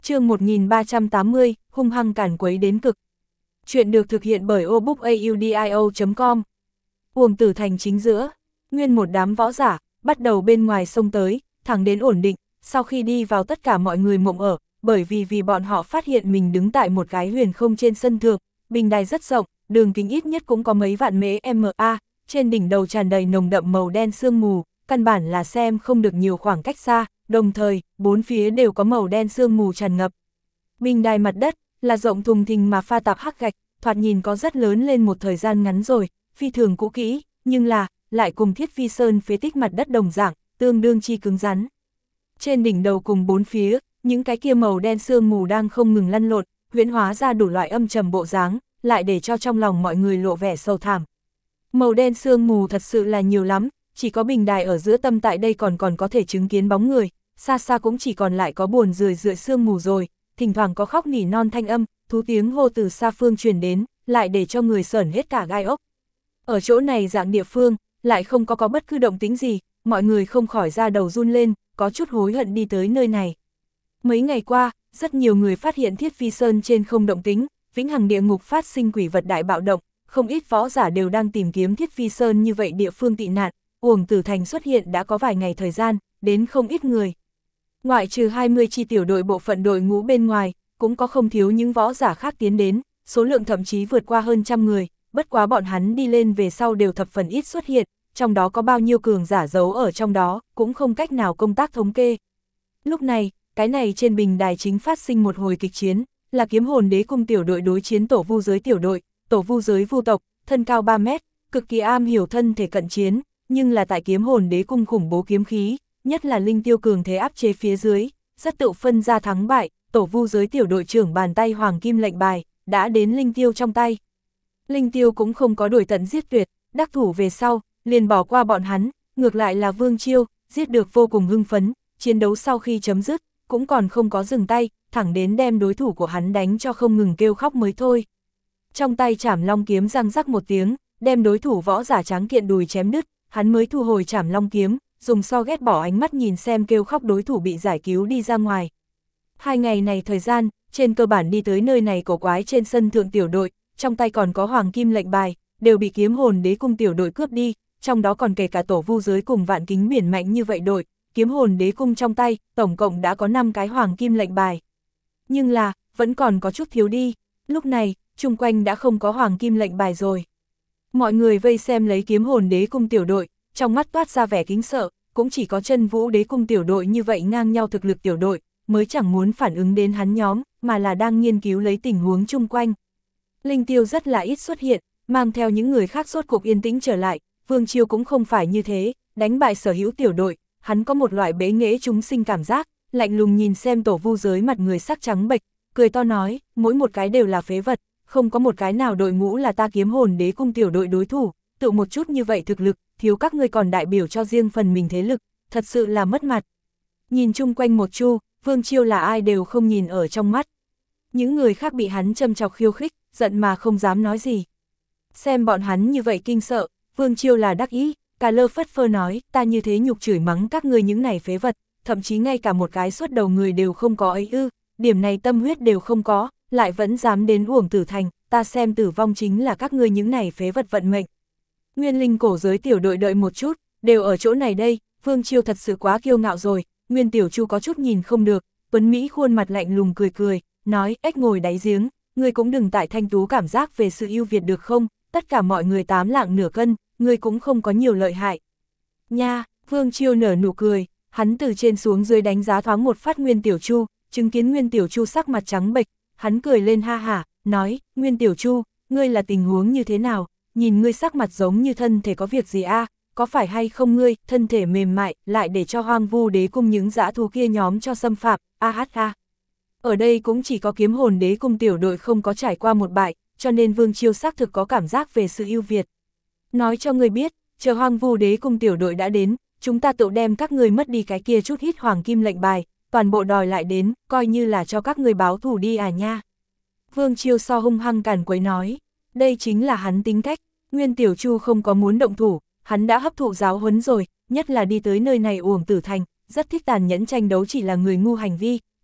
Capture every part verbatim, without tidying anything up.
Chương một nghìn ba trăm tám mươi, hung hăng cản quấy đến cực. Chuyện được thực hiện bởi obookaudio chấm com. Uổng Tử Thành chính giữa, nguyên một đám võ giả, bắt đầu bên ngoài sông tới, thẳng đến ổn định, sau khi đi vào tất cả mọi người mộng ở, bởi vì vì bọn họ phát hiện mình đứng tại một cái huyền không trên sân thượng, bình đài rất rộng, đường kính ít nhất cũng có mấy vạn mễ ma, trên đỉnh đầu tràn đầy nồng đậm màu đen sương mù, căn bản là xem không được nhiều khoảng cách xa, đồng thời, bốn phía đều có màu đen sương mù tràn ngập. Bình đài mặt đất, là rộng thùng thình mà pha tạp hắc gạch, thoạt nhìn có rất lớn lên một thời gian ngắn rồi, phi thường cũ kỹ, nhưng là, lại cùng Thiết Phi Sơn phế tích mặt đất đồng dạng, tương đương chi cứng rắn. Trên đỉnh đầu cùng bốn phía, những cái kia màu đen sương mù đang không ngừng lăn lộn, huyễn hóa ra đủ loại âm trầm bộ dáng, lại để cho trong lòng mọi người lộ vẻ sầu thảm. Màu đen sương mù thật sự là nhiều lắm, chỉ có bình đài ở giữa tâm tại đây còn còn có thể chứng kiến bóng người, xa xa cũng chỉ còn lại có buồn rười rượi sương mù rồi, thỉnh thoảng có khóc nỉ non thanh âm, thú tiếng hô từ xa phương truyền đến, lại để cho người sởn hết cả gai ốc. Ở chỗ này dạng địa phương, lại không có có bất cứ động tĩnh gì, mọi người không khỏi ra đầu run lên, có chút hối hận đi tới nơi này. Mấy ngày qua, rất nhiều người phát hiện Thiết Phi Sơn trên không động tĩnh, vĩnh hằng địa ngục phát sinh quỷ vật đại bạo động, không ít võ giả đều đang tìm kiếm Thiết Phi Sơn như vậy địa phương tị nạn, Uổng Tử Thành xuất hiện đã có vài ngày thời gian, đến không ít người. Ngoại trừ hai mươi chi tiểu đội bộ phận đội ngũ bên ngoài, cũng có không thiếu những võ giả khác tiến đến, số lượng thậm chí vượt qua hơn trăm người, bất quá bọn hắn đi lên về sau đều thập phần ít xuất hiện, trong đó có bao nhiêu cường giả giấu ở trong đó, cũng không cách nào công tác thống kê. Lúc này, cái này trên bình đài chính phát sinh một hồi kịch chiến, là Kiếm Hồn Đế Cung tiểu đội đối chiến tổ vu giới tiểu đội, tổ vu giới vu tộc, thân cao ba mét, cực kỳ am hiểu thân thể cận chiến, nhưng là tại Kiếm Hồn Đế Cung khủng bố kiếm khí, nhất là linh tiêu cường thế áp chế phía dưới, rất tự phân ra thắng bại, tổ vu giới tiểu đội trưởng bàn tay hoàng kim lệnh bài, đã đến linh tiêu trong tay. Linh tiêu cũng không có đuổi tận giết tuyệt, đắc thủ về sau, liền bỏ qua bọn hắn, ngược lại là Vương Chiêu, giết được vô cùng hưng phấn, chiến đấu sau khi chấm dứt, cũng còn không có dừng tay, thẳng đến đem đối thủ của hắn đánh cho không ngừng kêu khóc mới thôi. Trong tay Trảm Long kiếm răng rắc một tiếng, đem đối thủ võ giả tráng kiện đùi chém đứt, hắn mới thu hồi Trảm Long kiếm, dùng so ghét bỏ ánh mắt nhìn xem kêu khóc đối thủ bị giải cứu đi ra ngoài. Hai ngày này thời gian, trên cơ bản đi tới nơi này cổ quái trên sân thượng tiểu đội, trong tay còn có hoàng kim lệnh bài, đều bị Kiếm Hồn Đế Cung tiểu đội cướp đi, trong đó còn kể cả tổ vu giới cùng Vạn Kính Biển mạnh như vậy đội, Kiếm Hồn Đế Cung trong tay, tổng cộng đã có năm cái hoàng kim lệnh bài. Nhưng là, vẫn còn có chút thiếu đi, lúc này, chung quanh đã không có hoàng kim lệnh bài rồi. Mọi người vây xem lấy Kiếm Hồn Đế Cung tiểu đội, trong mắt toát ra vẻ kính sợ, cũng chỉ có Chân Vũ Đế Cung tiểu đội như vậy ngang nhau thực lực tiểu đội, mới chẳng muốn phản ứng đến hắn nhóm, mà là đang nghiên cứu lấy tình huống chung quanh. Linh tiêu rất là ít xuất hiện, mang theo những người khác rốt cuộc yên tĩnh trở lại, Vương Chiêu cũng không phải như thế, đánh bại sở hữu tiểu đội, hắn có một loại bế nghệ chúng sinh cảm giác, lạnh lùng nhìn xem tổ vu giới mặt người sắc trắng bệch, cười to nói, mỗi một cái đều là phế vật, không có một cái nào đội ngũ là ta Kiếm Hồn Đế Cung tiểu đội đối thủ, tự một chút như vậy thực lực, thiếu các ngươi còn đại biểu cho riêng phần mình thế lực, thật sự là mất mặt. Nhìn chung quanh một chu, Vương Chiêu là ai đều không nhìn ở trong mắt. Những người khác bị hắn châm chọc khiêu khích, giận mà không dám nói gì. Xem bọn hắn như vậy kinh sợ, Vương Chiêu là đắc ý, cà lơ phất phơ nói, ta như thế nhục chửi mắng các ngươi những này phế vật, thậm chí ngay cả một cái suốt đầu người đều không có ấy ư, điểm này tâm huyết đều không có, lại vẫn dám đến Uổng Tử Thành, ta xem tử vong chính là các ngươi những này phế vật vận mệnh. Nguyên linh cổ giới tiểu đội đợi một chút, đều ở chỗ này đây, Vương Chiêu thật sự quá kiêu ngạo rồi, Nguyên Tiểu Chu có chút nhìn không được, Tuấn Mỹ khuôn mặt lạnh lùng cười cười, nói, ếch ngồi đáy giếng, ngươi cũng đừng tại thanh tú cảm giác về sự ưu việt được không, tất cả mọi người tám lạng nửa cân, ngươi cũng không có nhiều lợi hại. Nha, Vương Chiêu nở nụ cười, hắn từ trên xuống dưới đánh giá thoáng một phát Nguyên Tiểu Chu, chứng kiến Nguyên Tiểu Chu sắc mặt trắng bệch, hắn cười lên ha hả, nói, Nguyên Tiểu Chu, ngươi là tình huống như thế nào, nhìn ngươi sắc mặt giống như thân thể có việc gì a, có phải hay không ngươi, thân thể mềm mại, lại để cho Hoang Vu Đế Cung những dã thú kia nhóm cho xâm phạm, a hát a. Ở đây cũng chỉ có Kiếm Hồn Đế Cung tiểu đội không có trải qua một bại, cho nên Vương Chiêu xác thực có cảm giác về sự ưu việt. Nói cho ngươi biết, chờ Hoang Vu Đế Cung tiểu đội đã đến, chúng ta tự đem các ngươi mất đi cái kia chút hít hoàng kim lệnh bài, toàn bộ đòi lại đến, coi như là cho các ngươi báo thù đi à nha. Vương Chiêu so hung hăng càn quấy nói, đây chính là hắn tính cách, Nguyên Tiểu Chu không có muốn động thủ, hắn đã hấp thụ giáo huấn rồi, nhất là đi tới nơi này Uổng Tử Thành, rất thích tàn nhẫn tranh đấu chỉ là người ngu hành vi,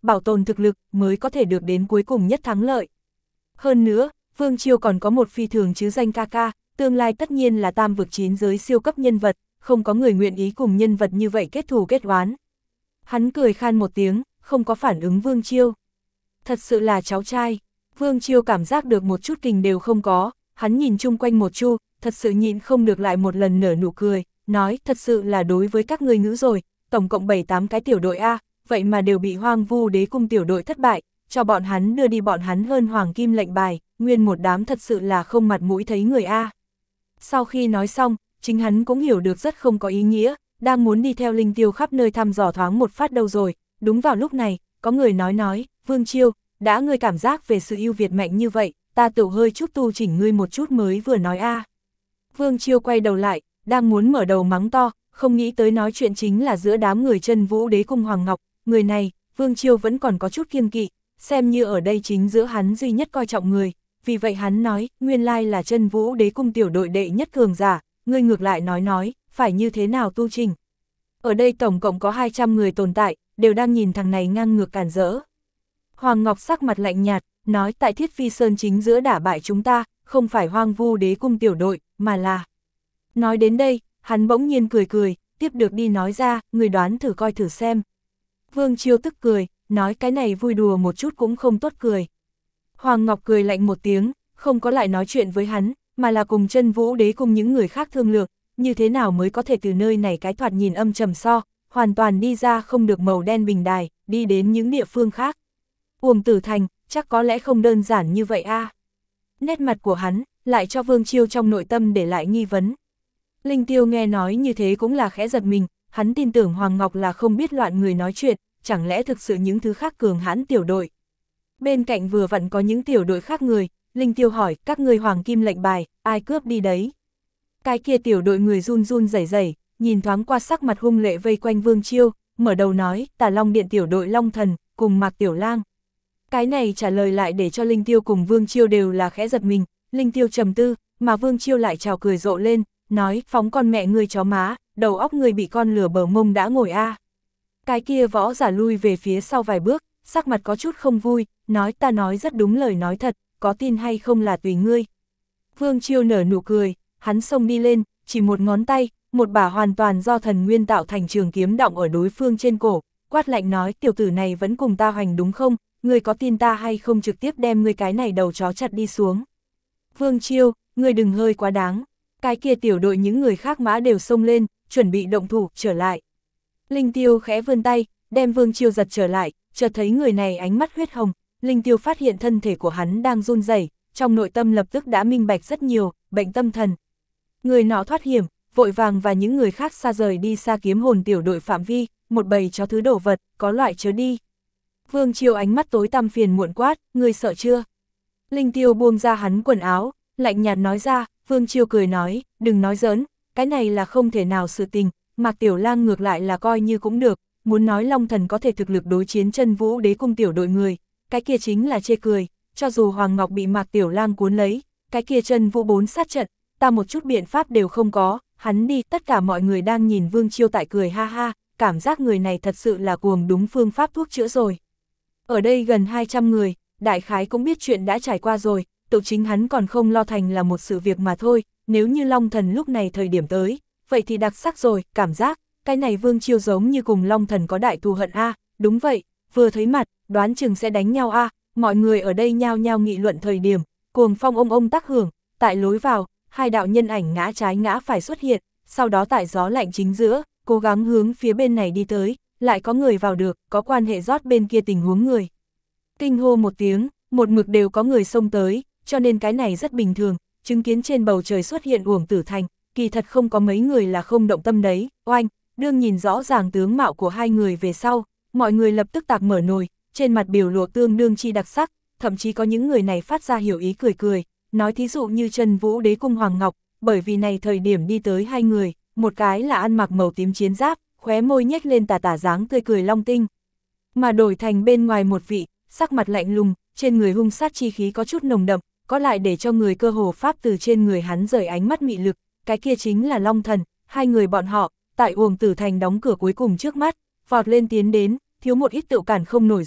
bảo tồn thực lực mới có thể được đến cuối cùng nhất thắng lợi. Hơn nữa, Vương Chiêu còn có một phi thường chứ danh ca ca, tương lai tất nhiên là tam vực chín giới siêu cấp nhân vật, không có người nguyện ý cùng nhân vật như vậy kết thù kết oán. Hắn cười khan một tiếng, không có phản ứng Vương Chiêu. Thật sự là cháu trai. Vương Chiêu cảm giác được một chút kình đều không có, hắn nhìn chung quanh một chu, thật sự nhịn không được lại một lần nở nụ cười, nói thật sự là đối với các ngươi ngữ rồi, tổng cộng bảy tám cái tiểu đội A, vậy mà đều bị Hoang Vu Đế Cung tiểu đội thất bại, cho bọn hắn đưa đi bọn hắn hơn hoàng kim lệnh bài, nguyên một đám thật sự là không mặt mũi thấy người A. Sau khi nói xong, chính hắn cũng hiểu được rất không có ý nghĩa, đang muốn đi theo Linh Tiêu khắp nơi thăm dò thoáng một phát đâu rồi, đúng vào lúc này, có người nói nói, Vương Chiêu, đã ngươi cảm giác về sự ưu việt mạnh như vậy, ta tự hơi chút tu chỉnh ngươi một chút mới vừa nói A. Vương Chiêu quay đầu lại, đang muốn mở đầu mắng to, không nghĩ tới nói chuyện chính là giữa đám người Chân Vũ Đế Cung Hoàng Ngọc, người này, Vương Chiêu vẫn còn có chút kiêng kỵ, xem như ở đây chính giữa hắn duy nhất coi trọng người, vì vậy hắn nói, nguyên lai là Chân Vũ Đế Cung tiểu đội đệ nhất cường giả, ngươi ngược lại nói nói, phải như thế nào tu trình. Ở đây tổng cộng có hai trăm người tồn tại, đều đang nhìn thằng này ngang ngược cản rỡ. Hoàng Ngọc sắc mặt lạnh nhạt, nói tại Thiết Phi Sơn chính giữa đả bại chúng ta, không phải Hoang Vu Đế Cung tiểu đội, mà là... Nói đến đây, hắn bỗng nhiên cười cười, tiếp được đi nói ra, người đoán thử coi thử xem. Vương Chiêu tức cười, nói cái này vui đùa một chút cũng không tốt cười. Hoàng Ngọc cười lạnh một tiếng, không có lại nói chuyện với hắn, mà là cùng Chân Vũ Đế cùng những người khác thương lượng, như thế nào mới có thể từ nơi này cái thoạt nhìn âm trầm so, hoàn toàn đi ra không được màu đen bình đài, đi đến những địa phương khác. Uổng Tử Thành, chắc có lẽ không đơn giản như vậy a. Nét mặt của hắn, lại cho Vương Chiêu trong nội tâm để lại nghi vấn. Linh Tiêu nghe nói như thế cũng là khẽ giật mình, hắn tin tưởng Hoàng Ngọc là không biết loạn người nói chuyện, chẳng lẽ thực sự những thứ khác cường hãn tiểu đội. Bên cạnh vừa vặn có những tiểu đội khác người, Linh Tiêu hỏi, các người hoàng kim lệnh bài, ai cướp đi đấy? Cái kia tiểu đội người run run rẩy rẩy, nhìn thoáng qua sắc mặt hung lệ vây quanh Vương Chiêu, mở đầu nói, Tà Long Điện tiểu đội Long Thần, cùng Mạc Tiểu Lang. Cái này trả lời lại để cho Linh Tiêu cùng Vương Chiêu đều là khẽ giật mình, Linh Tiêu trầm tư, mà Vương Chiêu lại chào cười rộ lên, nói, phóng con mẹ ngươi chó má, đầu óc ngươi bị con lửa bờ mông đã ngồi a. Cái kia võ giả lui về phía sau vài bước, sắc mặt có chút không vui, nói ta nói rất đúng lời nói thật, có tin hay không là tùy ngươi. Vương Chiêu nở nụ cười, hắn xông đi lên, chỉ một ngón tay, một bả hoàn toàn do thần nguyên tạo thành trường kiếm đọng ở đối phương trên cổ, quát lạnh nói, tiểu tử này vẫn cùng ta hoành đúng không, ngươi có tin ta hay không trực tiếp đem ngươi cái này đầu chó chặt đi xuống. Vương Chiêu, ngươi đừng hơi quá đáng. Cái kia tiểu đội những người khác mã đều xông lên, chuẩn bị động thủ, trở lại. Linh Tiêu khẽ vươn tay, đem Vương Chiêu giật trở lại, chợt thấy người này ánh mắt huyết hồng, Linh Tiêu phát hiện thân thể của hắn đang run rẩy, trong nội tâm lập tức đã minh bạch rất nhiều, bệnh tâm thần. Người nọ thoát hiểm, vội vàng và những người khác xa rời đi xa kiếm hồn tiểu đội phạm vi, một bầy chó thứ đồ vật, có loại chớ đi. Vương Chiêu ánh mắt tối tăm phiền muộn quát, ngươi sợ chưa? Linh Tiêu buông ra hắn quần áo, lạnh nhạt nói ra, Vương Chiêu cười nói, đừng nói giỡn, cái này là không thể nào sự tình, Mạc Tiểu Lang ngược lại là coi như cũng được, muốn nói Long Thần có thể thực lực đối chiến Chân Vũ Đế Cung tiểu đội người, cái kia chính là chê cười, cho dù Hoàng Ngọc bị Mạc Tiểu Lang cuốn lấy, cái kia Chân Vũ bốn sát trận, ta một chút biện pháp đều không có, hắn đi, tất cả mọi người đang nhìn Vương Chiêu tại cười ha ha, cảm giác người này thật sự là cuồng đúng phương pháp thuốc chữa rồi. Ở đây gần hai trăm người, đại khái cũng biết chuyện đã trải qua rồi, tự chính hắn còn không lo thành là một sự việc mà thôi, nếu như Long Thần lúc này thời điểm tới, vậy thì đặc sắc rồi, cảm giác, cái này Vương Chiêu giống như cùng Long Thần có đại thù hận a, đúng vậy, vừa thấy mặt, đoán chừng sẽ đánh nhau a, mọi người ở đây nhao nhao nghị luận thời điểm, cuồng phong ông ông tác hưởng, tại lối vào, hai đạo nhân ảnh ngã trái ngã phải xuất hiện, sau đó tại gió lạnh chính giữa, cố gắng hướng phía bên này đi tới, lại có người vào được, có quan hệ rót bên kia tình huống người. Kinh hô một tiếng, một mực đều có người xông tới, cho nên cái này rất bình thường, chứng kiến trên bầu trời xuất hiện Uổng Tử Thành, kỳ thật không có mấy người là không động tâm đấy, oanh, đương nhìn rõ ràng tướng mạo của hai người về sau, mọi người lập tức tạc mở nồi, trên mặt biểu lộ tương đương chi đặc sắc, thậm chí có những người này phát ra hiểu ý cười cười, nói thí dụ như Chân Vũ Đế Cung Hoàng Ngọc, bởi vì này thời điểm đi tới hai người, một cái là ăn mặc màu tím chiến giáp, khóe môi nhếch lên tà tà dáng tươi cười long tinh, mà đổi thành bên ngoài một vị, sắc mặt lạnh lùng, trên người hung sát chi khí có chút nồng đậm, có lại để cho người cơ hồ pháp từ trên người hắn rời ánh mắt mị lực, cái kia chính là Long Thần, hai người bọn họ, tại Uổng Tử Thành đóng cửa cuối cùng trước mắt, vọt lên tiến đến, thiếu một ít tự cản không nổi rồi,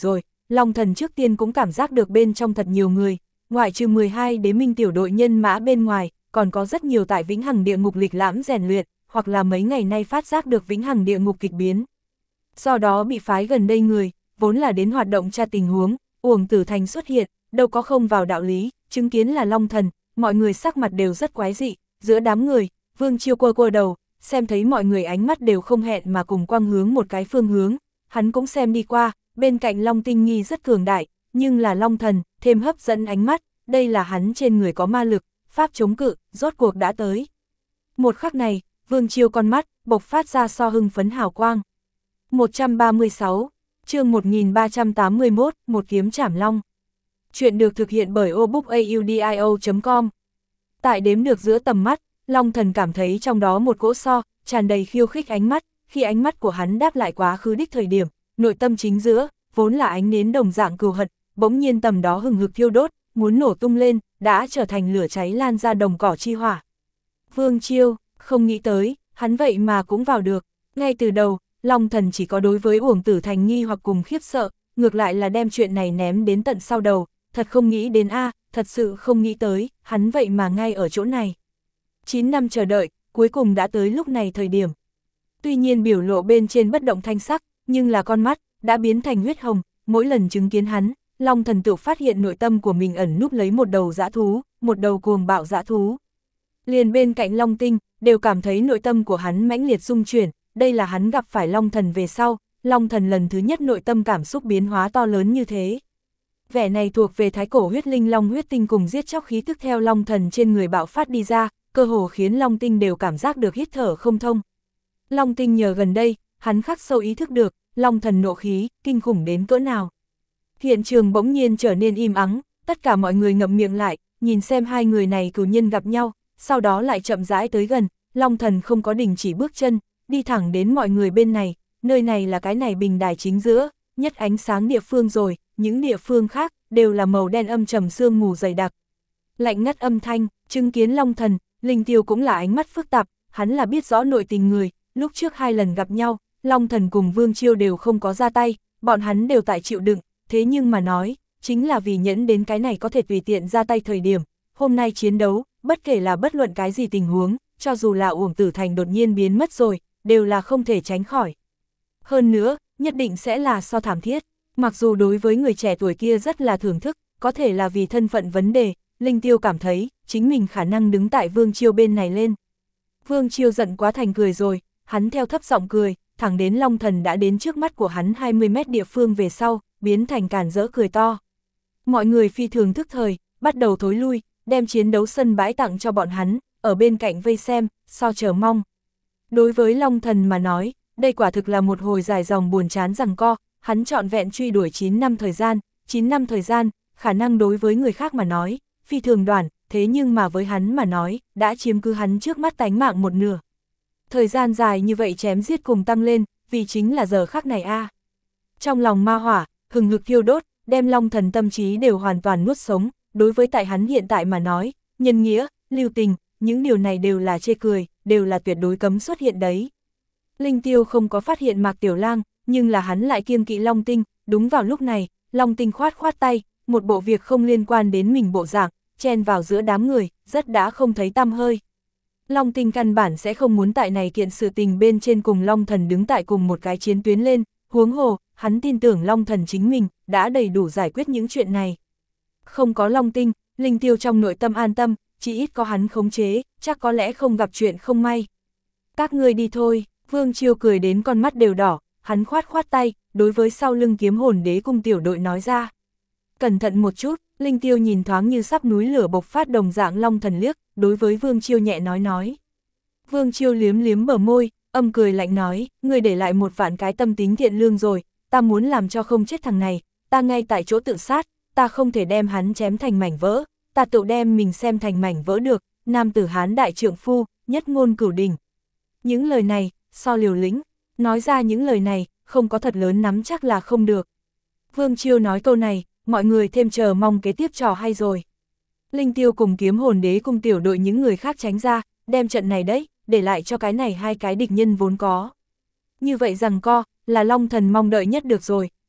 Long Thần trước tiên cũng cảm giác được bên trong thật nhiều người, ngoại trừ mười hai đế minh tiểu đội nhân mã bên ngoài, còn có rất nhiều tại Vĩnh Hằng địa ngục lịch lãm rèn luyện, hoặc là mấy ngày nay phát giác được Vĩnh Hằng địa ngục kịch biến. Do đó bị phái gần đây người, vốn là đến hoạt động tra tình huống, Uổng Tử Thành xuất hiện, đâu có không vào đạo lý, chứng kiến là Long Thần, mọi người sắc mặt đều rất quái dị, giữa đám người, Vương Chiêu quơ quơ đầu, xem thấy mọi người ánh mắt đều không hẹn mà cùng quang hướng một cái phương hướng, hắn cũng xem đi qua, bên cạnh Long Tinh Nghi rất cường đại, nhưng là Long Thần, thêm hấp dẫn ánh mắt, đây là hắn trên người có ma lực, pháp chống cự, rốt cuộc đã tới. Một khắc này, Vương Chiêu con mắt, bộc phát ra so hưng phấn hào quang. một trăm ba mươi sáu, chương một nghìn ba trăm tám mươi mốt, một kiếm trảm long. Chuyện được thực hiện bởi obookaudio chấm com. Tại đếm được giữa tầm mắt, Long Thần cảm thấy trong đó một cỗ so, tràn đầy khiêu khích ánh mắt, khi ánh mắt của hắn đáp lại quá khứ đích thời điểm, nội tâm chính giữa, vốn là ánh nến đồng dạng cừu hận, bỗng nhiên tầm đó hừng hực thiêu đốt, muốn nổ tung lên, đã trở thành lửa cháy lan ra đồng cỏ chi hỏa. Vương Chiêu, không nghĩ tới, hắn vậy mà cũng vào được, ngay từ đầu, Long Thần chỉ có đối với Uổng Tử Thành nghi hoặc cùng khiếp sợ, ngược lại là đem chuyện này ném đến tận sau đầu, thật không nghĩ đến a, à, thật sự không nghĩ tới, hắn vậy mà ngay ở chỗ này. chín năm chờ đợi, cuối cùng đã tới lúc này thời điểm. Tuy nhiên biểu lộ bên trên bất động thanh sắc, nhưng là con mắt, đã biến thành huyết hồng, mỗi lần chứng kiến hắn, Long Thần tự phát hiện nội tâm của mình ẩn núp lấy một đầu dã thú, một đầu cuồng bạo dã thú. Liền bên cạnh Long Tinh, đều cảm thấy nội tâm của hắn mãnh liệt rung chuyển, đây là hắn gặp phải Long Thần về sau, Long Thần lần thứ nhất nội tâm cảm xúc biến hóa to lớn như thế. Vẻ này thuộc về thái cổ huyết linh long huyết tinh cùng giết chóc khí tức theo Long Thần trên người bạo phát đi ra, cơ hồ khiến Long Tinh đều cảm giác được hít thở không thông. Long Tinh nhờ gần đây, hắn khắc sâu ý thức được, Long Thần nộ khí, kinh khủng đến cỡ nào. Hiện trường bỗng nhiên trở nên im ắng, tất cả mọi người ngậm miệng lại, nhìn xem hai người này cửu nhân gặp nhau, sau đó lại chậm rãi tới gần, Long Thần không có đình chỉ bước chân, đi thẳng đến mọi người bên này, nơi này là cái này bình đài chính giữa, nhất ánh sáng địa phương rồi, những địa phương khác, đều là màu đen âm trầm sương mù dày đặc. Lạnh ngắt âm thanh, chứng kiến Long Thần, Linh Tiêu cũng là ánh mắt phức tạp, hắn là biết rõ nội tình người, lúc trước hai lần gặp nhau, Long Thần cùng Vương Chiêu đều không có ra tay, bọn hắn đều tại chịu đựng, thế nhưng mà nói, chính là vì nhẫn đến cái này có thể tùy tiện ra tay thời điểm, hôm nay chiến đấu, bất kể là bất luận cái gì tình huống, cho dù là Uổng Tử Thành đột nhiên biến mất rồi, đều là không thể tránh khỏi. Hơn nữa, nhất định sẽ là so thảm thiết, mặc dù đối với người trẻ tuổi kia rất là thưởng thức, có thể là vì thân phận vấn đề, Linh Tiêu cảm thấy, chính mình khả năng đứng tại Vương Chiêu bên này lên. Vương Chiêu giận quá thành cười rồi, hắn theo thấp giọng cười, thẳng đến Long Thần đã đến trước mắt của hắn hai mươi mét địa phương về sau, biến thành càn rỡ cười to. Mọi người phi thường thức thời, bắt đầu thối lui, đem chiến đấu sân bãi tặng cho bọn hắn, ở bên cạnh vây xem, so chờ mong. Đối với Long Thần mà nói, đây quả thực là một hồi dài dòng buồn chán giằng co, hắn trọn vẹn truy đuổi chín năm thời gian, chín năm thời gian, khả năng đối với người khác mà nói, phi thường đoạn, thế nhưng mà với hắn mà nói, đã chiếm cứ hắn trước mắt tánh mạng một nửa. Thời gian dài như vậy chém giết cùng tăng lên, vì chính là giờ khắc này a. À. Trong lòng ma hỏa, hừng hực thiêu đốt, đem Long Thần tâm trí đều hoàn toàn nuốt sống, đối với tại hắn hiện tại mà nói, nhân nghĩa, lưu tình, những điều này đều là chê cười, đều là tuyệt đối cấm xuất hiện đấy. Linh Tiêu không có phát hiện Mạc Tiểu Lang, nhưng là hắn lại kiêng kỵ Long Tinh, đúng vào lúc này, Long Tinh khoát khoát tay, một bộ việc không liên quan đến mình bộ dạng, chen vào giữa đám người, rất đã không thấy tăm hơi. Long Tinh căn bản sẽ không muốn tại này kiện sự tình bên trên cùng Long Thần đứng tại cùng một cái chiến tuyến lên, huống hồ, hắn tin tưởng Long Thần chính mình, đã đầy đủ giải quyết những chuyện này. Không có Long Tinh, Linh Tiêu trong nội tâm an tâm, chỉ ít có hắn khống chế, chắc có lẽ không gặp chuyện không may. Các ngươi đi thôi, Vương Chiêu cười đến con mắt đều đỏ, hắn khoát khoát tay, đối với sau lưng Kiếm Hồn Đế cung tiểu đội nói ra. Cẩn thận một chút, Linh Tiêu nhìn thoáng như sắp núi lửa bộc phát đồng dạng Long Thần liếc, đối với Vương Chiêu nhẹ nói nói. Vương Chiêu liếm liếm bờ môi, âm cười lạnh nói, ngươi để lại một vạn cái tâm tính thiện lương rồi, ta muốn làm cho không chết thằng này, ta ngay tại chỗ tự sát, ta không thể đem hắn chém thành mảnh vỡ, ta tự đem mình xem thành mảnh vỡ được, nam tử Hán đại trượng phu, nhất ngôn cửu đình. Những lời này, so liều lĩnh, nói ra những lời này, không có thật lớn nắm chắc là không được. Vương Chiêu nói câu này, mọi người thêm chờ mong kế tiếp trò hay rồi. Linh Tiêu cùng Kiếm Hồn Đế cùng tiểu đội những người khác tránh ra, đem trận này đấy, để lại cho cái này hai cái địch nhân vốn có. Như vậy rằng co, là Long Thần mong đợi nhất được rồi,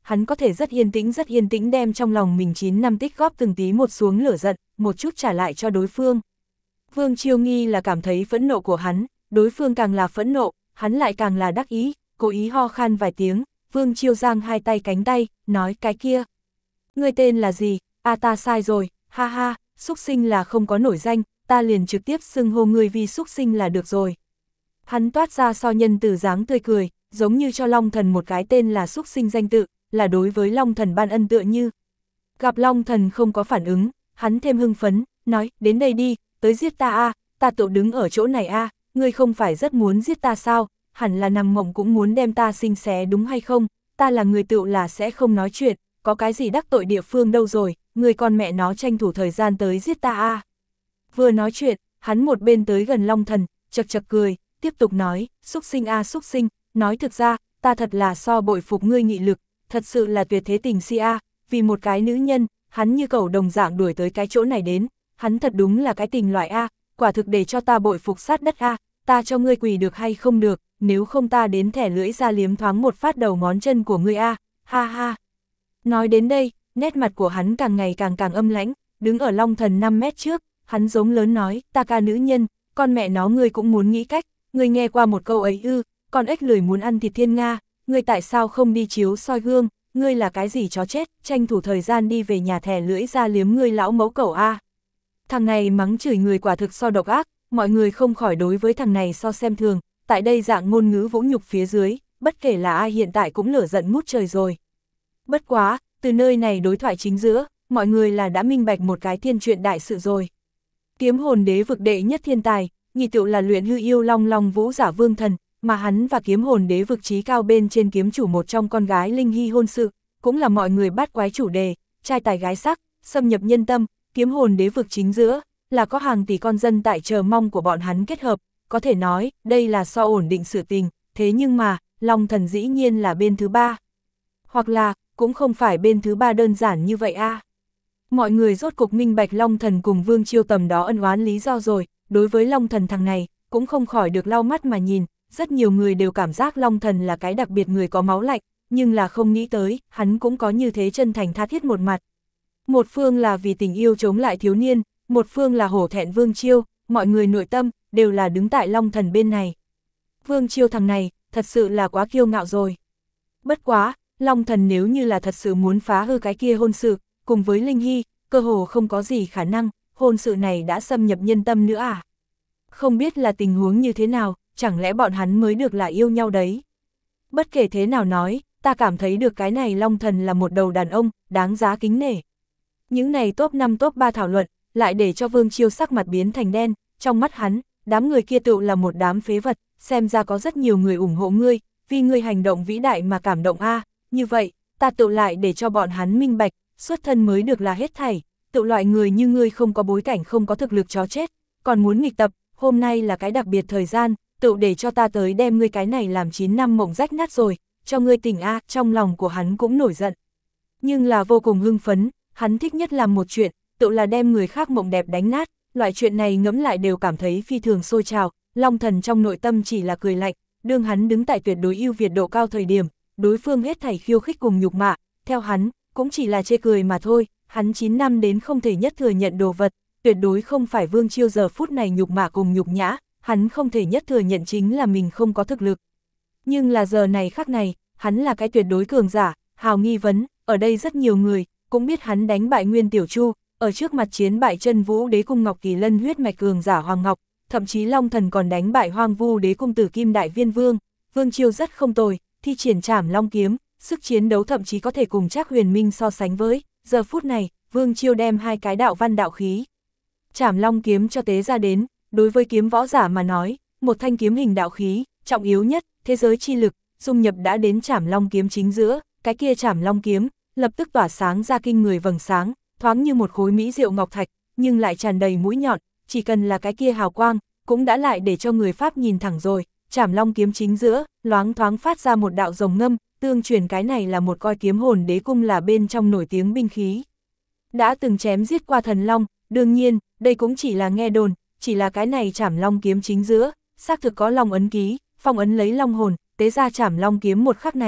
hắn có thể rất yên tĩnh rất yên tĩnh đem trong lòng mình chín năm tích góp từng tí một xuống lửa giận, một chút trả lại cho đối phương. Vương Chiêu Nghi là cảm thấy phẫn nộ của hắn, đối phương càng là phẫn nộ, hắn lại càng là đắc ý, cố ý ho khan vài tiếng, Vương Chiêu giang hai tay cánh tay, nói cái kia. Ngươi tên là gì? À ta sai rồi, ha ha, xúc sinh là không có nổi danh, ta liền trực tiếp xưng hô ngươi vì xúc sinh là được rồi. Hắn toát ra so nhân từ dáng tươi cười, giống như cho Long Thần một cái tên là xúc sinh danh tự, là đối với Long Thần ban ân tựa như. Gặp Long Thần không có phản ứng, hắn thêm hưng phấn, nói, đến đây đi, tới giết ta a, ta tự đứng ở chỗ này a, ngươi không phải rất muốn giết ta sao, hẳn là nằm mộng cũng muốn đem ta sinh xé đúng hay không, ta là người tựu là sẽ không nói chuyện, có cái gì đắc tội địa phương đâu rồi, người con mẹ nó tranh thủ thời gian tới giết ta a. Vừa nói chuyện, hắn một bên tới gần Long Thần, chật chật cười, tiếp tục nói, xúc sinh a xúc sinh, nói thực ra, ta thật là so bội phục ngươi nghị lực, thật sự là tuyệt thế tình si a, vì một cái nữ nhân, hắn như cẩu đồng dạng đuổi tới cái chỗ này đến, hắn thật đúng là cái tình loại a, quả thực để cho ta bội phục sát đất a, ta cho ngươi quỳ được hay không được, nếu không ta đến thẻ lưỡi ra liếm thoáng một phát đầu ngón chân của ngươi a, ha ha. Nói đến đây, nét mặt của hắn càng ngày càng càng âm lãnh, đứng ở Long Thần năm mét trước, hắn giống lớn nói, ta ca nữ nhân, con mẹ nó ngươi cũng muốn nghĩ cách, ngươi nghe qua một câu ấy ư, con ếch lười muốn ăn thịt thiên nga, ngươi tại sao không đi chiếu soi gương, ngươi là cái gì chó chết, tranh thủ thời gian đi về nhà thẻ lưỡi ra liếm ngươi lão mẫu cẩu a. Thằng này mắng chửi người quả thực so độc ác, mọi người không khỏi đối với thằng này so xem thường, tại đây dạng ngôn ngữ vũ nhục phía dưới, bất kể là ai hiện tại cũng lửa giận ngút trời rồi. Bất quá, từ nơi này đối thoại chính giữa, mọi người là đã minh bạch một cái thiên truyện đại sự rồi. Kiếm hồn đế vực đệ nhất thiên tài, nhị tựu là luyện hư yêu long long vũ giả vương thần, mà hắn và kiếm hồn đế vực trí cao bên trên kiếm chủ một trong con gái Linh Hy hôn sự, cũng là mọi người bắt quái chủ đề, trai tài gái sắc, xâm nhập nhân tâm, kiếm hồn đế vực chính giữa, là có hàng tỷ con dân tại chờ mong của bọn hắn kết hợp, có thể nói, đây là so ổn định sự tình, thế nhưng mà, Long Thần dĩ nhiên là bên thứ ba. Hoặc là, cũng không phải bên thứ ba đơn giản như vậy a. À. Mọi người rốt cục minh bạch Long Thần cùng Vương Chiêu tầm đó ân oán lý do rồi, đối với Long Thần thằng này, cũng không khỏi được lau mắt mà nhìn, rất nhiều người đều cảm giác Long Thần là cái đặc biệt người có máu lạnh, nhưng là không nghĩ tới, hắn cũng có như thế chân thành tha thiết một mặt. Một phương là vì tình yêu chống lại thiếu niên, một phương là hổ thẹn Vương Chiêu, mọi người nội tâm, đều là đứng tại Long Thần bên này. Vương Chiêu thằng này, thật sự là quá kiêu ngạo rồi. Bất quá, Long Thần nếu như là thật sự muốn phá hư cái kia hôn sự, cùng với Linh Hy, cơ hồ không có gì khả năng, hôn sự này đã xâm nhập nhân tâm nữa à? Không biết là tình huống như thế nào, chẳng lẽ bọn hắn mới được là yêu nhau đấy? Bất kể thế nào nói, ta cảm thấy được cái này Long Thần là một đầu đàn ông, đáng giá kính nể. Những này top năm top ba thảo luận, lại để cho Vương Chiêu sắc mặt biến thành đen, trong mắt hắn, đám người kia tựu là một đám phế vật, xem ra có rất nhiều người ủng hộ ngươi, vì ngươi hành động vĩ đại mà cảm động a, à. Như vậy, ta tựu lại để cho bọn hắn minh bạch, xuất thân mới được là hết thảy, tựu loại người như ngươi không có bối cảnh không có thực lực chó chết, còn muốn nghịch tập, hôm nay là cái đặc biệt thời gian, tựu để cho ta tới đem ngươi cái này làm chín năm mộng rách nát rồi, cho ngươi tỉnh a, à, trong lòng của hắn cũng nổi giận. Nhưng là vô cùng hưng phấn, hắn thích nhất làm một chuyện, tựu là đem người khác mộng đẹp đánh nát, loại chuyện này ngẫm lại đều cảm thấy phi thường sôi trào, Long Thần trong nội tâm chỉ là cười lạnh, đương hắn đứng tại tuyệt đối ưu việt độ cao thời điểm, đối phương hết thảy khiêu khích cùng nhục mạ, theo hắn, cũng chỉ là chê cười mà thôi, hắn chín năm đến không thể nhất thừa nhận đồ vật, tuyệt đối không phải Vương Chiêu giờ phút này nhục mạ cùng nhục nhã, hắn không thể nhất thừa nhận chính là mình không có thực lực. Nhưng là giờ này khắc này, hắn là cái tuyệt đối cường giả, hào nghi vấn, ở đây rất nhiều người, cũng biết hắn đánh bại Nguyên Tiểu Chu, ở trước mặt chiến bại Chân Vũ Đế Cung Ngọc Kỳ Lân huyết mạch cường giả Hoàng Ngọc, thậm chí Long Thần còn đánh bại Hoang Vu Đế Cung Tử Kim Đại Viên Vương, Vương Chiêu rất không tồi, thi triển Trảm Long kiếm, sức chiến đấu thậm chí có thể cùng Trác Huyền Minh so sánh với, giờ phút này, Vương Chiêu đem hai cái đạo văn đạo khí Trảm Long kiếm cho tế ra đến, đối với kiếm võ giả mà nói, một thanh kiếm hình đạo khí, trọng yếu nhất, thế giới chi lực, dung nhập đã đến Trảm Long kiếm chính giữa, cái kia Trảm Long kiếm, lập tức tỏa sáng ra kinh người vầng sáng, thoáng như một khối mỹ diệu ngọc thạch, nhưng lại tràn đầy mũi nhọn, chỉ cần là cái kia hào quang, cũng đã lại để cho người Pháp nhìn thẳng rồi, Trảm Long kiếm chính giữa, loáng thoáng phát ra một đạo rồng ngâm, tương truyền cái này là một coi kiếm hồn đế cung là bên trong nổi tiếng binh khí. Đã từng chém giết qua thần long, đương nhiên, đây cũng chỉ là nghe đồn, chỉ là cái này Trảm Long kiếm chính giữa, xác thực có long ấn ký, phong ấn lấy long hồn, tế ra Trảm Long kiếm một khắc này,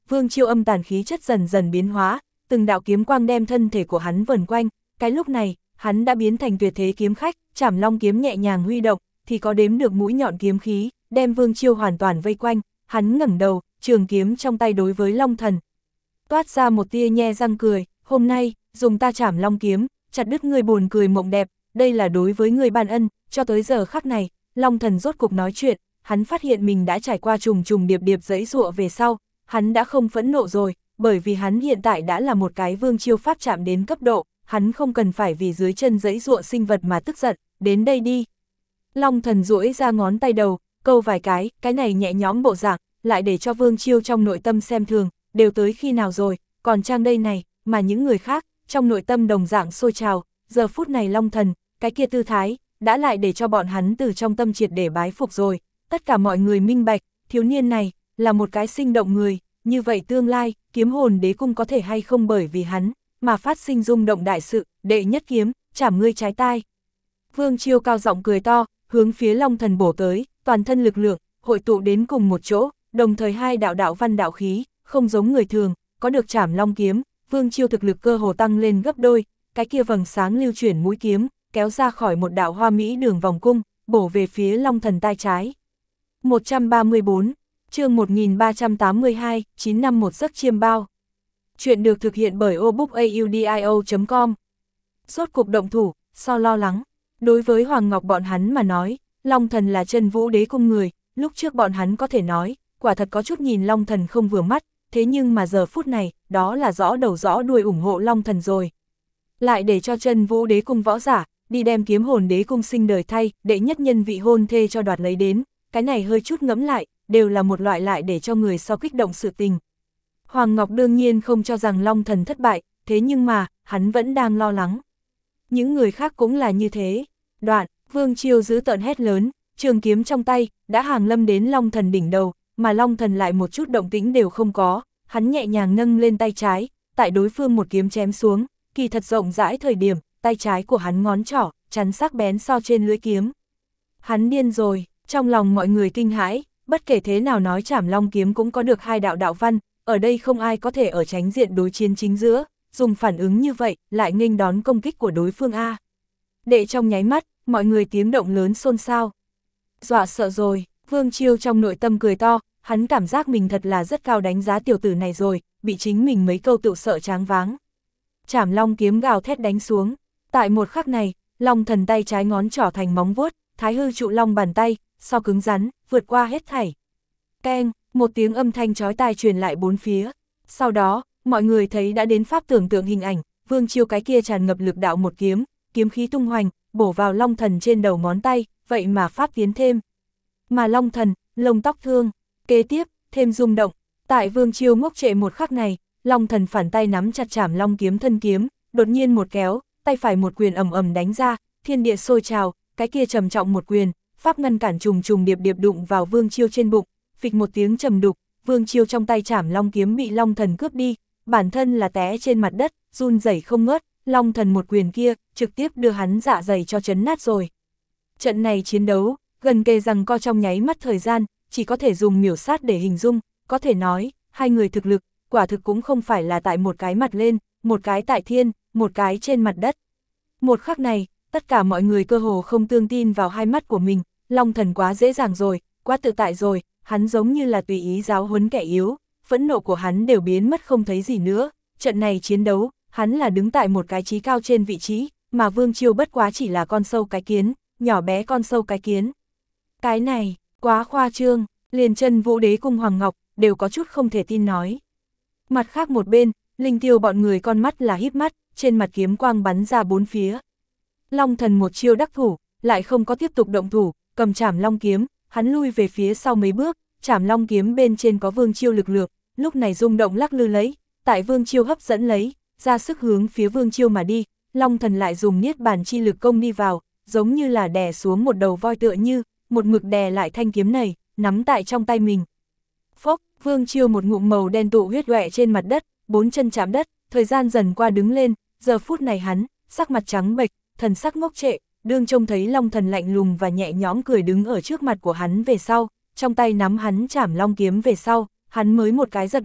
Vương Chiêu âm tàn khí chất dần dần biến hóa, từng đạo kiếm quang đem thân thể của hắn vần quanh, cái lúc này, hắn đã biến thành tuyệt thế kiếm khách, Trảm Long kiếm nhẹ nhàng huy động, thì có đếm được mũi nhọn kiếm khí, đem Vương Chiêu hoàn toàn vây quanh, hắn ngẩng đầu, trường kiếm trong tay đối với Long Thần. Toát ra một tia nhe răng cười, hôm nay, dùng ta Trảm Long kiếm, chặt đứt người buồn cười mộng đẹp, đây là đối với người ban ân, cho tới giờ khắc này, Long Thần rốt cục nói chuyện, hắn phát hiện mình đã trải qua trùng trùng điệp điệp dẫy dụa về sau, hắn đã không phẫn nộ rồi, bởi vì hắn hiện tại đã là một cái Vương Chiêu pháp chạm đến cấp độ, hắn không cần phải vì dưới chân dẫy dụa sinh vật mà tức giận, đến đây đi. Long Thần duỗi ra ngón tay đầu, câu vài cái, cái này nhẹ nhõm bộ dạng, lại để cho Vương Chiêu trong nội tâm xem thường, đều tới khi nào rồi, còn trang đây này, mà những người khác, trong nội tâm đồng dạng sôi trào, giờ phút này Long Thần, cái kia tư thái, đã lại để cho bọn hắn từ trong tâm triệt để bái phục rồi, tất cả mọi người minh bạch, thiếu niên này, là một cái sinh động người, như vậy tương lai, kiếm hồn đế cung có thể hay không bởi vì hắn, mà phát sinh rung động đại sự, đệ nhất kiếm, chảm ngươi trái tai. Vương Chiêu cao giọng cười to, hướng phía Long Thần bổ tới, toàn thân lực lượng, hội tụ đến cùng một chỗ, đồng thời hai đạo đạo văn đạo khí, không giống người thường, có được Trảm Long kiếm, Vương Chiêu thực lực cơ hồ tăng lên gấp đôi, cái kia vầng sáng lưu chuyển mũi kiếm, kéo ra khỏi một đạo hoa mỹ đường vòng cung, bổ về phía Long Thần tai trái. một trăm ba mươi tư, chương một nghìn ba trăm tám mươi hai, chín năm một giấc chiêm bao. Chuyện được thực hiện bởi obookaudio chấm com. Rốt cục động thủ, so lo lắng. Đối với Hoàng Ngọc bọn hắn mà nói, Long Thần là chân vũ đế cung người, lúc trước bọn hắn có thể nói, quả thật có chút nhìn Long Thần không vừa mắt, thế nhưng mà giờ phút này, đó là rõ đầu rõ đuôi ủng hộ Long Thần rồi. Lại để cho chân vũ đế cung võ giả, đi đem kiếm hồn đế cung sinh đời thay, đệ nhất nhân vị hôn thê cho đoạt lấy đến, cái này hơi chút ngẫm lại, đều là một loại lại để cho người so kích động sự tình. Hoàng Ngọc đương nhiên không cho rằng Long Thần thất bại, thế nhưng mà, hắn vẫn đang lo lắng. Những người khác cũng là như thế. Đoạn, Vương Chiêu giữ tợn hét lớn, trường kiếm trong tay, đã hàng lâm đến Long Thần đỉnh đầu, mà Long Thần lại một chút động tĩnh đều không có, hắn nhẹ nhàng nâng lên tay trái, tại đối phương một kiếm chém xuống, kỳ thật rộng rãi thời điểm, tay trái của hắn ngón trỏ, chắn sắc bén so trên lưỡi kiếm. Hắn điên rồi, trong lòng mọi người kinh hãi, bất kể thế nào nói Trảm Long kiếm cũng có được hai đạo đạo văn, ở đây không ai có thể ở tránh diện đối chiến chính giữa, dùng phản ứng như vậy, lại nghênh đón công kích của đối phương A. Đệ trong nháy mắt, mọi người tiếng động lớn xôn xao. Dọa sợ rồi, Vương Chiêu trong nội tâm cười to, hắn cảm giác mình thật là rất cao đánh giá tiểu tử này rồi, bị chính mình mấy câu tự sợ tráng váng. Trảm Long kiếm gào thét đánh xuống, tại một khắc này, Long Thần tay trái ngón trỏ thành móng vuốt, thái hư trụ long bàn tay, so cứng rắn, vượt qua hết thảy. Keng, một tiếng âm thanh chói tai truyền lại bốn phía. Sau đó, mọi người thấy đã đến pháp tưởng tượng hình ảnh, Vương Chiêu cái kia tràn ngập lực đạo một kiếm, kiếm khí tung hoành, bổ vào Long Thần trên đầu ngón tay, vậy mà pháp tiến thêm. Mà Long Thần, lông tóc thương, kế tiếp, thêm rung động. Tại Vương Chiêu ngốc trệ một khắc này, Long Thần phản tay nắm chặt Trảm Long kiếm thân kiếm, đột nhiên một kéo, tay phải một quyền ầm ầm đánh ra, thiên địa sôi trào, cái kia trầm trọng một quyền, pháp ngăn cản trùng trùng điệp điệp đụng vào Vương Chiêu trên bụng, phịch một tiếng trầm đục, Vương Chiêu trong tay Trảm Long kiếm bị Long Thần cướp đi, bản thân là té trên mặt đất, run rẩy không ngớt, Long Thần một quyền kia, trực tiếp đưa hắn dạ dày cho chấn nát rồi. Trận này chiến đấu, gần kề rằng co trong nháy mắt thời gian, chỉ có thể dùng miểu sát để hình dung, có thể nói, hai người thực lực, quả thực cũng không phải là tại một cái mặt lên, một cái tại thiên, một cái trên mặt đất. Một khắc này, tất cả mọi người cơ hồ không tương tin vào hai mắt của mình, Long Thần quá dễ dàng rồi, quá tự tại rồi, hắn giống như là tùy ý giáo huấn kẻ yếu, phẫn nộ của hắn đều biến mất không thấy gì nữa, trận này chiến đấu, hắn là đứng tại một cái trí cao trên vị trí, mà Vương Chiêu bất quá chỉ là con sâu cái kiến, nhỏ bé con sâu cái kiến. Cái này, quá khoa trương, liền chân vũ đế cung Hoàng Ngọc, đều có chút không thể tin nói. Mặt khác một bên, Linh Tiêu bọn người con mắt là híp mắt, trên mặt kiếm quang bắn ra bốn phía. Long Thần một chiêu đắc thủ, lại không có tiếp tục động thủ, cầm Trảm Long kiếm, hắn lui về phía sau mấy bước, Trảm Long kiếm bên trên có Vương Chiêu lực lượng, lúc này rung động lắc lư lấy, tại Vương Chiêu hấp dẫn lấy, ra sức hướng phía Vương Chiêu mà đi, Long Thần lại dùng niết bàn chi lực công đi vào, giống như là đè xuống một đầu voi tựa như, một mực đè lại thanh kiếm này, nắm tại trong tay mình. Phốc, Vương Chiêu một ngụm màu đen tụ huyết quẹ trên mặt đất, bốn chân chạm đất, thời gian dần qua đứng lên, giờ phút này hắn, sắc mặt trắng bệch, thần sắc ngốc trệ, đương trông thấy Long Thần lạnh lùng và nhẹ nhõm cười đứng ở trước mặt của hắn về sau, trong tay nắm hắn Trảm Long kiếm về sau, hắn mới một cái giật mình,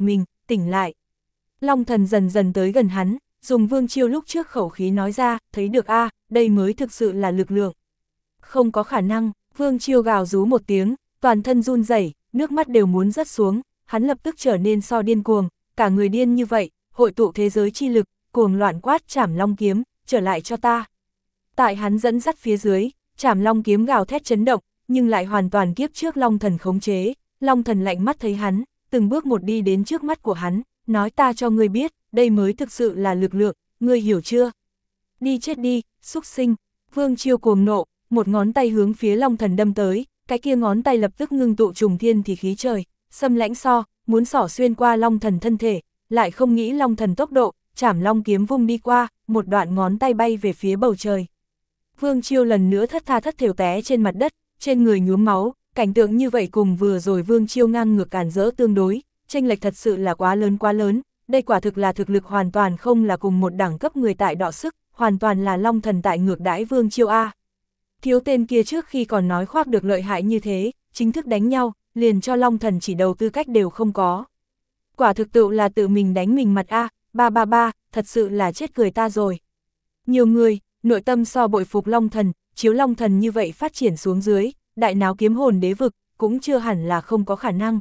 tỉnh lại. Long Thần dần dần tới gần hắn, dùng Vương Chiêu lúc trước khẩu khí nói ra, thấy được a, đây mới thực sự là lực lượng. Không có khả năng, Vương Chiêu gào rú một tiếng, toàn thân run rẩy, nước mắt đều muốn rớt xuống, hắn lập tức trở nên so điên cuồng, cả người điên như vậy, hội tụ thế giới chi lực, cuồng loạn quát Trảm Long kiếm, trở lại cho ta. Tại hắn dẫn dắt phía dưới, Trảm Long kiếm gào thét chấn động, nhưng lại hoàn toàn kiếp trước Long Thần khống chế. Long Thần lạnh mắt thấy hắn, từng bước một đi đến trước mắt của hắn, nói ta cho ngươi biết, đây mới thực sự là lực lượng, ngươi hiểu chưa? Đi chết đi, xúc sinh. Vương Chiêu cuồng nộ, một ngón tay hướng phía Long Thần đâm tới, cái kia ngón tay lập tức ngưng tụ trùng thiên thì khí trời, xâm lãnh so, muốn xỏ xuyên qua Long Thần thân thể, lại không nghĩ Long Thần tốc độ, Trảm Long kiếm vung đi qua, một đoạn ngón tay bay về phía bầu trời. Vương Chiêu lần nữa thất tha thất thểu té trên mặt đất, trên người nhuốm máu, cảnh tượng như vậy cùng vừa rồi Vương Chiêu ngang ngược càn rỡ tương đối, chênh lệch thật sự là quá lớn quá lớn, đây quả thực là thực lực hoàn toàn không là cùng một đẳng cấp người tại đọ sức, hoàn toàn là Long Thần tại ngược đãi Vương Chiêu a. Thiếu tên kia trước khi còn nói khoác được lợi hại như thế, chính thức đánh nhau, liền cho Long Thần chỉ đầu tư cách đều không có. Quả thực tự là tự mình đánh mình mặt a, ba ba ba, thật sự là chết cười ta rồi. Nhiều người, nội tâm so bội phục Long Thần, chiếu Long Thần như vậy phát triển xuống dưới, đại náo kiếm hồn đế vực, cũng chưa hẳn là không có khả năng.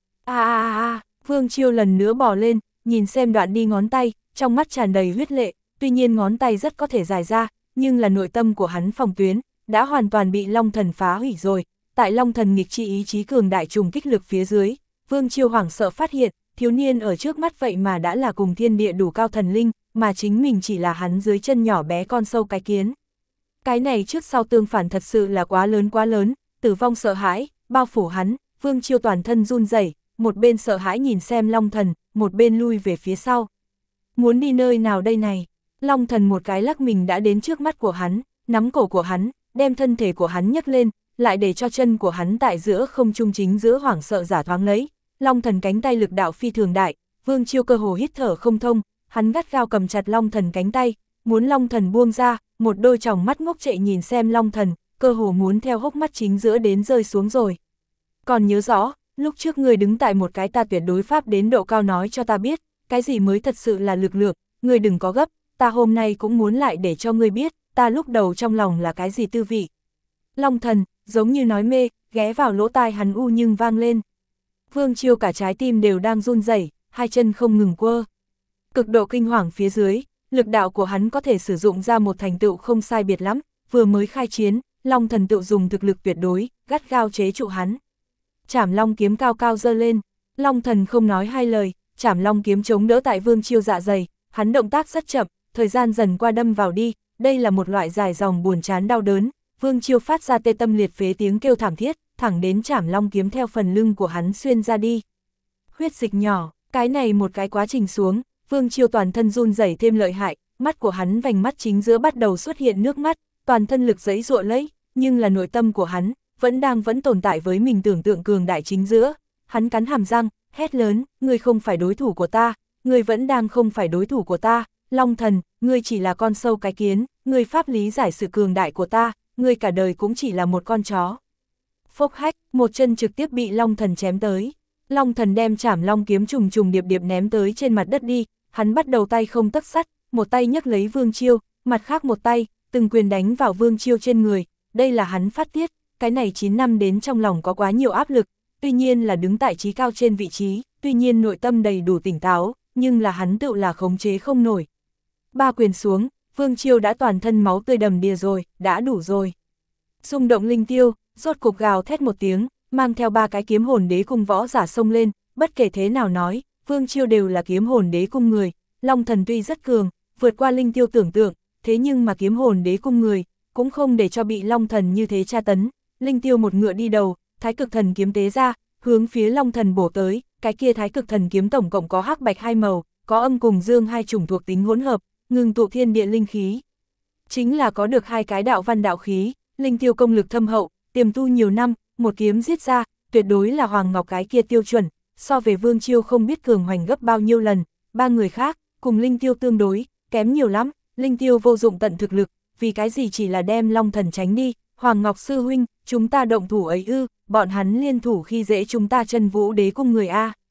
A a a, Vương Chiêu lần nữa bò lên, nhìn xem đoạn đi ngón tay, trong mắt tràn đầy huyết lệ, tuy nhiên ngón tay rất có thể dài ra, nhưng là nội tâm của hắn phòng tuyến, đã hoàn toàn bị Long Thần phá hủy rồi. Tại Long Thần nghịch chi ý chí cường đại trùng kích lực phía dưới, Vương Chiêu hoảng sợ phát hiện, thiếu niên ở trước mắt vậy mà đã là cùng thiên địa đủ cao thần linh, mà chính mình chỉ là hắn dưới chân nhỏ bé con sâu cái kiến. Cái này trước sau tương phản thật sự là quá lớn quá lớn, tử vong sợ hãi, bao phủ hắn, Vương Chiêu toàn thân run rẩy, một bên sợ hãi nhìn xem Long Thần, một bên lui về phía sau. Muốn đi nơi nào đây này? Long Thần một cái lắc mình đã đến trước mắt của hắn, nắm cổ của hắn, đem thân thể của hắn nhấc lên, lại để cho chân của hắn tại giữa không trung chính giữa hoảng sợ giả thoáng lấy. Long Thần cánh tay lực đạo phi thường đại, Vương Chiêu cơ hồ hít thở không thông, hắn gắt gao cầm chặt Long Thần cánh tay, muốn Long Thần buông ra, một đôi tròng mắt ngốc trệ nhìn xem Long Thần, cơ hồ muốn theo hốc mắt chính giữa đến rơi xuống rồi. Còn nhớ rõ, lúc trước người đứng tại một cái ta tuyệt đối pháp đến độ cao nói cho ta biết, cái gì mới thật sự là lực lượng, người đừng có gấp, ta hôm nay cũng muốn lại để cho ngươi biết, ta lúc đầu trong lòng là cái gì tư vị. Long Thần, giống như nói mê, ghé vào lỗ tai hắn u nhưng vang lên. Vương Chiêu cả trái tim đều đang run rẩy, hai chân không ngừng quơ. Cực độ kinh hoàng phía dưới, lực đạo của hắn có thể sử dụng ra một thành tựu không sai biệt lắm, vừa mới khai chiến, Long Thần tự dùng thực lực tuyệt đối, gắt gao chế trụ hắn. Trảm Long kiếm cao cao giơ lên, Long Thần không nói hai lời, Trảm Long kiếm chống đỡ tại Vương Chiêu dạ dày, hắn động tác rất chậm, thời gian dần qua đâm vào đi, đây là một loại dài dòng buồn chán đau đớn, Vương Chiêu phát ra tê tâm liệt phế tiếng kêu thảm thiết, thẳng đến Trảm Long kiếm theo phần lưng của hắn xuyên ra đi. Huyết dịch nhỏ, cái này một cái quá trình xuống, Vương Chiêu toàn thân run rẩy thêm lợi hại, mắt của hắn vành mắt chính giữa bắt đầu xuất hiện nước mắt, toàn thân lực giãy giụa lấy, nhưng là nội tâm của hắn vẫn đang vẫn tồn tại với mình tưởng tượng cường đại chính giữa. Hắn cắn hàm răng, hét lớn, ngươi không phải đối thủ của ta, ngươi vẫn đang không phải đối thủ của ta, Long Thần, ngươi chỉ là con sâu cái kiến, ngươi pháp lý giải sự cường đại của ta, ngươi cả đời cũng chỉ là một con chó. Phốc hách, một chân trực tiếp bị Long Thần chém tới. Long Thần đem Trảm Long kiếm trùng trùng điệp điệp ném tới trên mặt đất đi, hắn bắt đầu tay không tấc sắt, một tay nhấc lấy Vương Chiêu, mặt khác một tay, từng quyền đánh vào Vương Chiêu trên người, đây là hắn phát tiết, cái này chín năm đến trong lòng có quá nhiều áp lực, tuy nhiên là đứng tại trí cao trên vị trí, tuy nhiên nội tâm đầy đủ tỉnh táo, nhưng là hắn tự là khống chế không nổi. Ba quyền xuống, Vương Chiêu đã toàn thân máu tươi đầm đìa rồi, đã đủ rồi. Xung động linh tiêu, rốt cục gào thét một tiếng, mang theo ba cái kiếm hồn đế cung võ giả xông lên, bất kể thế nào nói, Vương Chiêu đều là kiếm hồn đế cung người, Long Thần tuy rất cường, vượt qua linh tiêu tưởng tượng, thế nhưng mà kiếm hồn đế cung người, cũng không để cho bị Long Thần như thế tra tấn. Linh tiêu một ngựa đi đầu, Thái Cực Thần kiếm tế ra, hướng phía Long Thần bổ tới, cái kia Thái Cực Thần kiếm tổng cộng có hắc bạch hai màu, có âm cùng dương hai chủng thuộc tính hỗn hợp, ngừng tụ thiên địa linh khí. Chính là có được hai cái đạo văn đạo khí, linh tiêu công lực thâm hậu, tiềm tu nhiều năm, một kiếm giết ra, tuyệt đối là Hoàng Ngọc cái kia tiêu chuẩn, so về Vương Chiêu không biết cường hoành gấp bao nhiêu lần, ba người khác, cùng linh tiêu tương đối, kém nhiều lắm, linh tiêu vô dụng tận thực lực, vì cái gì chỉ là đem Long Thần tránh đi. Hoàng Ngọc sư huynh, chúng ta động thủ ấy ư, bọn hắn liên thủ khi dễ chúng ta chân vũ đế cung người A.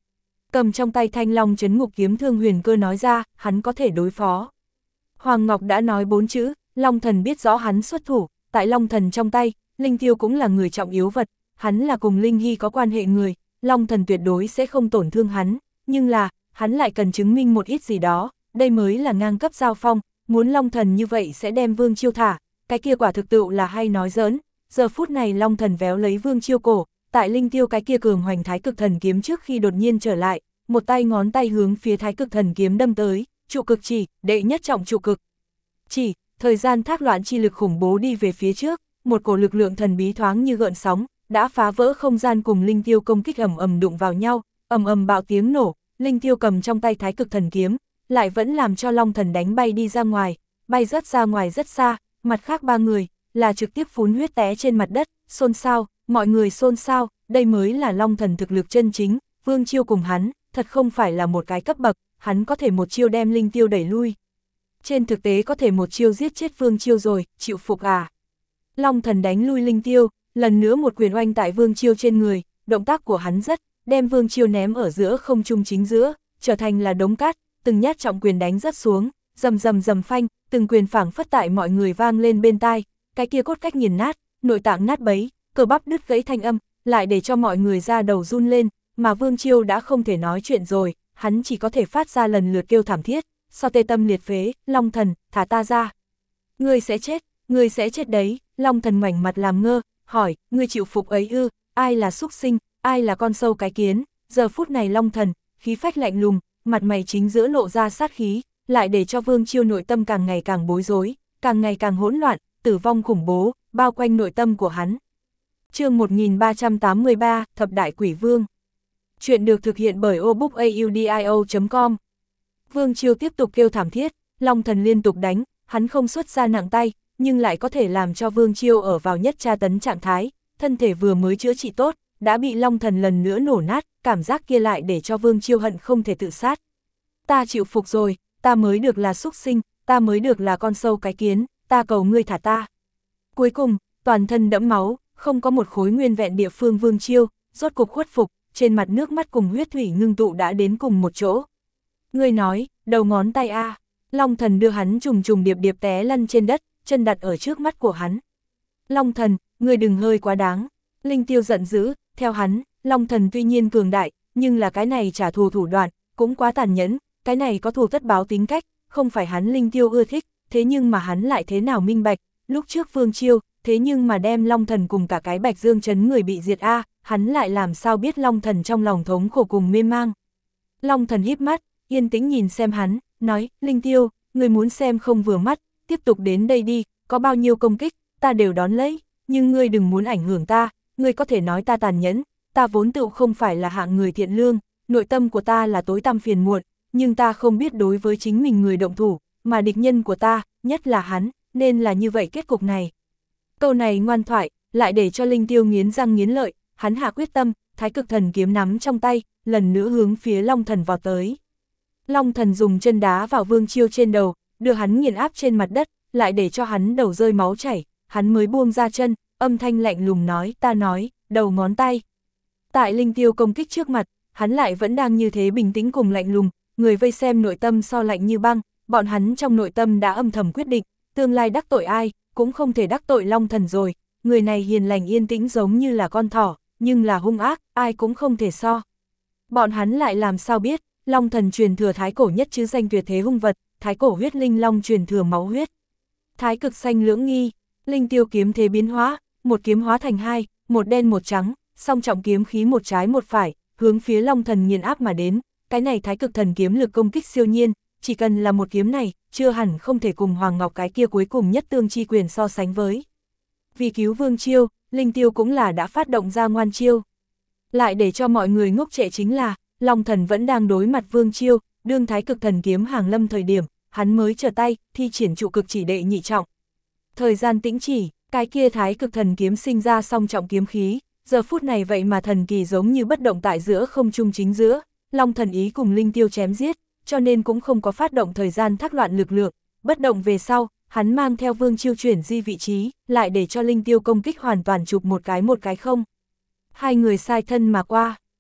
Cầm trong tay Thanh Long Chấn Ngục kiếm Thương Huyền Cơ nói ra, hắn có thể đối phó. Hoàng Ngọc đã nói bốn chữ, Long Thần biết rõ hắn xuất thủ, tại Long Thần trong tay, Linh Tiêu cũng là người trọng yếu vật, hắn là cùng Linh Hy có quan hệ người, Long Thần tuyệt đối sẽ không tổn thương hắn, nhưng là, hắn lại cần chứng minh một ít gì đó, đây mới là ngang cấp giao phong, muốn Long Thần như vậy sẽ đem Vương Chiêu thả, cái kia quả thực tựu là hay nói giỡn. Giờ phút này Long Thần véo lấy Vương Chiêu cổ, tại Linh Tiêu cái kia cường hoành Thái Cực Thần kiếm trước khi đột nhiên trở lại, một tay ngón tay hướng phía Thái Cực Thần kiếm đâm tới, trụ cực chỉ, đệ nhất trọng trụ cực. Chỉ, thời gian thác loạn chi lực khủng bố đi về phía trước, một cổ lực lượng thần bí thoáng như gợn sóng, đã phá vỡ không gian cùng Linh Tiêu công kích ầm ầm đụng vào nhau, ầm ầm bạo tiếng nổ, Linh Tiêu cầm trong tay Thái Cực Thần kiếm, lại vẫn làm cho Long Thần đánh bay đi ra ngoài, bay rất ra ngoài rất xa, mặt khác ba người là trực tiếp phun huyết té trên mặt đất, xôn xao, mọi người xôn xao, đây mới là Long Thần thực lực chân chính, Vương Chiêu cùng hắn, thật không phải là một cái cấp bậc, hắn có thể một chiêu đem Linh Tiêu đẩy lui. Trên thực tế có thể một chiêu giết chết Vương Chiêu rồi, chịu phục à. Long Thần đánh lui Linh Tiêu, lần nữa một quyền oanh tại Vương Chiêu trên người, động tác của hắn rất, đem Vương Chiêu ném ở giữa không trung chính giữa, trở thành là đống cát, từng nhát trọng quyền đánh rất xuống, rầm rầm rầm phanh, từng quyền phảng phất tại mọi người vang lên bên tai, cái kia cốt cách nghiền nát, nội tạng nát bấy, cơ bắp đứt gãy thanh âm, lại để cho mọi người ra đầu run lên, mà Vương Chiêu đã không thể nói chuyện rồi, hắn chỉ có thể phát ra lần lượt kêu thảm thiết, sau tê tâm liệt phế, Long Thần, thả ta ra. Ngươi sẽ chết, ngươi sẽ chết đấy, Long Thần ngoảnh mặt làm ngơ, hỏi, ngươi chịu phục ấy ư, ai là súc sinh, ai là con sâu cái kiến, giờ phút này Long Thần, khí phách lạnh lùng, mặt mày chính giữa lộ ra sát khí, lại để cho Vương Chiêu nội tâm càng ngày càng bối rối, càng ngày càng hỗn loạn, tử vong khủng bố, bao quanh nội tâm của hắn. Chương một nghìn ba trăm tám mươi ba, Thập Đại Quỷ Vương. Chuyện được thực hiện bởi obookaudio chấm com. Vương Chiêu tiếp tục kêu thảm thiết, Long Thần liên tục đánh, hắn không xuất ra nặng tay, nhưng lại có thể làm cho Vương Chiêu ở vào nhất tra tấn trạng thái, thân thể vừa mới chữa trị tốt, đã bị Long Thần lần nữa nổ nát, cảm giác kia lại để cho Vương Chiêu hận không thể tự sát. Ta chịu phục rồi, ta mới được là súc sinh, ta mới được là con sâu cái kiến, ta cầu ngươi thả ta. Cuối cùng, toàn thân đẫm máu, không có một khối nguyên vẹn địa phương Vương Chiêu, rốt cục khuất phục, trên mặt nước mắt cùng huyết thủy ngưng tụ đã đến cùng một chỗ. Ngươi nói, đầu ngón tay a. Long Thần đưa hắn trùng trùng điệp điệp té lăn trên đất, chân đặt ở trước mắt của hắn. Long Thần, ngươi đừng hơi quá đáng. Linh Tiêu giận dữ, theo hắn, Long Thần tuy nhiên cường đại, nhưng là cái này trả thù thủ đoạn, cũng quá tàn nhẫn, cái này có thù tất báo tính cách, không phải hắn Linh Tiêu ưa thích, thế nhưng mà hắn lại thế nào minh bạch, lúc trước Vương Chiêu, thế nhưng mà đem Long Thần cùng cả cái Bạch Dương Trấn người bị diệt a, hắn lại làm sao biết Long Thần trong lòng thống khổ cùng mê mang. Long Thần híp mắt, yên tĩnh nhìn xem hắn, nói, Linh Tiêu, người muốn xem không vừa mắt, tiếp tục đến đây đi, có bao nhiêu công kích, ta đều đón lấy, nhưng ngươi đừng muốn ảnh hưởng ta, ngươi có thể nói ta tàn nhẫn, ta vốn tựu không phải là hạng người thiện lương, nội tâm của ta là tối tăm phiền muộn, nhưng ta không biết đối với chính mình người động thủ, mà địch nhân của ta, nhất là hắn, nên là như vậy kết cục này. Câu này ngoan thoại, lại để cho Linh Tiêu nghiến răng nghiến lợi, hắn hạ quyết tâm, Thái Cực Thần kiếm nắm trong tay, lần nữa hướng phía Long Thần vào tới. Long Thần dùng chân đá vào Vương Chiêu trên đầu, đưa hắn nghiền áp trên mặt đất, lại để cho hắn đầu rơi máu chảy, hắn mới buông ra chân, âm thanh lạnh lùng nói, ta nói, đầu ngón tay. Tại Linh Tiêu công kích trước mặt, hắn lại vẫn đang như thế bình tĩnh cùng lạnh lùng, người vây xem nội tâm so lạnh như băng, bọn hắn trong nội tâm đã âm thầm quyết định, tương lai đắc tội ai, cũng không thể đắc tội Long Thần rồi, người này hiền lành yên tĩnh giống như là con thỏ, nhưng là hung ác, ai cũng không thể so. Bọn hắn lại làm sao biết, Long Thần truyền thừa thái cổ nhất chứ danh tuyệt thế hung vật, thái cổ huyết linh long truyền thừa máu huyết. Thái cực xanh lưỡng nghi, Linh Tiêu kiếm thế biến hóa, một kiếm hóa thành hai, một đen một trắng, song trọng kiếm khí một trái một phải, hướng phía Long Thần nghiền áp mà đến, cái này thái cực thần kiếm lực công kích siêu nhiên, chỉ cần là một kiếm này, chưa hẳn không thể cùng Hoàng Ngọc cái kia cuối cùng nhất tương chi quyền so sánh với. Vì cứu Vương Chiêu, Linh Tiêu cũng là đã phát động ra ngoan chiêu. Lại để cho mọi người ngốc trệ chính là, Long Thần vẫn đang đối mặt Vương Chiêu, đương thái cực thần kiếm hàng lâm thời điểm, hắn mới trở tay, thi triển trụ cực chỉ đệ nhị trọng. Thời gian tĩnh chỉ, cái kia thái cực thần kiếm sinh ra song trọng kiếm khí, giờ phút này vậy mà thần kỳ giống như bất động tại giữa không trung chính giữa, Long Thần ý cùng Linh Tiêu chém giết, cho nên cũng không có phát động thời gian thác loạn lực lượng, bất động về sau, hắn mang theo Vương Chiêu chuyển di vị trí, lại để cho Linh Tiêu công kích hoàn toàn chụp một cái một cái không. Hai người sai thân mà qua,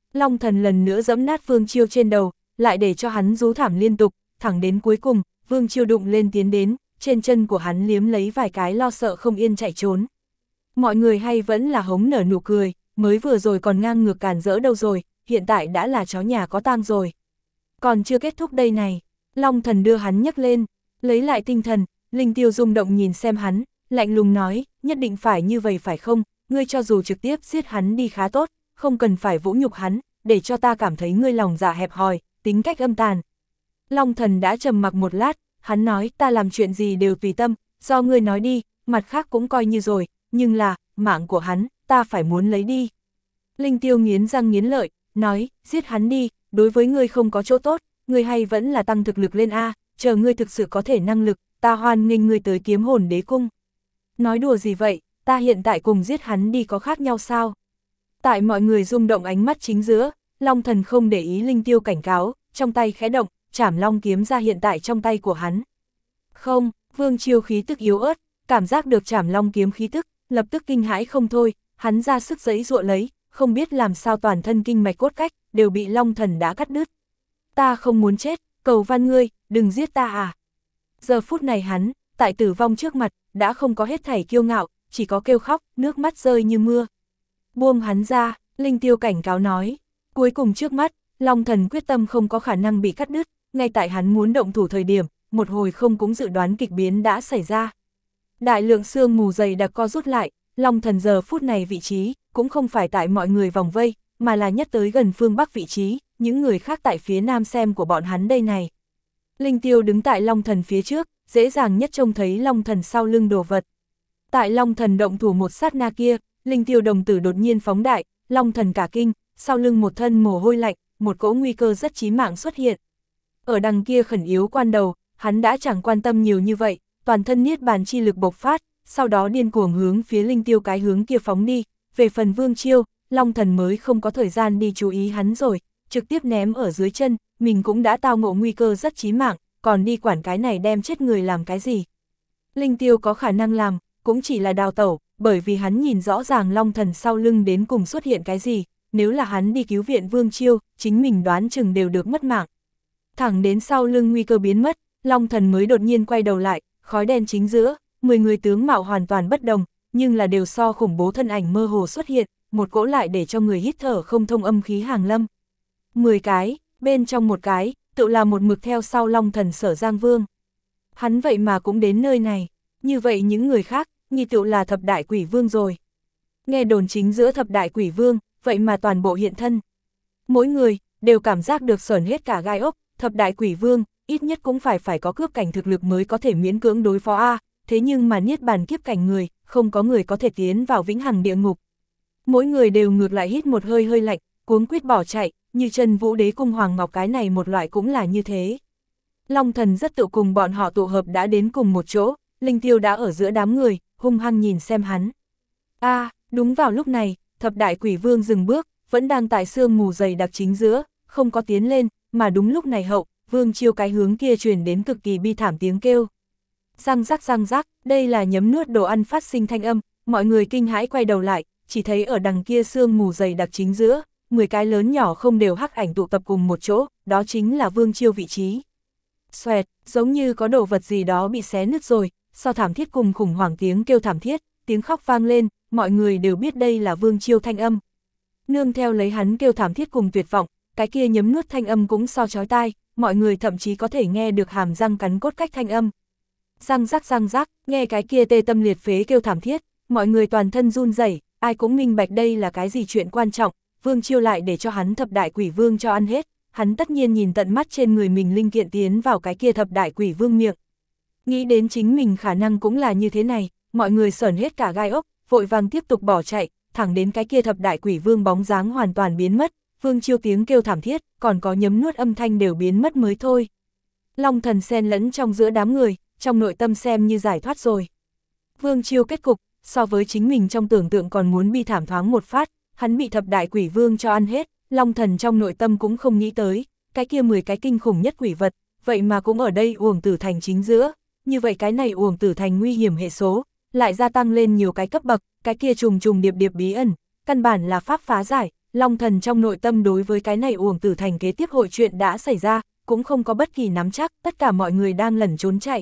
Long Thần lần nữa giẫm nát Vương Chiêu trên đầu, lại để cho hắn rú thảm liên tục, thẳng đến cuối cùng, Vương Chiêu đụng lên tiến đến, trên chân của hắn liếm lấy vài cái lo sợ không yên chạy trốn. Mọi người hay vẫn là hống nở nụ cười, mới vừa rồi còn ngang ngược càn rỡ đâu rồi, hiện tại đã là chó nhà có tang rồi. Còn chưa kết thúc đây này, Long Thần đưa hắn nhấc lên, lấy lại tinh thần, Linh Tiêu rung động nhìn xem hắn, lạnh lùng nói, nhất định phải như vậy phải không, ngươi cho dù trực tiếp giết hắn đi khá tốt, không cần phải vũ nhục hắn, để cho ta cảm thấy ngươi lòng dạ hẹp hòi, tính cách âm tàn. Long Thần đã trầm mặc một lát, hắn nói ta làm chuyện gì đều tùy tâm, do ngươi nói đi, mặt khác cũng coi như rồi, nhưng là, mạng của hắn, ta phải muốn lấy đi. Linh Tiêu nghiến răng nghiến lợi, nói, giết hắn đi, đối với ngươi không có chỗ tốt, ngươi hay vẫn là tăng thực lực lên A, chờ ngươi thực sự có thể năng lực, ta hoan nghênh ngươi tới kiếm hồn đế cung. Nói đùa gì vậy, ta hiện tại cùng giết hắn đi có khác nhau sao? Tại mọi người rung động ánh mắt chính giữa, Long Thần không để ý Linh Tiêu cảnh cáo, trong tay khẽ động, chảm long kiếm ra hiện tại trong tay của hắn. Không, Vương Chiêu khí tức yếu ớt, cảm giác được chảm long kiếm khí tức, lập tức kinh hãi không thôi, hắn ra sức giãy giụa lấy, không biết làm sao toàn thân kinh mạch cốt cách, đều bị Long Thần đã cắt đứt. Ta không muốn chết, cầu van ngươi, đừng giết ta à. Giờ phút này hắn, tại tử vong trước mặt, đã không có hết thảy kiêu ngạo, chỉ có kêu khóc, nước mắt rơi như mưa. Buông hắn ra, Linh Tiêu cảnh cáo nói. Cuối cùng trước mắt, Long Thần quyết tâm không có khả năng bị cắt đứt, ngay tại hắn muốn động thủ thời điểm, một hồi không cũng dự đoán kịch biến đã xảy ra. Đại lượng sương mù dày đặc co rút lại, Long Thần giờ phút này vị trí, cũng không phải tại mọi người vòng vây, mà là nhất tới gần phương Bắc vị trí, những người khác tại phía nam xem của bọn hắn đây này. Linh Tiêu đứng tại Long Thần phía trước, dễ dàng nhất trông thấy Long Thần sau lưng đồ vật. Tại Long Thần động thủ một sát na kia, Linh Tiêu đồng tử đột nhiên phóng đại, Long Thần cả kinh, sau lưng một thân mồ hôi lạnh, một cỗ nguy cơ rất chí mạng xuất hiện. Ở đằng kia khẩn yếu quan đầu, hắn đã chẳng quan tâm nhiều như vậy, toàn thân niết bàn chi lực bộc phát, sau đó điên cuồng hướng phía Linh Tiêu cái hướng kia phóng đi. Về phần Vương Chiêu, Long Thần mới không có thời gian đi chú ý hắn rồi, trực tiếp ném ở dưới chân, mình cũng đã tao ngộ nguy cơ rất chí mạng, còn đi quản cái này đem chết người làm cái gì. Linh Tiêu có khả năng làm, cũng chỉ là đào tẩu, bởi vì hắn nhìn rõ ràng Long Thần sau lưng đến cùng xuất hiện cái gì, nếu là hắn đi cứu viện Vương Chiêu, chính mình đoán chừng đều được mất mạng. Thẳng đến sau lưng nguy cơ biến mất, Long Thần mới đột nhiên quay đầu lại, khói đen chính giữa, mười người tướng mạo hoàn toàn bất đồng, nhưng là đều so khủng bố thân ảnh mơ hồ xuất hiện, một cỗ lại để cho người hít thở không thông âm khí hàng lâm. mười cái, bên trong một cái, tự là một mực theo sau Long Thần Sở Giang Vương. Hắn vậy mà cũng đến nơi này, như vậy những người khác, nghi tựu là thập đại quỷ vương rồi. Nghe đồn chính giữa thập đại quỷ vương, vậy mà toàn bộ hiện thân. Mỗi người, đều cảm giác được sởn hết cả gai ốc, thập đại quỷ vương, ít nhất cũng phải phải có cướp cảnh thực lực mới có thể miễn cưỡng đối phó A, thế nhưng mà niết bàn kiếp cảnh người, không có người có thể tiến vào vĩnh hằng địa ngục. Mỗi người đều ngược lại hít một hơi hơi lạnh, cuống quýt bỏ chạy, như Chân Vũ Đế cung Hoàng Ngọc cái này một loại cũng là như thế. Long Thần rất tự cùng bọn họ tụ hợp đã đến cùng một chỗ, Linh Tiêu đã ở giữa đám người, hung hăng nhìn xem hắn. A, à, đúng vào lúc này, thập đại quỷ vương dừng bước, vẫn đang tại sương mù dày đặc chính giữa, không có tiến lên, mà đúng lúc này hậu, Vương Chiêu cái hướng kia truyền đến cực kỳ bi thảm tiếng kêu. Răng rắc răng rắc, đây là nhấm nuốt đồ ăn phát sinh thanh âm, mọi người kinh hãi quay đầu lại, chỉ thấy ở đằng kia sương mù dày đặc chính giữa, mười cái lớn nhỏ không đều hắc ảnh tụ tập cùng một chỗ, đó chính là Vương Chiêu vị trí. Xoẹt, giống như có đồ vật gì đó bị xé nứt rồi, sau thảm thiết cùng khủng hoảng tiếng kêu thảm thiết, tiếng khóc vang lên, mọi người đều biết đây là Vương Chiêu thanh âm. Nương theo lấy hắn kêu thảm thiết cùng tuyệt vọng, cái kia nhấm nuốt thanh âm cũng so chói tai, mọi người thậm chí có thể nghe được hàm răng cắn cốt cách thanh âm. Răng rắc răng rắc, nghe cái kia tê tâm liệt phế kêu thảm thiết, mọi người toàn thân run rẩy, ai cũng minh bạch đây là cái gì chuyện quan trọng, Vương Chiêu lại để cho hắn thập đại quỷ vương cho ăn hết, hắn tất nhiên nhìn tận mắt trên người mình linh kiện tiến vào cái kia thập đại quỷ vương miệng. Nghĩ đến chính mình khả năng cũng là như thế này, mọi người sởn hết cả gai ốc, vội vàng tiếp tục bỏ chạy, thẳng đến cái kia thập đại quỷ vương bóng dáng hoàn toàn biến mất, Vương Chiêu tiếng kêu thảm thiết, còn có nhấm nuốt âm thanh đều biến mất mới thôi. Long Thần xen lẫn trong giữa đám người, trong nội tâm xem như giải thoát rồi. Vương Chiêu kết cục, so với chính mình trong tưởng tượng còn muốn bi thảm thoáng một phát, hắn bị thập đại quỷ vương cho ăn hết, Long Thần trong nội tâm cũng không nghĩ tới, cái kia mười cái kinh khủng nhất quỷ vật, vậy mà cũng ở đây Uổng Tử Thành chính giữa, như vậy cái này Uổng Tử Thành nguy hiểm hệ số, lại gia tăng lên nhiều cái cấp bậc, cái kia trùng trùng điệp điệp bí ẩn, căn bản là pháp phá giải, Long Thần trong nội tâm đối với cái này Uổng Tử Thành kế tiếp hội chuyện đã xảy ra, cũng không có bất kỳ nắm chắc, tất cả mọi người đang lẩn trốn chạy.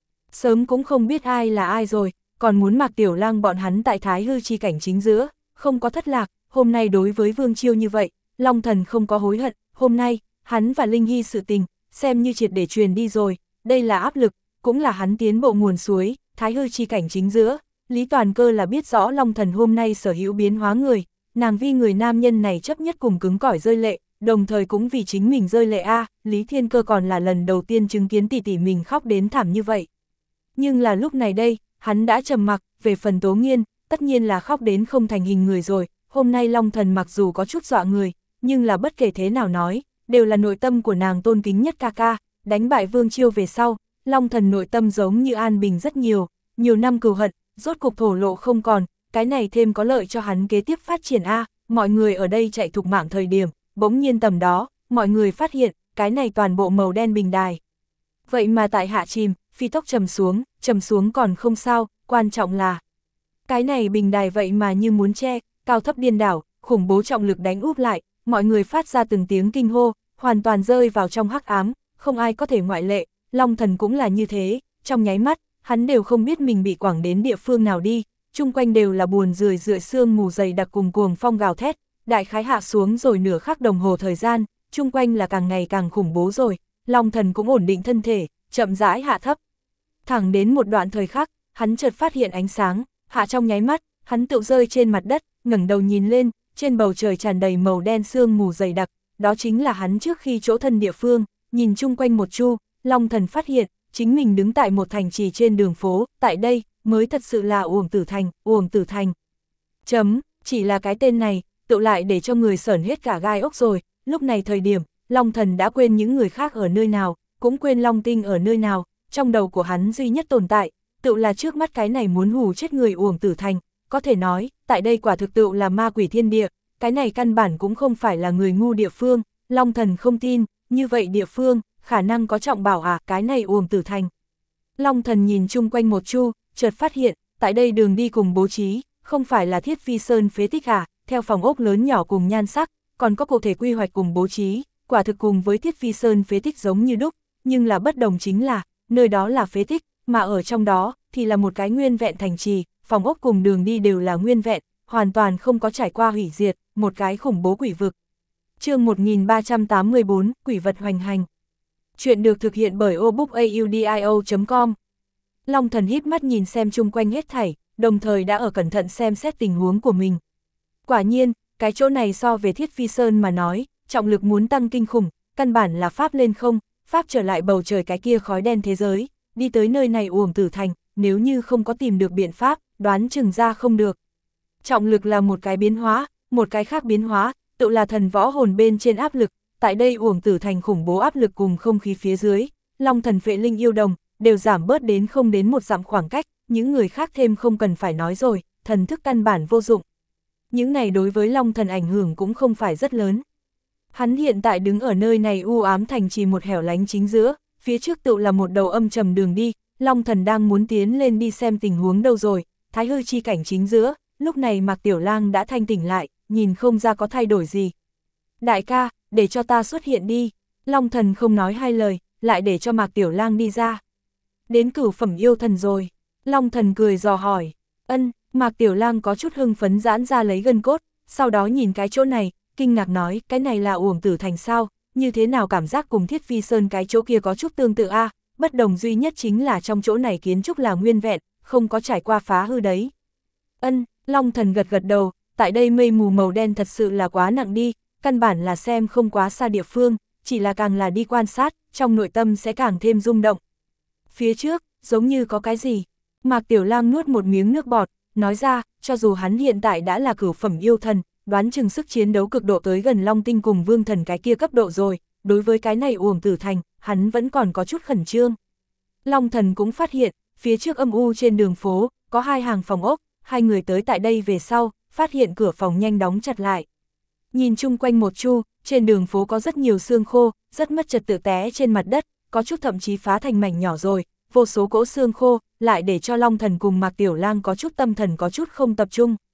Sớm cũng không biết ai là ai rồi, còn muốn Mạc Tiểu Lang bọn hắn tại Thái Hư chi cảnh chính giữa, không có thất lạc, hôm nay đối với Vương Chiêu như vậy, Long Thần không có hối hận, hôm nay, hắn và Linh Hy sự tình, xem như triệt để truyền đi rồi, đây là áp lực, cũng là hắn tiến bộ nguồn suối, Thái Hư chi cảnh chính giữa, Lý Toàn Cơ là biết rõ Long Thần hôm nay sở hữu biến hóa người, nàng vì người nam nhân này chấp nhất cùng cứng cỏi rơi lệ, đồng thời cũng vì chính mình rơi lệ a, Lý Thiên Cơ còn là lần đầu tiên chứng kiến tỷ tỷ mình khóc đến thảm như vậy. Nhưng là lúc này đây, hắn đã trầm mặc, về phần Tố Nghiên, tất nhiên là khóc đến không thành hình người rồi, hôm nay Long Thần mặc dù có chút dọa người, nhưng là bất kể thế nào nói, đều là nội tâm của nàng tôn kính nhất ca ca, đánh bại Vương Chiêu về sau, Long Thần nội tâm giống như an bình rất nhiều, nhiều năm cừu hận, rốt cục thổ lộ không còn, cái này thêm có lợi cho hắn kế tiếp phát triển a, mọi người ở đây chạy thục mạng thời điểm, bỗng nhiên tầm đó, mọi người phát hiện, cái này toàn bộ màu đen bình đài. Vậy mà tại hạ chìm, phi tốc trầm xuống, trầm xuống còn không sao, quan trọng là cái này bình đài vậy mà như muốn che, cao thấp điên đảo, khủng bố trọng lực đánh úp lại, mọi người phát ra từng tiếng kinh hô, hoàn toàn rơi vào trong hắc ám, không ai có thể ngoại lệ, Long Thần cũng là như thế, trong nháy mắt, hắn đều không biết mình bị quẳng đến địa phương nào đi, chung quanh đều là buồn rười rượi sương mù dày đặc cùng cuồng phong gào thét, đại khái hạ xuống rồi nửa khắc đồng hồ thời gian, chung quanh là càng ngày càng khủng bố rồi, Long Thần cũng ổn định thân thể, chậm rãi hạ thấp. Thẳng đến một đoạn thời khắc, hắn chợt phát hiện ánh sáng, hạ trong nháy mắt, hắn tự rơi trên mặt đất, ngẩng đầu nhìn lên, trên bầu trời tràn đầy màu đen sương mù dày đặc, đó chính là hắn trước khi chỗ thân địa phương, nhìn chung quanh một chu, Long Thần phát hiện, chính mình đứng tại một thành trì trên đường phố, tại đây, mới thật sự là Uổng Tử Thành, Uổng Tử Thành. Chấm, chỉ là cái tên này, tự lại để cho người sởn hết cả gai ốc rồi, lúc này thời điểm, Long Thần đã quên những người khác ở nơi nào, cũng quên Long Tinh ở nơi nào, trong đầu của hắn duy nhất tồn tại, tự là trước mắt cái này muốn hù chết người Uổng Tử Thành, có thể nói, tại đây quả thực tự là ma quỷ thiên địa, cái này căn bản cũng không phải là người ngu địa phương, Long Thần không tin, như vậy địa phương, khả năng có trọng bảo à, cái này Uổng Tử Thành. Long Thần nhìn chung quanh một chu, chợt phát hiện, tại đây đường đi cùng bố trí, không phải là Thiết Phi Sơn phế tích à, theo phòng ốc lớn nhỏ cùng nhan sắc, còn có cụ thể quy hoạch cùng bố trí, quả thực cùng với Thiết Phi Sơn phế tích giống như đúc, nhưng là bất đồng chính là, nơi đó là phế tích, mà ở trong đó, thì là một cái nguyên vẹn thành trì, phòng ốc cùng đường đi đều là nguyên vẹn, hoàn toàn không có trải qua hủy diệt, một cái khủng bố quỷ vực. Chương một nghìn ba trăm tám mươi bốn, quỷ vật hoành hành. Chuyện được thực hiện bởi obookaudio chấm com. Long Thần híp mắt nhìn xem chung quanh hết thảy, đồng thời đã ở cẩn thận xem xét tình huống của mình. Quả nhiên, cái chỗ này so về Thiết Phi Sơn mà nói, trọng lực muốn tăng kinh khủng, căn bản là pháp lên không, pháp trở lại bầu trời cái kia khói đen thế giới, đi tới nơi này Uổng Tử Thành, nếu như không có tìm được biện pháp, đoán chừng ra không được. Trọng lực là một cái biến hóa, một cái khác biến hóa, tự là thần võ hồn bên trên áp lực, tại đây Uổng Tử Thành khủng bố áp lực cùng không khí phía dưới, Long Thần Phệ Linh yêu đồng, đều giảm bớt đến không đến một dặm khoảng cách, những người khác thêm không cần phải nói rồi, thần thức căn bản vô dụng. Những này đối với Long Thần ảnh hưởng cũng không phải rất lớn. Hắn hiện tại đứng ở nơi này u ám thành trì một hẻo lánh chính giữa, phía trước tự là một đầu âm trầm đường đi, Long Thần đang muốn tiến lên đi xem tình huống đâu rồi, Thái Hư chi cảnh chính giữa, lúc này Mạc Tiểu Lang đã thanh tỉnh lại, nhìn không ra có thay đổi gì. Đại ca, để cho ta xuất hiện đi, Long Thần không nói hai lời, lại để cho Mạc Tiểu Lang đi ra. Đến cửu phẩm yêu thần rồi, Long Thần cười dò hỏi, ân, Mạc Tiểu Lang có chút hưng phấn giãn ra lấy gân cốt, sau đó nhìn cái chỗ này, kinh ngạc nói, cái này là Uổng Tử Thành sao, như thế nào cảm giác cùng Thiết Phi Sơn cái chỗ kia có chút tương tự a, à? Bất đồng duy nhất chính là trong chỗ này kiến trúc là nguyên vẹn, không có trải qua phá hư đấy. Ân, Long Thần gật gật đầu, tại đây mây mù màu đen thật sự là quá nặng đi, căn bản là xem không quá xa địa phương, chỉ là càng là đi quan sát, trong nội tâm sẽ càng thêm rung động. Phía trước, giống như có cái gì, Mạc Tiểu Lang nuốt một miếng nước bọt, nói ra, cho dù hắn hiện tại đã là cửu phẩm yêu thần, đoán chừng sức chiến đấu cực độ tới gần Long Tinh cùng Vương Thần cái kia cấp độ rồi, đối với cái này Uổng Tử Thành, hắn vẫn còn có chút khẩn trương. Long Thần cũng phát hiện, phía trước âm u trên đường phố, có hai hàng phòng ốc, hai người tới tại đây về sau, phát hiện cửa phòng nhanh đóng chặt lại. Nhìn chung quanh một chu, trên đường phố có rất nhiều xương khô, rất mất trật tự té trên mặt đất, có chút thậm chí phá thành mảnh nhỏ rồi, vô số cỗ xương khô, lại để cho Long Thần cùng Mạc Tiểu Lang có chút tâm thần có chút không tập trung.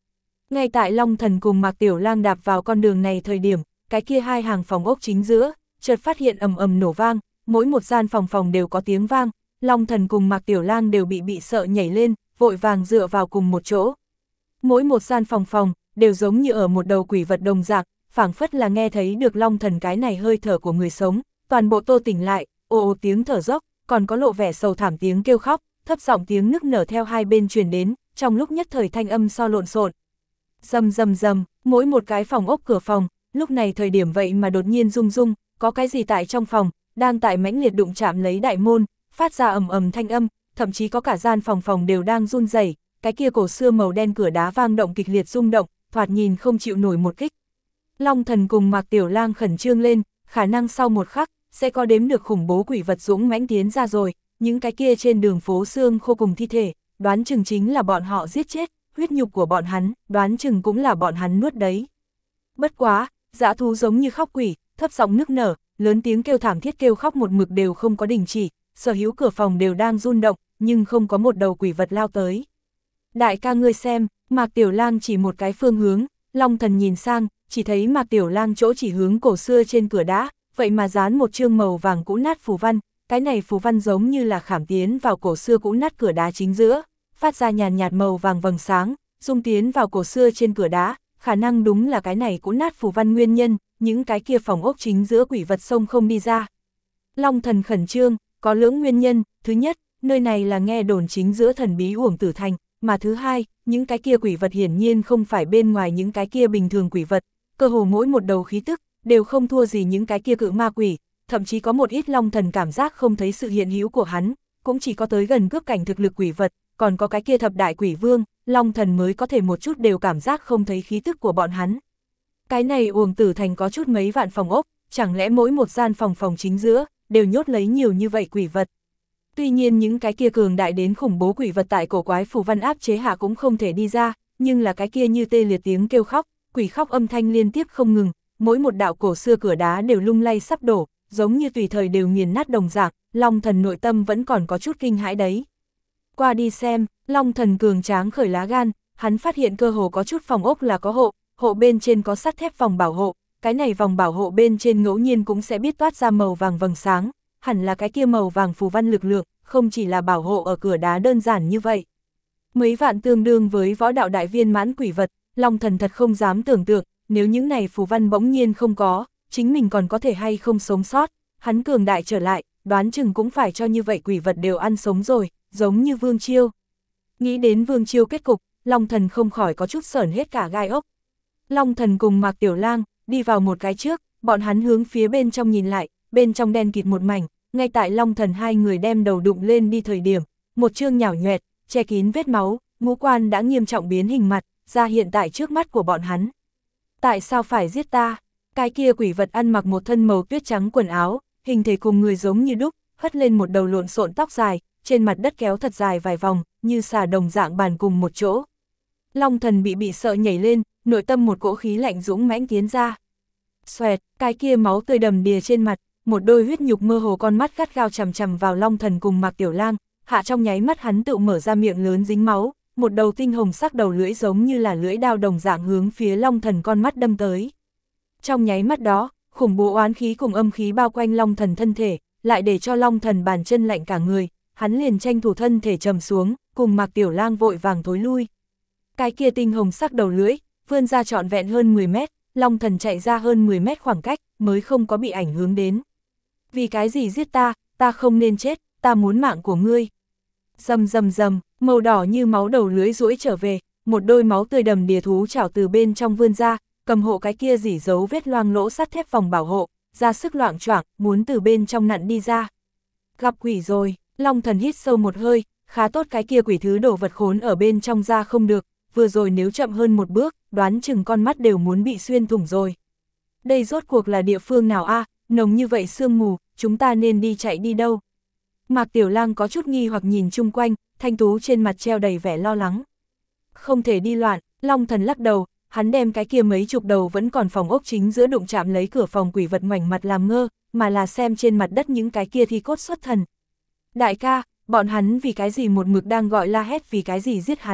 Ngay tại Long Thần cùng Mạc Tiểu Lang đạp vào con đường này thời điểm, cái kia hai hàng phòng ốc chính giữa, chợt phát hiện ầm ầm nổ vang, mỗi một gian phòng phòng đều có tiếng vang, Long Thần cùng Mạc Tiểu Lang đều bị bị sợ nhảy lên, vội vàng dựa vào cùng một chỗ. Mỗi một gian phòng phòng, đều giống như ở một đầu quỷ vật đồng dạng, phảng phất là nghe thấy được Long Thần cái này hơi thở của người sống, toàn bộ tô tỉnh lại, ồ ồ tiếng thở dốc, còn có lộ vẻ sầu thảm tiếng kêu khóc, thấp giọng tiếng nức nở theo hai bên truyền đến, trong lúc nhất thời thanh âm so lộn xộn. Rầm rầm rầm, mỗi một cái phòng ốc cửa phòng, lúc này thời điểm vậy mà đột nhiên rung rung, có cái gì tại trong phòng, đang tại mãnh liệt đụng chạm lấy đại môn, phát ra ầm ầm thanh âm, thậm chí có cả gian phòng phòng đều đang run rẩy, cái kia cổ xưa màu đen cửa đá vang động kịch liệt rung động, thoạt nhìn không chịu nổi một kích. Long Thần cùng Mạc Tiểu Lang khẩn trương lên, khả năng sau một khắc, sẽ có đếm được khủng bố quỷ vật dũng mãnh tiến ra rồi, những cái kia trên đường phố xương khô cùng thi thể, đoán chừng chính là bọn họ giết chết, huyết nhục của bọn hắn, đoán chừng cũng là bọn hắn nuốt đấy. Bất quá, dã thú giống như khóc quỷ, thấp giọng nức nở, lớn tiếng kêu thảm thiết kêu khóc một mực đều không có đình chỉ, sở hữu cửa phòng đều đang rung động, nhưng không có một đầu quỷ vật lao tới. Đại ca ngươi xem, Mạc Tiểu Lang chỉ một cái phương hướng, Long Thần nhìn sang, chỉ thấy Mạc Tiểu Lang chỗ chỉ hướng cổ xưa trên cửa đá, vậy mà dán một chương màu vàng cũ nát phù văn, cái này phù văn giống như là khảm tiến vào cổ xưa cũ nát cửa đá chính giữa, phát ra nhàn nhạt màu vàng vầng sáng, dung tiến vào cổ xưa trên cửa đá, khả năng đúng là cái này cũ nát phù văn nguyên nhân, những cái kia phòng ốc chính giữa quỷ vật sông không đi ra. Long Thần khẩn trương, có lưỡng nguyên nhân, thứ nhất, nơi này là nghe đồn chính giữa thần bí Uổng Tử Thành, mà thứ hai, những cái kia quỷ vật hiển nhiên không phải bên ngoài những cái kia bình thường quỷ vật, cơ hồ mỗi một đầu khí tức, đều không thua gì những cái kia cự ma quỷ, thậm chí có một ít Long Thần cảm giác không thấy sự hiện hữu của hắn, cũng chỉ có tới gần cướp cảnh thực lực quỷ vật, còn có cái kia thập đại quỷ vương, Long Thần mới có thể một chút đều cảm giác không thấy khí tức của bọn hắn. Cái này Uổng Tử Thành có chút mấy vạn phòng ốc, chẳng lẽ mỗi một gian phòng phòng chính giữa, đều nhốt lấy nhiều như vậy quỷ vật. Tuy nhiên những cái kia cường đại đến khủng bố quỷ vật tại cổ quái phù văn áp chế hạ cũng không thể đi ra, nhưng là cái kia như tê liệt tiếng kêu khóc, quỷ khóc âm thanh liên tiếp không ngừng, mỗi một đạo cổ xưa cửa đá đều lung lay sắp đổ, giống như tùy thời đều nghiền nát đồng dạng, Long Thần nội tâm vẫn còn có chút kinh hãi đấy. Qua đi xem, Long Thần cường tráng khởi lá gan, hắn phát hiện cơ hồ có chút phòng ốc là có hộ, hộ bên trên có sắt thép vòng bảo hộ, cái này vòng bảo hộ bên trên ngẫu nhiên cũng sẽ biết toát ra màu vàng vầng sáng, hẳn là cái kia màu vàng phù văn lực lượng, không chỉ là bảo hộ ở cửa đá đơn giản như vậy. Mấy vạn tương đương với võ đạo đại viên mãn quỷ vật, Long Thần thật không dám tưởng tượng, nếu những này phù văn bỗng nhiên không có, chính mình còn có thể hay không sống sót, hắn cường đại trở lại, đoán chừng cũng phải cho như vậy quỷ vật đều ăn sống rồi, giống như Vương Chiêu. Nghĩ đến Vương Chiêu kết cục, Long Thần không khỏi có chút sởn hết cả gai ốc. Long Thần cùng Mạc Tiểu Lang đi vào một cái trước, bọn hắn hướng phía bên trong nhìn lại, bên trong đen kịt một mảnh, ngay tại Long Thần hai người đem đầu đụng lên đi thời điểm, một chương nhão nhoẹt, che kín vết máu, ngũ quan đã nghiêm trọng biến hình mặt, ra hiện tại trước mắt của bọn hắn. Tại sao phải giết ta? Cái kia quỷ vật ăn mặc một thân màu tuyết trắng quần áo, hình thể cùng người giống như đúc, hất lên một đầu lộn xộn tóc dài, trên mặt đất kéo thật dài vài vòng, như xà đồng dạng bàn cùng một chỗ. Long Thần bị bị sợ nhảy lên, nội tâm một cỗ khí lạnh dũng mãnh tiến ra. Xoẹt, cái kia máu tươi đầm đìa trên mặt, một đôi huyết nhục mơ hồ con mắt gắt gao chằm chằm vào Long Thần cùng Mạc Tiểu Lang, hạ trong nháy mắt hắn tự mở ra miệng lớn dính máu, một đầu tinh hồng sắc đầu lưỡi giống như là lưỡi đao đồng dạng hướng phía Long Thần con mắt đâm tới. Trong nháy mắt đó, khủng bố oán khí cùng âm khí bao quanh Long Thần thân thể, lại để cho Long Thần bàn chân lạnh cả người, hắn liền tranh thủ thân thể trầm xuống, cùng Mạc Tiểu Lang vội vàng thối lui. Cái kia tinh hồng sắc đầu lưỡi, vươn ra trọn vẹn hơn mười mét, Long Thần chạy ra hơn mười mét khoảng cách, mới không có bị ảnh hưởng đến. Vì cái gì giết ta, ta không nên chết, ta muốn mạng của ngươi. Rầm rầm rầm, màu đỏ như máu đầu lưỡi duỗi trở về, một đôi máu tươi đầm đìa thú chảo từ bên trong vươn ra, cầm hộ cái kia dỉ dấu vết loang lỗ sắt thép vòng bảo hộ, ra sức loạng choạng, muốn từ bên trong nặn đi ra. Gặp quỷ rồi, Long Thần hít sâu một hơi, khá tốt cái kia quỷ thứ đồ vật khốn ở bên trong ra không được, vừa rồi nếu chậm hơn một bước, đoán chừng con mắt đều muốn bị xuyên thủng rồi. Đây rốt cuộc là địa phương nào a? À, nồng như vậy sương mù, chúng ta nên đi chạy đi đâu? Mạc Tiểu Lang có chút nghi hoặc nhìn chung quanh, thanh tú trên mặt treo đầy vẻ lo lắng. Không thể đi loạn, Long Thần lắc đầu, hắn đem cái kia mấy chục đầu vẫn còn phòng ốc chính giữa đụng chạm lấy cửa phòng quỷ vật ngoảnh mặt làm ngơ, mà là xem trên mặt đất những cái kia thi cốt xuất thần. Đại ca, bọn hắn vì cái gì một mực đang gọi la hét vì cái gì giết hắn,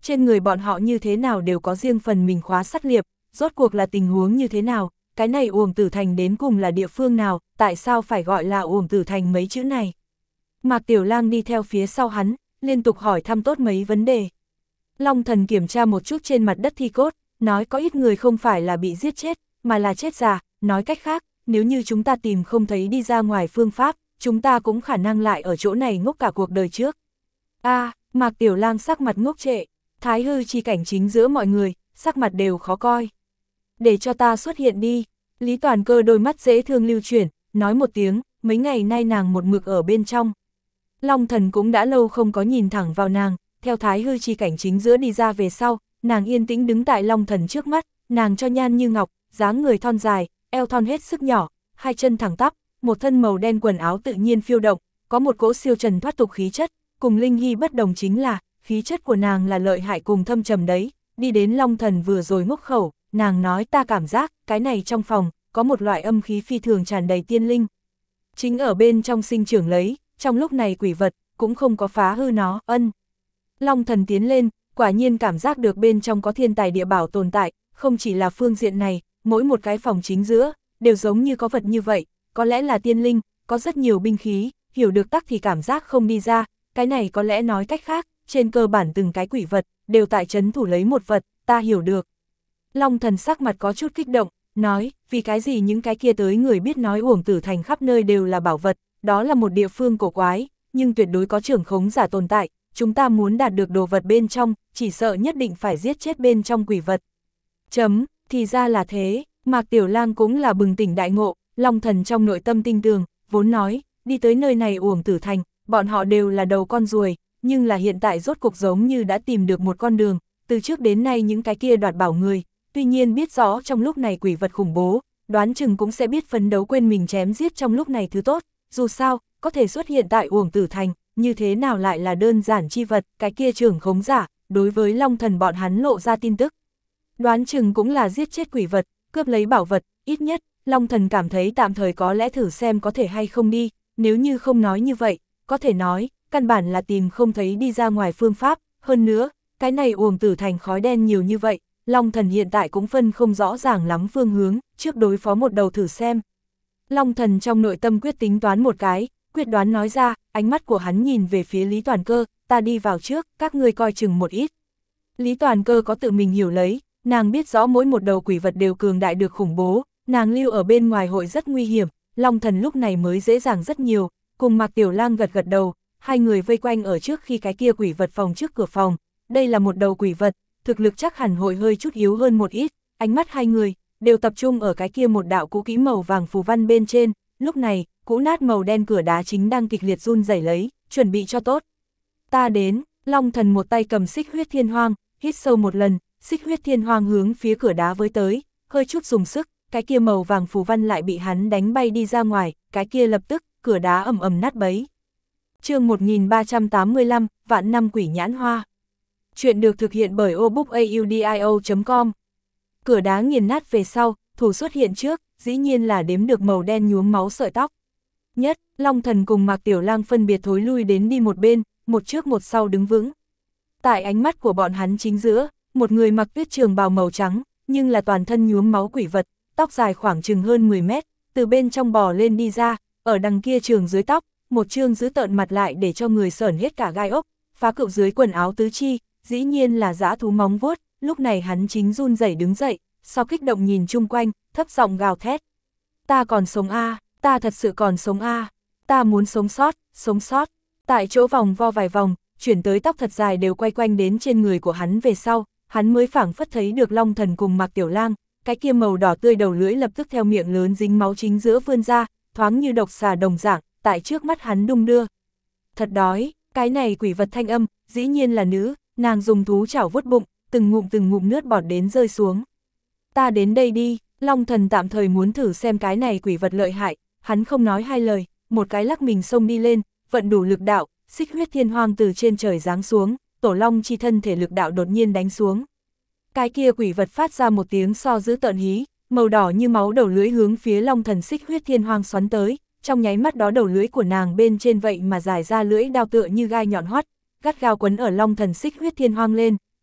trên người bọn họ như thế nào đều có riêng phần mình khóa sắt liệp, rốt cuộc là tình huống như thế nào, cái này Uổng Tử Thành đến cùng là địa phương nào, tại sao phải gọi là Uổng Tử Thành mấy chữ này. Mạc Tiểu Lang đi theo phía sau hắn, liên tục hỏi thăm tốt mấy vấn đề. Long Thần kiểm tra một chút trên mặt đất thi cốt, nói có ít người không phải là bị giết chết, mà là chết già, nói cách khác, nếu như chúng ta tìm không thấy đi ra ngoài phương pháp, chúng ta cũng khả năng lại ở chỗ này ngốc cả cuộc đời trước. A, à, Mạc Tiểu Lang sắc mặt ngốc trệ, thái hư chi cảnh chính giữa mọi người, sắc mặt đều khó coi. Để cho ta xuất hiện đi, Lý Toàn Cơ đôi mắt dễ thương lưu chuyển, nói một tiếng, mấy ngày nay nàng một mực ở bên trong. Long Thần cũng đã lâu không có nhìn thẳng vào nàng, theo thái hư chi cảnh chính giữa đi ra về sau, nàng yên tĩnh đứng tại Long Thần trước mắt, nàng cho nhan như ngọc, dáng người thon dài, eo thon hết sức nhỏ, hai chân thẳng tắp, một thân màu đen quần áo tự nhiên phiêu động, có một cỗ siêu trần thoát tục khí chất, cùng Linh Hy bất đồng chính là, khí chất của nàng là lợi hại cùng thâm trầm đấy, đi đến Long Thần vừa rồi ngốc khẩu, nàng nói ta cảm giác, cái này trong phòng, có một loại âm khí phi thường tràn đầy tiên linh. Chính ở bên trong sinh trưởng lấy, trong lúc này quỷ vật, cũng không có phá hư nó, ân. Long Thần tiến lên, quả nhiên cảm giác được bên trong có thiên tài địa bảo tồn tại, không chỉ là phương diện này, mỗi một cái phòng chính giữa, đều giống như có vật như vậy, có lẽ là tiên linh, có rất nhiều binh khí, hiểu được tắc thì cảm giác không đi ra, cái này có lẽ nói cách khác, trên cơ bản từng cái quỷ vật, đều tại trấn thủ lấy một vật, ta hiểu được. Long Thần sắc mặt có chút kích động, nói, vì cái gì những cái kia tới người biết nói Uổng Tử Thành khắp nơi đều là bảo vật, đó là một địa phương cổ quái, nhưng tuyệt đối có trưởng khống giả tồn tại, chúng ta muốn đạt được đồ vật bên trong, chỉ sợ nhất định phải giết chết bên trong quỷ vật. Chấm, thì ra là thế, Mạc Tiểu Lang cũng là bừng tỉnh đại ngộ, Long Thần trong nội tâm tinh tường, vốn nói, đi tới nơi này Uổng Tử Thành, bọn họ đều là đầu con ruồi, nhưng là hiện tại rốt cuộc giống như đã tìm được một con đường, từ trước đến nay những cái kia đoạt bảo người, tuy nhiên biết rõ trong lúc này quỷ vật khủng bố, đoán chừng cũng sẽ biết phấn đấu quên mình chém giết trong lúc này thứ tốt, dù sao, có thể xuất hiện tại Uổng Tử Thành, như thế nào lại là đơn giản chi vật, cái kia trưởng khống giả, đối với Long Thần bọn hắn lộ ra tin tức. Đoán chừng cũng là giết chết quỷ vật, cướp lấy bảo vật, ít nhất, Long Thần cảm thấy tạm thời có lẽ thử xem có thể hay không đi, nếu như không nói như vậy, có thể nói, căn bản là tìm không thấy đi ra ngoài phương pháp, hơn nữa, cái này Uổng Tử Thành khói đen nhiều như vậy, Long Thần hiện tại cũng phân không rõ ràng lắm phương hướng, trước đối phó một đầu thử xem. Long Thần trong nội tâm quyết tính toán một cái, quyết đoán nói ra, ánh mắt của hắn nhìn về phía Lý Toàn Cơ, ta đi vào trước, các ngươi coi chừng một ít. Lý Toàn Cơ có tự mình hiểu lấy, nàng biết rõ mỗi một đầu quỷ vật đều cường đại được khủng bố, nàng lưu ở bên ngoài hội rất nguy hiểm, Long Thần lúc này mới dễ dàng rất nhiều, cùng Mạc Tiểu Lang gật gật đầu, hai người vây quanh ở trước khi cái kia quỷ vật phòng trước cửa phòng, đây là một đầu quỷ vật, thực lực chắc hẳn hội hơi chút yếu hơn một ít, ánh mắt hai người đều tập trung ở cái kia một đạo cũ kỹ màu vàng phù văn bên trên, lúc này, cũ nát màu đen cửa đá chính đang kịch liệt run rẩy lấy, chuẩn bị cho tốt. Ta đến, Long Thần một tay cầm xích huyết thiên hoang, hít sâu một lần, xích huyết thiên hoang hướng phía cửa đá với tới, hơi chút dùng sức, cái kia màu vàng phù văn lại bị hắn đánh bay đi ra ngoài, cái kia lập tức, cửa đá ầm ầm nát bấy. Chương một nghìn ba trăm tám mươi lăm, Vạn năm quỷ nhãn hoa. Chuyện được thực hiện bởi obookaudio chấm com. Cửa đá nghiền nát về sau, thủ xuất hiện trước, dĩ nhiên là đếm được màu đen nhuốm máu sợi tóc. Nhất, Long Thần cùng Mạc Tiểu Lang phân biệt thối lui đến đi một bên, một trước một sau đứng vững. Tại ánh mắt của bọn hắn chính giữa, một người mặc tuyết trường bào màu trắng, nhưng là toàn thân nhuốm máu quỷ vật, tóc dài khoảng chừng hơn mười mét, từ bên trong bò lên đi ra, ở đằng kia trường dưới tóc, một chương giữ tợn mặt lại để cho người sởn hết cả gai ốc, phá cựu dưới quần áo tứ chi, dĩ nhiên là dã thú móng vuốt, lúc này hắn chính run rẩy đứng dậy, sau kích động nhìn chung quanh, thấp giọng gào thét. Ta còn sống a, à, ta thật sự còn sống a, à, ta muốn sống sót, sống sót. Tại chỗ vòng vo vài vòng, chuyển tới tóc thật dài đều quay quanh đến trên người của hắn về sau, hắn mới phảng phất thấy được Long Thần cùng Mạc Tiểu Lang, cái kia màu đỏ tươi đầu lưỡi lập tức theo miệng lớn dính máu chính giữa vươn ra, thoáng như độc xà đồng dạng, tại trước mắt hắn đung đưa. Thật đói, cái này quỷ vật thanh âm, dĩ nhiên là nữ, nàng dùng thú chảo vuốt bụng, từng ngụm từng ngụm nước bọt đến rơi xuống. Ta đến đây đi, Long Thần tạm thời muốn thử xem cái này quỷ vật lợi hại, hắn không nói hai lời, một cái lắc mình xông đi lên, vận đủ lực đạo, xích huyết thiên hoang từ trên trời giáng xuống, tổ long chi thân thể lực đạo đột nhiên đánh xuống. Cái kia quỷ vật phát ra một tiếng so dữ tợn hí, màu đỏ như máu đầu lưỡi hướng phía Long Thần xích huyết thiên hoang xoắn tới, trong nháy mắt đó đầu lưỡi của nàng bên trên vậy mà dài ra lưỡi đao tựa như gai nhọn hoắt, gắt gao quấn ở Long Thần xích huyết thiên hoang lên,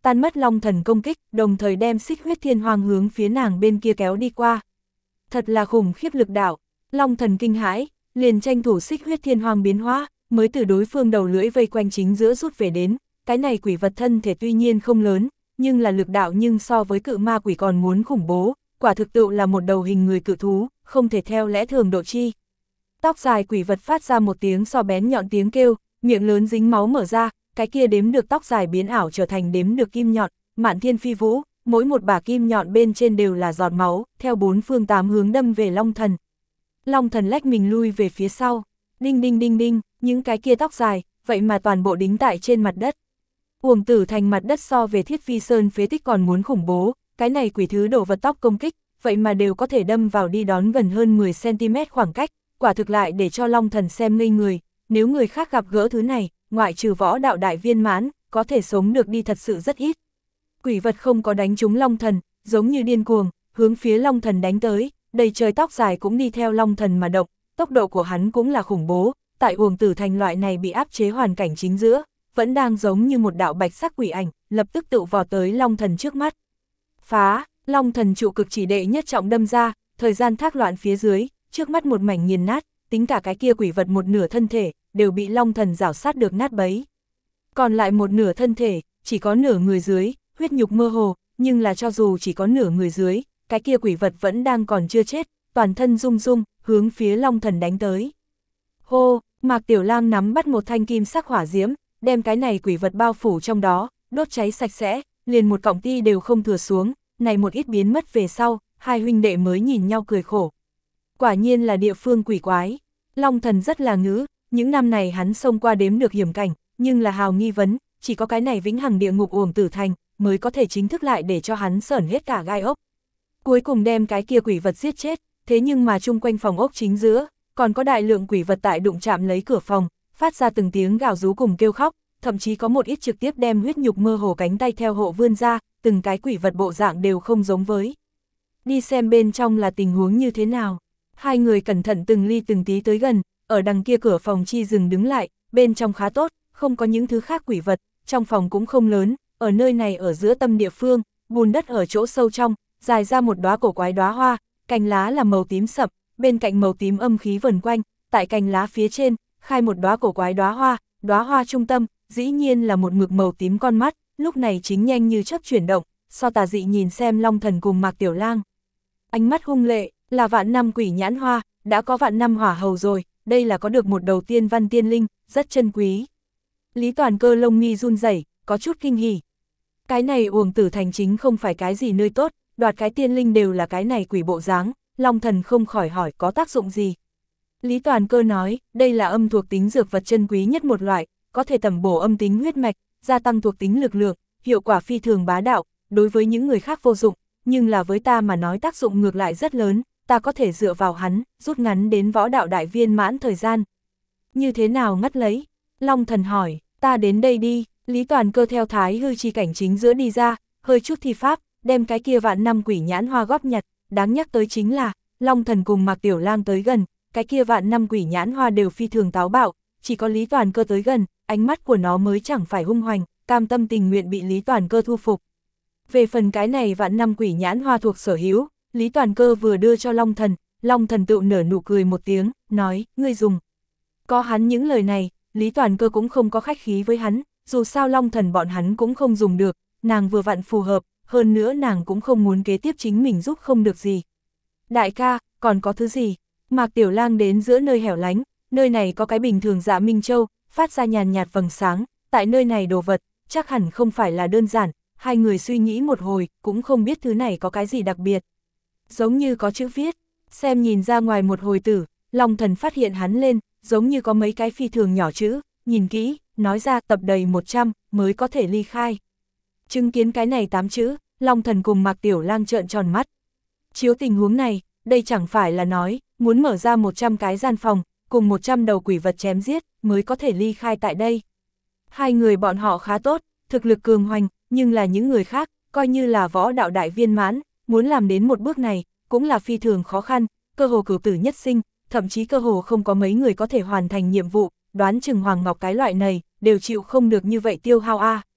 tan mất Long Thần công kích, đồng thời đem xích huyết thiên hoang hướng phía nàng bên kia kéo đi qua. Thật là khủng khiếp lực đạo, Long Thần kinh hãi, liền tranh thủ xích huyết thiên hoang biến hóa, mới từ đối phương đầu lưỡi vây quanh chính giữa rút về đến. Cái này quỷ vật thân thể tuy nhiên không lớn, nhưng là lực đạo nhưng so với cự ma quỷ còn muốn khủng bố, quả thực tự là một đầu hình người cự thú, không thể theo lẽ thường độ chi. Tóc dài quỷ vật phát ra một tiếng so bén nhọn tiếng kêu, miệng lớn dính máu mở ra, cái kia đếm được tóc dài biến ảo trở thành đếm được kim nhọn, mạn thiên phi vũ, mỗi một bả kim nhọn bên trên đều là giọt máu, theo bốn phương tám hướng đâm về Long Thần. Long Thần lách mình lui về phía sau, đinh đinh đinh đinh, những cái kia tóc dài, vậy mà toàn bộ đính tại trên mặt đất. Uổng Tử Thành mặt đất so về Thiết Vi Sơn phế tích còn muốn khủng bố, cái này quỷ thứ đổ vật tóc công kích, vậy mà đều có thể đâm vào đi đón gần hơn mười xăng ti mét khoảng cách, quả thực lại để cho Long Thần xem ngây người, nếu người khác gặp gỡ thứ này, ngoại trừ võ đạo đại viên mãn, có thể sống được đi thật sự rất ít. Quỷ vật không có đánh trúng Long Thần, giống như điên cuồng, hướng phía Long Thần đánh tới, đầy trời tóc dài cũng đi theo Long Thần mà động, tốc độ của hắn cũng là khủng bố, tại Uổng Tử Thành loại này bị áp chế hoàn cảnh chính giữa, vẫn đang giống như một đạo bạch sắc quỷ ảnh, lập tức tự vò tới Long Thần trước mắt. Phá, Long Thần trụ cực chỉ đệ nhất trọng đâm ra, thời gian thác loạn phía dưới, trước mắt một mảnh nghiền nát, tính cả cái kia quỷ vật một nửa thân thể, đều bị Long Thần rảo sát được nát bấy. Còn lại một nửa thân thể, chỉ có nửa người dưới, huyết nhục mơ hồ, nhưng là cho dù chỉ có nửa người dưới, cái kia quỷ vật vẫn đang còn chưa chết, toàn thân rung rung, hướng phía Long Thần đánh tới. Hô, Mạc Tiểu Lang nắm bắt một thanh kim sắc hỏa diễm, đem cái này quỷ vật bao phủ trong đó, đốt cháy sạch sẽ, liền một cọng ti đều không thừa xuống, này một ít biến mất về sau, hai huynh đệ mới nhìn nhau cười khổ. Quả nhiên là địa phương quỷ quái, Long Thần rất là ngữ, những năm này hắn xông qua đếm được hiểm cảnh, nhưng là hào nghi vấn, chỉ có cái này vĩnh hằng địa ngục Uổng Tử Thành, mới có thể chính thức lại để cho hắn sởn hết cả gai ốc. Cuối cùng đem cái kia quỷ vật giết chết, thế nhưng mà chung quanh phòng ốc chính giữa, còn có đại lượng quỷ vật tại đụng chạm lấy cửa phòng, phát ra từng tiếng gào rú cùng kêu khóc, thậm chí có một ít trực tiếp đem huyết nhục mơ hồ cánh tay theo hộ vươn ra, từng cái quỷ vật bộ dạng đều không giống với. Đi xem bên trong là tình huống như thế nào. Hai người cẩn thận từng ly từng tí tới gần, ở đằng kia cửa phòng chi dừng đứng lại, bên trong khá tốt, không có những thứ khác quỷ vật, trong phòng cũng không lớn, ở nơi này ở giữa tâm địa phương, bùn đất ở chỗ sâu trong, dài ra một đóa cổ quái đóa hoa, cành lá là màu tím sậm, bên cạnh màu tím âm khí vần quanh, tại cành lá phía trên, khai một đóa cổ quái đóa hoa, đóa hoa trung tâm, dĩ nhiên là một mực màu tím con mắt, lúc này chính nhanh như chớp chuyển động, so tà dị nhìn xem Long Thần cùng Mạc Tiểu Lang. Ánh mắt hung lệ, là vạn năm quỷ nhãn hoa, đã có vạn năm hỏa hầu rồi, đây là có được một đầu tiên văn tiên linh, rất chân quý. Lý Toàn Cơ lông mi run rẩy, có chút kinh hỉ. Cái này Uổng Tử Thành chính không phải cái gì nơi tốt, đoạt cái tiên linh đều là cái này quỷ bộ dáng, Long Thần không khỏi hỏi có tác dụng gì. Lý Toàn Cơ nói, đây là âm thuộc tính dược vật chân quý nhất một loại, có thể tẩm bổ âm tính huyết mạch, gia tăng thuộc tính lực lượng, hiệu quả phi thường bá đạo, đối với những người khác vô dụng, nhưng là với ta mà nói tác dụng ngược lại rất lớn, ta có thể dựa vào hắn, rút ngắn đến võ đạo đại viên mãn thời gian. Như thế nào ngắt lấy? Long Thần hỏi, ta đến đây đi. Lý Toàn Cơ theo thái hư chi cảnh chính giữa đi ra, hơi chút thi pháp, đem cái kia vạn năm quỷ nhãn hoa góp nhặt, đáng nhắc tới chính là, Long Thần cùng Mạc Tiểu Lang tới gần, cái kia vạn năm quỷ nhãn hoa đều phi thường táo bạo, chỉ có Lý Toàn Cơ tới gần, ánh mắt của nó mới chẳng phải hung hoành, cam tâm tình nguyện bị Lý Toàn Cơ thu phục. Về phần cái này vạn năm quỷ nhãn hoa thuộc sở hữu, Lý Toàn Cơ vừa đưa cho Long Thần, Long Thần tự nở nụ cười một tiếng, nói, ngươi dùng. Có hắn những lời này, Lý Toàn Cơ cũng không có khách khí với hắn, dù sao Long Thần bọn hắn cũng không dùng được, nàng vừa vặn phù hợp, hơn nữa nàng cũng không muốn kế tiếp chính mình giúp không được gì. Đại ca, còn có thứ gì? Mạc Tiểu Lang đến giữa nơi hẻo lánh, nơi này có cái bình thường dạ Minh Châu, phát ra nhàn nhạt vầng sáng, tại nơi này đồ vật, chắc hẳn không phải là đơn giản, hai người suy nghĩ một hồi, cũng không biết thứ này có cái gì đặc biệt. Giống như có chữ viết, xem nhìn ra ngoài một hồi tử, Long Thần phát hiện hắn lên, giống như có mấy cái phi thường nhỏ chữ, nhìn kỹ, nói ra tập đầy một trăm mới có thể ly khai. Chứng kiến cái này tám chữ, Long Thần cùng Mạc Tiểu Lang trợn tròn mắt. Chiếu tình huống này, đây chẳng phải là nói, muốn mở ra một trăm cái gian phòng, cùng một trăm đầu quỷ vật chém giết, mới có thể ly khai tại đây. Hai người bọn họ khá tốt, thực lực cường hoành, nhưng là những người khác, coi như là võ đạo đại viên mãn, muốn làm đến một bước này, cũng là phi thường khó khăn, cơ hồ cửu tử nhất sinh, thậm chí cơ hồ không có mấy người có thể hoàn thành nhiệm vụ, đoán chừng Hoàng Ngọc cái loại này, đều chịu không được như vậy tiêu hao a.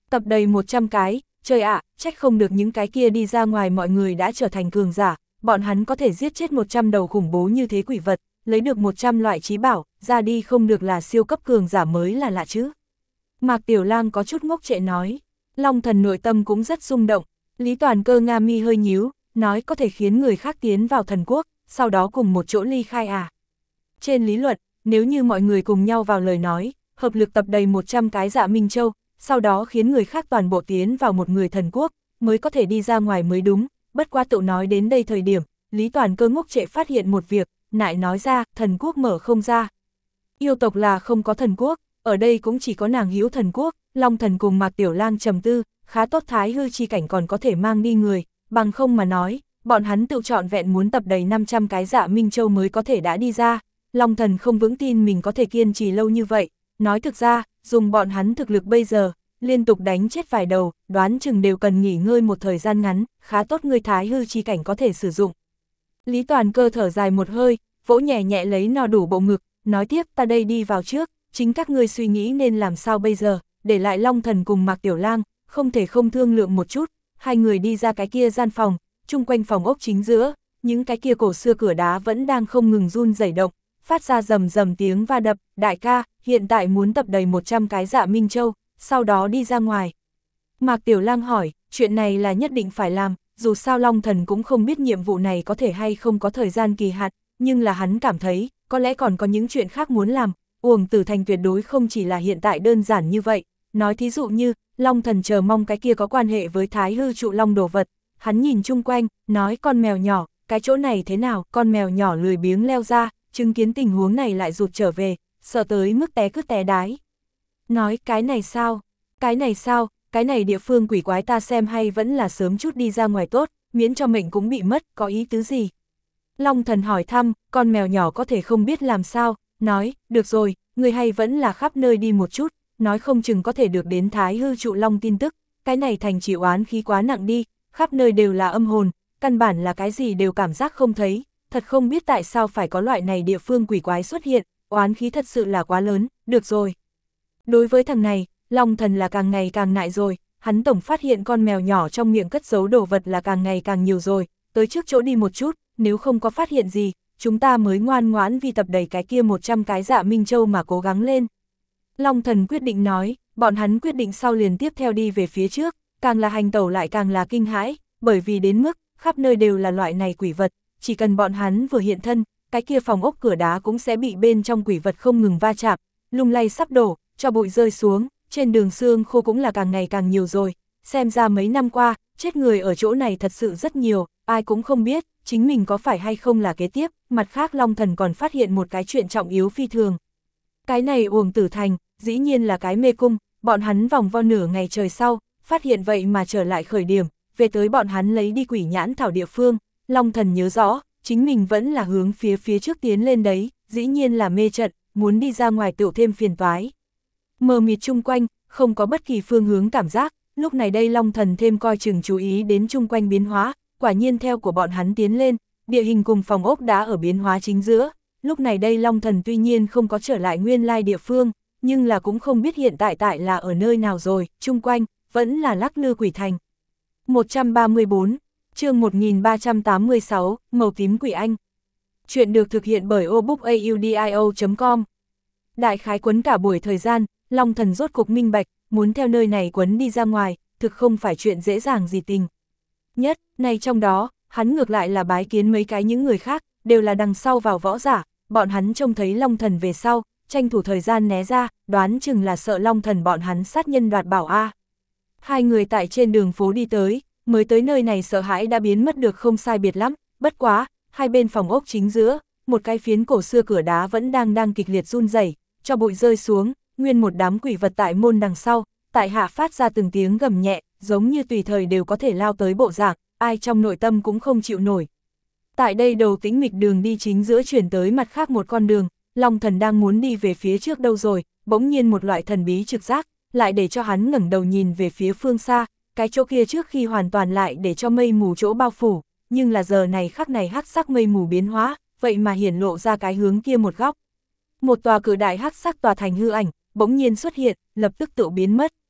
Tập đầy một trăm cái, trời ạ, trách không được những cái kia đi ra ngoài mọi người đã trở thành cường giả, bọn hắn có thể giết chết một trăm đầu khủng bố như thế quỷ vật, lấy được một trăm loại trí bảo, ra đi không được là siêu cấp cường giả mới là lạ chứ. Mạc Tiểu Lang có chút ngốc trệ nói, Long Thần nội tâm cũng rất rung động, Lý Toàn Cơ nga mi hơi nhíu, nói có thể khiến người khác tiến vào thần quốc, sau đó cùng một chỗ ly khai à. Trên lý luận, nếu như mọi người cùng nhau vào lời nói, hợp lực tập đầy một trăm cái Dạ Minh Châu, sau đó khiến người khác toàn bộ tiến vào một người thần quốc, mới có thể đi ra ngoài mới đúng, bất quá tự nói đến đây thời điểm, Lý Toàn Cơ ngốc trệ phát hiện một việc, nại nói ra, thần quốc mở không ra. Yêu tộc là không có thần quốc, ở đây cũng chỉ có nàng hữu thần quốc, Long Thần cùng Mạc Tiểu Lang trầm tư, khá tốt thái hư chi cảnh còn có thể mang đi người, bằng không mà nói, bọn hắn tự chọn vẹn muốn tập đầy năm trăm cái Dạ Minh Châu mới có thể đã đi ra, Long Thần không vững tin mình có thể kiên trì lâu như vậy, nói thực ra, dùng bọn hắn thực lực bây giờ, liên tục đánh chết vài đầu, đoán chừng đều cần nghỉ ngơi một thời gian ngắn, khá tốt người thái hư chi cảnh có thể sử dụng. Lý Toàn Cơ thở dài một hơi, vỗ nhẹ nhẹ lấy no đủ bộ ngực, nói tiếp ta đây đi vào trước, chính các ngươi suy nghĩ nên làm sao bây giờ, để lại Long Thần cùng Mạc Tiểu Lang, không thể không thương lượng một chút, hai người đi ra cái kia gian phòng, chung quanh phòng ốc chính giữa, những cái kia cổ xưa cửa đá vẫn đang không ngừng run rẩy động, phát ra rầm rầm tiếng va đập, đại ca, hiện tại muốn tập đầy một trăm cái Dạ Minh Châu, sau đó đi ra ngoài. Mạc Tiểu Lang hỏi, chuyện này là nhất định phải làm, dù sao Long Thần cũng không biết nhiệm vụ này có thể hay không có thời gian kỳ hạn, nhưng là hắn cảm thấy, có lẽ còn có những chuyện khác muốn làm, Uổng Tử Thành tuyệt đối không chỉ là hiện tại đơn giản như vậy, nói thí dụ như, Long Thần chờ mong cái kia có quan hệ với Thái hư trụ long đồ vật, hắn nhìn chung quanh, nói con mèo nhỏ, cái chỗ này thế nào, con mèo nhỏ lười biếng leo ra, chứng kiến tình huống này lại rụt trở về, sợ tới mức té cứ té đái. Nói cái này sao, cái này sao, cái này địa phương quỷ quái ta xem hay vẫn là sớm chút đi ra ngoài tốt, miễn cho mệnh cũng bị mất, có ý tứ gì? Long Thần hỏi thăm, con mèo nhỏ có thể không biết làm sao, nói, được rồi, người hay vẫn là khắp nơi đi một chút, nói không chừng có thể được đến Thái hư trụ long tin tức, cái này thành chỉ oán khí quá nặng đi, khắp nơi đều là âm hồn, căn bản là cái gì đều cảm giác không thấy, thật không biết tại sao phải có loại này địa phương quỷ quái xuất hiện, oán khí thật sự là quá lớn, được rồi. Đối với thằng này, Long Thần là càng ngày càng nại rồi, hắn tổng phát hiện con mèo nhỏ trong miệng cất giấu đồ vật là càng ngày càng nhiều rồi, tới trước chỗ đi một chút, nếu không có phát hiện gì, chúng ta mới ngoan ngoãn vì tập đầy cái kia một trăm cái Dạ Minh Châu mà cố gắng lên. Long Thần quyết định nói, bọn hắn quyết định sau liền tiếp theo đi về phía trước, càng là hành tẩu lại càng là kinh hãi, bởi vì đến mức, khắp nơi đều là loại này quỷ vật, chỉ cần bọn hắn vừa hiện thân, cái kia phòng ốc cửa đá cũng sẽ bị bên trong quỷ vật không ngừng va chạm, lung lay sắp đổ, cho bụi rơi xuống, trên đường xương khô cũng là càng ngày càng nhiều rồi, xem ra mấy năm qua, chết người ở chỗ này thật sự rất nhiều, ai cũng không biết, chính mình có phải hay không là kế tiếp, mặt khác Long Thần còn phát hiện một cái chuyện trọng yếu phi thường. Cái này Uổng Tử Thành, dĩ nhiên là cái mê cung, bọn hắn vòng vo nửa ngày trời sau, phát hiện vậy mà trở lại khởi điểm, về tới bọn hắn lấy đi quỷ nhãn thảo địa phương, Long Thần nhớ rõ, chính mình vẫn là hướng phía phía trước tiến lên đấy, dĩ nhiên là mê trận, muốn đi ra ngoài tựu thêm phiền toái. Mờ mịt chung quanh, không có bất kỳ phương hướng cảm giác, lúc này đây Long Thần thêm coi chừng chú ý đến chung quanh biến hóa, quả nhiên theo của bọn hắn tiến lên, địa hình cùng phòng ốc đã ở biến hóa chính giữa, lúc này đây Long Thần tuy nhiên không có trở lại nguyên lai địa phương, nhưng là cũng không biết hiện tại tại là ở nơi nào rồi, chung quanh, vẫn là lắc lư quỷ thành. một trăm ba mươi tư, chương một nghìn ba trăm tám mươi sáu, Màu tím quỷ anh. Chuyện được thực hiện bởi obookaudio chấm com. Đại khái quấn cả buổi thời gian, Long Thần rốt cục minh bạch, muốn theo nơi này quấn đi ra ngoài, thực không phải chuyện dễ dàng gì tình. Nhất, này trong đó, hắn ngược lại là bái kiến mấy cái những người khác, đều là đằng sau vào võ giả, bọn hắn trông thấy Long Thần về sau, tranh thủ thời gian né ra, đoán chừng là sợ Long Thần bọn hắn sát nhân đoạt bảo a. Hai người tại trên đường phố đi tới, mới tới nơi này sợ hãi đã biến mất được không sai biệt lắm, bất quá, hai bên phòng ốc chính giữa, một cái phiến cổ xưa cửa đá vẫn đang đang kịch liệt run rẩy, cho bụi rơi xuống, nguyên một đám quỷ vật tại môn đằng sau, tại hạ phát ra từng tiếng gầm nhẹ, giống như tùy thời đều có thể lao tới bộ dạng, ai trong nội tâm cũng không chịu nổi. Tại đây đầu tĩnh mịch đường đi chính giữa chuyển tới mặt khác một con đường, Long Thần đang muốn đi về phía trước đâu rồi, bỗng nhiên một loại thần bí trực giác, lại để cho hắn ngẩng đầu nhìn về phía phương xa, cái chỗ kia trước khi hoàn toàn lại để cho mây mù chỗ bao phủ, nhưng là giờ này khắc này hắc sắc mây mù biến hóa, vậy mà hiển lộ ra cái hướng kia một góc. Một tòa cự đại hắc sắc tòa thành hư ảnh, bỗng nhiên xuất hiện, lập tức tự biến mất.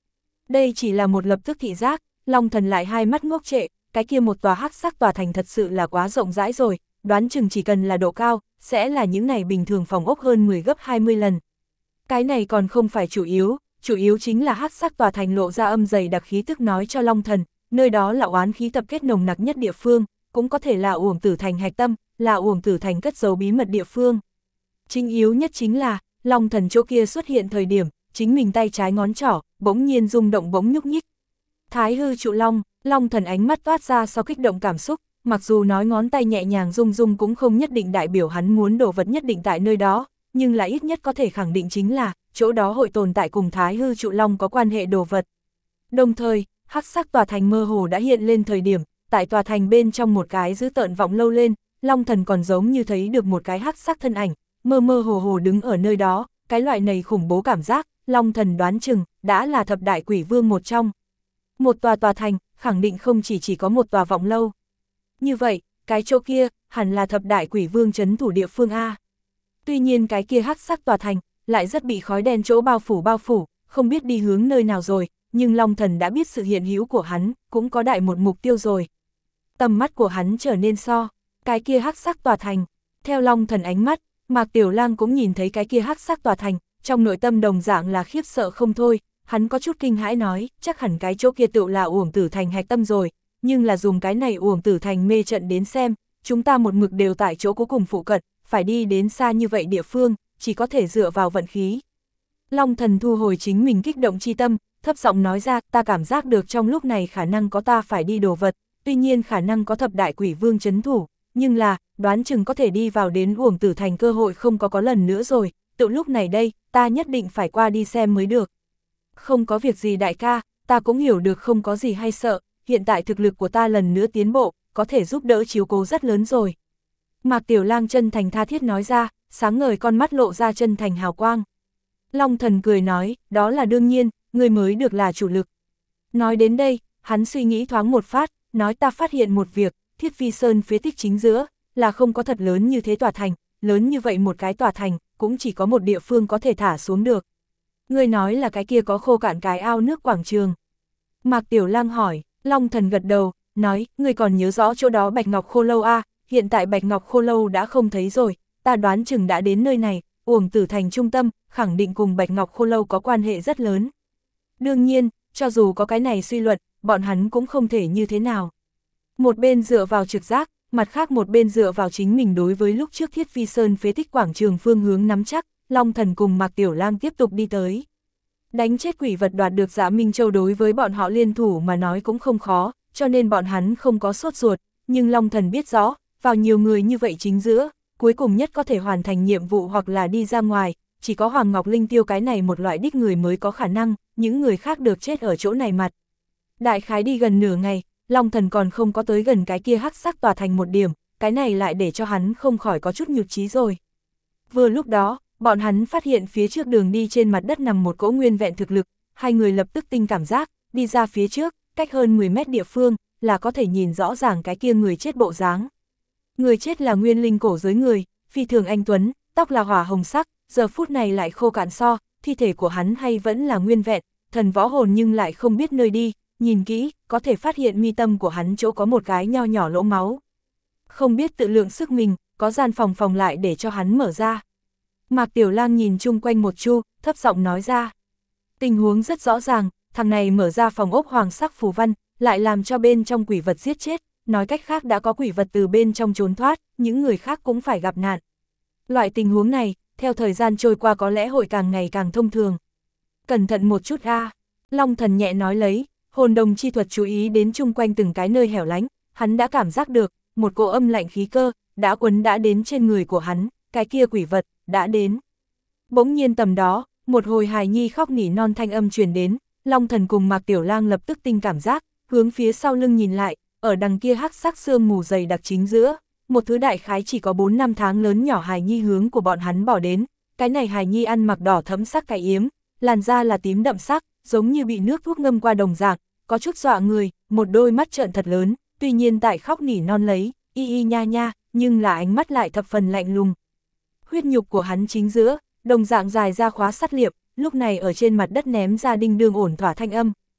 Đây chỉ là một lập tức thị giác, Long Thần lại hai mắt ngốc trệ, cái kia một tòa hắc sắc tòa thành thật sự là quá rộng rãi rồi, đoán chừng chỉ cần là độ cao, sẽ là những này bình thường phòng ốc hơn mười gấp hai mươi lần. Cái này còn không phải chủ yếu, chủ yếu chính là hắc sắc tòa thành lộ ra âm dày đặc khí tức nói cho Long Thần, nơi đó là oán khí tập kết nồng nặc nhất địa phương, cũng có thể là Uổng Tử Thành hạch tâm, là Uổng Tử Thành cất giấu bí mật địa phương. Chính yếu nhất chính là, Long Thần chỗ kia xuất hiện thời điểm, chính mình tay trái ngón trỏ, bỗng nhiên rung động bỗng nhúc nhích. Thái hư trụ long, Long Thần ánh mắt toát ra sau kích động cảm xúc, mặc dù nói ngón tay nhẹ nhàng rung rung cũng không nhất định đại biểu hắn muốn đồ vật nhất định tại nơi đó, nhưng là ít nhất có thể khẳng định chính là, chỗ đó hội tồn tại cùng Thái hư trụ long có quan hệ đồ vật. Đồng thời, hắc sắc tòa thành mơ hồ đã hiện lên thời điểm, tại tòa thành bên trong một cái dữ tợn vọng lâu lên, Long Thần còn giống như thấy được một cái hắc sắc thân ảnh, mơ mơ hồ hồ đứng ở nơi đó, cái loại này khủng bố cảm giác, Long Thần đoán chừng, đã là thập đại quỷ vương một trong. Một tòa tòa thành, khẳng định không chỉ chỉ có một tòa vọng lâu. Như vậy, cái chỗ kia, hẳn là thập đại quỷ vương trấn thủ địa phương A. Tuy nhiên cái kia hắc sắc tòa thành, lại rất bị khói đen chỗ bao phủ bao phủ, không biết đi hướng nơi nào rồi, nhưng Long Thần đã biết sự hiện hữu của hắn, cũng có đại một mục tiêu rồi. Tầm mắt của hắn trở nên so, cái kia hắc sắc tòa thành, theo Long Thần ánh mắt, Mạc Tiểu Lang cũng nhìn thấy cái kia hắc sắc tòa thành, trong nội tâm đồng dạng là khiếp sợ không thôi, hắn có chút kinh hãi nói, chắc hẳn cái chỗ kia tựu là Uổng Tử Thành hạch tâm rồi, nhưng là dùng cái này Uổng Tử Thành mê trận đến xem, chúng ta một mực đều tại chỗ cuối cùng phụ cận, phải đi đến xa như vậy địa phương, chỉ có thể dựa vào vận khí. Long Thần thu hồi chính mình kích động chi tâm, thấp giọng nói ra, ta cảm giác được trong lúc này khả năng có ta phải đi đồ vật, tuy nhiên khả năng có thập đại quỷ vương trấn thủ, nhưng là, đoán chừng có thể đi vào đến Uổng Tử Thành cơ hội không có có lần nữa rồi, tự lúc này đây, ta nhất định phải qua đi xem mới được. Không có việc gì đại ca, ta cũng hiểu được không có gì hay sợ, hiện tại thực lực của ta lần nữa tiến bộ, có thể giúp đỡ chiếu cố rất lớn rồi. Mạc Tiểu Lang chân thành tha thiết nói ra, sáng ngời con mắt lộ ra chân thành hào quang. Long Thần cười nói, đó là đương nhiên, người mới được là chủ lực. Nói đến đây, hắn suy nghĩ thoáng một phát, nói ta phát hiện một việc, Thiết Phi Sơn phế tích chính giữa, là không có thật lớn như thế tòa thành, lớn như vậy một cái tòa thành, cũng chỉ có một địa phương có thể thả xuống được. Người nói là cái kia có khô cạn cái ao nước quảng trường. Mạc Tiểu Lang hỏi, Long Thần gật đầu, nói, người còn nhớ rõ chỗ đó Bạch Ngọc Khô Lâu a? Hiện tại Bạch Ngọc Khô Lâu đã không thấy rồi, ta đoán chừng đã đến nơi này, Uổng Tử Thành trung tâm, khẳng định cùng Bạch Ngọc Khô Lâu có quan hệ rất lớn. Đương nhiên, cho dù có cái này suy luận, bọn hắn cũng không thể như thế nào. Một bên dựa vào trực giác, mặt khác một bên dựa vào chính mình đối với lúc trước Thiết Phi Sơn phế tích quảng trường phương hướng nắm chắc, Long Thần cùng Mạc Tiểu Lang tiếp tục đi tới. Đánh chết quỷ vật đoạt được Dạ Minh Châu đối với bọn họ liên thủ mà nói cũng không khó, cho nên bọn hắn không có sốt ruột, nhưng Long Thần biết rõ, vào nhiều người như vậy chính giữa, cuối cùng nhất có thể hoàn thành nhiệm vụ hoặc là đi ra ngoài, chỉ có Hoàng Ngọc Linh Tiêu cái này một loại đích người mới có khả năng, những người khác được chết ở chỗ này mặt. Đại khái đi gần nửa ngày, Long Thần còn không có tới gần cái kia hắc sắc tòa thành một điểm, cái này lại để cho hắn không khỏi có chút nhụt chí rồi. Vừa lúc đó, bọn hắn phát hiện phía trước đường đi trên mặt đất nằm một cỗ nguyên vẹn thực lực, hai người lập tức tinh cảm giác, đi ra phía trước, cách hơn mười mét địa phương, là có thể nhìn rõ ràng cái kia người chết bộ dáng. Người chết là nguyên linh cổ giới người, phi thường anh tuấn, tóc là hỏa hồng sắc, giờ phút này lại khô cạn so, thi thể của hắn hay vẫn là nguyên vẹn, thần võ hồn nhưng lại không biết nơi đi, nhìn kỹ, có thể phát hiện mi tâm của hắn chỗ có một cái nho nhỏ lỗ máu. Không biết tự lượng sức mình, có gian phòng phòng lại để cho hắn mở ra. Mạc Tiểu Lang nhìn chung quanh một chu, thấp giọng nói ra. Tình huống rất rõ ràng, thằng này mở ra phòng ốc hoàng sắc phù văn, lại làm cho bên trong quỷ vật giết chết, nói cách khác đã có quỷ vật từ bên trong trốn thoát, những người khác cũng phải gặp nạn. Loại tình huống này, theo thời gian trôi qua có lẽ hội càng ngày càng thông thường. Cẩn thận một chút a, Long Thần nhẹ nói lấy, hồn đồng chi thuật chú ý đến chung quanh từng cái nơi hẻo lánh, hắn đã cảm giác được, một cỗ âm lạnh khí cơ, đã quấn đã đến trên người của hắn, cái kia quỷ vật, đã đến. Bỗng nhiên tầm đó, một hồi hài nhi khóc nỉ non thanh âm truyền đến, Long Thần cùng Mạc Tiểu Lang lập tức tinh cảm giác, hướng phía sau lưng nhìn lại, ở đằng kia hắc sắc sương mù dày đặc chính giữa, một thứ đại khái chỉ có bốn năm tháng lớn nhỏ hài nhi hướng của bọn hắn bỏ đến, cái này hài nhi ăn mặc đỏ thẫm sắc cái yếm, làn da là tím đậm sắc, giống như bị nước thuốc ngâm qua đồng dạng, có chút dọa người, một đôi mắt trợn thật lớn, tuy nhiên tại khóc nỉ non lấy, y y nha nha, nhưng là ánh mắt lại thập phần lạnh lùng. Huyết nhục của hắn chính giữa, đồng dạng dài ra khóa sắt liệp, lúc này ở trên mặt đất ném ra đinh đương ổn thỏa thanh âm.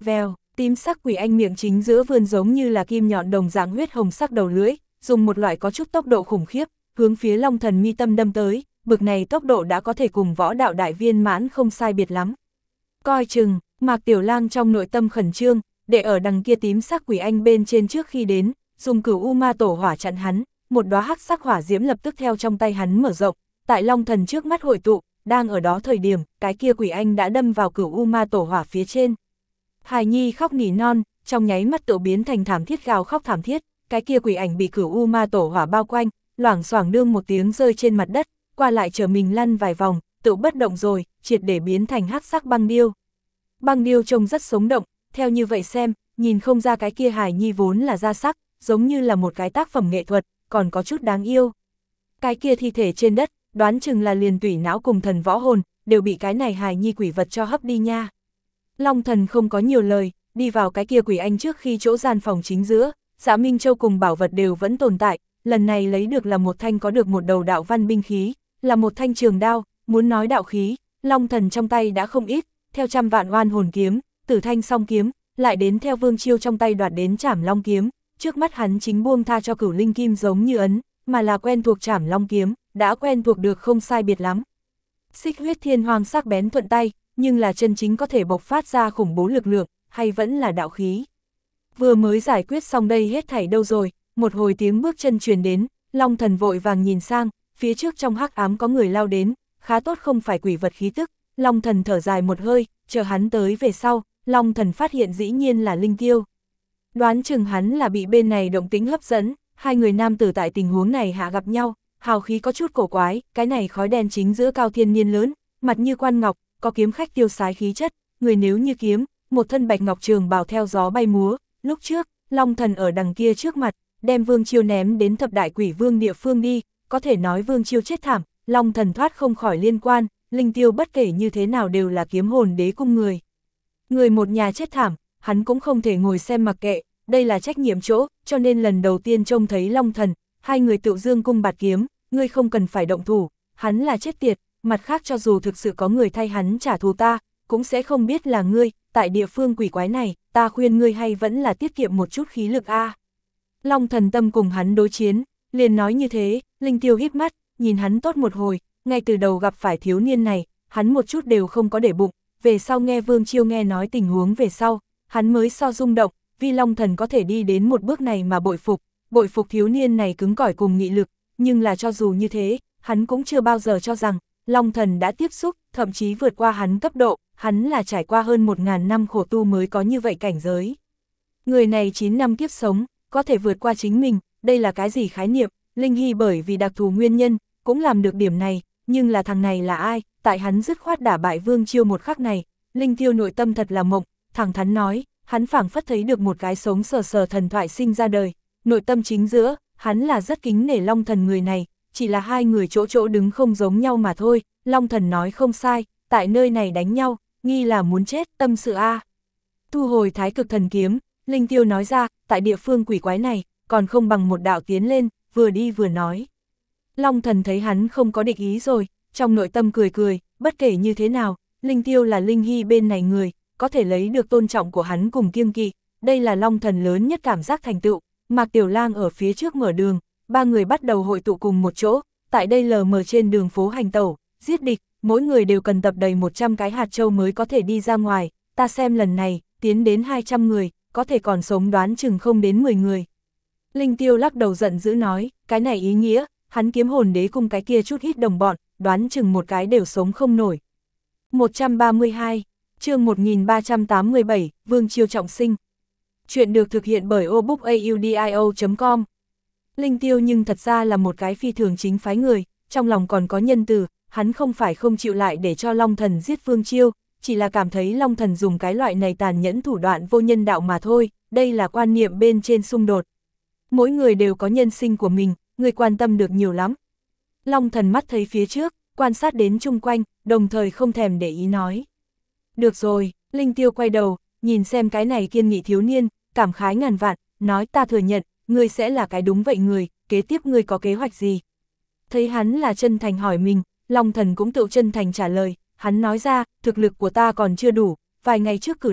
Vèo, tím sắc quỷ anh miệng chính giữa vươn giống như là kim nhọn đồng dạng huyết hồng sắc đầu lưỡi, dùng một loại có chút tốc độ khủng khiếp, hướng phía Long Thần mi tâm đâm tới, bực này tốc độ đã có thể cùng võ đạo đại viên mãn không sai biệt lắm. Coi chừng, Mạc Tiểu Lang trong nội tâm khẩn trương, để ở đằng kia tím sắc quỷ anh bên trên trước khi đến, dùng cửu u ma tổ hỏa chặn hắn, một đóa hắc sắc hỏa diễm lập tức theo trong tay hắn mở rộng, tại Long Thần trước mắt hội tụ, đang ở đó thời điểm, cái kia quỷ anh đã đâm vào cửu u ma tổ hỏa phía trên. Hài Nhi khóc nỉ non, trong nháy mắt tự biến thành thảm thiết gào khóc thảm thiết, cái kia quỷ ảnh bị cửu u ma tổ hỏa bao quanh, loảng xoảng đương một tiếng rơi trên mặt đất, qua lại chờ mình lăn vài vòng, tự bất động rồi, triệt để biến thành hắc sắc băng điêu. Băng điêu trông rất sống động, theo như vậy xem, nhìn không ra cái kia Hài Nhi vốn là da sắc, giống như là một cái tác phẩm nghệ thuật, còn có chút đáng yêu. Cái kia thi thể trên đất, đoán chừng là liền tủy não cùng thần võ hồn, đều bị cái này Hài Nhi quỷ vật cho hấp đi nha. Long Thần không có nhiều lời, đi vào cái kia quỷ anh trước khi chỗ gian phòng chính giữa, Dạ Minh Châu cùng bảo vật đều vẫn tồn tại, lần này lấy được là một thanh có được một đầu đạo văn binh khí, là một thanh trường đao, muốn nói đạo khí, Long Thần trong tay đã không ít, theo trăm vạn oan hồn kiếm, Tử Thanh song kiếm, lại đến theo Vương Chiêu trong tay đoạt đến Trảm Long kiếm, trước mắt hắn chính buông tha cho Cửu Linh Kim giống như ấn, mà là quen thuộc Trảm Long kiếm, đã quen thuộc được không sai biệt lắm. Xích huyết thiên hoàng sắc bén thuận tay, nhưng là chân chính có thể bộc phát ra khủng bố lực lượng, hay vẫn là đạo khí. Vừa mới giải quyết xong đây hết thảy đâu rồi, một hồi tiếng bước chân truyền đến, Long Thần vội vàng nhìn sang, phía trước trong hắc ám có người lao đến, khá tốt không phải quỷ vật khí tức, Long Thần thở dài một hơi, chờ hắn tới về sau, Long Thần phát hiện dĩ nhiên là Linh Tiêu. Đoán chừng hắn là bị bên này động tính hấp dẫn, hai người nam tử tại tình huống này hạ gặp nhau, hào khí có chút cổ quái, cái này khói đen chính giữa cao thiên niên lớn, mặt như quan ngọc, có kiếm khách tiêu sái khí chất, người nếu như kiếm, một thân bạch ngọc trường bào theo gió bay múa, lúc trước, Long Thần ở đằng kia trước mặt, đem Vương Chiêu ném đến thập đại quỷ vương địa phương đi, có thể nói Vương Chiêu chết thảm, Long Thần thoát không khỏi liên quan, Linh Tiêu bất kể như thế nào đều là kiếm hồn đế cung người. Người một nhà chết thảm, hắn cũng không thể ngồi xem mặc kệ, đây là trách nhiệm chỗ, cho nên lần đầu tiên trông thấy Long Thần, hai người tự dương cung bạt kiếm, ngươi không cần phải động thủ, hắn là chết tiệt, mặt khác cho dù thực sự có người thay hắn trả thù ta, cũng sẽ không biết là ngươi, tại địa phương quỷ quái này, ta khuyên ngươi hay vẫn là tiết kiệm một chút khí lực a. À. Long Thần tâm cùng hắn đối chiến, liền nói như thế, Linh Tiêu híp mắt, nhìn hắn tốt một hồi, ngay từ đầu gặp phải thiếu niên này, hắn một chút đều không có để bụng, về sau nghe Vương Chiêu nghe nói tình huống về sau, hắn mới so rung động, vì Long Thần có thể đi đến một bước này mà bội phục, bội phục thiếu niên này cứng cỏi cùng nghị lực, nhưng là cho dù như thế, hắn cũng chưa bao giờ cho rằng, Long Thần đã tiếp xúc, thậm chí vượt qua hắn cấp độ, hắn là trải qua hơn một ngàn năm khổ tu mới có như vậy cảnh giới. Người này chín năm kiếp sống, có thể vượt qua chính mình, đây là cái gì khái niệm, Linh Hy bởi vì đặc thù nguyên nhân, cũng làm được điểm này, nhưng là thằng này là ai, tại hắn dứt khoát đả bại Vương Chiêu một khắc này, Linh Tiêu nội tâm thật là mộng, thẳng thắn nói, hắn phảng phất thấy được một cái sống sờ sờ thần thoại sinh ra đời, nội tâm chính giữa, hắn là rất kính nể Long Thần người này, chỉ là hai người chỗ chỗ đứng không giống nhau mà thôi, Long Thần nói không sai, tại nơi này đánh nhau, nghi là muốn chết, tâm sự a. Thu hồi thái cực thần kiếm, Linh Tiêu nói ra, tại địa phương quỷ quái này, còn không bằng một đạo tiến lên, vừa đi vừa nói. Long Thần thấy hắn không có địch ý rồi, trong nội tâm cười cười, bất kể như thế nào, Linh Tiêu là Linh Hy bên này người, có thể lấy được tôn trọng của hắn cùng kiêng kỵ, đây là Long Thần lớn nhất cảm giác thành tựu. Mạc Tiểu Lang ở phía trước mở đường, ba người bắt đầu hội tụ cùng một chỗ, tại đây lờ mờ trên đường phố hành tẩu, giết địch, mỗi người đều cần tập đầy một trăm cái hạt châu mới có thể đi ra ngoài, ta xem lần này, tiến đến hai trăm người, có thể còn sống đoán chừng không đến mười người. Linh Tiêu lắc đầu giận dữ nói, cái này ý nghĩa, hắn kiếm hồn đế cung cái kia chút ít đồng bọn, đoán chừng một cái đều sống không nổi. một trăm ba mươi hai, chương một nghìn ba trăm tám mươi bảy, Vương Chiêu trọng sinh. Chuyện được thực hiện bởi obookaudio chấm com. Linh Tiêu nhưng thật ra là một cái phi thường chính phái người, trong lòng còn có nhân từ, hắn không phải không chịu lại để cho Long Thần giết Vương Chiêu, chỉ là cảm thấy Long Thần dùng cái loại này tàn nhẫn thủ đoạn vô nhân đạo mà thôi, đây là quan niệm bên trên xung đột. Mỗi người đều có nhân sinh của mình, người quan tâm được nhiều lắm. Long Thần mắt thấy phía trước, quan sát đến chung quanh, đồng thời không thèm để ý nói. Được rồi, Linh Tiêu quay đầu, nhìn xem cái này kiên nghị thiếu niên, cảm khái ngàn vạn, nói ta thừa nhận, ngươi sẽ là cái đúng vậy người, kế tiếp ngươi có kế hoạch gì? Thấy hắn là chân thành hỏi mình, Long Thần cũng tự chân thành trả lời, hắn nói ra, thực lực của ta còn chưa đủ, vài ngày trước cử động,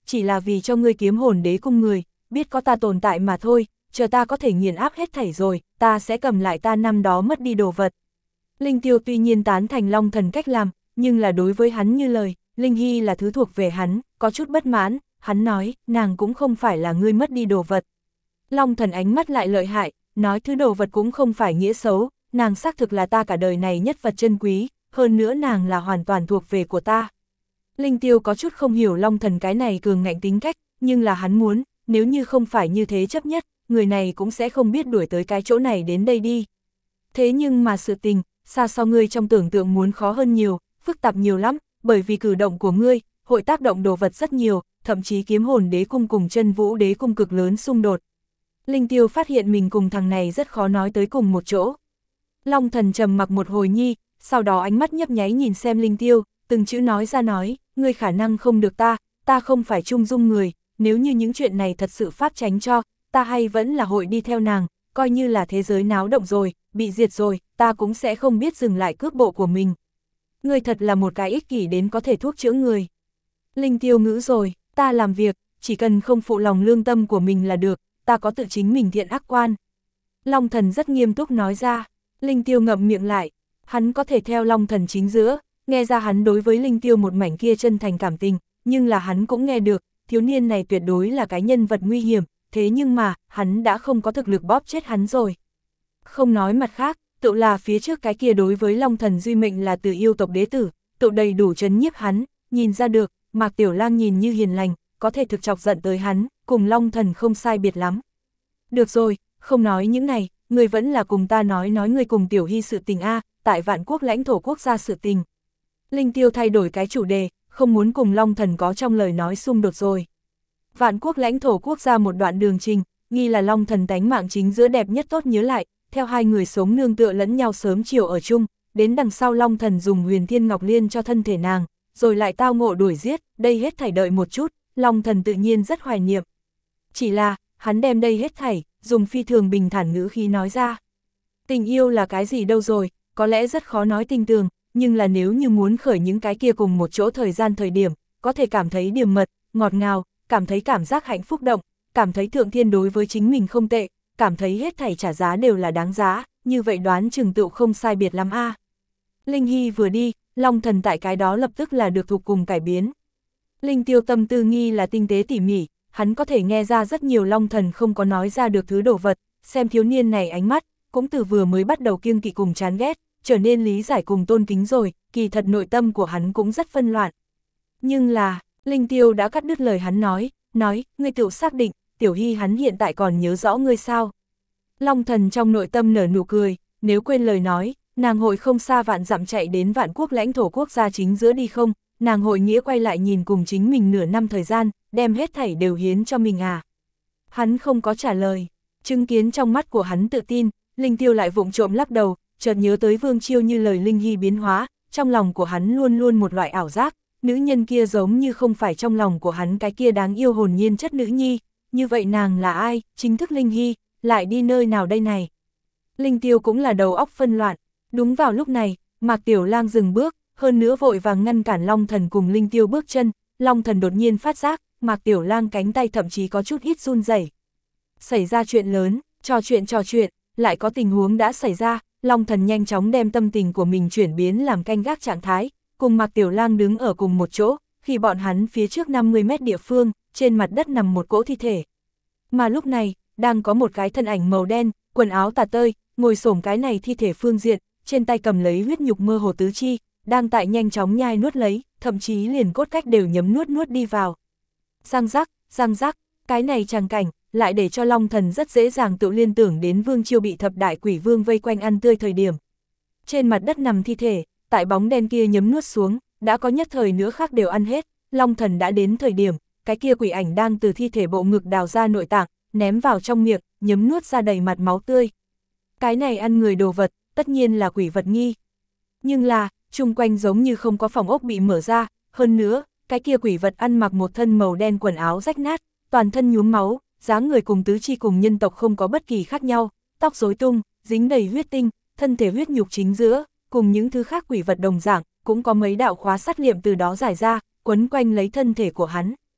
chỉ là vì cho ngươi kiếm hồn đế cung người, biết có ta tồn tại mà thôi, chờ ta có thể nghiền áp hết thảy rồi, ta sẽ cầm lại ta năm đó mất đi đồ vật. Linh Tiêu tuy nhiên tán thành Long Thần cách làm, nhưng là đối với hắn như lời, Linh Hy là thứ thuộc về hắn, có chút bất mãn, hắn nói, nàng cũng không phải là ngươi mất đi đồ vật. Long Thần ánh mắt lại lợi hại, nói thứ đồ vật cũng không phải nghĩa xấu, nàng xác thực là ta cả đời này nhất vật chân quý, hơn nữa nàng là hoàn toàn thuộc về của ta. Linh Tiêu có chút không hiểu Long Thần cái này cường ngạnh tính cách, nhưng là hắn muốn, nếu như không phải như thế chấp nhất, người này cũng sẽ không biết đuổi tới cái chỗ này đến đây đi. Thế nhưng mà sự tình, xa so ngươi trong tưởng tượng muốn khó hơn nhiều, phức tạp nhiều lắm, bởi vì cử động của ngươi, hội tác động đồ vật rất nhiều, thậm chí kiếm hồn đế cung cùng chân vũ đế cung cực lớn xung đột. Linh Tiêu phát hiện mình cùng thằng này rất khó nói tới cùng một chỗ. Long Thần trầm mặc một hồi nhi, sau đó ánh mắt nhấp nháy nhìn xem Linh Tiêu, từng chữ nói ra nói, ngươi khả năng không được ta, ta không phải trung dung người, nếu như những chuyện này thật sự pháp tránh cho, ta hay vẫn là hội đi theo nàng, coi như là thế giới náo động rồi, bị diệt rồi, ta cũng sẽ không biết dừng lại cước bộ của mình. Ngươi thật là một cái ích kỷ đến có thể thuốc chữa người. Linh Tiêu ngữ rồi, ta làm việc, chỉ cần không phụ lòng lương tâm của mình là được, ta có tự chính mình thiện ác quan. Long Thần rất nghiêm túc nói ra, Linh Tiêu ngậm miệng lại, hắn có thể theo Long Thần chính giữa, nghe ra hắn đối với Linh Tiêu một mảnh kia chân thành cảm tình, nhưng là hắn cũng nghe được, thiếu niên này tuyệt đối là cái nhân vật nguy hiểm, thế nhưng mà, hắn đã không có thực lực bóp chết hắn rồi. Không nói mặt khác, tự là phía trước cái kia đối với Long Thần duy mệnh là từ yêu tộc đế tử, tự đầy đủ trấn nhiếp hắn, nhìn ra được, Mạc Tiểu Lang nhìn như hiền lành, có thể thực chọc giận tới hắn, cùng Long Thần không sai biệt lắm. Được rồi, không nói những này, người vẫn là cùng ta nói nói người cùng Tiểu Hy sự tình a, tại Vạn Quốc lãnh thổ quốc gia sự tình. Linh Tiêu thay đổi cái chủ đề, không muốn cùng Long Thần có trong lời nói xung đột rồi. Vạn Quốc lãnh thổ quốc gia một đoạn đường trình, nghi là Long Thần tánh mạng chính giữa đẹp nhất tốt nhớ lại, theo hai người sống nương tựa lẫn nhau sớm chiều ở chung, đến đằng sau Long Thần dùng Huyền Thiên Ngọc Liên cho thân thể nàng, rồi lại tao ngộ đuổi giết, đây hết thảy đợi một chút, Long Thần tự nhiên rất hoài niệm. Chỉ là, hắn đem đây hết thảy, dùng phi thường bình thản ngữ khí nói ra. Tình yêu là cái gì đâu rồi, có lẽ rất khó nói tinh tường, nhưng là nếu như muốn khởi những cái kia cùng một chỗ thời gian thời điểm, có thể cảm thấy điềm mật, ngọt ngào, cảm thấy cảm giác hạnh phúc động, cảm thấy thượng thiên đối với chính mình không tệ, cảm thấy hết thảy trả giá đều là đáng giá, như vậy đoán chừng tựu không sai biệt lắm a. Linh Hy vừa đi, Long Thần tại cái đó lập tức là được thuộc cùng cải biến. Linh Tiêu tâm tư nghi là tinh tế tỉ mỉ, hắn có thể nghe ra rất nhiều Long Thần không có nói ra được thứ đồ vật, xem thiếu niên này ánh mắt, cũng từ vừa mới bắt đầu kiêng kỵ cùng chán ghét, trở nên lý giải cùng tôn kính rồi, kỳ thật nội tâm của hắn cũng rất phân loạn. Nhưng là, Linh Tiêu đã cắt đứt lời hắn nói, nói, ngươi tự xác định, Tiểu Hy hắn hiện tại còn nhớ rõ ngươi sao. Long Thần trong nội tâm nở nụ cười, nếu quên lời nói, nàng hội không xa vạn dặm chạy đến Vạn Quốc lãnh thổ quốc gia chính giữa đi không, nàng hội nghĩa quay lại nhìn cùng chính mình nửa năm thời gian, đem hết thảy đều hiến cho mình à. Hắn không có trả lời, chứng kiến trong mắt của hắn tự tin, Linh Tiêu lại vụng trộm lắc đầu, chợt nhớ tới Vương Chiêu như lời Linh Hy biến hóa, trong lòng của hắn luôn luôn một loại ảo giác, nữ nhân kia giống như không phải trong lòng của hắn cái kia đáng yêu hồn nhiên chất nữ nhi, như vậy nàng là ai, chính thức Linh Hy, lại đi nơi nào đây này. Linh Tiêu cũng là đầu óc phân loạn, đúng vào lúc này, Mạc Tiểu Lang dừng bước, hơn nữa vội vàng ngăn cản Long Thần cùng Linh Tiêu bước chân, Long Thần đột nhiên phát giác, Mạc Tiểu Lang cánh tay thậm chí có chút ít run rẩy. Xảy ra chuyện lớn, trò chuyện trò chuyện, lại có tình huống đã xảy ra, Long Thần nhanh chóng đem tâm tình của mình chuyển biến làm canh gác trạng thái, cùng Mạc Tiểu Lang đứng ở cùng một chỗ, khi bọn hắn phía trước năm mươi mét địa phương, trên mặt đất nằm một cỗ thi thể. Mà lúc này, đang có một cái thân ảnh màu đen, quần áo tà tơi, ngồi xổm cái này thi thể phương diện, trên tay cầm lấy huyết nhục mơ hồ tứ chi, đang tại nhanh chóng nhai nuốt lấy, thậm chí liền cốt cách đều nhấm nuốt nuốt đi vào. Răng rắc, răng rắc, cái này tràng cảnh, lại để cho Long Thần rất dễ dàng tự liên tưởng đến Vương Chiêu bị thập đại quỷ vương vây quanh ăn tươi thời điểm. Trên mặt đất nằm thi thể, tại bóng đen kia nhấm nuốt xuống, đã có nhất thời nữa khác đều ăn hết, Long Thần đã đến thời điểm, cái kia quỷ ảnh đang từ thi thể bộ ngực đào ra nội tạng, ném vào trong miệng, nhấm nuốt ra đầy mặt máu tươi. Cái này ăn người đồ vật, tất nhiên là quỷ vật nghi. Nhưng là, chung quanh giống như không có phòng ốc bị mở ra, hơn nữa, cái kia quỷ vật ăn mặc một thân màu đen quần áo rách nát, toàn thân nhuốm máu, dáng người cùng tứ chi cùng nhân tộc không có bất kỳ khác nhau, tóc rối tung, dính đầy huyết tinh, thân thể huyết nhục chính giữa, cùng những thứ khác quỷ vật đồng dạng, cũng có mấy đạo khóa sắt liệm từ đó giải ra, quấn quanh lấy thân thể của hắn.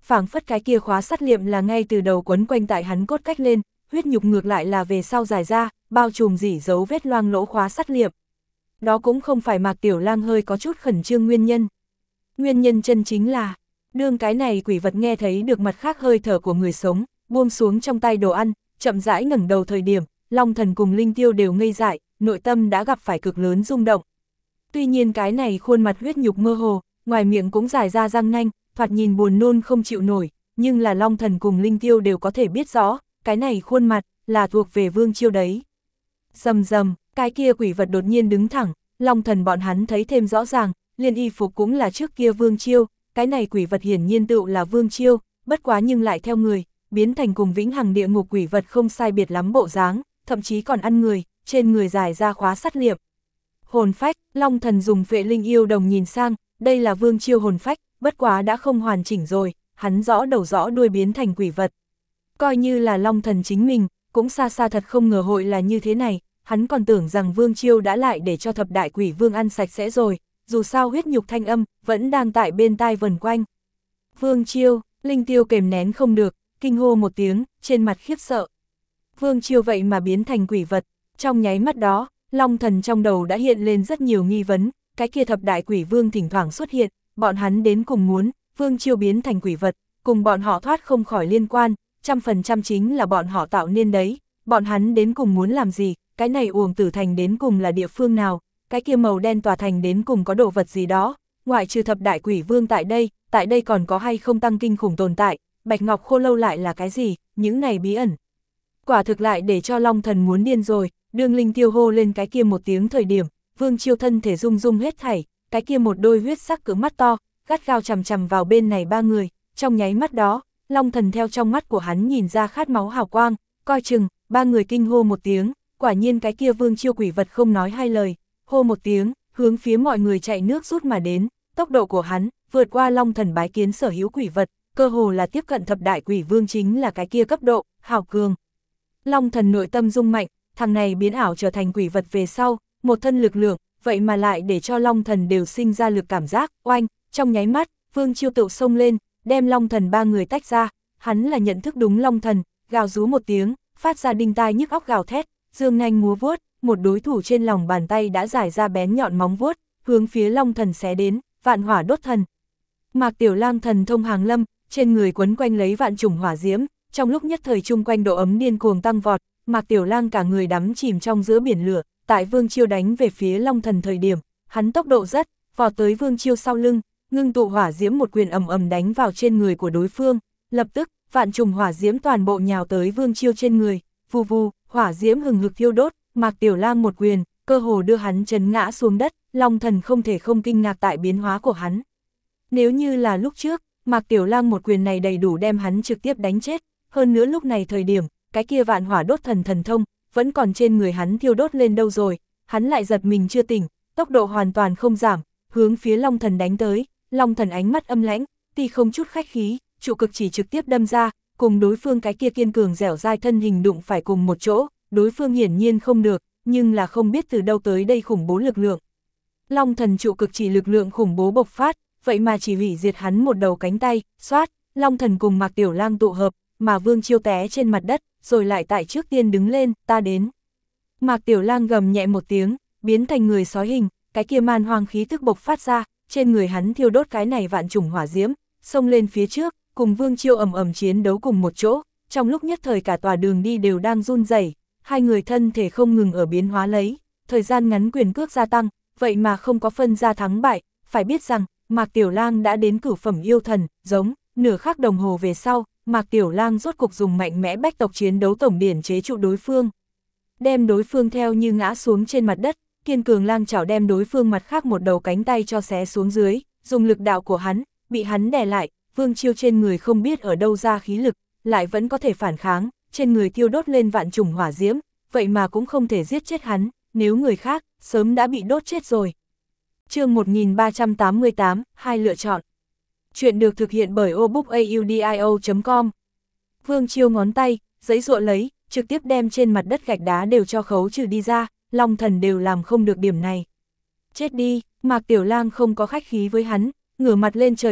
phảng phất cái kia khóa sắt liệm là ngay từ đầu quấn quanh tại hắn cốt cách lên, huyết nhục ngược lại là về sau dài ra, bao trùm rỉ dấu vết loang lỗ khóa sắt liệm. Đó cũng không phải Mạc Tiểu Lang hơi có chút khẩn trương nguyên nhân. Nguyên nhân chân chính là, đương cái này quỷ vật nghe thấy được mặt khác hơi thở của người sống, buông xuống trong tay đồ ăn, chậm rãi ngẩng đầu thời điểm, Long Thần cùng Linh Tiêu đều ngây dại, nội tâm đã gặp phải cực lớn rung động. Tuy nhiên cái này khuôn mặt huyết nhục mơ hồ, ngoài miệng cũng dài ra răng nanh, thoạt nhìn buồn nôn không chịu nổi, nhưng là Long Thần cùng Linh Tiêu đều có thể biết rõ, cái này khuôn mặt là thuộc về Vương Chiêu đấy. Rầm rầm, cái kia quỷ vật đột nhiên đứng thẳng, Long Thần bọn hắn thấy thêm rõ ràng, liên y phục cũng là trước kia Vương Chiêu, cái này quỷ vật hiển nhiên tựu là Vương Chiêu, bất quá nhưng lại theo người, biến thành cùng vĩnh hằng địa ngục quỷ vật không sai biệt lắm bộ dáng, thậm chí còn ăn người, trên người dài ra khóa sắt liệm. Hồn phách, Long Thần dùng Phệ Linh Yêu Đồng nhìn sang, đây là Vương Chiêu hồn phách, bất quá đã không hoàn chỉnh rồi, hắn rõ đầu rõ đuôi biến thành quỷ vật. Coi như là Long Thần chính mình, cũng xa xa thật không ngờ hội là như thế này, hắn còn tưởng rằng Vương Chiêu đã lại để cho thập đại quỷ vương ăn sạch sẽ rồi, dù sao huyết nhục thanh âm, vẫn đang tại bên tai vần quanh. Vương Chiêu, Linh Tiêu kềm nén không được, kinh hô một tiếng, trên mặt khiếp sợ. Vương Chiêu vậy mà biến thành quỷ vật, trong nháy mắt đó, Long Thần trong đầu đã hiện lên rất nhiều nghi vấn, cái kia thập đại quỷ vương thỉnh thoảng xuất hiện, bọn hắn đến cùng muốn, Vương Chiêu biến thành quỷ vật, cùng bọn họ thoát không khỏi liên quan, trăm phần trăm chính là bọn họ tạo nên đấy, bọn hắn đến cùng muốn làm gì, cái này Uổng Tử Thành đến cùng là địa phương nào, cái kia màu đen tòa thành đến cùng có đồ vật gì đó, ngoại trừ thập đại quỷ vương tại đây, tại đây còn có hay không tăng kinh khủng tồn tại, Bạch Ngọc Khô Lâu lại là cái gì, những này bí ẩn. Quả thực lại để cho Long Thần muốn điên rồi, đương Linh Tiêu hô lên cái kia một tiếng thời điểm, Vương Chiêu thân thể rung rung hết thảy, cái kia một đôi huyết sắc cứng mắt to, gắt gao chằm chằm vào bên này ba người, trong nháy mắt đó, Long Thần theo trong mắt của hắn nhìn ra khát máu hào quang, coi chừng, ba người kinh hô một tiếng, quả nhiên cái kia Vương Chiêu quỷ vật không nói hai lời, hô một tiếng, hướng phía mọi người chạy nước rút mà đến, tốc độ của hắn, vượt qua Long Thần bái kiến sở hữu quỷ vật, cơ hồ là tiếp cận thập đại quỷ vương chính là cái kia cấp độ, hào cường. Long Thần nội tâm rung mạnh, thằng này biến ảo trở thành quỷ vật về sau, một thân lực lượng, vậy mà lại để cho Long Thần đều sinh ra lực cảm giác, oanh, trong nháy mắt, Vương Chiêu tự xông lên, đem Long Thần ba người tách ra, hắn là nhận thức đúng Long Thần, gào rú một tiếng, phát ra đinh tai nhức óc gào thét, dương nanh múa vuốt, một đối thủ trên lòng bàn tay đã giải ra bén nhọn móng vuốt, hướng phía Long Thần xé đến, vạn hỏa đốt thần. Mạc Tiểu Lang thần thông hàng lâm, trên người quấn quanh lấy vạn chủng hỏa diễm, trong lúc nhất thời chung quanh độ ấm điên cuồng tăng vọt, Mạc Tiểu Lang cả người đắm chìm trong giữa biển lửa, tại Vương Chiêu đánh về phía Long Thần thời điểm, hắn tốc độ rất, vọt tới Vương Chiêu sau lưng, ngưng tụ hỏa diễm một quyền ầm ầm đánh vào trên người của đối phương, lập tức, vạn trùng hỏa diễm toàn bộ nhào tới Vương Chiêu trên người, vù vù, hỏa diễm hừng hực thiêu đốt, Mạc Tiểu Lang một quyền, cơ hồ đưa hắn chấn ngã xuống đất, Long Thần không thể không kinh ngạc tại biến hóa của hắn. Nếu như là lúc trước, Mạc Tiểu Lang một quyền này đầy đủ đem hắn trực tiếp đánh chết, hơn nữa lúc này thời điểm, cái kia vạn hỏa đốt thần thần thông, vẫn còn trên người hắn thiêu đốt lên đâu rồi, hắn lại giật mình chưa tỉnh, tốc độ hoàn toàn không giảm, hướng phía Long Thần đánh tới, Long Thần ánh mắt âm lãnh, tuy không chút khách khí, trụ cực chỉ trực tiếp đâm ra, cùng đối phương cái kia kiên cường dẻo dai thân hình đụng phải cùng một chỗ, đối phương hiển nhiên không được, nhưng là không biết từ đâu tới đây khủng bố lực lượng. Long Thần trụ cực chỉ lực lượng khủng bố bộc phát, vậy mà chỉ hủy diệt hắn một đầu cánh tay, xoát, Long Thần cùng Mạc Tiểu Lang tụ hợp, mà Vương Chiêu té trên mặt đất, rồi lại tại trước tiên đứng lên, ta đến. Mạc Tiểu Lang gầm nhẹ một tiếng, biến thành người sói hình, cái kia man hoang khí tức bộc phát ra, trên người hắn thiêu đốt cái này vạn chủng hỏa diễm, xông lên phía trước, cùng Vương Chiêu ầm ầm chiến đấu cùng một chỗ, trong lúc nhất thời cả tòa đường đi đều đang run rẩy, hai người thân thể không ngừng ở biến hóa lấy, thời gian ngắn quyền cước gia tăng, vậy mà không có phân ra thắng bại, phải biết rằng, Mạc Tiểu Lang đã đến cửu phẩm yêu thần, giống, nửa khắc đồng hồ về sau, Mạc Tiểu Lang rốt cục dùng mạnh mẽ bách tộc chiến đấu tổng điển chế trụ đối phương. Đem đối phương theo như ngã xuống trên mặt đất, kiên cường lang chảo đem đối phương mặt khác một đầu cánh tay cho xé xuống dưới, dùng lực đạo của hắn, bị hắn đè lại, Vương Chiêu trên người không biết ở đâu ra khí lực, lại vẫn có thể phản kháng, trên người thiêu đốt lên vạn trùng hỏa diễm, vậy mà cũng không thể giết chết hắn, nếu người khác, sớm đã bị đốt chết rồi. Chương một nghìn ba trăm tám mươi tám, hai lựa chọn. Chuyện được thực hiện bởi obookaudio chấm com. Vương Chiêu ngón tay, giấy giụa lấy, trực tiếp đem trên mặt đất gạch đá đều cho khấu trừ đi ra, Long Thần đều làm không được điểm này. Chết đi, Mạc Tiểu Lang không có khách khí với hắn, ngửa mặt lên trời nhổ,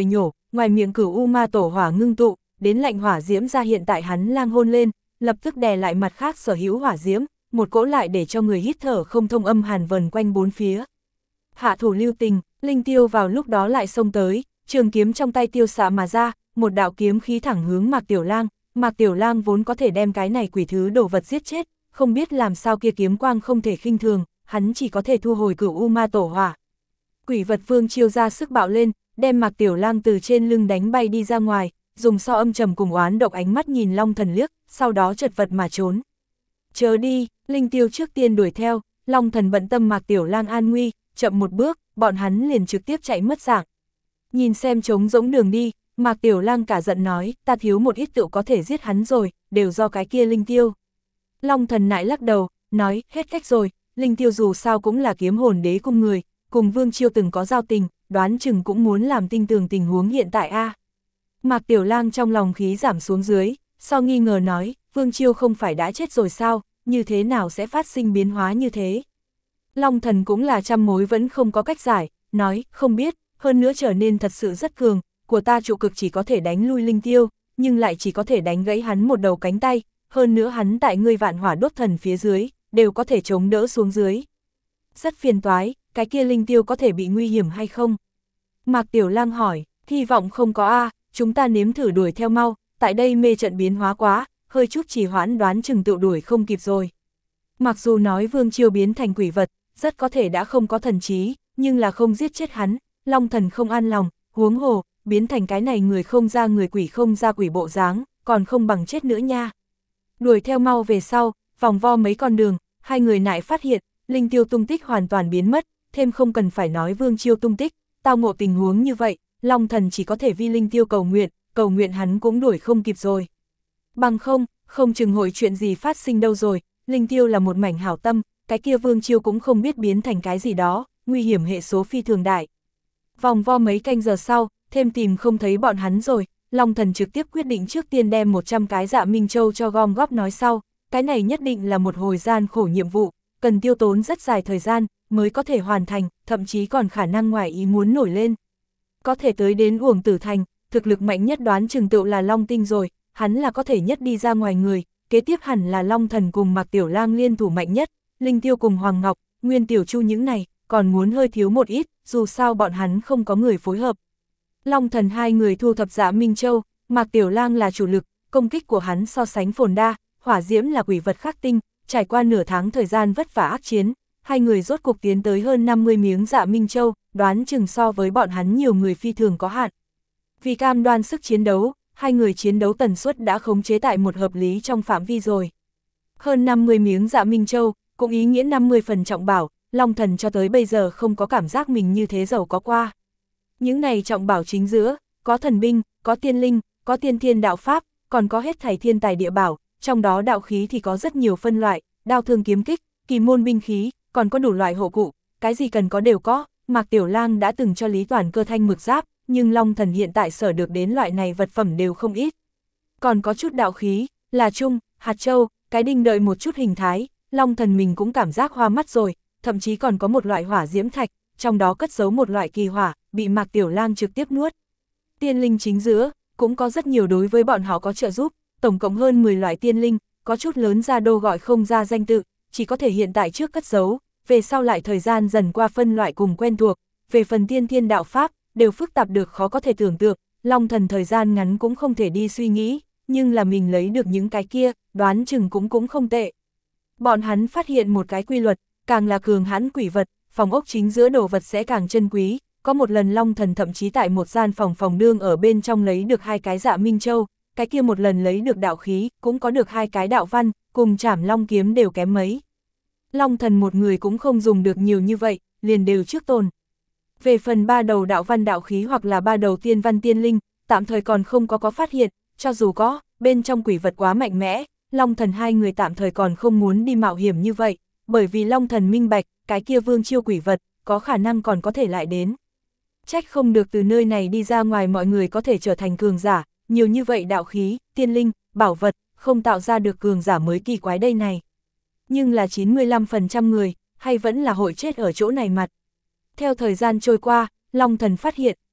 ngoài miệng cửu u ma tổ hỏa ngưng tụ, đến lạnh hỏa diễm ra hiện tại hắn lang hôn lên, lập tức đè lại mặt khác sở hữu hỏa diễm, một cỗ lại để cho người hít thở không thông âm hàn vần quanh bốn phía. Hạ thủ lưu tình, Linh Tiêu vào lúc đó lại xông tới, trường kiếm trong tay tiêu xạ mà ra, một đạo kiếm khí thẳng hướng Mạc Tiểu Lang. Mạc Tiểu Lang vốn có thể đem cái này quỷ thứ đồ vật giết chết, không biết làm sao kia kiếm quang không thể khinh thường, hắn chỉ có thể thu hồi cửu u ma tổ hỏa. Quỷ vật vương chiêu ra sức bạo lên, đem Mạc Tiểu Lang từ trên lưng đánh bay đi ra ngoài, dùng so âm trầm cùng oán độc ánh mắt nhìn Long Thần liếc, sau đó chật vật mà trốn. Chớ đi, Linh Tiêu trước tiên đuổi theo, Long Thần bận tâm Mạc Tiểu Lang an nguy, chậm một bước, bọn hắn liền trực tiếp chạy mất dạng. Nhìn xem trống rỗng đường đi, Mạc Tiểu Lang cả giận nói, ta thiếu một ít tựu có thể giết hắn rồi, đều do cái kia Linh Tiêu. Long Thần nại lắc đầu, nói, hết cách rồi, Linh Tiêu dù sao cũng là kiếm hồn đế cung người, cùng Vương Chiêu từng có giao tình, đoán chừng cũng muốn làm tinh tường tình huống hiện tại a. À. Mạc Tiểu Lang trong lòng khí giảm xuống dưới, sau nghi ngờ nói, Vương Chiêu không phải đã chết rồi sao, như thế nào sẽ phát sinh biến hóa như thế? Long Thần cũng là trăm mối vẫn không có cách giải, nói, không biết, hơn nữa trở nên thật sự rất cường, của ta trụ cực chỉ có thể đánh lui Linh Tiêu, nhưng lại chỉ có thể đánh gãy hắn một đầu cánh tay, hơn nữa hắn tại ngươi vạn hỏa đốt thần phía dưới, đều có thể chống đỡ xuống dưới. Rất phiền toái, cái kia Linh Tiêu có thể bị nguy hiểm hay không? Mạc Tiểu Lang hỏi, hy vọng không có a, chúng ta nếm thử đuổi theo mau, tại đây mê trận biến hóa quá, hơi chút trì hoãn đoán chừng tự đuổi không kịp rồi. Mặc dù nói Vương Chiêu biến thành quỷ vật, rất có thể đã không có thần trí, nhưng là không giết chết hắn, Long Thần không an lòng, huống hồ, biến thành cái này người không ra người quỷ không ra quỷ bộ dáng, còn không bằng chết nữa nha. Đuổi theo mau về sau, vòng vo mấy con đường, hai người nại phát hiện, Linh Tiêu tung tích hoàn toàn biến mất, thêm không cần phải nói Vương Chiêu tung tích, tao ngộ tình huống như vậy, Long Thần chỉ có thể vi Linh Tiêu cầu nguyện, cầu nguyện hắn cũng đuổi không kịp rồi. Bằng không, không chừng hội chuyện gì phát sinh đâu rồi, Linh Tiêu là một mảnh hảo tâm, cái kia Vương Chiêu cũng không biết biến thành cái gì đó, nguy hiểm hệ số phi thường đại. Vòng vo mấy canh giờ sau, thêm tìm không thấy bọn hắn rồi, Long Thần trực tiếp quyết định trước tiên đem một trăm cái Dạ Minh Châu cho gom góp nói sau, cái này nhất định là một hồi gian khổ nhiệm vụ, cần tiêu tốn rất dài thời gian, mới có thể hoàn thành, thậm chí còn khả năng ngoài ý muốn nổi lên. Có thể tới đến Uổng Tử Thành, thực lực mạnh nhất đoán chừng tựu là Long Tinh rồi, hắn là có thể nhất đi ra ngoài người, kế tiếp hẳn là Long Thần cùng Mạc Tiểu Lang liên thủ mạnh nhất, Linh Tiêu cùng Hoàng Ngọc, Nguyên Tiểu Chu những này, còn muốn hơi thiếu một ít, dù sao bọn hắn không có người phối hợp. Long Thần hai người thu thập Dạ Minh Châu, Mạc Tiểu Lang là chủ lực, công kích của hắn so sánh phồn đa, hỏa diễm là quỷ vật khắc tinh, trải qua nửa tháng thời gian vất vả ác chiến, hai người rốt cục tiến tới hơn năm mươi miếng Dạ Minh Châu, đoán chừng so với bọn hắn nhiều người phi thường có hạn. Vì cam đoan sức chiến đấu, hai người chiến đấu tần suất đã khống chế tại một hợp lý trong phạm vi rồi. Hơn năm mươi miếng Dạ Minh Châu, cũng ý nghĩa năm mươi phần trọng bảo, Long Thần cho tới bây giờ không có cảm giác mình như thế giàu có qua. Những này trọng bảo chính giữa, có thần binh, có tiên linh, có tiên thiên đạo pháp, còn có hết thảy thiên tài địa bảo, trong đó đạo khí thì có rất nhiều phân loại, đao thương kiếm kích, kỳ môn binh khí, còn có đủ loại hộ cụ, cái gì cần có đều có. Mạc Tiểu Lang đã từng cho Lý Toàn Cơ thanh mực giáp, nhưng Long Thần hiện tại sở được đến loại này vật phẩm đều không ít. Còn có chút đạo khí, là chung, hạt châu, cái đinh đợi một chút hình thái, Long Thần mình cũng cảm giác hoa mắt rồi, thậm chí còn có một loại hỏa diễm thạch, trong đó cất giấu một loại kỳ hỏa, bị Mạc Tiểu Lang trực tiếp nuốt. Tiên linh chính giữa, cũng có rất nhiều đối với bọn họ có trợ giúp, tổng cộng hơn mười loại tiên linh, có chút lớn ra đô gọi không ra danh tự, chỉ có thể hiện tại trước cất giấu, về sau lại thời gian dần qua phân loại cùng quen thuộc, về phần tiên thiên đạo pháp, đều phức tạp được khó có thể tưởng tượng, Long Thần thời gian ngắn cũng không thể đi suy nghĩ, nhưng là mình lấy được những cái kia, đoán chừng cũng cũng không tệ. Bọn hắn phát hiện một cái quy luật, càng là cường hãn quỷ vật, phòng ốc chính giữa đồ vật sẽ càng chân quý, có một lần Long Thần thậm chí tại một gian phòng phòng đương ở bên trong lấy được hai cái Dạ Minh Châu, cái kia một lần lấy được đạo khí, cũng có được hai cái đạo văn, cùng Trảm Long kiếm đều kém mấy. Long Thần một người cũng không dùng được nhiều như vậy, liền đều trước tồn. Về phần ba đầu đạo văn đạo khí hoặc là ba đầu tiên văn tiên linh, tạm thời còn không có có phát hiện, cho dù có, bên trong quỷ vật quá mạnh mẽ, Long Thần hai người tạm thời còn không muốn đi mạo hiểm như vậy, bởi vì Long Thần minh bạch, cái kia Vương Chiêu quỷ vật, có khả năng còn có thể lại đến. Trách không được từ nơi này đi ra ngoài mọi người có thể trở thành cường giả, nhiều như vậy đạo khí, tiên linh, bảo vật, không tạo ra được cường giả mới kỳ quái đây này. Nhưng là chín mươi lăm phần trăm người, hay vẫn là hội chết ở chỗ này mặt. Theo thời gian trôi qua, Long Thần phát hiện,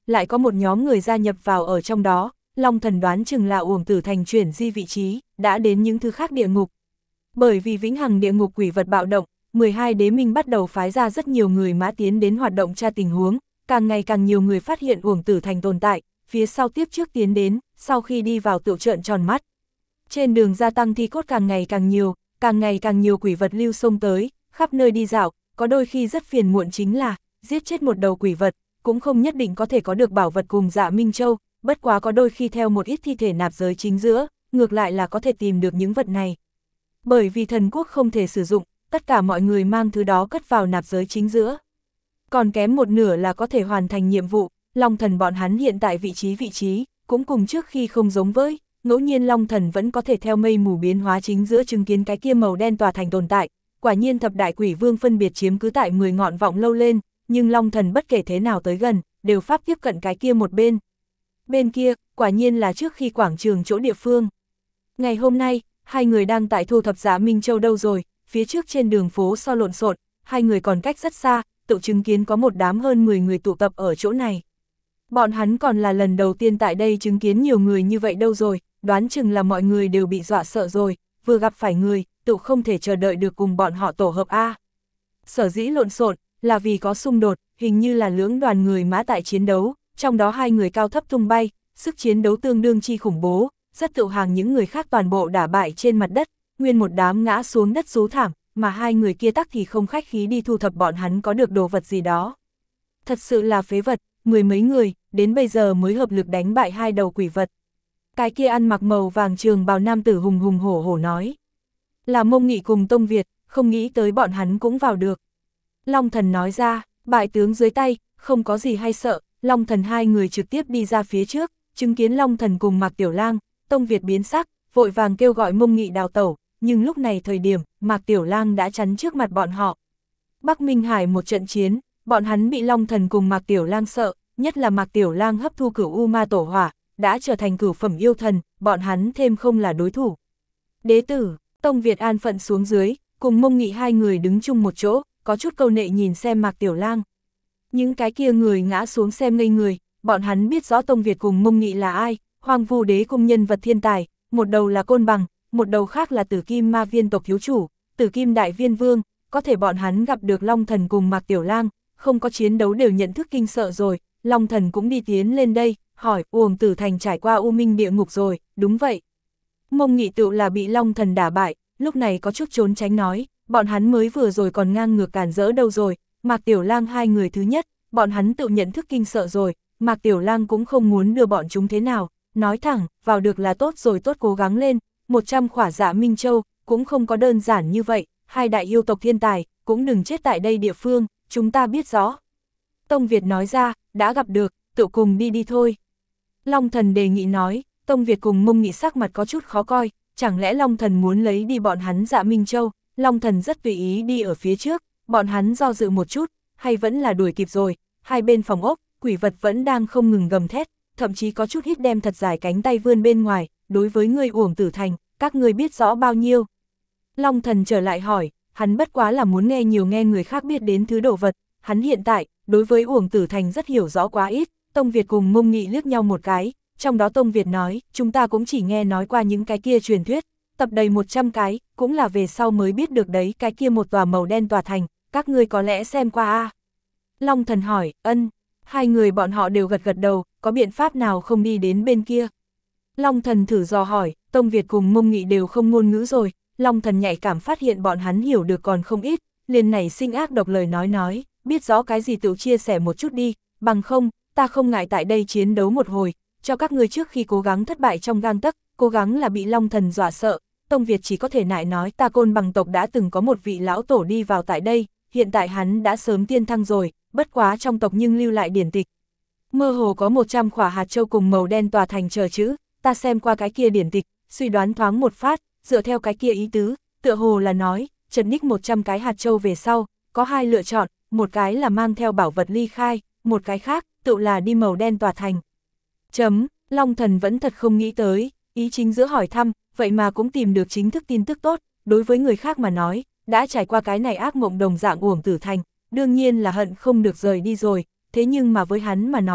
lại có một nhóm người gia nhập vào ở trong đó, Long Thần đoán chừng là Uổng Tử Thành chuyển di vị trí, đã đến những thứ khác địa ngục. Bởi vì vĩnh hằng địa ngục quỷ vật bạo động, mười hai đế minh bắt đầu phái ra rất nhiều người mã tiến đến hoạt động tra tình huống, càng ngày càng nhiều người phát hiện Uổng Tử Thành tồn tại, phía sau tiếp trước tiến đến, sau khi đi vào tựu trợn tròn mắt. Trên đường gia tăng thi cốt càng ngày càng nhiều, càng ngày càng nhiều quỷ vật lưu xông tới, khắp nơi đi dạo, có đôi khi rất phiền muộn chính là, giết chết một đầu quỷ vật, cũng không nhất định có thể có được bảo vật cùng Dạ Minh Châu, bất quá có đôi khi theo một ít thi thể nạp giới chính giữa, ngược lại là có thể tìm được những vật này. Bởi vì thần quốc không thể sử dụng, tất cả mọi người mang thứ đó cất vào nạp giới chính giữa. Còn kém một nửa là có thể hoàn thành nhiệm vụ, Long Thần bọn hắn hiện tại vị trí vị trí, cũng cùng trước khi không giống với, ngẫu nhiên Long Thần vẫn có thể theo mây mù biến hóa chính giữa chứng kiến cái kia màu đen tòa thành tồn tại, quả nhiên thập đại quỷ vương phân biệt chiếm cứ tại mười ngọn vọng lâu lên, nhưng Long Thần bất kể thế nào tới gần, đều pháp tiếp cận cái kia một bên. Bên kia, quả nhiên là trước khi quảng trường chỗ địa phương. Ngày hôm nay, hai người đang tại thu thập Dạ Minh Châu đâu rồi, phía trước trên đường phố so lộn xộn, hai người còn cách rất xa, tự chứng kiến có một đám hơn mười người tụ tập ở chỗ này. Bọn hắn còn là lần đầu tiên tại đây chứng kiến nhiều người như vậy đâu rồi, đoán chừng là mọi người đều bị dọa sợ rồi, vừa gặp phải người, tự không thể chờ đợi được cùng bọn họ tổ hợp A. Sở dĩ lộn xộn là vì có xung đột, hình như là lưỡng đoàn người mã tại chiến đấu, trong đó hai người cao thấp tung bay, sức chiến đấu tương đương chi khủng bố, rất tự hàng những người khác toàn bộ đả bại trên mặt đất, nguyên một đám ngã xuống đất rú thảm, mà hai người kia tắc thì không khách khí đi thu thập bọn hắn có được đồ vật gì đó. Thật sự là phế vật, mười mấy người, đến bây giờ mới hợp lực đánh bại hai đầu quỷ vật. Cái kia ăn mặc màu vàng trường bào nam tử hùng hùng hổ hổ nói. Là Mông Nghị cùng Tông Việt, không nghĩ tới bọn hắn cũng vào được. Long Thần nói ra, bại tướng dưới tay, không có gì hay sợ, Long Thần hai người trực tiếp đi ra phía trước, chứng kiến Long Thần cùng Mạc Tiểu Lang, Tông Việt biến sắc, vội vàng kêu gọi Mông Nghị đào tẩu, nhưng lúc này thời điểm, Mạc Tiểu Lang đã chắn trước mặt bọn họ. Bắc Minh Hải một trận chiến, bọn hắn bị Long Thần cùng Mạc Tiểu Lang sợ, nhất là Mạc Tiểu Lang hấp thu cửu U Ma Tổ Hỏa, đã trở thành cửu phẩm yêu thần, bọn hắn thêm không là đối thủ. Đế tử, Tông Việt an phận xuống dưới, cùng Mông Nghị hai người đứng chung một chỗ, có chút câu nệ nhìn xem Mạc Tiểu Lang. Những cái kia người ngã xuống xem ngây người, bọn hắn biết rõ Tông Việt cùng Mông Nghị là ai, Hoang Vu Đế cung nhân vật thiên tài, một đầu là Côn Bằng, một đầu khác là Tử Kim Ma Viên tộc thiếu chủ, Tử Kim Đại Viên Vương, có thể bọn hắn gặp được Long Thần cùng Mạc Tiểu Lang, không có chiến đấu đều nhận thức kinh sợ rồi, Long Thần cũng đi tiến lên đây, hỏi, Uổng Tử Thành trải qua U Minh địa ngục rồi, đúng vậy. Mông Nghị tự là bị Long Thần đả bại, lúc này có chút trốn tránh nói, bọn hắn mới vừa rồi còn ngang ngược cản rỡ đâu rồi, Mạc Tiểu Lang hai người thứ nhất, bọn hắn tự nhận thức kinh sợ rồi, Mạc Tiểu Lang cũng không muốn đưa bọn chúng thế nào, nói thẳng, vào được là tốt rồi tốt cố gắng lên, một trăm khỏa Dạ Minh Châu, cũng không có đơn giản như vậy, hai đại yêu tộc thiên tài, cũng đừng chết tại đây địa phương, chúng ta biết rõ. Tông Việt nói ra, đã gặp được, tự cùng đi đi thôi. Long Thần đề nghị nói, Tông Việt cùng Mông Nghị sắc mặt có chút khó coi, chẳng lẽ Long Thần muốn lấy đi bọn hắn Dạ Minh Châu, Long Thần rất tùy ý đi ở phía trước, bọn hắn do dự một chút, hay vẫn là đuổi kịp rồi, hai bên phòng ốc, quỷ vật vẫn đang không ngừng gầm thét, thậm chí có chút hít đem thật dài cánh tay vươn bên ngoài, đối với người Uổng Tử Thành, các người biết rõ bao nhiêu. Long Thần trở lại hỏi, hắn bất quá là muốn nghe nhiều nghe người khác biết đến thứ đồ vật, hắn hiện tại, đối với Uổng Tử Thành rất hiểu rõ quá ít. Tông Việt cùng Mông Nghị liếc nhau một cái, trong đó Tông Việt nói, chúng ta cũng chỉ nghe nói qua những cái kia truyền thuyết, tập đầy một trăm cái, cũng là về sau mới biết được đấy, cái kia một tòa màu đen tòa thành, các ngươi có lẽ xem qua a? Long Thần hỏi, ân, hai người bọn họ đều gật gật đầu, có biện pháp nào không đi đến bên kia? Long Thần thử dò hỏi, Tông Việt cùng Mông Nghị đều không ngôn ngữ rồi, Long Thần nhạy cảm phát hiện bọn hắn hiểu được còn không ít, liền nảy sinh ác độc lời nói nói, biết rõ cái gì tự chia sẻ một chút đi, bằng không, ta không ngại tại đây chiến đấu một hồi, cho các ngươi trước khi cố gắng thất bại trong gang tấc, cố gắng là bị Long Thần dọa sợ. Tông Việt chỉ có thể nại nói, ta Côn Bằng tộc đã từng có một vị lão tổ đi vào tại đây, hiện tại hắn đã sớm tiên thăng rồi, bất quá trong tộc nhưng lưu lại điển tịch. Mơ hồ có một trăm khỏa hạt châu cùng màu đen tòa thành chờ chữ, ta xem qua cái kia điển tịch, suy đoán thoáng một phát, dựa theo cái kia ý tứ, tựa hồ là nói, trần ních một trăm cái hạt châu về sau, có hai lựa chọn, một cái là mang theo bảo vật ly khai, một cái khác, tự là đi màu đen tòa thành. Chấm, Long Thần vẫn thật không nghĩ tới, ý chính giữa hỏi thăm, vậy mà cũng tìm được chính thức tin tức tốt, đối với người khác mà nói, đã trải qua cái này ác mộng đồng dạng Uổng Tử Thành, đương nhiên là hận không được rời đi rồi, thế nhưng mà với hắn mà nói,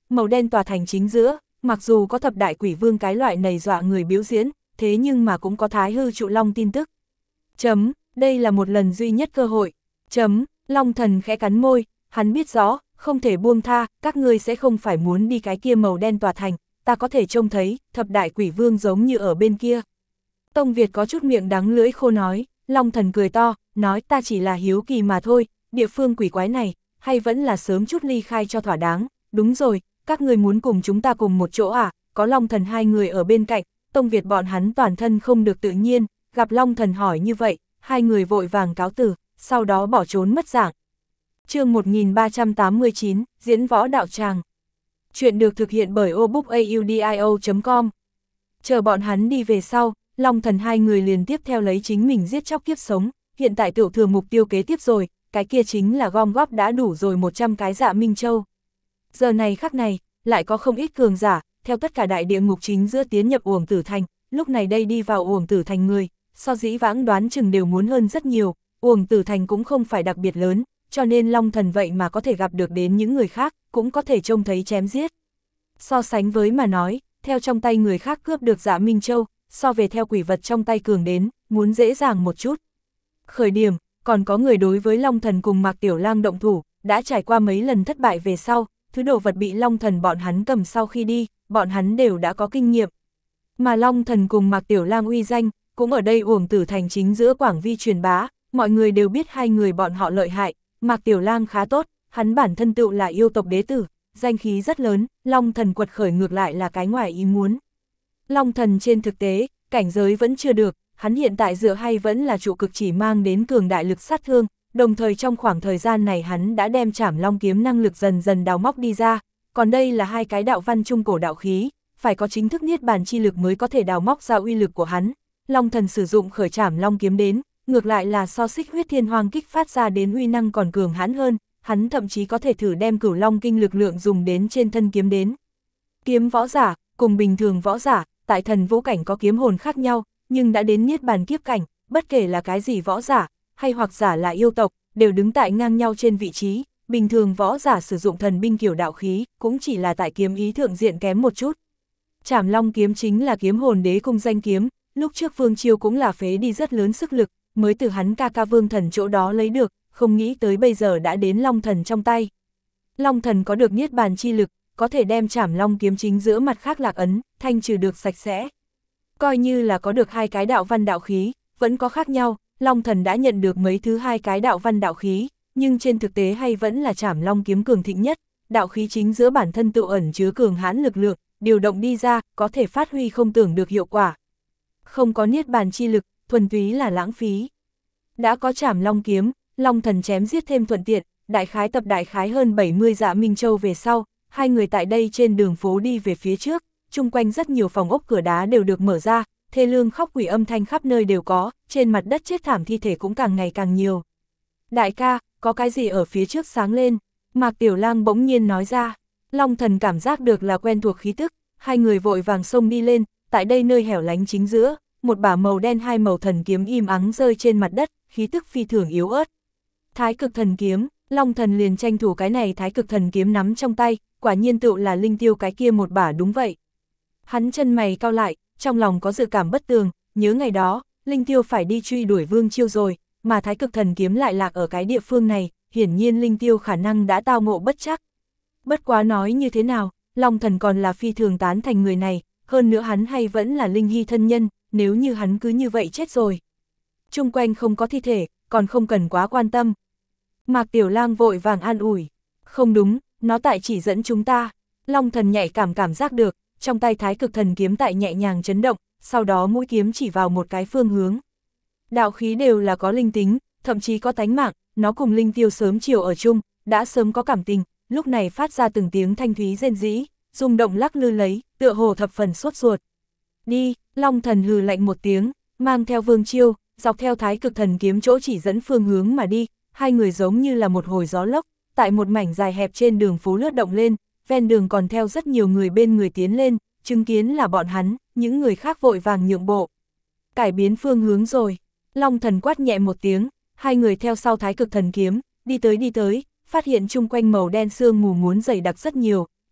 màu đen tòa thành chính giữa, mặc dù có thập đại quỷ vương cái loại này dọa người biểu diễn, thế nhưng mà cũng có thái hư trụ long tin tức. Chấm, đây là một lần duy nhất cơ hội. Chấm, Long Thần khẽ cắn môi, hắn biết rõ, không thể buông tha, các ngươi sẽ không phải muốn đi cái kia màu đen tòa thành, ta có thể trông thấy, thập đại quỷ vương giống như ở bên kia. Tông Việt có chút miệng đắng lưỡi khô nói, Long Thần cười to, nói ta chỉ là hiếu kỳ mà thôi, địa phương quỷ quái này, hay vẫn là sớm chút ly khai cho thỏa đáng, đúng rồi, các người muốn cùng chúng ta cùng một chỗ à, có Long Thần hai người ở bên cạnh, Tông Việt bọn hắn toàn thân không được tự nhiên, gặp Long Thần hỏi như vậy, hai người vội vàng cáo từ, sau đó bỏ trốn mất dạng. Chương một nghìn ba trăm tám mươi chín, Diễn võ đạo tràng. Chuyện được thực hiện bởi obookaudio chấm com. Chờ bọn hắn đi về sau, Long Thần hai người liền tiếp theo lấy chính mình giết chóc kiếp sống, hiện tại tiểu thừa mục tiêu kế tiếp rồi, cái kia chính là gom góp đã đủ rồi một trăm cái Dạ Minh Châu. Giờ này khắc này, lại có không ít cường giả, theo tất cả đại địa ngục chính giữa tiến nhập Uổng Tử Thành, lúc này đây đi vào Uổng Tử Thành người, so dĩ vãng đoán chừng đều muốn hơn rất nhiều, Uổng Tử Thành cũng không phải đặc biệt lớn, cho nên Long Thần vậy mà có thể gặp được đến những người khác, cũng có thể trông thấy chém giết. So sánh với mà nói, theo trong tay người khác cướp được Dạ Minh Châu, so về theo quỷ vật trong tay cường đến, muốn dễ dàng một chút. Khởi điểm, còn có người đối với Long Thần cùng Mạc Tiểu Lang động thủ, đã trải qua mấy lần thất bại về sau, thứ đồ vật bị Long Thần bọn hắn cầm sau khi đi, bọn hắn đều đã có kinh nghiệm. Mà Long Thần cùng Mạc Tiểu Lang uy danh, cũng ở đây Uổng Tử Thành chính giữa Quảng Vi truyền bá, mọi người đều biết hai người bọn họ lợi hại, Mạc Tiểu Lang khá tốt, hắn bản thân tựu là yêu tộc đế tử, danh khí rất lớn, Long Thần quật khởi ngược lại là cái ngoài ý muốn. Long Thần trên thực tế, cảnh giới vẫn chưa được, hắn hiện tại dựa hay vẫn là trụ cực chỉ mang đến cường đại lực sát thương, đồng thời trong khoảng thời gian này hắn đã đem Trảm Long kiếm năng lực dần dần đào móc đi ra, còn đây là hai cái đạo văn trung cổ đạo khí, phải có chính thức niết bàn chi lực mới có thể đào móc ra uy lực của hắn. Long Thần sử dụng khởi Trảm Long kiếm đến, ngược lại là so Xích Huyết Thiên Hoang kích phát ra đến uy năng còn cường hãn hơn, hắn thậm chí có thể thử đem Cửu Long kinh lực lượng dùng đến trên thân kiếm đến. Kiếm võ giả, cùng bình thường võ giả, tại thần vũ cảnh có kiếm hồn khác nhau, nhưng đã đến niết bàn kiếp cảnh, bất kể là cái gì võ giả, hay hoặc giả là yêu tộc, đều đứng tại ngang nhau trên vị trí, bình thường võ giả sử dụng thần binh kiểu đạo khí, cũng chỉ là tại kiếm ý thượng diện kém một chút. Trảm Long kiếm chính là kiếm hồn đế cung danh kiếm, lúc trước Vương Chiêu cũng là phế đi rất lớn sức lực, mới từ hắn ca ca Vương Thần chỗ đó lấy được, không nghĩ tới bây giờ đã đến Long Thần trong tay. Long Thần có được niết bàn chi lực, có thể đem Trảm Long kiếm chính giữa mặt khác lạc ấn, thanh trừ được sạch sẽ. Coi như là có được hai cái đạo văn đạo khí, vẫn có khác nhau, Long Thần đã nhận được mấy thứ hai cái đạo văn đạo khí, nhưng trên thực tế hay vẫn là Trảm Long kiếm cường thịnh nhất, đạo khí chính giữa bản thân tự ẩn chứa cường hãn lực lượng, điều động đi ra, có thể phát huy không tưởng được hiệu quả. Không có niết bàn chi lực, thuần túy là lãng phí. Đã có Trảm Long kiếm, Long Thần chém giết thêm thuận tiện, đại khái tập đại khái hơn bảy mươi Dạ Minh Châu về sau, hai người tại đây trên đường phố đi về phía trước, chung quanh rất nhiều phòng ốc cửa đá đều được mở ra, thê lương khóc quỷ âm thanh khắp nơi đều có, trên mặt đất chết thảm thi thể cũng càng ngày càng nhiều. Đại ca, có cái gì ở phía trước sáng lên? Mạc Tiểu Lang bỗng nhiên nói ra. Long Thần cảm giác được là quen thuộc khí tức, hai người vội vàng xông đi lên, tại đây nơi hẻo lánh chính giữa, một bả màu đen hai màu thần kiếm im ắng rơi trên mặt đất, khí tức phi thường yếu ớt. Thái Cực Thần kiếm, Long Thần liền tranh thủ cái này Thái Cực Thần kiếm nắm trong tay, quả nhiên tựu là Linh Tiêu cái kia một bả đúng vậy. Hắn chân mày cau lại, trong lòng có dự cảm bất tường, nhớ ngày đó, Linh Tiêu phải đi truy đuổi Vương Chiêu rồi, mà Thái Cực Thần kiếm lại lạc ở cái địa phương này, hiển nhiên Linh Tiêu khả năng đã tao ngộ bất trắc. Bất quá nói như thế nào, Long Thần còn là phi thường tán thành người này, hơn nữa hắn hay vẫn là Linh Hy thân nhân, nếu như hắn cứ như vậy chết rồi. Chung quanh không có thi thể, còn không cần quá quan tâm. Mạc Tiểu Lang vội vàng an ủi, không đúng, nó tại chỉ dẫn chúng ta. Long Thần nhạy cảm cảm giác được, trong tay Thái Cực Thần kiếm tại nhẹ nhàng chấn động, sau đó mũi kiếm chỉ vào một cái phương hướng. Đạo khí đều là có linh tính, thậm chí có tánh mạng, nó cùng Linh Tiêu sớm chiều ở chung, đã sớm có cảm tình, lúc này phát ra từng tiếng thanh thúy rên rỉ, rung động lắc lư lấy, tựa hồ thập phần sốt ruột. Đi, Long Thần hừ lạnh một tiếng, mang theo Vương Chiêu, dọc theo Thái Cực Thần kiếm chỗ chỉ dẫn phương hướng mà đi, hai người giống như là một hồi gió lốc, tại một mảnh dài hẹp trên đường phố lướt động lên, ven đường còn theo rất nhiều người bên người tiến lên, chứng kiến là bọn hắn, những người khác vội vàng nhượng bộ. Cải biến phương hướng rồi, Long Thần quát nhẹ một tiếng, hai người theo sau Thái Cực Thần kiếm, đi tới đi tới, phát hiện chung quanh màu đen sương mù muốn dày đặc rất nhiều,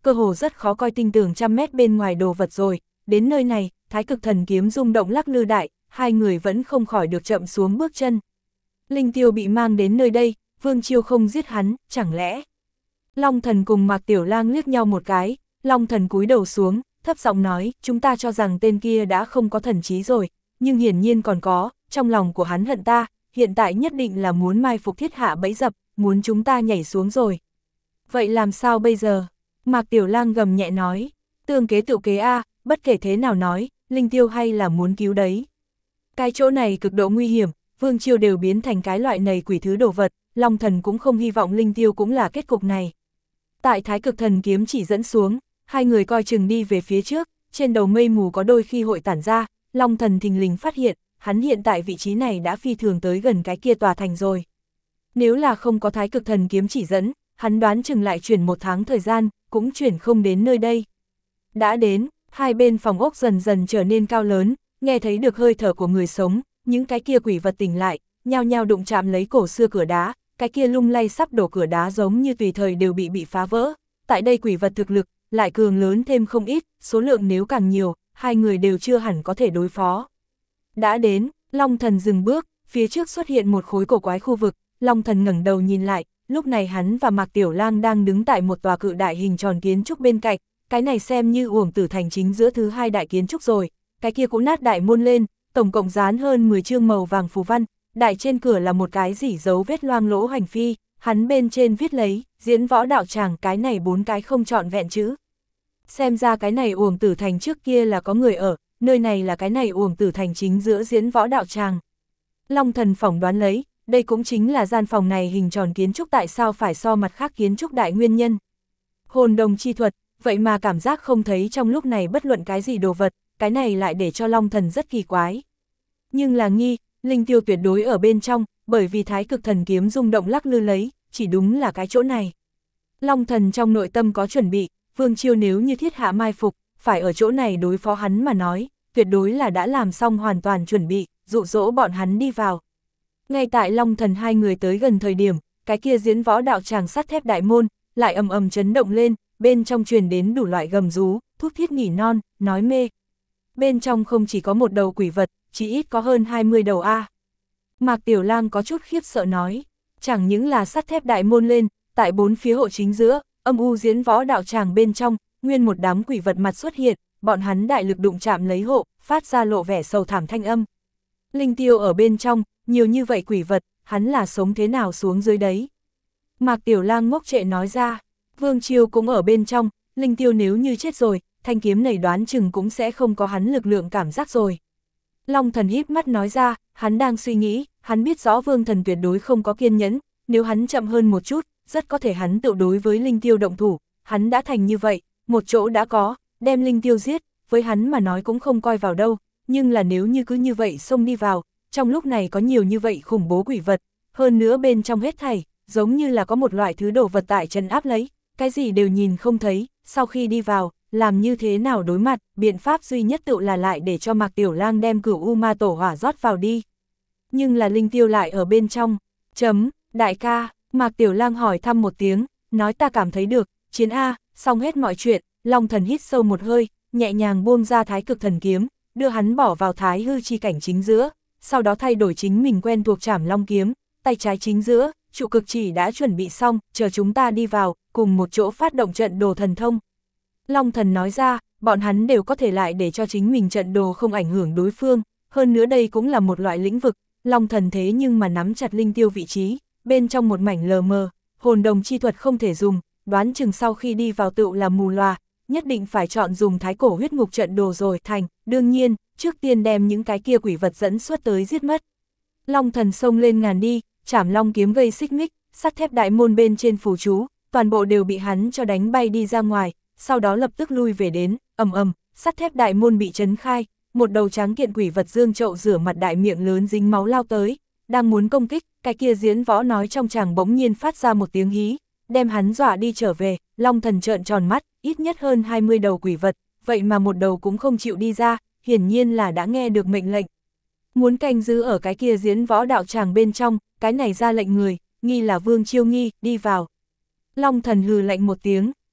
cơ hồ rất khó coi tinh tường trăm mét bên ngoài đồ vật rồi, đến nơi này, Thái Cực Thần Kiếm rung động lắc lư đại, hai người vẫn không khỏi được chậm xuống bước chân. Linh Tiêu bị mang đến nơi đây, Vương Chiêu không giết hắn, chẳng lẽ? Long Thần cùng Mạc Tiểu Lang liếc nhau một cái, Long Thần cúi đầu xuống, thấp giọng nói, chúng ta cho rằng tên kia đã không có thần trí rồi, nhưng hiển nhiên còn có, trong lòng của hắn hận ta, hiện tại nhất định là muốn mai phục thiết hạ bẫy dập, muốn chúng ta nhảy xuống rồi. Vậy làm sao bây giờ? Mạc Tiểu Lang gầm nhẹ nói, tương kế tự kế a, bất kể thế nào nói, Linh Tiêu hay là muốn cứu đấy. Cái chỗ này cực độ nguy hiểm, Vương Chiêu đều biến thành cái loại này quỷ thứ đồ vật, Long Thần cũng không hy vọng Linh Tiêu cũng là kết cục này. Tại Thái Cực Thần Kiếm chỉ dẫn xuống, hai người coi chừng đi về phía trước, trên đầu mây mù có đôi khi hội tản ra, Long Thần thình lình phát hiện, hắn hiện tại vị trí này đã phi thường tới gần cái kia tòa thành rồi. Nếu là không có Thái Cực Thần Kiếm chỉ dẫn, hắn đoán chừng lại chuyển một tháng thời gian, cũng chuyển không đến nơi đây. Đã đến, hai bên phòng ốc dần dần trở nên cao lớn, nghe thấy được hơi thở của người sống, những cái kia quỷ vật tỉnh lại, nhao nhao đụng chạm lấy cổ xưa cửa đá, cái kia lung lay sắp đổ cửa đá giống như tùy thời đều bị bị phá vỡ. Tại đây quỷ vật thực lực, lại cường lớn thêm không ít, số lượng nếu càng nhiều, hai người đều chưa hẳn có thể đối phó. Đã đến, Long Thần dừng bước, phía trước xuất hiện một khối cổ quái khu vực, Long Thần ngẩng đầu nhìn lại, lúc này hắn và Mạc Tiểu Lang đang đứng tại một tòa cự đại hình tròn kiến trúc bên cạnh, cái này xem như Uổng Tử Thành chính giữa thứ hai đại kiến trúc rồi, cái kia cũ nát đại môn lên, tổng cộng dán hơn mười chương màu vàng phù văn, đại trên cửa là một cái rỉ dấu vết loang lỗ hành phi, hắn bên trên viết lấy, diễn võ đạo tràng, cái này bốn cái không trọn vẹn chữ. Xem ra cái này Uổng Tử Thành trước kia là có người ở, nơi này là cái này Uổng Tử Thành chính giữa diễn võ đạo tràng. Long Thần phỏng đoán lấy, đây cũng chính là gian phòng này hình tròn kiến trúc tại sao phải so mặt khác kiến trúc đại nguyên nhân. Hồn đồng chi thuật, vậy mà cảm giác không thấy trong lúc này bất luận cái gì đồ vật, cái này lại để cho Long Thần rất kỳ quái. Nhưng là nghi, Linh Tiêu tuyệt đối ở bên trong, bởi vì Thái Cực Thần Kiếm rung động lắc lư lấy, chỉ đúng là cái chỗ này. Long Thần trong nội tâm có chuẩn bị, Vương Chiêu nếu như thiết hạ mai phục, phải ở chỗ này đối phó hắn mà nói, tuyệt đối là đã làm xong hoàn toàn chuẩn bị, dụ dỗ bọn hắn đi vào. Ngay tại Long Thần hai người tới gần thời điểm, cái kia diễn võ đạo tràng sắt thép đại môn, lại ầm ầm chấn động lên, bên trong truyền đến đủ loại gầm rú, thút thít nghỉ non, nói mê. Bên trong không chỉ có một đầu quỷ vật, chỉ ít có hơn hai mươi đầu A. Mạc Tiểu Lang có chút khiếp sợ nói, chẳng những là sắt thép đại môn lên, tại bốn phía hộ chính giữa, âm u diễn võ đạo tràng bên trong, nguyên một đám quỷ vật mặt xuất hiện, bọn hắn đại lực đụng chạm lấy hộ, phát ra lộ vẻ sầu thảm thanh âm. Linh Tiêu ở bên trong, nhiều như vậy quỷ vật, hắn là sống thế nào xuống dưới đấy. Mạc Tiểu Lang ngốc trệ nói ra, Vương Chiêu cũng ở bên trong, Linh Tiêu nếu như chết rồi, thanh kiếm này đoán chừng cũng sẽ không có hắn lực lượng cảm giác rồi. Long Thần híp mắt nói ra, hắn đang suy nghĩ, hắn biết rõ Vương Thần tuyệt đối không có kiên nhẫn, nếu hắn chậm hơn một chút, rất có thể hắn tự đối với Linh Tiêu động thủ, hắn đã thành như vậy, một chỗ đã có, đem Linh Tiêu giết, với hắn mà nói cũng không coi vào đâu, nhưng là nếu như cứ như vậy xông đi vào, trong lúc này có nhiều như vậy khủng bố quỷ vật, hơn nữa bên trong hết thảy, giống như là có một loại thứ đồ vật tại trấn áp lấy, cái gì đều nhìn không thấy, sau khi đi vào, làm như thế nào đối mặt, biện pháp duy nhất tự là lại để cho Mạc Tiểu Lang đem Cửu U Ma Tổ Hỏa rót vào đi. Nhưng là Linh Tiêu lại ở bên trong, chấm, đại ca, Mạc Tiểu Lang hỏi thăm một tiếng, nói ta cảm thấy được, chiến A, xong hết mọi chuyện, Long Thần hít sâu một hơi, nhẹ nhàng buông ra Thái Cực Thần Kiếm, đưa hắn bỏ vào Thái Hư chi cảnh chính giữa, sau đó thay đổi chính mình quen thuộc Trảm Long Kiếm, tay trái chính giữa, trụ cực chỉ đã chuẩn bị xong, chờ chúng ta đi vào, cùng một chỗ phát động trận đồ thần thông. Long Thần nói ra, bọn hắn đều có thể lại để cho chính mình trận đồ không ảnh hưởng đối phương, hơn nữa đây cũng là một loại lĩnh vực, Long Thần thế nhưng mà nắm chặt Linh Tiêu vị trí, bên trong một mảnh lờ mờ, hồn đồng chi thuật không thể dùng, đoán chừng sau khi đi vào tựu là mù loà, nhất định phải chọn dùng thái cổ huyết ngục trận đồ rồi thành, đương nhiên, trước tiên đem những cái kia quỷ vật dẫn xuất tới giết mất. Long Thần xông lên ngàn đi, Trảm Long Kiếm gây xích mích, sắt thép đại môn bên trên phù chú, toàn bộ đều bị hắn cho đánh bay đi ra ngoài, sau đó lập tức lui về đến, ầm ầm, sắt thép đại môn bị chấn khai, một đầu trắng kiện quỷ vật dương chậu rửa mặt đại miệng lớn dính máu lao tới, đang muốn công kích, cái kia diễn võ nói trong chàng bỗng nhiên phát ra một tiếng hí, đem hắn dọa đi trở về, Long Thần trợn tròn mắt, ít nhất hơn hai mươi đầu quỷ vật, vậy mà một đầu cũng không chịu đi ra, hiển nhiên là đã nghe được mệnh lệnh. Muốn canh giữ ở cái kia diễn võ đạo tràng bên trong, cái này ra lệnh người, nghi là Vương Chiêu nghi, đi vào. Long Thần hừ lạnh một tiếng,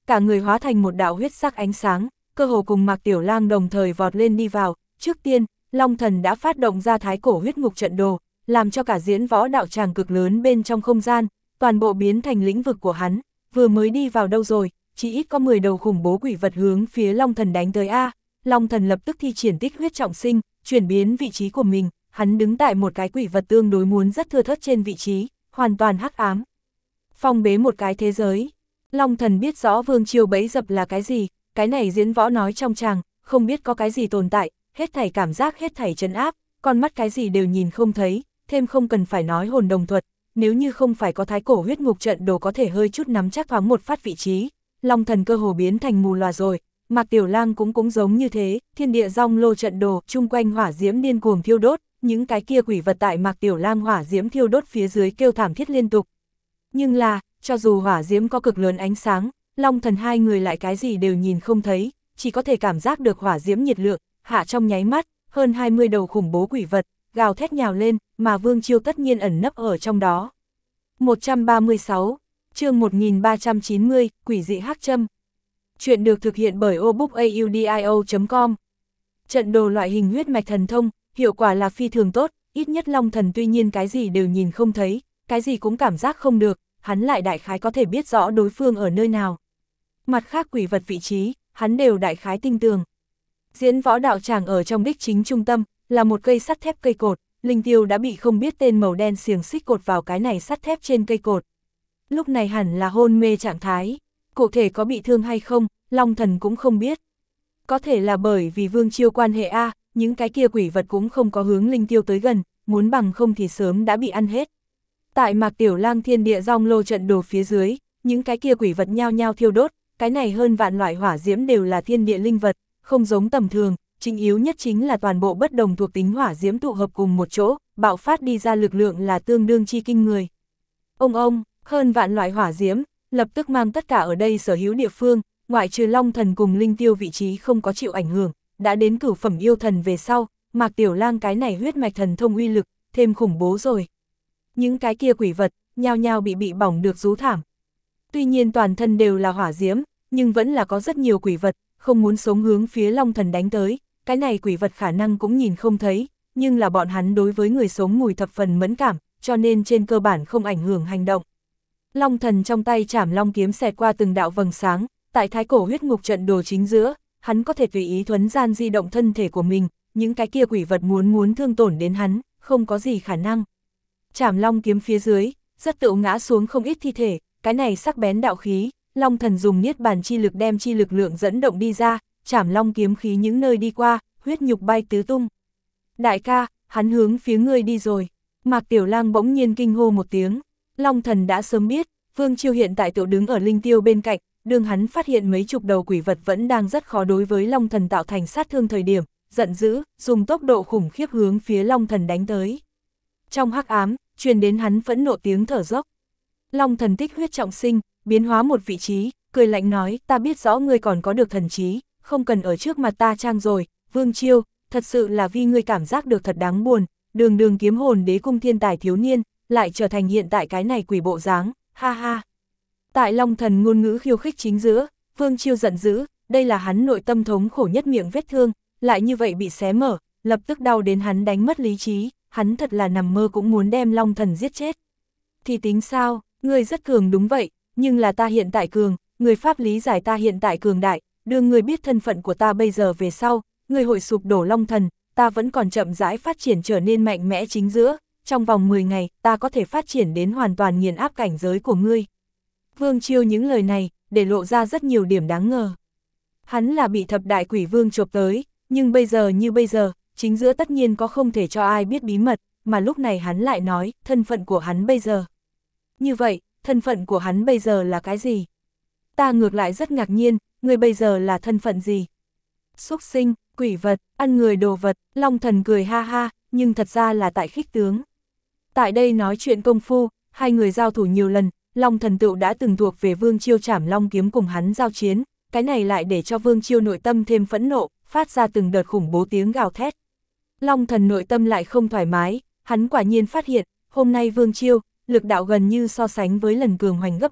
cả người hóa thành một đạo huyết sắc ánh sáng, cơ hồ cùng Mạc Tiểu Lang đồng thời vọt lên đi vào. Trước tiên, Long Thần đã phát động ra thái cổ huyết ngục trận đồ, làm cho cả diễn võ đạo tràng cực lớn bên trong không gian, toàn bộ biến thành lĩnh vực của hắn. Vừa mới đi vào đâu rồi, chỉ ít có mười đầu khủng bố quỷ vật hướng phía Long Thần đánh tới a. Long Thần lập tức thi triển tích huyết trọng sinh, chuyển biến vị trí của mình, hắn đứng tại một cái quỷ vật tương đối muốn rất thưa thớt trên vị trí, hoàn toàn hắc ám. Phong bế một cái thế giới. Long Thần biết rõ Vương Chiêu bẫy dập là cái gì, cái này diễn võ nói trong tràng, không biết có cái gì tồn tại, hết thảy cảm giác hết thảy trấn áp, con mắt cái gì đều nhìn không thấy, thêm không cần phải nói hồn đồng thuật, nếu như không phải có thái cổ huyết ngục trận đồ có thể hơi chút nắm chắc thoáng một phát vị trí, Long Thần cơ hồ biến thành mù lòa rồi. Mạc Tiểu Lang cũng cũng giống như thế, thiên địa rong lô trận đồ, chung quanh hỏa diễm điên cuồng thiêu đốt, những cái kia quỷ vật tại Mạc Tiểu Lang hỏa diễm thiêu đốt phía dưới kêu thảm thiết liên tục. Nhưng là, cho dù hỏa diễm có cực lớn ánh sáng, Long Thần hai người lại cái gì đều nhìn không thấy, chỉ có thể cảm giác được hỏa diễm nhiệt lượng, hạ trong nháy mắt, hơn hai mươi đầu khủng bố quỷ vật, gào thét nhào lên, mà Vương Chiêu tất nhiên ẩn nấp ở trong đó. một trăm ba mươi sáu, chương một nghìn ba trăm chín mươi, quỷ dị hắc châm. Chuyện được thực hiện bởi obookaudio chấm com. Trận đồ loại hình huyết mạch thần thông, hiệu quả là phi thường tốt, ít nhất Long Thần tuy nhiên cái gì đều nhìn không thấy, cái gì cũng cảm giác không được, hắn lại đại khái có thể biết rõ đối phương ở nơi nào. Mặt khác quỷ vật vị trí, hắn đều đại khái tinh tường. Diễn võ đạo tràng ở trong đích chính trung tâm, là một cây sắt thép cây cột, Linh Tiêu đã bị không biết tên màu đen xiềng xích cột vào cái này sắt thép trên cây cột. Lúc này hẳn là hôn mê trạng thái, cụ thể có bị thương hay không, Long Thần cũng không biết. Có thể là bởi vì Vương Chiêu quan hệ A, những cái kia quỷ vật cũng không có hướng Linh Tiêu tới gần, muốn bằng không thì sớm đã bị ăn hết. Tại Mạc Tiểu Lang thiên địa rong lô trận đồ phía dưới, những cái kia quỷ vật nhao nhao thiêu đốt, cái này hơn vạn loại hỏa diễm đều là thiên địa linh vật, không giống tầm thường, chính yếu nhất chính là toàn bộ bất đồng thuộc tính hỏa diễm tụ hợp cùng một chỗ, bạo phát đi ra lực lượng là tương đương chi kinh người. Ông ông, hơn vạn loại hỏa diễm, lập tức mang tất cả ở đây sở hữu địa phương, ngoại trừ Long Thần cùng Linh Tiêu vị trí không có chịu ảnh hưởng, đã đến cửu phẩm yêu thần về sau, Mạc Tiểu Lang cái này huyết mạch thần thông uy lực, thêm khủng bố rồi. Những cái kia quỷ vật, nhao nhao bị bị bỏng được rú thảm. Tuy nhiên toàn thân đều là hỏa diễm, nhưng vẫn là có rất nhiều quỷ vật, không muốn sống hướng phía Long Thần đánh tới, cái này quỷ vật khả năng cũng nhìn không thấy, nhưng là bọn hắn đối với người sống mùi thập phần mẫn cảm, cho nên trên cơ bản không ảnh hưởng hành động. Long Thần trong tay chảm long kiếm xẹt qua từng đạo vầng sáng, tại thái cổ huyết ngục trận đồ chính giữa, hắn có thể tùy ý thuấn gian di động thân thể của mình, những cái kia quỷ vật muốn muốn thương tổn đến hắn, không có gì khả năng. Chảm long kiếm phía dưới, rất tự ngã xuống không ít thi thể, cái này sắc bén đạo khí, Long Thần dùng niết bàn chi lực đem chi lực lượng dẫn động đi ra, chảm long kiếm khí những nơi đi qua, huyết nhục bay tứ tung. Đại ca, hắn hướng phía ngươi đi rồi. Mạc Tiểu Lang bỗng nhiên kinh hô một tiếng. Long Thần đã sớm biết, Vương Chiêu hiện tại tự đứng ở Linh Tiêu bên cạnh, đương hắn phát hiện mấy chục đầu quỷ vật vẫn đang rất khó đối với Long Thần tạo thành sát thương thời điểm, giận dữ, dùng tốc độ khủng khiếp hướng phía Long Thần đánh tới. Trong hắc ám, truyền đến hắn phẫn nộ tiếng thở dốc. Long Thần tích huyết trọng sinh, biến hóa một vị trí, cười lạnh nói, ta biết rõ ngươi còn có được thần trí, không cần ở trước mặt ta trang rồi, Vương Chiêu, thật sự là vì ngươi cảm giác được thật đáng buồn, đường đường kiếm hồn đế cung thiên tài thiếu niên, lại trở thành hiện tại cái này quỷ bộ dáng, ha ha. Tại Long Thần ngôn ngữ khiêu khích chính giữa, Vương Chiêu giận dữ, đây là hắn nội tâm thống khổ nhất miệng vết thương, lại như vậy bị xé mở, lập tức đau đến hắn đánh mất lý trí, hắn thật là nằm mơ cũng muốn đem Long Thần giết chết. Thì tính sao, ngươi rất cường đúng vậy, nhưng là ta hiện tại cường, người pháp lý giải ta hiện tại cường đại, đưa ngươi biết thân phận của ta bây giờ về sau, ngươi hội sụp đổ Long Thần, ta vẫn còn chậm rãi phát triển trở nên mạnh mẽ chính giữa, trong vòng mười ngày, ta có thể phát triển đến hoàn toàn nghiền áp cảnh giới của ngươi. Vương Chiêu những lời này, để lộ ra rất nhiều điểm đáng ngờ. Hắn là bị thập đại quỷ vương chộp tới, nhưng bây giờ như bây giờ, chính giữa tất nhiên có không thể cho ai biết bí mật, mà lúc này hắn lại nói, thân phận của hắn bây giờ. Như vậy, thân phận của hắn bây giờ là cái gì? Ta ngược lại rất ngạc nhiên, người bây giờ là thân phận gì? Súc sinh, quỷ vật, ăn người đồ vật, Long Thần cười ha ha, nhưng thật ra là tại khích tướng. Tại đây nói chuyện công phu, hai người giao thủ nhiều lần, Long Thần tựu đã từng thuộc về Vương Chiêu chảm long kiếm cùng hắn giao chiến, cái này lại để cho Vương Chiêu nội tâm thêm phẫn nộ, phát ra từng đợt khủng bố tiếng gào thét. Long Thần nội tâm lại không thoải mái, hắn quả nhiên phát hiện, hôm nay Vương Chiêu, lực đạo gần như so sánh với lần cường hoành gấp đôi,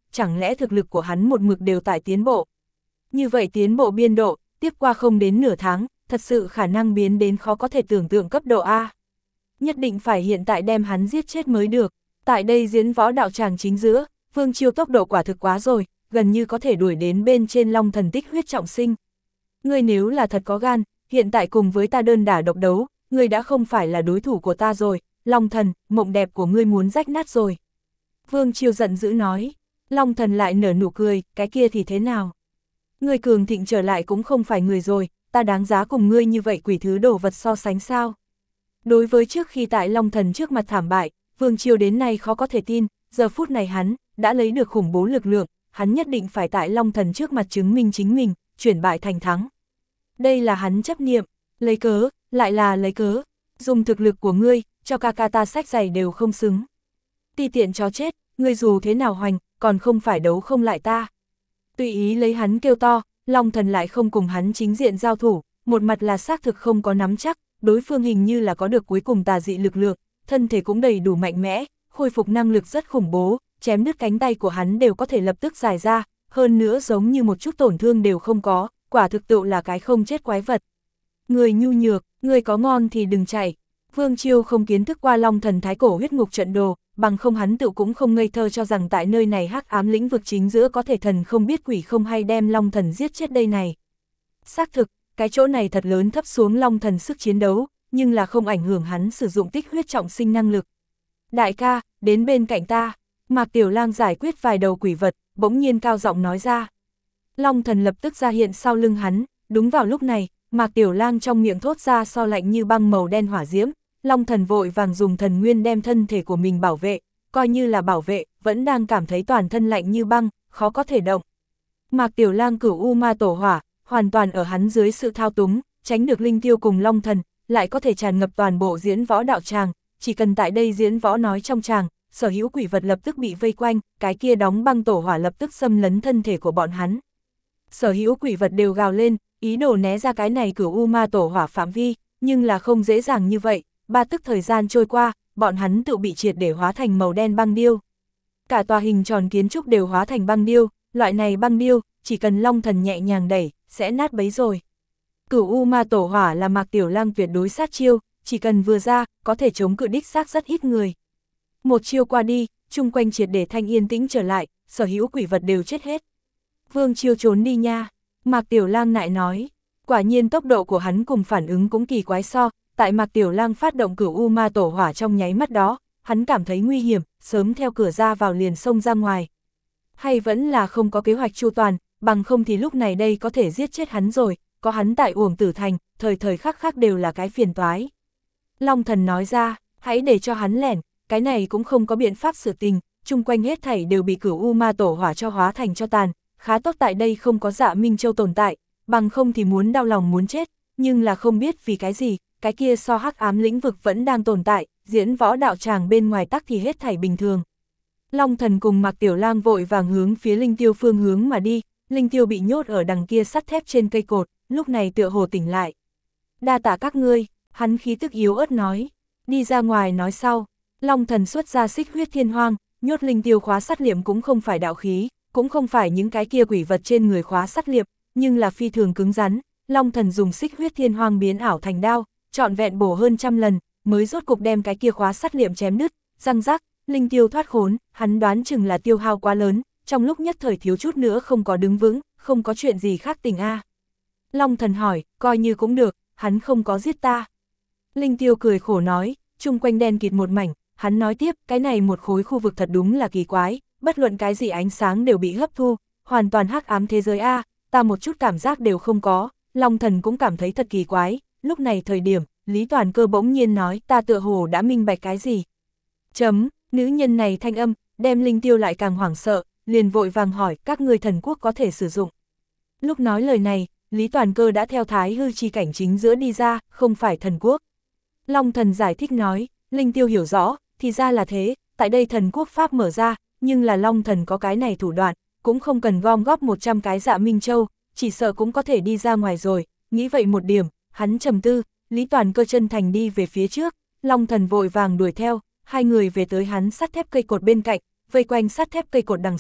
chẳng lẽ thực lực của hắn một mực đều tại tiến bộ. Như vậy tiến bộ biên độ, tiếp qua không đến nửa tháng, thật sự khả năng biến đến khó có thể tưởng tượng cấp độ A. Nhất định phải hiện tại đem hắn giết chết mới được. Tại đây diễn võ đạo tràng chính giữa, Vương Chiêu tốc độ quả thực quá rồi, gần như có thể đuổi đến bên trên Long Thần tích huyết trọng sinh. Ngươi nếu là thật có gan, hiện tại cùng với ta đơn đả độc đấu, ngươi đã không phải là đối thủ của ta rồi, Long Thần, mộng đẹp của ngươi muốn rách nát rồi. Vương Chiêu giận dữ nói, Long Thần lại nở nụ cười, cái kia thì thế nào? Ngươi cường thịnh trở lại cũng không phải người rồi, ta đáng giá cùng ngươi như vậy quỷ thứ đồ vật so sánh sao? Đối với trước khi tại Long Thần trước mặt thảm bại, Vương Chiêu đến nay khó có thể tin, giờ phút này hắn đã lấy được khủng bố lực lượng, hắn nhất định phải tại Long Thần trước mặt chứng minh chính mình, chuyển bại thành thắng. Đây là hắn chấp niệm, lấy cớ, lại là lấy cớ, dùng thực lực của ngươi, cho ca ca ta sách giày đều không xứng. Ti tiện chó chết, ngươi dù thế nào hoành, còn không phải đấu không lại ta. Tùy ý lấy hắn kêu to, Long Thần lại không cùng hắn chính diện giao thủ, một mặt là xác thực không có nắm chắc, đối phương hình như là có được cuối cùng tà dị lực lượng, thân thể cũng đầy đủ mạnh mẽ, khôi phục năng lực rất khủng bố, chém đứt cánh tay của hắn đều có thể lập tức giải ra, hơn nữa giống như một chút tổn thương đều không có, quả thực tự là cái không chết quái vật. Người nhu nhược, người có ngon thì đừng chạy. Vương Chiêu không kiến thức qua Long Thần thái cổ huyết ngục trận đồ, bằng không hắn tự cũng không ngây thơ cho rằng tại nơi này hắc ám lĩnh vực chính giữa có thể thần không biết quỷ không hay đem Long Thần giết chết đây này. Xác thực, cái chỗ này thật lớn thấp xuống Long Thần sức chiến đấu, nhưng là không ảnh hưởng hắn sử dụng tích huyết trọng sinh năng lực. Đại ca, đến bên cạnh ta, Mạc Tiểu Lang giải quyết vài đầu quỷ vật, bỗng nhiên cao giọng nói ra. Long Thần lập tức ra hiện sau lưng hắn, đúng vào lúc này, Mạc Tiểu Lang trong miệng thốt ra so lạnh như băng màu đen hỏa diễm, Long Thần vội vàng dùng thần nguyên đem thân thể của mình bảo vệ, coi như là bảo vệ, vẫn đang cảm thấy toàn thân lạnh như băng, khó có thể động. Mạc Tiểu Lang cửu u ma tổ hỏa, hoàn toàn ở hắn dưới sự thao túng, tránh được linh tiêu cùng Long Thần, lại có thể tràn ngập toàn bộ diễn võ đạo tràng, chỉ cần tại đây diễn võ nói trong tràng, sở hữu quỷ vật lập tức bị vây quanh, cái kia đóng băng tổ hỏa lập tức xâm lấn thân thể của bọn hắn. Sở hữu quỷ vật đều gào lên, ý đồ né ra cái này cửu u ma tổ hỏa phạm vi, nhưng là không dễ dàng như vậy, ba tức thời gian trôi qua, bọn hắn tự bị triệt để hóa thành màu đen băng điêu. Cả tòa hình tròn kiến trúc đều hóa thành băng điêu, loại này băng điêu, chỉ cần Long Thần nhẹ nhàng đẩy, sẽ nát bấy rồi. Cửu u ma tổ hỏa là Mạc Tiểu Lang tuyệt đối sát chiêu, chỉ cần vừa ra, có thể chống cự đích xác rất ít người. Một chiêu qua đi, chung quanh triệt để thanh yên tĩnh trở lại, sở hữu quỷ vật đều chết hết. Vương Chiêu trốn đi nha, Mạc Tiểu Lang nại nói. Quả nhiên tốc độ của hắn cùng phản ứng cũng kỳ quái so, tại Mạc Tiểu Lang phát động cửu u ma tổ hỏa trong nháy mắt đó, hắn cảm thấy nguy hiểm, sớm theo cửa ra vào liền xông ra ngoài. Hay vẫn là không có kế hoạch chu toàn, bằng không thì lúc này đây có thể giết chết hắn rồi, có hắn tại Uổng Tử Thành, thời thời khắc khắc đều là cái phiền toái. Long Thần nói ra, hãy để cho hắn lẻn, cái này cũng không có biện pháp sự tình, chung quanh hết thảy đều bị cửu u ma tổ hỏa cho hóa thành cho tàn, khá tốt tại đây không có Dạ Minh Châu tồn tại, bằng không thì muốn đau lòng muốn chết, nhưng là không biết vì cái gì, cái kia so hắc ám lĩnh vực vẫn đang tồn tại, diễn võ đạo tràng bên ngoài tắc thì hết thảy bình thường. Long Thần cùng Mạc Tiểu Lang vội vàng hướng phía Linh Tiêu phương hướng mà đi, Linh Tiêu bị nhốt ở đằng kia sắt thép trên cây cột, lúc này tựa hồ tỉnh lại. Đa tạ các ngươi, hắn khí tức yếu ớt nói, đi ra ngoài nói sau. Long Thần xuất ra xích huyết thiên hoang, nhốt Linh Tiêu khóa sắt liệm cũng không phải đạo khí, cũng không phải những cái kia quỷ vật trên người khóa sắt liệm, nhưng là phi thường cứng rắn. Long Thần dùng xích huyết thiên hoang biến ảo thành đao, trọn vẹn bổ hơn trăm lần, mới rốt cục đem cái kia khóa sắt liệm chém đứt, răng rắc, Linh Tiêu thoát khốn, hắn đoán chừng là tiêu hao quá lớn, trong lúc nhất thời thiếu chút nữa không có đứng vững, không có chuyện gì khác tình a. Long Thần hỏi, coi như cũng được, hắn không có giết ta. Linh Tiêu cười khổ nói, chung quanh đen kịt một mảnh, hắn nói tiếp, cái này một khối khu vực thật đúng là kỳ quái, bất luận cái gì ánh sáng đều bị hấp thu, hoàn toàn hắc ám thế giới a, ta một chút cảm giác đều không có. Long Thần cũng cảm thấy thật kỳ quái, lúc này thời điểm, Lý Toàn Cơ bỗng nhiên nói, ta tựa hồ đã minh bạch cái gì. Chấm, nữ nhân này thanh âm, đem Linh Tiêu lại càng hoảng sợ, liền vội vàng hỏi, các ngươi thần quốc có thể sử dụng. Lúc nói lời này, Lý Toàn Cơ đã theo thái hư chi cảnh chính giữa đi ra, không phải thần quốc. Long Thần giải thích nói, Linh Tiêu hiểu rõ, thì ra là thế, tại đây thần quốc pháp mở ra, nhưng là Long Thần có cái này thủ đoạn, cũng không cần gom góp một trăm cái Dạ Minh Châu, chỉ sợ cũng có thể đi ra ngoài rồi, nghĩ vậy một điểm, hắn trầm tư, Lý Toàn Cơ chân thành đi về phía trước, Long Thần vội vàng đuổi theo, hai người về tới hắn sắt thép cây cột bên cạnh, vây quanh sắt thép cây cột đằng sau,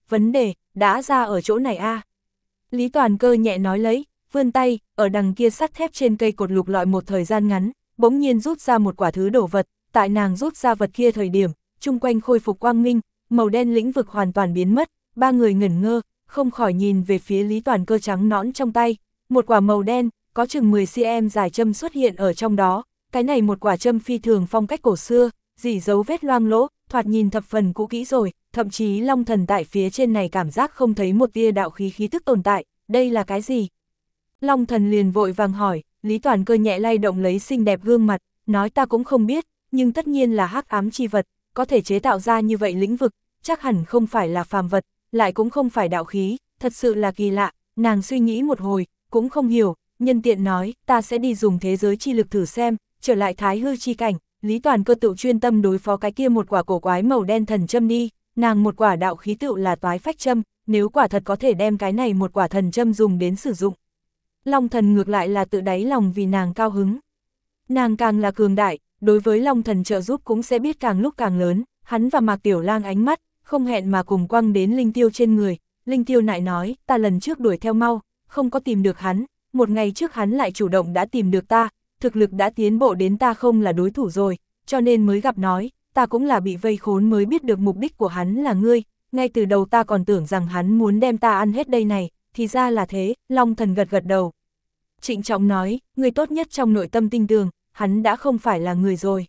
vấn đề, đã ra ở chỗ này a. À. Lý Toàn Cơ nhẹ nói lấy, vươn tay, ở đằng kia sắt thép trên cây cột lục lọi một thời gian ngắn, bỗng nhiên rút ra một quả thứ đồ vật, tại nàng rút ra vật kia thời điểm, chung quanh khôi phục quang minh, màu đen lĩnh vực hoàn toàn biến mất, ba người ngẩn ngơ, không khỏi nhìn về phía Lý Toàn Cơ trắng nõn trong tay, một quả màu đen, có chừng mười xăng-ti-mét dài châm xuất hiện ở trong đó, cái này một quả châm phi thường phong cách cổ xưa, dỉ dấu vết loang lỗ, thoạt nhìn thập phần cũ kỹ rồi, thậm chí Long Thần tại phía trên này cảm giác không thấy một tia đạo khí khí tức tồn tại, đây là cái gì? Long Thần liền vội vàng hỏi, Lý Toàn Cơ nhẹ lay động lấy xinh đẹp gương mặt, nói ta cũng không biết, nhưng tất nhiên là hắc ám chi vật, có thể chế tạo ra như vậy lĩnh vực, chắc hẳn không phải là phàm vật, lại cũng không phải đạo khí, thật sự là kỳ lạ, nàng suy nghĩ một hồi, cũng không hiểu, nhân tiện nói, ta sẽ đi dùng thế giới chi lực thử xem, trở lại thái hư chi cảnh, Lý Toàn Cơ tự chuyên tâm đối phó cái kia một quả cổ quái màu đen thần châm đi, nàng một quả đạo khí tựu là toái phách châm, nếu quả thật có thể đem cái này một quả thần châm dùng đến sử dụng. Long Thần ngược lại là tự đáy lòng vì nàng cao hứng. Nàng càng là cường đại, đối với Long Thần trợ giúp cũng sẽ biết càng lúc càng lớn, hắn và Mạc Tiểu Lang ánh mắt, không hẹn mà cùng quăng đến Linh Tiêu trên người, Linh Tiêu nại nói, ta lần trước đuổi theo mau, không có tìm được hắn, một ngày trước hắn lại chủ động đã tìm được ta, thực lực đã tiến bộ đến ta không là đối thủ rồi, cho nên mới gặp nói, ta cũng là bị vây khốn mới biết được mục đích của hắn là ngươi, ngay từ đầu ta còn tưởng rằng hắn muốn đem ta ăn hết đây này, thì ra là thế, Long Thần gật gật đầu. Trịnh trọng nói, ngươi tốt nhất trong nội tâm tinh tường, hắn đã không phải là người rồi.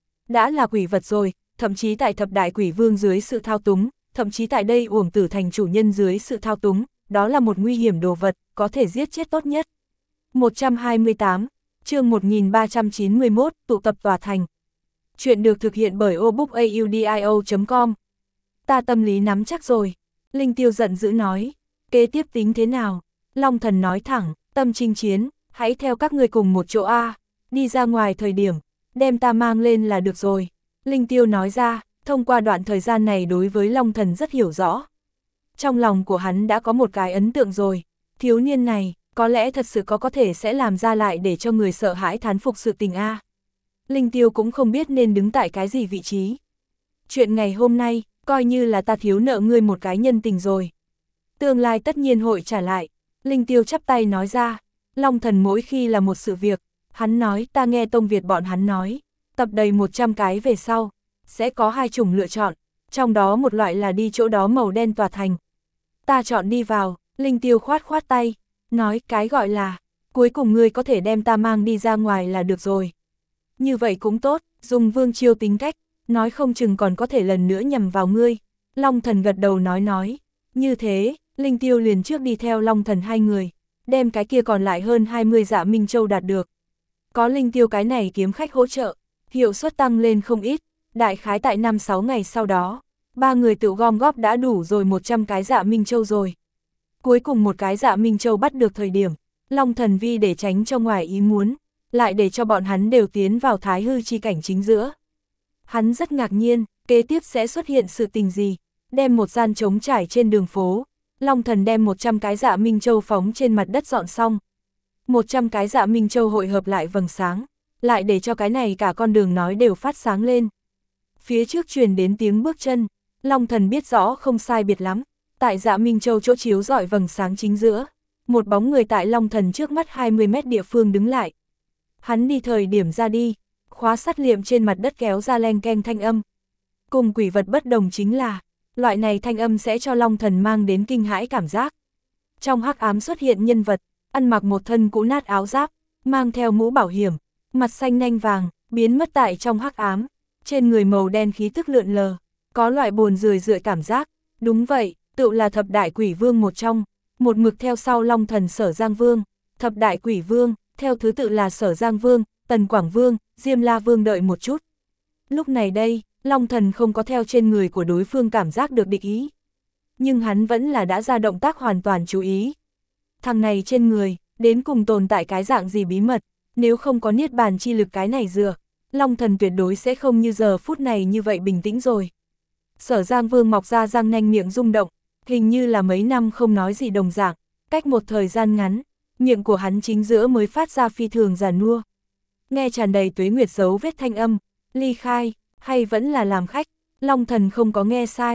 Đã là quỷ vật rồi, thậm chí tại thập đại quỷ vương dưới sự thao túng, thậm chí tại đây Uổng Tử Thành chủ nhân dưới sự thao túng, đó là một nguy hiểm đồ vật, có thể giết chết tốt nhất. một trăm hai mươi tám, chương một nghìn ba trăm chín mươi mốt, tụ tập tòa thành. Chuyện được thực hiện bởi obookaudio chấm com. Ta tâm lý nắm chắc rồi. Linh Tiêu giận dữ nói. Kế tiếp tính thế nào? Long Thần nói thẳng, tâm chinh chiến, hãy theo các người cùng một chỗ A. Đi ra ngoài thời điểm, đem ta mang lên là được rồi. Linh Tiêu nói ra, thông qua đoạn thời gian này đối với Long Thần rất hiểu rõ. Trong lòng của hắn đã có một cái ấn tượng rồi. Thiếu niên này, có lẽ thật sự có có thể sẽ làm ra lại để cho người sợ hãi thán phục sự tình A. Linh Tiêu cũng không biết nên đứng tại cái gì vị trí. Chuyện ngày hôm nay, coi như là ta thiếu nợ ngươi một cái nhân tình rồi. Tương lai tất nhiên hội trả lại. Linh Tiêu chắp tay nói ra, Long Thần mỗi khi là một sự việc, hắn nói ta nghe Tông Việt bọn hắn nói, tập đầy một trăm cái về sau, sẽ có hai chủng lựa chọn, trong đó một loại là đi chỗ đó màu đen tòa thành. Ta chọn đi vào, Linh Tiêu khoát khoát tay, nói cái gọi là, cuối cùng ngươi có thể đem ta mang đi ra ngoài là được rồi. Như vậy cũng tốt, dùng Vương Chiêu tính cách, nói không chừng còn có thể lần nữa nhằm vào ngươi. Long Thần gật đầu nói nói, như thế, Linh Tiêu liền trước đi theo Long Thần hai người, đem cái kia còn lại hơn hai mươi Dạ Minh Châu đạt được. Có Linh Tiêu cái này kiếm khách hỗ trợ, hiệu suất tăng lên không ít, đại khái tại năm sáu ngày sau đó, ba người tự gom góp đã đủ rồi một trăm cái Dạ Minh Châu rồi. Cuối cùng một cái Dạ Minh Châu bắt được thời điểm, Long Thần vì để tránh cho ngoài ý muốn, lại để cho bọn hắn đều tiến vào thái hư chi cảnh chính giữa. Hắn rất ngạc nhiên, kế tiếp sẽ xuất hiện sự tình gì, đem một gian trống trải trên đường phố, Long Thần đem một trăm cái Dạ Minh Châu phóng trên mặt đất dọn xong. một trăm cái Dạ Minh Châu hội hợp lại vầng sáng, lại để cho cái này cả con đường nói đều phát sáng lên. Phía trước truyền đến tiếng bước chân, Long Thần biết rõ không sai biệt lắm, tại Dạ Minh Châu chỗ chiếu rọi vầng sáng chính giữa, một bóng người tại Long Thần trước mắt hai mươi mét địa phương đứng lại. Hắn đi thời điểm ra đi, khóa sắt liệm trên mặt đất kéo ra leng keng thanh âm. Cùng quỷ vật bất đồng chính là, loại này thanh âm sẽ cho Long Thần mang đến kinh hãi cảm giác. Trong hắc ám xuất hiện nhân vật, ăn mặc một thân cũ nát áo giáp, mang theo mũ bảo hiểm, mặt xanh nanh vàng, biến mất tại trong hắc ám, trên người màu đen khí tức lượn lờ, có loại buồn rười rượi cảm giác. Đúng vậy, tự là thập đại quỷ vương một trong, một mực theo sau Long Thần Sở Giang Vương, thập đại quỷ vương, theo thứ tự là Sở Giang Vương, Tần Quảng Vương, Diêm La Vương đợi một chút. Lúc này đây, Long Thần không có theo trên người của đối phương cảm giác được địch ý. Nhưng hắn vẫn là đã ra động tác hoàn toàn chú ý. Thằng này trên người, đến cùng tồn tại cái dạng gì bí mật, nếu không có niết bàn chi lực cái này dựa, Long Thần tuyệt đối sẽ không như giờ phút này như vậy bình tĩnh rồi. Sở Giang Vương mọc ra răng nanh miệng rung động, hình như là mấy năm không nói gì đồng dạng, cách một thời gian ngắn, miệng của hắn chính giữa mới phát ra phi thường giàn nua. Nghe tràn đầy tuế nguyệt dấu vết thanh âm, ly khai, hay vẫn là làm khách, Long Thần không có nghe sai.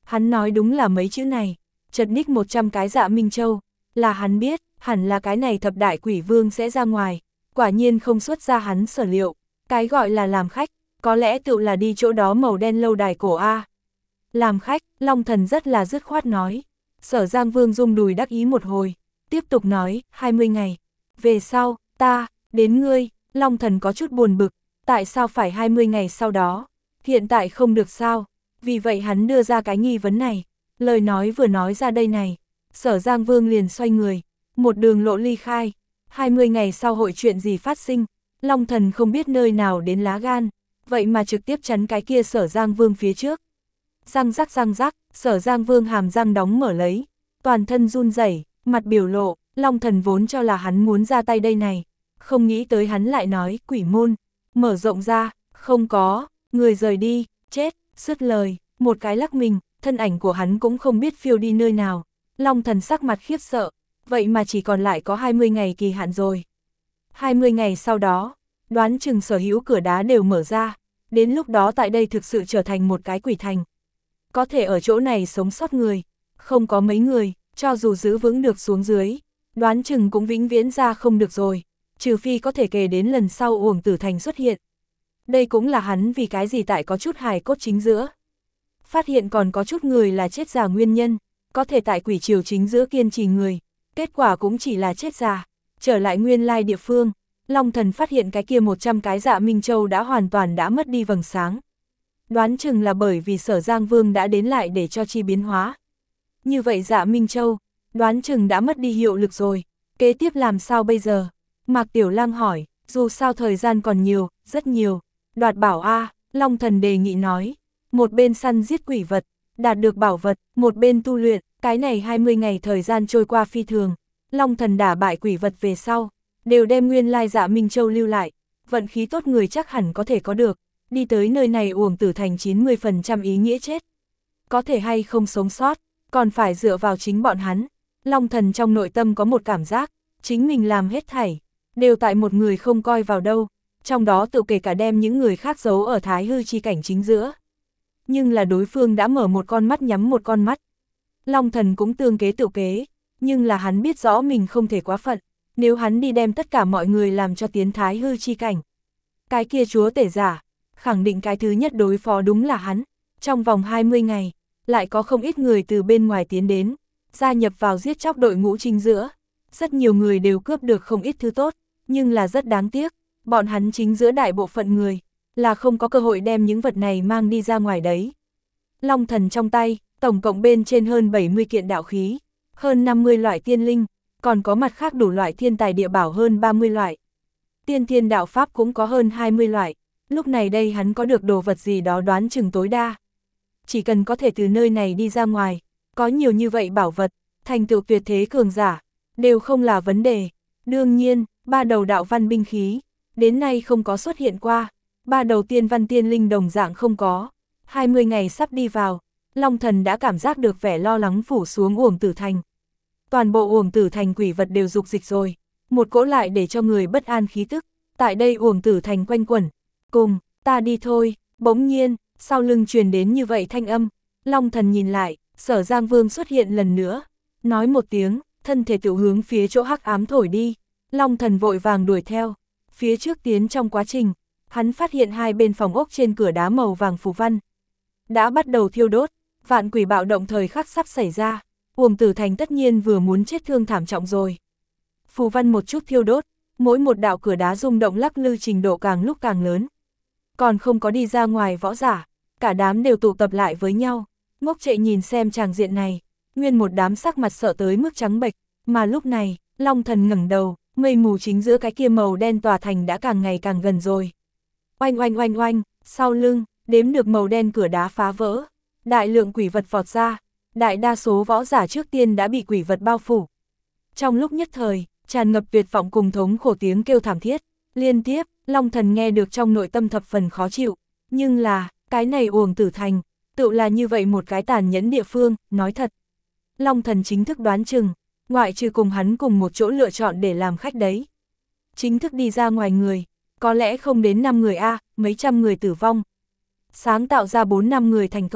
Hắn nói đúng là mấy chữ này, chật ních một trăm cái Dạ Minh Châu, là hắn biết, hẳn là cái này thập đại quỷ vương sẽ ra ngoài, quả nhiên không xuất ra hắn sở liệu, cái gọi là làm khách, có lẽ tự là đi chỗ đó màu đen lâu đài cổ A. Làm khách, Long Thần rất là dứt khoát nói, Sở Giang Vương rung đùi đắc ý một hồi, tiếp tục nói, hai mươi ngày, về sau, ta, đến ngươi, Long Thần có chút buồn bực, tại sao phải hai mươi ngày sau đó, hiện tại không được sao, vì vậy hắn đưa ra cái nghi vấn này, lời nói vừa nói ra đây này, Sở Giang Vương liền xoay người, một đường lộ ly khai, hai mươi ngày sau hội chuyện gì phát sinh, Long Thần không biết nơi nào đến lá gan, vậy mà trực tiếp chắn cái kia Sở Giang Vương phía trước. Răng rắc răng rắc, Sở Giang Vương hàm răng đóng mở lấy, toàn thân run rẩy, mặt biểu lộ, Long Thần vốn cho là hắn muốn ra tay đây này, không nghĩ tới hắn lại nói, quỷ môn, mở rộng ra, không có, người rời đi, chết, sứt lời, một cái lắc mình, thân ảnh của hắn cũng không biết phiêu đi nơi nào, Long Thần sắc mặt khiếp sợ, vậy mà chỉ còn lại có hai mươi ngày kỳ hạn rồi. hai mươi ngày sau đó, đoán chừng sở hữu cửa đá đều mở ra, đến lúc đó tại đây thực sự trở thành một cái quỷ thành. Có thể ở chỗ này sống sót người, không có mấy người, cho dù giữ vững được xuống dưới, đoán chừng cũng vĩnh viễn ra không được rồi, trừ phi có thể kể đến lần sau Uổng Tử Thành xuất hiện. Đây cũng là hắn vì cái gì tại có chút hài cốt chính giữa. Phát hiện còn có chút người là chết già nguyên nhân, có thể tại quỷ triều chính giữa kiên trì người, kết quả cũng chỉ là chết già. Trở lại nguyên lai địa phương, Long Thần phát hiện cái kia một trăm cái Dạ Minh Châu đã hoàn toàn đã mất đi vầng sáng. Đoán chừng là bởi vì Sở Giang Vương đã đến lại để cho chi biến hóa. Như vậy Dạ Minh Châu, đoán chừng đã mất đi hiệu lực rồi, kế tiếp làm sao bây giờ? Mạc Tiểu Lang hỏi, dù sao thời gian còn nhiều, rất nhiều, đoạt bảo A, Long Thần đề nghị nói, một bên săn giết quỷ vật, đạt được bảo vật, một bên tu luyện, cái này hai mươi ngày thời gian trôi qua phi thường, Long Thần đả bại quỷ vật về sau, đều đem nguyên lai Dạ Minh Châu lưu lại, vận khí tốt người chắc hẳn có thể có được, đi tới nơi này Uổng Tử Thành chín mươi phần trăm ý nghĩa chết. Có thể hay không sống sót, còn phải dựa vào chính bọn hắn. Long Thần trong nội tâm có một cảm giác, chính mình làm hết thảy, đều tại một người không coi vào đâu, trong đó tự kể cả đem những người khác giấu ở thái hư chi cảnh chính giữa. Nhưng là đối phương đã mở một con mắt nhắm một con mắt. Long Thần cũng tương kế tự kế, nhưng là hắn biết rõ mình không thể quá phận, nếu hắn đi đem tất cả mọi người làm cho tiến thái hư chi cảnh. Cái kia chúa tể giả, khẳng định cái thứ nhất đối phó đúng là hắn, trong vòng hai mươi ngày, lại có không ít người từ bên ngoài tiến đến, gia nhập vào giết chóc đội ngũ chính giữa. Rất nhiều người đều cướp được không ít thứ tốt, nhưng là rất đáng tiếc, bọn hắn chính giữa đại bộ phận người, là không có cơ hội đem những vật này mang đi ra ngoài đấy. Long Thần trong tay, tổng cộng bên trên hơn bảy mươi kiện đạo khí, hơn năm mươi loại tiên linh, còn có mặt khác đủ loại thiên tài địa bảo hơn ba mươi loại. Tiên thiên đạo pháp cũng có hơn hai mươi loại, lúc này đây hắn có được đồ vật gì đó đoán chừng tối đa. Chỉ cần có thể từ nơi này đi ra ngoài, có nhiều như vậy bảo vật, thành tựu tuyệt thế cường giả, đều không là vấn đề. Đương nhiên, ba đầu đạo văn binh khí, đến nay không có xuất hiện qua, ba đầu tiên văn tiên linh đồng dạng không có. hai mươi ngày sắp đi vào, Long Thần đã cảm giác được vẻ lo lắng phủ xuống Uổng Tử Thành. Toàn bộ Uổng Tử Thành quỷ vật đều dục dịch rồi, một cỗ lại để cho người bất an khí tức, tại đây Uổng Tử Thành quanh quẩn. Cùng, ta đi thôi, bỗng nhiên, sau lưng truyền đến như vậy thanh âm, Long Thần nhìn lại, Sở Giang Vương xuất hiện lần nữa, nói một tiếng, thân thể tự hướng phía chỗ hắc ám thổi đi, Long Thần vội vàng đuổi theo, phía trước tiến trong quá trình, hắn phát hiện hai bên phòng ốc trên cửa đá màu vàng phù văn, đã bắt đầu thiêu đốt, vạn quỷ bạo động thời khắc sắp xảy ra, Uổng Tử Thành tất nhiên vừa muốn chết thương thảm trọng rồi. Phù văn một chút thiêu đốt, mỗi một đạo cửa đá rung động lắc lư trình độ càng lúc càng lớn. Còn không có đi ra ngoài võ giả, cả đám đều tụ tập lại với nhau, ngốc trệ nhìn xem tràng diện này, nguyên một đám sắc mặt sợ tới mức trắng bệch, mà lúc này, Long Thần ngẩng đầu, mây mù chính giữa cái kia màu đen tòa thành đã càng ngày càng gần rồi. Oanh oanh oanh oanh, sau lưng, đếm được màu đen cửa đá phá vỡ, đại lượng quỷ vật vọt ra, đại đa số võ giả trước tiên đã bị quỷ vật bao phủ. Trong lúc nhất thời, tràn ngập tuyệt vọng cùng thống khổ tiếng kêu thảm thiết, liên tiếp, Long Thần nghe được trong nội tâm thập phần khó chịu, nhưng là, cái này Uổng Tử Thành, tự là như vậy một cái tàn nhẫn địa phương, nói thật. Long Thần chính thức đoán chừng, ngoại trừ cùng hắn cùng một chỗ lựa chọn để làm khách đấy. Chính thức đi ra ngoài người, có lẽ không đến năm người a, mấy trăm người tử vong. Sáng tạo ra bốn năm người thành công,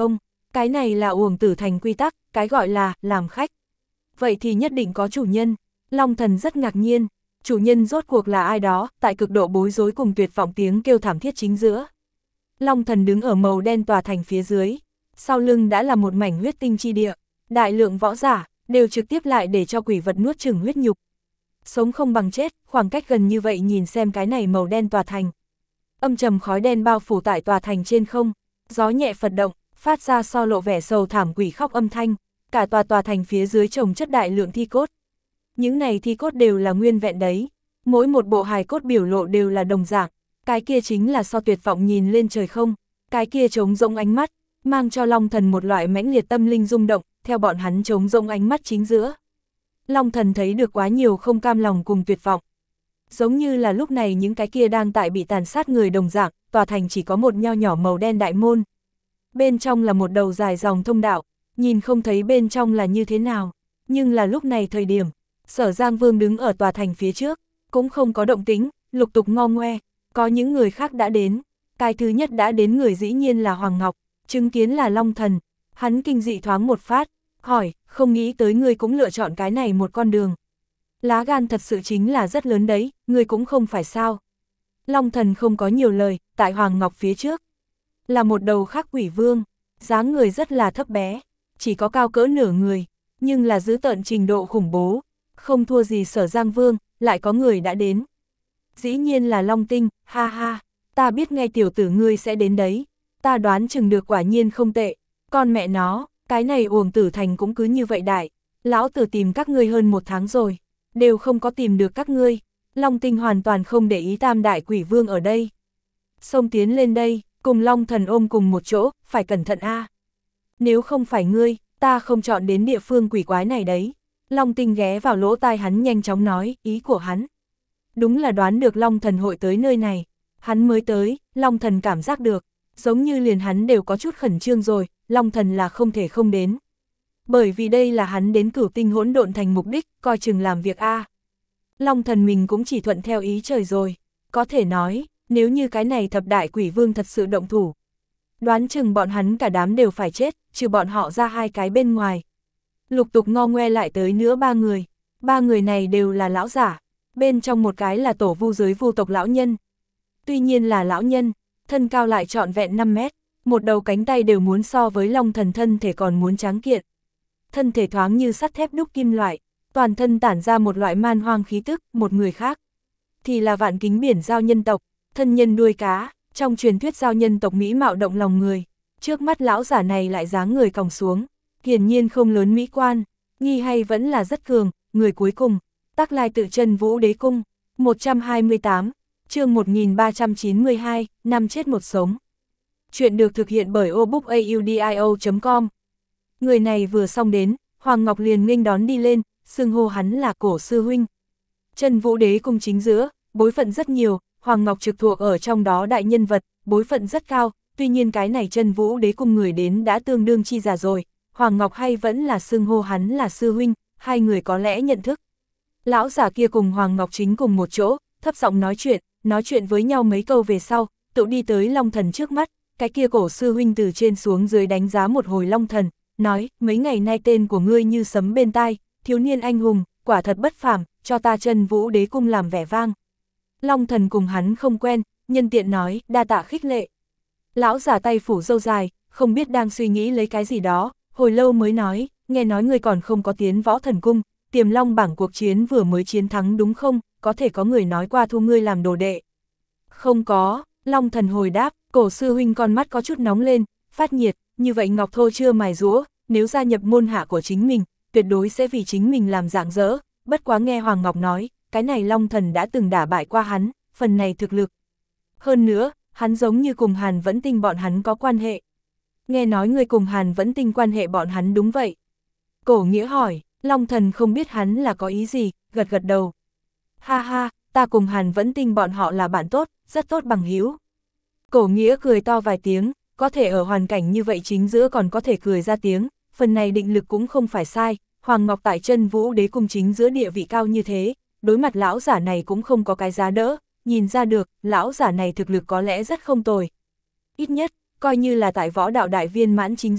Cái này là Uổng Tử Thành quy tắc, cái gọi là, làm khách. Vậy thì nhất định có chủ nhân. Long Thần rất ngạc nhiên, chủ nhân rốt cuộc là ai đó, tại cực độ bối rối cùng tuyệt vọng tiếng kêu thảm thiết chính giữa. Long Thần đứng ở màu đen tòa thành phía dưới, sau lưng đã là một mảnh huyết tinh chi địa, đại lượng võ giả, đều trực tiếp lại để cho quỷ vật nuốt chửng huyết nhục. Sống không bằng chết, khoảng cách gần như vậy nhìn xem cái này màu đen tòa thành. Âm trầm khói đen bao phủ tại tòa thành trên không, gió nhẹ phật động, phát ra so lộ vẻ sầu thảm quỷ khóc âm thanh, cả tòa tòa thành phía dưới chồng chất đại lượng thi cốt. Những này thi cốt đều là nguyên vẹn đấy, mỗi một bộ hài cốt biểu lộ đều là đồng dạng, cái kia chính là so tuyệt vọng nhìn lên trời không, cái kia trống rỗng ánh mắt, mang cho Long Thần một loại mãnh liệt tâm linh rung động, theo bọn hắn trống rỗng ánh mắt chính giữa. Long Thần thấy được quá nhiều không cam lòng cùng tuyệt vọng. Giống như là lúc này những cái kia đang tại bị tàn sát người đồng dạng, tòa thành chỉ có một nho nhỏ màu đen đại môn. Bên trong là một đầu dài dòng thông đạo, nhìn không thấy bên trong là như thế nào, nhưng là lúc này thời điểm, Sở Giang Vương đứng ở tòa thành phía trước, cũng không có động tĩnh, lục tục ngo ngoe, có những người khác đã đến. Cái thứ nhất đã đến người dĩ nhiên là Hoàng Ngọc, chứng kiến là Long Thần, hắn kinh dị thoáng một phát, hỏi, không nghĩ tới ngươi cũng lựa chọn cái này một con đường. Lá gan thật sự chính là rất lớn đấy, ngươi cũng không phải sao. Long Thần không có nhiều lời, tại Hoàng Ngọc phía trước, là một đầu khác quỷ vương, dáng người rất là thấp bé, chỉ có cao cỡ nửa người, nhưng là giữ tợn trình độ khủng bố, không thua gì Sở Giang Vương, lại có người đã đến. Dĩ nhiên là Long Tinh, ha ha, ta biết ngay tiểu tử ngươi sẽ đến đấy, ta đoán chừng được quả nhiên không tệ, con mẹ nó, cái này Uổng Tử Thành cũng cứ như vậy đại, lão tử tìm các ngươi hơn một tháng rồi, đều không có tìm được các ngươi. Long Tinh hoàn toàn không để ý tam đại quỷ vương ở đây. Xông tiến lên đây, cùng Long Thần ôm cùng một chỗ, phải cẩn thận a. Nếu không phải ngươi, ta không chọn đến địa phương quỷ quái này đấy. Long Tinh ghé vào lỗ tai hắn nhanh chóng nói, ý của hắn. Đúng là đoán được Long Thần hội tới nơi này. Hắn mới tới, Long Thần cảm giác được, giống như liền hắn đều có chút khẩn trương rồi, Long Thần là không thể không đến. Bởi vì đây là hắn đến Cửu Tinh Hỗn Độn Thành mục đích, coi chừng làm việc a. Long Thần mình cũng chỉ thuận theo ý trời rồi, có thể nói, nếu như cái này thập đại quỷ vương thật sự động thủ, đoán chừng bọn hắn cả đám đều phải chết, trừ bọn họ ra hai cái bên ngoài. Lục tục ngo ngoe lại tới nữa ba người, ba người này đều là lão giả, bên trong một cái là tổ vu giới vu tộc lão nhân. Tuy nhiên là lão nhân, thân cao lại trọn vẹn năm mét, một đầu cánh tay đều muốn so với Long Thần thân thể còn muốn tráng kiện. Thân thể thoáng như sắt thép đúc kim loại, toàn thân tản ra một loại man hoang khí tức, một người khác thì là Vạn Kính Biển Giao nhân tộc, thân nhân đuôi cá, trong truyền thuyết giao nhân tộc mỹ mạo động lòng người. Trước mắt lão giả này lại dáng người còng xuống, hiển nhiên không lớn mỹ quan, nghi hay vẫn là rất cường. Người cuối cùng, Tắc Lai Tự Chân Vũ Đế Cung, một trăm hai mươi tám, chương một nghìn ba trăm chín mươi hai, năm chết một sống. Chuyện được thực hiện bởi obookaudio chấm com. Người này vừa xong đến, Hoàng Ngọc liền nghênh đón đi lên, xưng hô hắn là Cổ sư huynh. Chân Vũ Đế Cung chính giữa, bối phận rất nhiều, Hoàng Ngọc trực thuộc ở trong đó đại nhân vật, bối phận rất cao, tuy nhiên cái này Chân Vũ Đế Cung người đến đã tương đương chi già rồi, Hoàng Ngọc hay vẫn là xưng hô hắn là sư huynh, hai người có lẽ nhận thức. Lão giả kia cùng Hoàng Ngọc chính cùng một chỗ, thấp giọng nói chuyện, nói chuyện với nhau mấy câu về sau, tự đi tới Long Thần trước mắt, cái kia Cổ sư huynh từ trên xuống dưới đánh giá một hồi Long Thần, nói, mấy ngày nay tên của ngươi như sấm bên tai, thiếu niên anh hùng, quả thật bất phàm, cho ta Chân Vũ Đế Cung làm vẻ vang. Long Thần cùng hắn không quen, nhân tiện nói, đa tạ khích lệ. Lão giả tay phủ râu dài, không biết đang suy nghĩ lấy cái gì đó, hồi lâu mới nói, nghe nói ngươi còn không có tiến Võ Thần Cung, Tiềm Long bảng cuộc chiến vừa mới chiến thắng đúng không, có thể có người nói qua thu ngươi làm đồ đệ. Không có, Long Thần hồi đáp, Cổ sư huynh con mắt có chút nóng lên, phát nhiệt, như vậy Ngọc Thô chưa mài rũa, nếu gia nhập môn hạ của chính mình, tuyệt đối sẽ vì chính mình làm rạng rỡ, bất quá nghe Hoàng Ngọc nói, cái này Long Thần đã từng đả bại qua hắn, phần này thực lực. Hơn nữa, hắn giống như cùng Hàn Vẫn Tinh bọn hắn có quan hệ. Nghe nói người cùng Hàn Vẫn Tinh quan hệ bọn hắn đúng vậy. Cổ Nghĩa hỏi, Long Thần không biết hắn là có ý gì, gật gật đầu. Ha ha, ta cùng Hàn Vẫn Tinh bọn họ là bạn tốt, rất tốt bằng hữu. Cổ Nghĩa cười to vài tiếng, có thể ở hoàn cảnh như vậy chính giữa còn có thể cười ra tiếng, phần này định lực cũng không phải sai. Hoàng Ngọc tại Chân Vũ Đế Cung chính giữa địa vị cao như thế, đối mặt lão giả này cũng không có cái giá đỡ, nhìn ra được, lão giả này thực lực có lẽ rất không tồi. Ít nhất, coi như là tại võ đạo đại viên mãn chính giữa,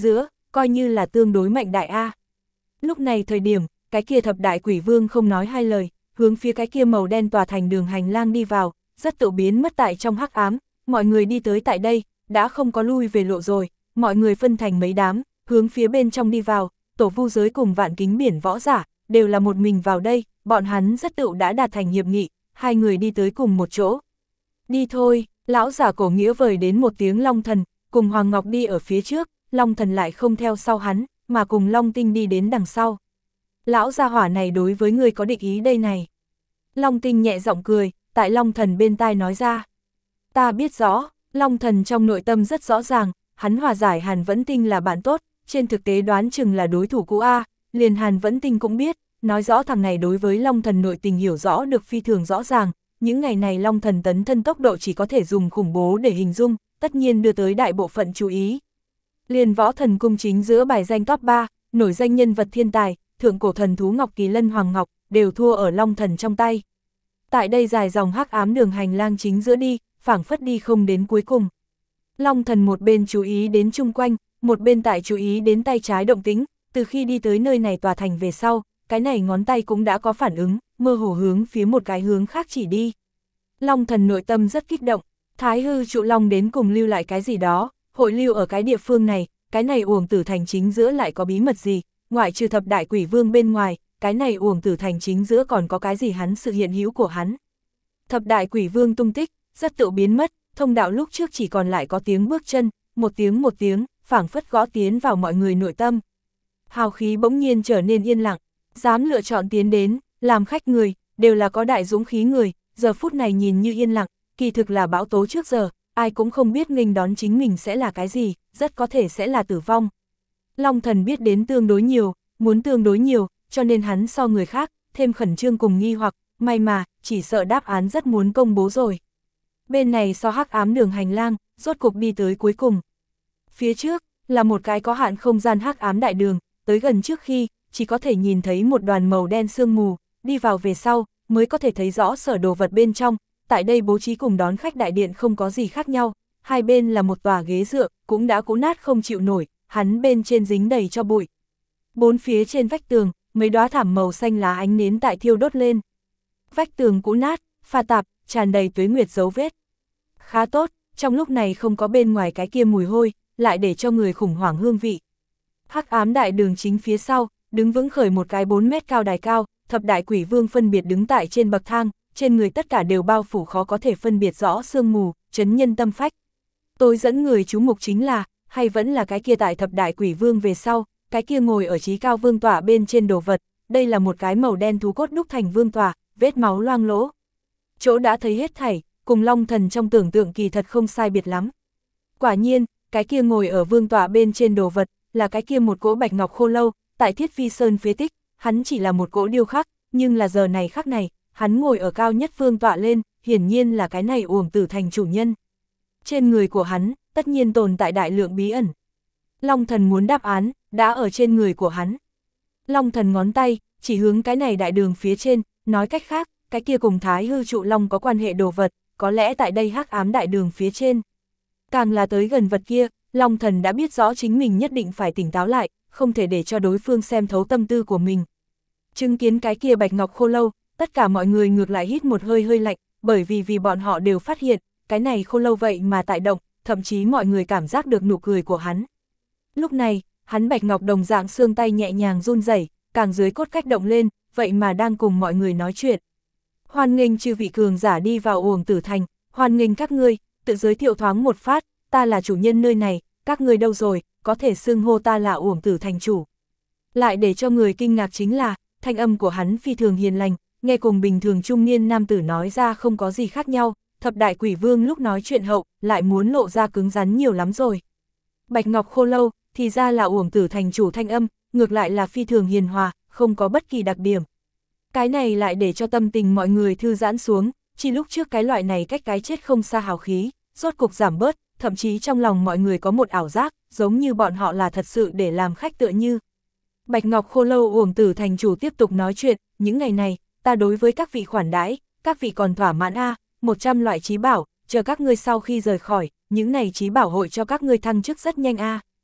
coi như là tương đối mạnh đại A. Lúc này thời điểm, cái kia thập đại quỷ vương không nói hai lời, hướng phía cái kia màu đen tòa thành đường hành lang đi vào, rất tự biến mất tại trong hắc ám, mọi người đi tới tại đây, đã không có lui về lộ rồi, mọi người phân thành mấy đám, hướng phía bên trong đi vào, tổ vu giới cùng vạn kính biển võ giả, đều là một mình vào đây, bọn hắn rất tự đã đạt thành hiệp nghị, hai người đi tới cùng một chỗ. Đi thôi, lão giả cổ nghĩa vời đến một tiếng Long Thần, cùng Hoàng Ngọc đi ở phía trước, Long Thần lại không theo sau hắn, mà cùng Long Tinh đi đến đằng sau. Lão gia hỏa này đối với người có địch ý đây này. Long Tinh nhẹ giọng cười, tại Long Thần bên tai nói ra. Ta biết rõ, Long Thần trong nội tâm rất rõ ràng, hắn hòa giải Hàn Vẫn Tinh là bạn tốt, trên thực tế đoán chừng là đối thủ cũ A, liền Hàn Vẫn Tinh cũng biết, nói rõ thằng này đối với Long Thần nội tình hiểu rõ được phi thường rõ ràng, những ngày này Long Thần tấn thân tốc độ chỉ có thể dùng khủng bố để hình dung, tất nhiên đưa tới đại bộ phận chú ý. Liền Võ Thần Cung chính giữa bài danh top ba, nổi danh nhân vật thiên tài, thượng cổ thần thú Ngọc Kỳ Lân Hoàng Ngọc, đều thua ở Long Thần trong tay. Tại đây dài dòng hắc ám đường hành lang chính giữa đi, phảng phất đi không đến cuối cùng. Long Thần một bên chú ý đến chung quanh, một bên tại chú ý đến tay trái động tĩnh, từ khi đi tới nơi này tòa thành về sau, cái này ngón tay cũng đã có phản ứng, mơ hồ hướng phía một cái hướng khác chỉ đi. Long Thần nội tâm rất kích động, Thái Hư trụ long đến cùng lưu lại cái gì đó, hội lưu ở cái địa phương này, cái này Uổng Tử Thành chính giữa lại có bí mật gì, ngoại trừ thập đại quỷ vương bên ngoài, cái này Uổng Tử Thành chính giữa còn có cái gì hắn sự hiện hữu của hắn. Thập đại quỷ vương tung tích, rất tự biến mất, thông đạo lúc trước chỉ còn lại có tiếng bước chân, một tiếng một tiếng, phảng phất gõ tiến vào mọi người nội tâm. Hào khí bỗng nhiên trở nên yên lặng, dám lựa chọn tiến đến, làm khách người, đều là có đại dũng khí người, giờ phút này nhìn như yên lặng, kỳ thực là bão tố trước giờ, ai cũng không biết nghênh đón chính mình sẽ là cái gì, rất có thể sẽ là tử vong. Long Thần biết đến tương đối nhiều, muốn tương đối nhiều, cho nên hắn so người khác, thêm khẩn trương cùng nghi hoặc, may mà, chỉ sợ đáp án rất muốn công bố rồi. Bên này so hắc ám đường hành lang, rốt cục đi tới cuối cùng. Phía trước, là một cái có hạn không gian hắc ám đại đường, tới gần trước khi, chỉ có thể nhìn thấy một đoàn màu đen sương mù, đi vào về sau, mới có thể thấy rõ sở đồ vật bên trong, tại đây bố trí cùng đón khách đại điện không có gì khác nhau, hai bên là một tòa ghế dựa, cũng đã cũ nát không chịu nổi, hắn bên trên dính đầy cho bụi. Bốn phía trên vách tường, mấy đóa thảm màu xanh lá ánh nến tại thiêu đốt lên. Vách tường cũ nát, pha tạp, tràn đầy tuế nguyệt dấu vết. Khá tốt, trong lúc này không có bên ngoài cái kia mùi hôi, lại để cho người khủng hoảng hương vị. Hắc ám đại đường chính phía sau, đứng vững khởi một cái bốn mét cao đài cao, thập đại quỷ vương phân biệt đứng tại trên bậc thang, trên người tất cả đều bao phủ khó có thể phân biệt rõ sương mù, chấn nhân tâm phách. Tôi dẫn người chú mục chính là, hay vẫn là cái kia tại thập đại quỷ vương về sau, cái kia ngồi ở trí cao vương tọa bên trên đồ vật, đây là một cái màu đen thú cốt đúc thành vương tọa, vết máu loang lỗ. Chỗ đã thấy hết thảy, cùng Long Thần trong tưởng tượng kỳ thật không sai biệt lắm. Quả nhiên, cái kia ngồi ở vương tọa bên trên đồ vật, là cái kia một cỗ bạch ngọc khô lâu, tại Thiết Vi Sơn phế tích, hắn chỉ là một cỗ điêu khắc, nhưng là giờ này khắc này, hắn ngồi ở cao nhất vương tọa lên, hiển nhiên là cái này Uổng Tử Thành chủ nhân. Trên người của hắn, tất nhiên tồn tại đại lượng bí ẩn. Long Thần muốn đáp án, đã ở trên người của hắn. Long Thần ngón tay, chỉ hướng cái này đại đường phía trên, nói cách khác, cái kia cùng Thái Hư trụ long có quan hệ đồ vật, có lẽ tại đây hắc ám đại đường phía trên. Càng là tới gần vật kia, Long Thần đã biết rõ chính mình nhất định phải tỉnh táo lại, không thể để cho đối phương xem thấu tâm tư của mình. Chứng kiến cái kia bạch ngọc khô lâu, tất cả mọi người ngược lại hít một hơi hơi lạnh, bởi vì vì bọn họ đều phát hiện, cái này khô lâu vậy mà tại động, thậm chí mọi người cảm giác được nụ cười của hắn. Lúc này, hắn bạch ngọc đồng dạng xương tay nhẹ nhàng run rẩy, càng dưới cốt cách động lên, vậy mà đang cùng mọi người nói chuyện. Hoan nghênh chư vị cường giả đi vào Uổng Tử Thành, hoan nghênh các ngươi, tự giới thiệu thoáng một phát, ta là chủ nhân nơi này, các ngươi đâu rồi, có thể xưng hô ta là Uổng Tử Thành chủ. Lại để cho người kinh ngạc chính là, thanh âm của hắn phi thường hiền lành, nghe cùng bình thường trung niên nam tử nói ra không có gì khác nhau, thập đại quỷ vương lúc nói chuyện hậu, lại muốn lộ ra cứng rắn nhiều lắm rồi. Bạch ngọc khô lâu, thì ra là Uổng Tử Thành chủ thanh âm, ngược lại là phi thường hiền hòa, không có bất kỳ đặc điểm. Cái này lại để cho tâm tình mọi người thư giãn xuống, chỉ lúc trước cái loại này cách cái chết không xa hào khí, rốt cục giảm bớt, thậm chí trong lòng mọi người có một ảo giác, giống như bọn họ là thật sự để làm khách tựa như. Bạch ngọc khô lâu Uổng Tử Thành chủ tiếp tục nói chuyện, những ngày này, ta đối với các vị khoản đãi, các vị còn thỏa mãn a, một trăm loại trí bảo, chờ các ngươi sau khi rời khỏi, những này trí bảo hội cho các ngươi thăng chức rất nhanh a.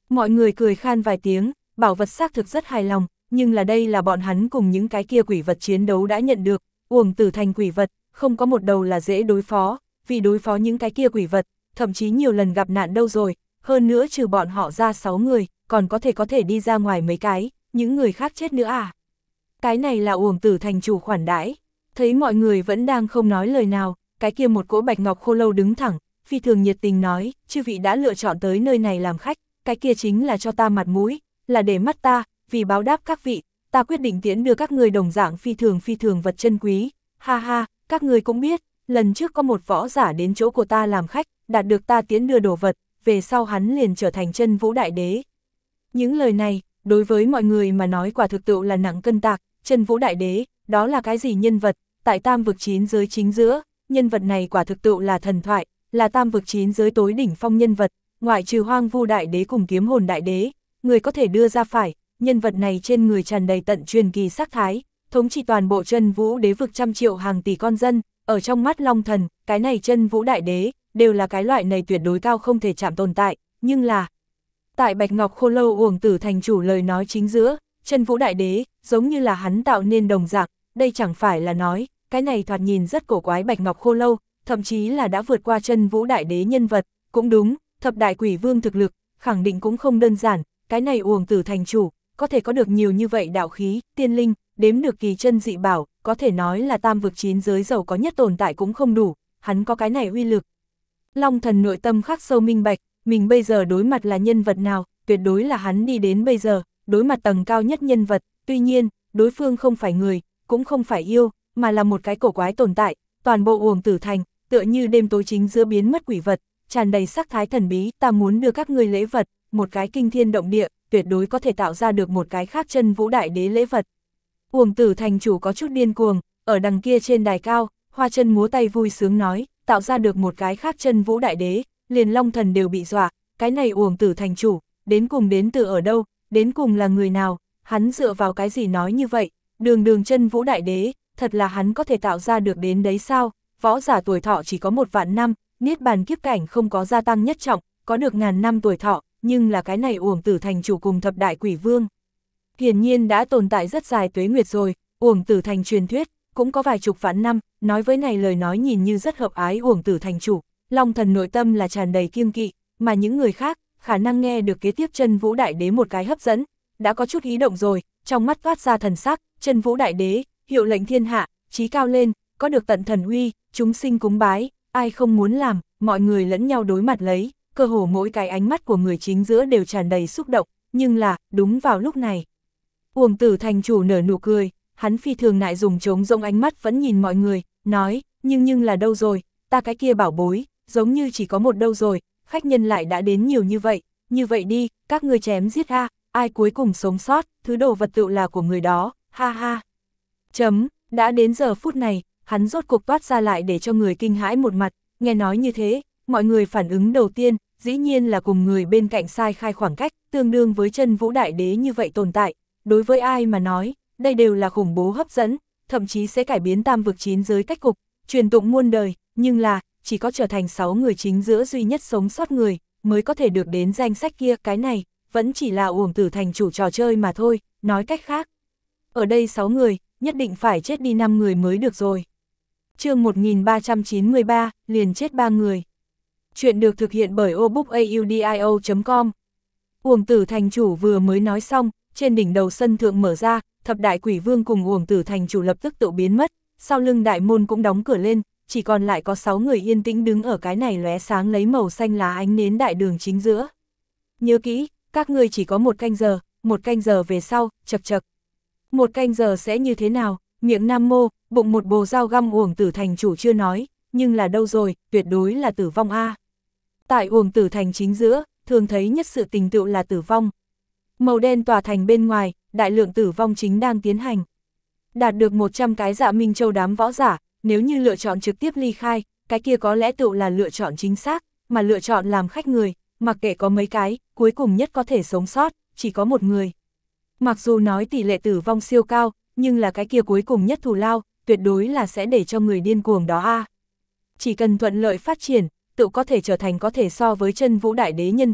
Mọi người cười khan vài tiếng, bảo vật xác thực rất hài lòng, nhưng là đây là bọn hắn cùng những cái kia quỷ vật chiến đấu đã nhận được, Uổng Tử Thành quỷ vật, không có một đầu là dễ đối phó, vì đối phó những cái kia quỷ vật, thậm chí nhiều lần gặp nạn đâu rồi, hơn nữa trừ bọn họ ra sáu người, còn có thể có thể đi ra ngoài mấy cái, những người khác chết nữa à. Cái này là Uổng Tử Thành chủ khoản đãi, thấy mọi người vẫn đang không nói lời nào, cái kia một cỗ bạch ngọc khô lâu đứng thẳng, phi thường nhiệt tình nói, chư vị đã lựa chọn tới nơi này làm khách, cái kia chính là cho ta mặt mũi, là để mắt ta, vì báo đáp các vị, ta quyết định tiễn đưa các người đồng dạng phi thường phi thường vật chân quý, ha ha, các người cũng biết, lần trước có một võ giả đến chỗ của ta làm khách, đạt được ta tiễn đưa đồ vật, về sau hắn liền trở thành chân vũ đại đế. Những lời này, đối với mọi người mà nói quả thực tự là nặng cân tạc, chân vũ đại đế, đó là cái gì nhân vật, tại tam vực chín giới chính giữa, nhân vật này quả thực tự là thần thoại, là tam vực chín giới tối đỉnh phong nhân vật, ngoại trừ Hoang Vu đại đế cùng Kiếm Hồn đại đế, người có thể đưa ra phải, nhân vật này trên người tràn đầy tận truyền kỳ sắc thái, thống trị toàn bộ chân vũ đế vực trăm triệu hàng tỷ con dân, ở trong mắt Long Thần, cái này chân vũ đại đế, đều là cái loại này tuyệt đối cao không thể chạm tồn tại, nhưng là, tại Bạch Ngọc Khô Lâu Uổng Tử Thành chủ lời nói chính giữa, chân vũ đại đế, giống như là hắn tạo nên đồng dạng, đây chẳng phải là nói, cái này thoạt nhìn rất cổ quái Bạch Ngọc Khô Lâu, thậm chí là đã vượt qua chân vũ đại đế nhân vật, cũng đúng, thập đại quỷ vương thực lực, khẳng định cũng không đơn giản, cái này Uổng Tử Thành chủ, có thể có được nhiều như vậy đạo khí, tiên linh, đếm được kỳ chân dị bảo, có thể nói là tam vực chín giới giàu có nhất tồn tại cũng không đủ, hắn có cái này uy lực. Long Thần nội tâm khắc sâu minh bạch, mình bây giờ đối mặt là nhân vật nào, tuyệt đối là hắn đi đến bây giờ, đối mặt tầng cao nhất nhân vật, tuy nhiên, đối phương không phải người, cũng không phải yêu, mà là một cái cổ quái tồn tại, toàn bộ Uổng Tử Thành, tựa như đêm tối chính giữa biến mất quỷ vật, tràn đầy sắc thái thần bí, ta muốn đưa các ngươi lễ vật, một cái kinh thiên động địa, tuyệt đối có thể tạo ra được một cái khác chân vũ đại đế lễ vật. Uổng Tử Thành chủ có chút điên cuồng, ở đằng kia trên đài cao, hoa chân múa tay vui sướng nói, tạo ra được một cái khác chân vũ đại đế, liền Long Thần đều bị dọa, cái này Uổng Tử Thành chủ, đến cùng đến từ ở đâu, đến cùng là người nào, hắn dựa vào cái gì nói như vậy, đường đường chân vũ đại đế, thật là hắn có thể tạo ra được đến đấy sao, võ giả tuổi thọ chỉ có một vạn năm, niết bàn kiếp cảnh không có gia tăng nhất trọng, có được ngàn năm tuổi thọ, nhưng là cái này Uổng Tử Thành chủ cùng thập đại quỷ vương. Hiển nhiên đã tồn tại rất dài tuế nguyệt rồi, Uổng Tử Thành truyền thuyết, cũng có vài chục vạn năm, nói với này lời nói nhìn như rất hợp ái Uổng Tử Thành chủ, Long Thần nội tâm là tràn đầy kiêng kỵ, mà những người khác, khả năng nghe được kế tiếp chân vũ đại đế một cái hấp dẫn, đã có chút ý động rồi, trong mắt toát ra thần sắc, chân vũ đại đế, hiệu lệnh thiên hạ, chí cao lên, có được tận thần uy, chúng sinh cúng bái, ai không muốn làm, mọi người lẫn nhau đối mặt lấy, cơ hồ mỗi cái ánh mắt của người chính giữa đều tràn đầy xúc động, nhưng là, đúng vào lúc này. Uổng Tử Thành chủ nở nụ cười, hắn phi thường ngại dùng trống rỗng ánh mắt vẫn nhìn mọi người, nói, nhưng nhưng là đâu rồi, ta cái kia bảo bối, giống như chỉ có một đâu rồi, khách nhân lại đã đến nhiều như vậy, như vậy đi, các ngươi chém giết ha, ai cuối cùng sống sót, thứ đồ vật tự là của người đó, ha ha. Chấm, đã đến giờ phút này, hắn rốt cuộc toát ra lại để cho người kinh hãi một mặt, nghe nói như thế, mọi người phản ứng đầu tiên, dĩ nhiên là cùng người bên cạnh sai khai khoảng cách, tương đương với chân vũ đại đế như vậy tồn tại, đối với ai mà nói, đây đều là khủng bố hấp dẫn, thậm chí sẽ cải biến tam vực chín giới cách cục, truyền tụng muôn đời, nhưng là, chỉ có trở thành sáu người chính giữa duy nhất sống sót người, mới có thể được đến danh sách kia, cái này, vẫn chỉ là Uổng Tử Thành chủ trò chơi mà thôi, nói cách khác. Ở đây sáu người, nhất định phải chết đi năm người mới được rồi. Chương một nghìn ba trăm chín mươi ba, liền chết ba người. Chuyện được thực hiện bởi obookaudio chấm com. Uổng Tử Thành chủ vừa mới nói xong, trên đỉnh đầu sân thượng mở ra, thập đại quỷ vương cùng Uổng Tử Thành chủ lập tức tự biến mất, sau lưng đại môn cũng đóng cửa lên, chỉ còn lại có sáu người yên tĩnh đứng ở cái này lóe sáng lấy màu xanh lá ánh nến đại đường chính giữa. Nhớ kỹ, các ngươi chỉ có một canh giờ, một canh giờ về sau, chật chật. Một canh giờ sẽ như thế nào, miệng nam mô, bụng một bồ dao găm Uổng Tử Thành chủ chưa nói, nhưng là đâu rồi, tuyệt đối là tử vong a. Tại Uổng Tử Thành chính giữa, thường thấy nhất sự tình tựu là tử vong. Màu đen tòa thành bên ngoài, đại lượng tử vong chính đang tiến hành. Đạt được một trăm cái Dạ Minh Châu đám võ giả, nếu như lựa chọn trực tiếp ly khai, cái kia có lẽ tựu là lựa chọn chính xác, mà lựa chọn làm khách người, mặc kệ có mấy cái, cuối cùng nhất có thể sống sót, chỉ có một người. Mặc dù nói tỷ lệ tử vong siêu cao, nhưng là cái kia cuối cùng nhất thù lao, tuyệt đối là sẽ để cho người điên cuồng đó a. Chỉ cần thuận lợi phát triển, tự có thể trở thành có thể so với chân vũ đại đế nhân vật,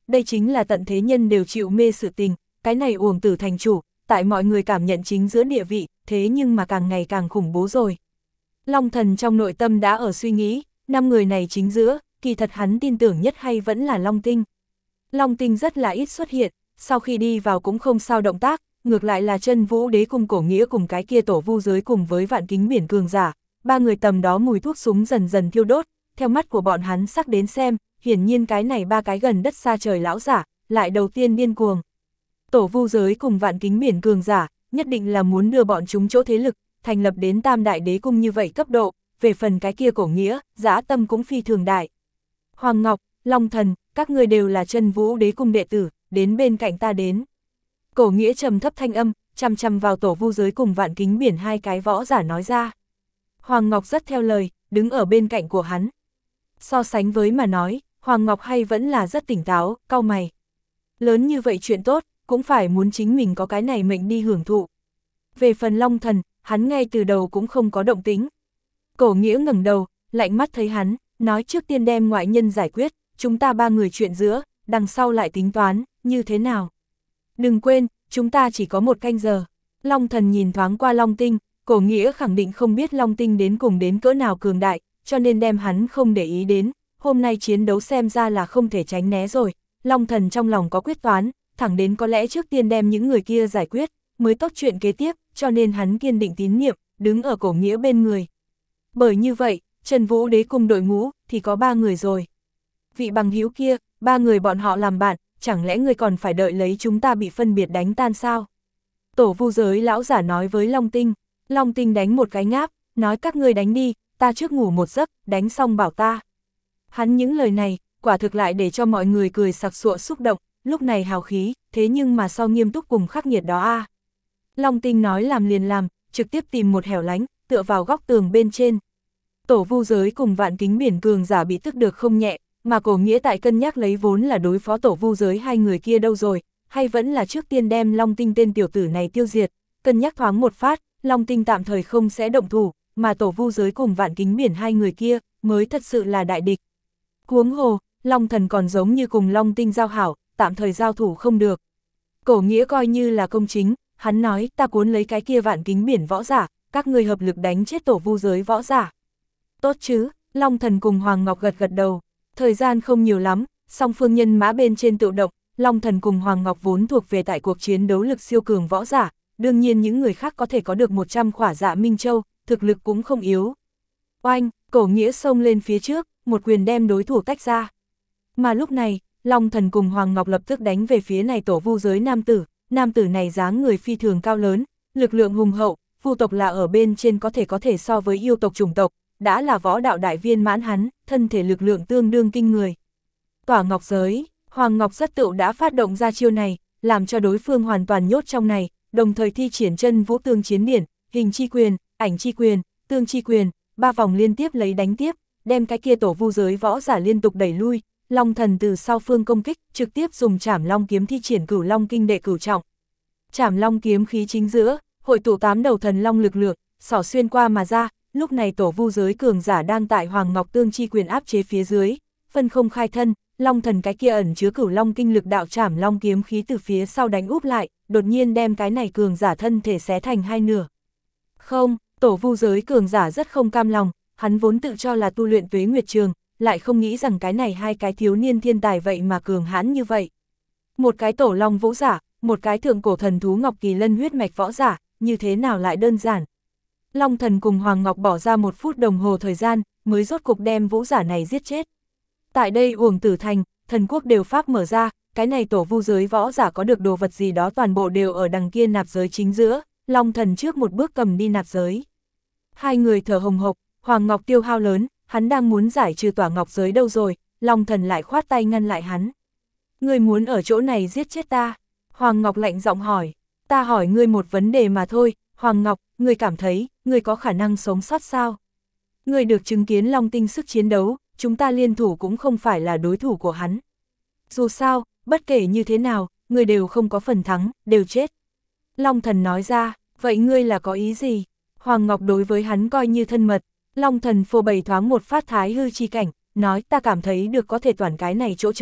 đây chính là tận thế nhân đều chịu mê sự tình, cái này Uổng Tử thành chủ, tại mọi người cảm nhận chính giữa địa vị, thế nhưng mà càng ngày càng khủng bố rồi. Long Thần trong nội tâm đã ở suy nghĩ, năm người này chính giữa, kỳ thật hắn tin tưởng nhất hay vẫn là Long Tinh. Long Tinh rất là ít xuất hiện, sau khi đi vào cũng không sao động tác, ngược lại là Chân Vũ Đế cùng Cổ Nghĩa cùng cái kia Tổ Vu Giới cùng với Vạn Kính Biển cường giả, ba người tầm đó mùi thuốc súng dần dần thiêu đốt, theo mắt của bọn hắn sắc đến xem, hiển nhiên cái này ba cái gần đất xa trời lão giả, lại đầu tiên điên cuồng. Tổ Vu Giới cùng Vạn Kính Biển cường giả, nhất định là muốn đưa bọn chúng chỗ thế lực, thành lập đến Tam Đại Đế Cung như vậy cấp độ, về phần cái kia Cổ Nghĩa, dã tâm cũng phi thường đại. Hoàng Ngọc, Long Thần, các người đều là Chân Vũ Đế Cung đệ tử, đến bên cạnh ta đến. Cổ Nghĩa trầm thấp thanh âm, chằm chằm vào Tổ Vu Giới cùng Vạn Kính Biển hai cái võ giả nói ra. Hoàng Ngọc rất theo lời, đứng ở bên cạnh của hắn. So sánh với mà nói, Hoàng Ngọc hay vẫn là rất tỉnh táo, cau mày. Lớn như vậy chuyện tốt, cũng phải muốn chính mình có cái này mệnh đi hưởng thụ. Về phần Long Thần, hắn ngay từ đầu cũng không có động tính. Cổ Nghĩa ngẩng đầu, lạnh mắt thấy hắn, nói trước tiên đem ngoại nhân giải quyết, chúng ta ba người chuyện giữa, đằng sau lại tính toán, như thế nào? Đừng quên, chúng ta chỉ có một canh giờ. Long Thần nhìn thoáng qua Long Tinh, Cổ Nghĩa khẳng định không biết Long Tinh đến cùng đến cỡ nào cường đại, cho nên đem hắn không để ý đến, hôm nay chiến đấu xem ra là không thể tránh né rồi. Long Thần trong lòng có quyết toán, thẳng đến có lẽ trước tiên đem những người kia giải quyết, mới tốt chuyện kế tiếp, cho nên hắn kiên định tín nhiệm, đứng ở Cổ Nghĩa bên người. Bởi như vậy, Chân Vũ Đế Cung đội ngũ thì có ba người rồi. Vị bằng hữu kia, ba người bọn họ làm bạn, chẳng lẽ người còn phải đợi lấy chúng ta bị phân biệt đánh tan sao? Tổ Vu Giới lão giả nói với Long Tinh, Long Tinh đánh một cái ngáp, nói các ngươi đánh đi, ta trước ngủ một giấc, đánh xong bảo ta. Hắn những lời này, quả thực lại để cho mọi người cười sặc sụa xúc động, lúc này hào khí, thế nhưng mà so nghiêm túc cùng khắc nghiệt đó a. À. Long Tinh nói làm liền làm, trực tiếp tìm một hẻo lánh, tựa vào góc tường bên trên. Tổ Vu Giới cùng Vạn Kính Biển cường giả bị tức được không nhẹ, mà Cổ Nghĩa tại cân nhắc lấy vốn là đối phó Tổ Vu Giới hai người kia đâu rồi, hay vẫn là trước tiên đem Long Tinh tên tiểu tử này tiêu diệt, cân nhắc thoáng một phát, Long Tinh tạm thời không sẽ động thủ, mà Tổ Vu Giới cùng Vạn Kính Biển hai người kia mới thật sự là đại địch. Huống hồ, Long Thần còn giống như cùng Long Tinh giao hảo, tạm thời giao thủ không được. Cổ Nghĩa coi như là công chính, hắn nói ta cuốn lấy cái kia Vạn Kính Biển võ giả, các người hợp lực đánh chết Tổ Vu Giới võ giả. Tốt chứ, Long Thần cùng Hoàng Ngọc gật gật đầu, thời gian không nhiều lắm, song phương nhân mã bên trên tự động, Long Thần cùng Hoàng Ngọc vốn thuộc về tại cuộc chiến đấu lực siêu cường võ giả, đương nhiên những người khác có thể có được một trăm khỏa Dạ Minh Châu, thực lực cũng không yếu. Oanh, Cổ Nghĩa xông lên phía trước, một quyền đem đối thủ tách ra. Mà lúc này, Long Thần cùng Hoàng Ngọc lập tức đánh về phía này Tổ Vu Giới nam tử, nam tử này dáng người phi thường cao lớn, lực lượng hùng hậu, vu tộc là ở bên trên có thể có thể so với yêu tộc chủng tộc, đã là võ đạo đại viên mãn hắn, thân thể lực lượng tương đương kinh người. Tỏa Ngọc Giới, Hoàng Ngọc rất tựu đã phát động ra chiêu này, làm cho đối phương hoàn toàn nhốt trong này, đồng thời thi triển Chân Vũ Tương Chiến Điển, Hình Chi Quyền, Ảnh Chi Quyền, Tương Chi Quyền, ba vòng liên tiếp lấy đánh tiếp, đem cái kia Tổ Vu Giới võ giả liên tục đẩy lui. Long Thần từ sau phương công kích, trực tiếp dùng Trảm Long kiếm thi triển Cửu Long kinh đệ cửu trọng. Trảm Long kiếm khí chính giữa, hội tụ tám đầu thần long lực lượng, xỏ xuyên qua mà ra, lúc này Tổ Vu Giới cường giả đang tại Hoàng Ngọc Tương Chi Quyền áp chế phía dưới, phân không khai thân, Long Thần cái kia ẩn chứa Cửu Long kinh lực đạo Trảm Long kiếm khí từ phía sau đánh úp lại, đột nhiên đem cái này cường giả thân thể xé thành hai nửa. Không, Tổ Vu Giới cường giả rất không cam lòng, hắn vốn tự cho là tu luyện Tuế Nguyệt Trường, lại không nghĩ rằng cái này hai cái thiếu niên thiên tài vậy mà cường hãn như vậy. Một cái Tổ Long vũ giả, một cái thượng cổ thần thú Ngọc Kỳ Lân huyết mạch võ giả, như thế nào lại đơn giản. Long Thần cùng Hoàng Ngọc bỏ ra một phút đồng hồ thời gian, mới rốt cục đem vũ giả này giết chết. Tại đây Uổng Tử Thành, thần quốc đều pháp mở ra, cái này Tổ Vu Giới võ giả có được đồ vật gì đó toàn bộ đều ở đằng kia nạp giới chính giữa, Long Thần trước một bước cầm đi nạp giới. Hai người thở hồng hộc, Hoàng Ngọc tiêu hao lớn, hắn đang muốn giải trừ Tỏa Ngọc Giới đâu rồi, Long Thần lại khoát tay ngăn lại hắn. Ngươi muốn ở chỗ này giết chết ta? Hoàng Ngọc lạnh giọng hỏi, ta hỏi ngươi một vấn đề mà thôi, Hoàng Ngọc, ngươi cảm thấy, ngươi có khả năng sống sót sao? Ngươi được chứng kiến Long Tinh sức chiến đấu, chúng ta liên thủ cũng không phải là đối thủ của hắn. Dù sao, bất kể như thế nào, ngươi đều không có phần thắng, đều chết. Long Thần nói ra, vậy ngươi là có ý gì? Hoàng Ngọc đối với hắn coi như thân mật, Long Thần phô bày thoáng một phát thái hư chi cảnh, nói ta cảm thấy được có thể toàn cái này chỗ trống,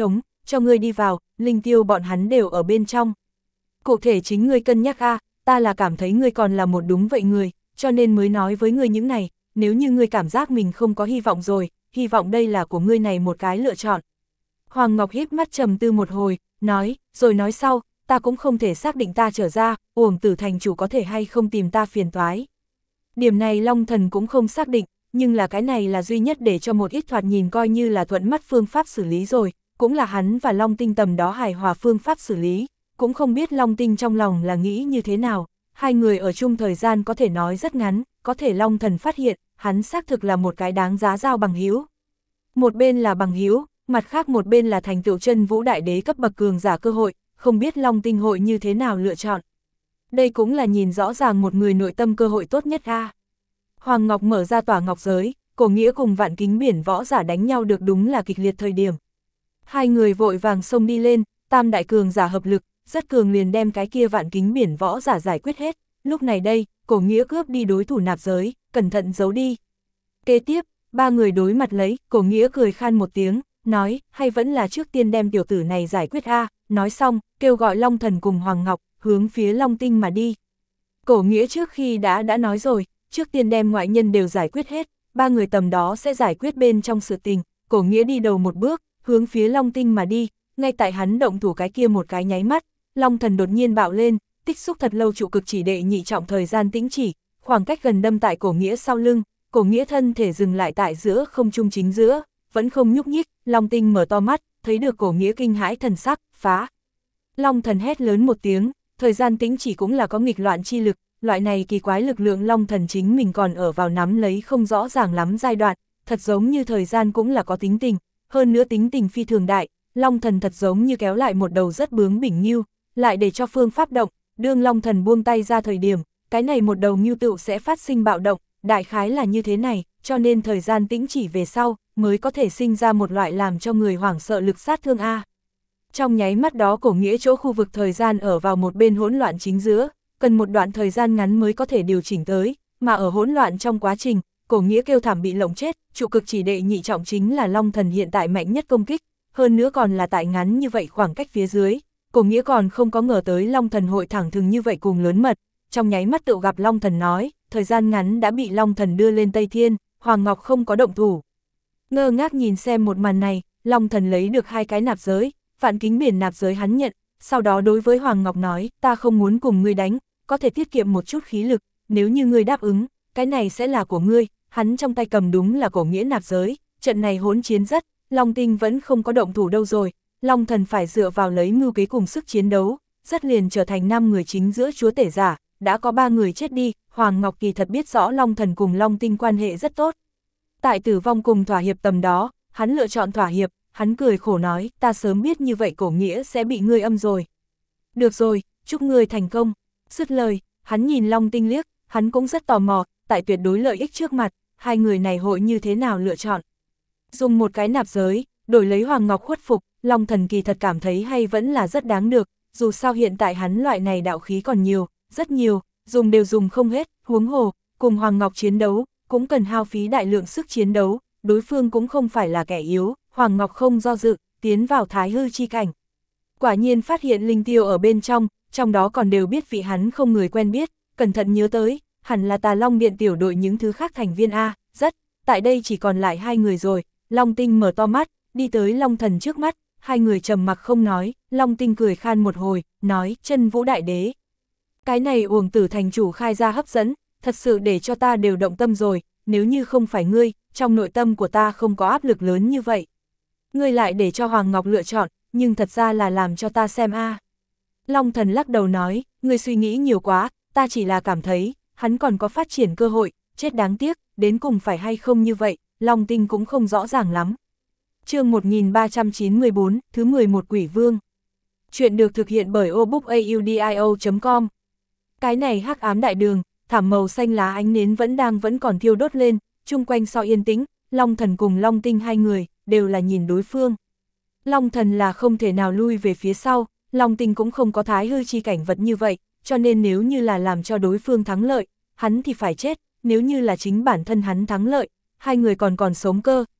cho ngươi đi vào, Linh Tiêu bọn hắn đều ở bên trong. Cụ thể chính ngươi cân nhắc a, ta là cảm thấy ngươi còn là một đúng vậy người, cho nên mới nói với ngươi những này, nếu như ngươi cảm giác mình không có hy vọng rồi, hy vọng đây là của ngươi này một cái lựa chọn. Hoàng Ngọc híp mắt trầm tư một hồi, nói, rồi nói sau, ta cũng không thể xác định ta trở ra, Uổng Tử thành chủ có thể hay không tìm ta phiền toái. Điểm này Long Thần cũng không xác định, nhưng là cái này là duy nhất để cho một ít thoạt nhìn coi như là thuận mắt phương pháp xử lý rồi, cũng là hắn và Long Tinh tầm đó hài hòa phương pháp xử lý, cũng không biết Long Tinh trong lòng là nghĩ như thế nào, hai người ở chung thời gian có thể nói rất ngắn, có thể Long Thần phát hiện, hắn xác thực là một cái đáng giá giao bằng hữu. Một bên là bằng hữu, mặt khác một bên là thành tựu chân vũ đại đế cấp bậc cường giả cơ hội, không biết Long Tinh hội như thế nào lựa chọn. Đây cũng là nhìn rõ ràng một người nội tâm cơ hội tốt nhất a. Hoàng Ngọc mở ra tỏa ngọc giới, Cổ Nghĩa cùng Vạn Kính Biển võ giả đánh nhau được đúng là kịch liệt thời điểm. Hai người vội vàng xông đi lên, tam đại cường giả hợp lực, rất cường liền đem cái kia Vạn Kính Biển võ giả giải quyết hết. Lúc này đây, Cổ Nghĩa cướp đi đối thủ nạp giới, cẩn thận giấu đi. Kế tiếp, ba người đối mặt lấy, Cổ Nghĩa cười khan một tiếng, nói, hay vẫn là trước tiên đem tiểu tử này giải quyết a. Nói xong, kêu gọi Long Thần cùng Hoàng Ngọc, hướng phía Long Tinh mà đi. Cổ Nghĩa trước khi đã đã nói rồi, trước tiên đem ngoại nhân đều giải quyết hết, ba người tầm đó sẽ giải quyết bên trong sự tình. Cổ Nghĩa đi đầu một bước, hướng phía Long Tinh mà đi, ngay tại hắn động thủ cái kia một cái nháy mắt, Long Thần đột nhiên bạo lên, tích xúc thật lâu trụ cực chỉ đệ nhị trọng thời gian tĩnh chỉ, khoảng cách gần đâm tại Cổ Nghĩa sau lưng, Cổ Nghĩa thân thể dừng lại tại giữa không trung chính giữa, vẫn không nhúc nhích. Long Tinh mở to mắt, thấy được Cổ Nghĩa kinh hãi thần sắc, phá. Long Thần hét lớn một tiếng, thời gian tĩnh chỉ cũng là có nghịch loạn chi lực, loại này kỳ quái lực lượng Long Thần chính mình còn ở vào nắm lấy không rõ ràng lắm giai đoạn, thật giống như thời gian cũng là có tính tình, hơn nữa tính tình phi thường đại, Long Thần thật giống như kéo lại một đầu rất bướng bỉnh ngưu, lại để cho phương pháp động, đương Long Thần buông tay ra thời điểm, cái này một đầu ngưu tựu sẽ phát sinh bạo động, đại khái là như thế này, cho nên thời gian tĩnh chỉ về sau, mới có thể sinh ra một loại làm cho người hoảng sợ lực sát thương A. Trong nháy mắt đó Cổ Nghĩa chỗ khu vực thời gian ở vào một bên hỗn loạn chính giữa, cần một đoạn thời gian ngắn mới có thể điều chỉnh tới, mà ở hỗn loạn trong quá trình, Cổ Nghĩa kêu thảm bị lộng chết, trụ cực chỉ đệ nhị trọng chính là Long Thần hiện tại mạnh nhất công kích, hơn nữa còn là tại ngắn như vậy khoảng cách phía dưới, Cổ Nghĩa còn không có ngờ tới Long Thần hội thẳng thừng như vậy cùng lớn mật, trong nháy mắt tự gặp Long Thần nói, thời gian ngắn đã bị Long Thần đưa lên Tây Thiên, Hoàng Ngọc không có động thủ. Ngơ ngác nhìn xem một màn này, Long Thần lấy được hai cái nạp giới, Vạn Kính Biển nạp giới hắn nhận, sau đó đối với Hoàng Ngọc nói, ta không muốn cùng ngươi đánh, có thể tiết kiệm một chút khí lực, nếu như ngươi đáp ứng, cái này sẽ là của ngươi. Hắn trong tay cầm đúng là Cổ Nghĩa nạp giới, trận này hỗn chiến rất, Long Tinh vẫn không có động thủ đâu rồi, Long Thần phải dựa vào lấy mưu kế cùng sức chiến đấu, rất liền trở thành năm người chính giữa chúa tể giả, đã có ba người chết đi, Hoàng Ngọc kỳ thật biết rõ Long Thần cùng Long Tinh quan hệ rất tốt. Tại tử vong cùng thỏa hiệp tầm đó, hắn lựa chọn thỏa hiệp, hắn cười khổ nói, ta sớm biết như vậy Cổ Nghĩa sẽ bị ngươi âm rồi. Được rồi, chúc ngươi thành công. Dứt lời, hắn nhìn Long Tinh liếc, hắn cũng rất tò mò, tại tuyệt đối lợi ích trước mặt, hai người này hội như thế nào lựa chọn. Dùng một cái nạp giới, đổi lấy Hoàng Ngọc khuất phục, Long Thần kỳ thật cảm thấy hay vẫn là rất đáng được, dù sao hiện tại hắn loại này đạo khí còn nhiều, rất nhiều, dùng đều dùng không hết, huống hồ, cùng Hoàng Ngọc chiến đấu, cũng cần hao phí đại lượng sức chiến đấu, đối phương cũng không phải là kẻ yếu, Hoàng Ngọc không do dự, tiến vào thái hư chi cảnh. Quả nhiên phát hiện linh tiêu ở bên trong, trong đó còn đều biết vị hắn không người quen biết, cẩn thận nhớ tới, hẳn là Tà Long Điện tiểu đội những thứ khác thành viên A, rất, tại đây chỉ còn lại hai người rồi, Long Tinh mở to mắt, đi tới Long Thần trước mắt, hai người trầm mặc không nói, Long Tinh cười khan một hồi, nói, chân vũ đại đế. Cái này Uổng Tử thành chủ khai ra hấp dẫn, thật sự để cho ta đều động tâm rồi, nếu như không phải ngươi, trong nội tâm của ta không có áp lực lớn như vậy. Ngươi lại để cho Hoàng Ngọc lựa chọn, nhưng thật ra là làm cho ta xem a. Long Thần lắc đầu nói, ngươi suy nghĩ nhiều quá, ta chỉ là cảm thấy, hắn còn có phát triển cơ hội, chết đáng tiếc, đến cùng phải hay không như vậy, Long Tinh cũng không rõ ràng lắm. Chương một nghìn ba trăm chín mươi tư, thứ mười một Quỷ Vương. Chuyện được thực hiện bởi obookaudio chấm com. Cái này hắc ám đại đường, thảm màu xanh lá ánh nến vẫn đang vẫn còn thiêu đốt lên, chung quanh sau yên tĩnh, Long Thần cùng Long Tinh hai người, đều là nhìn đối phương. Long Thần là không thể nào lui về phía sau, Long Tinh cũng không có thái hư chi cảnh vật như vậy, cho nên nếu như là làm cho đối phương thắng lợi, hắn thì phải chết, nếu như là chính bản thân hắn thắng lợi, hai người còn còn sống cơ,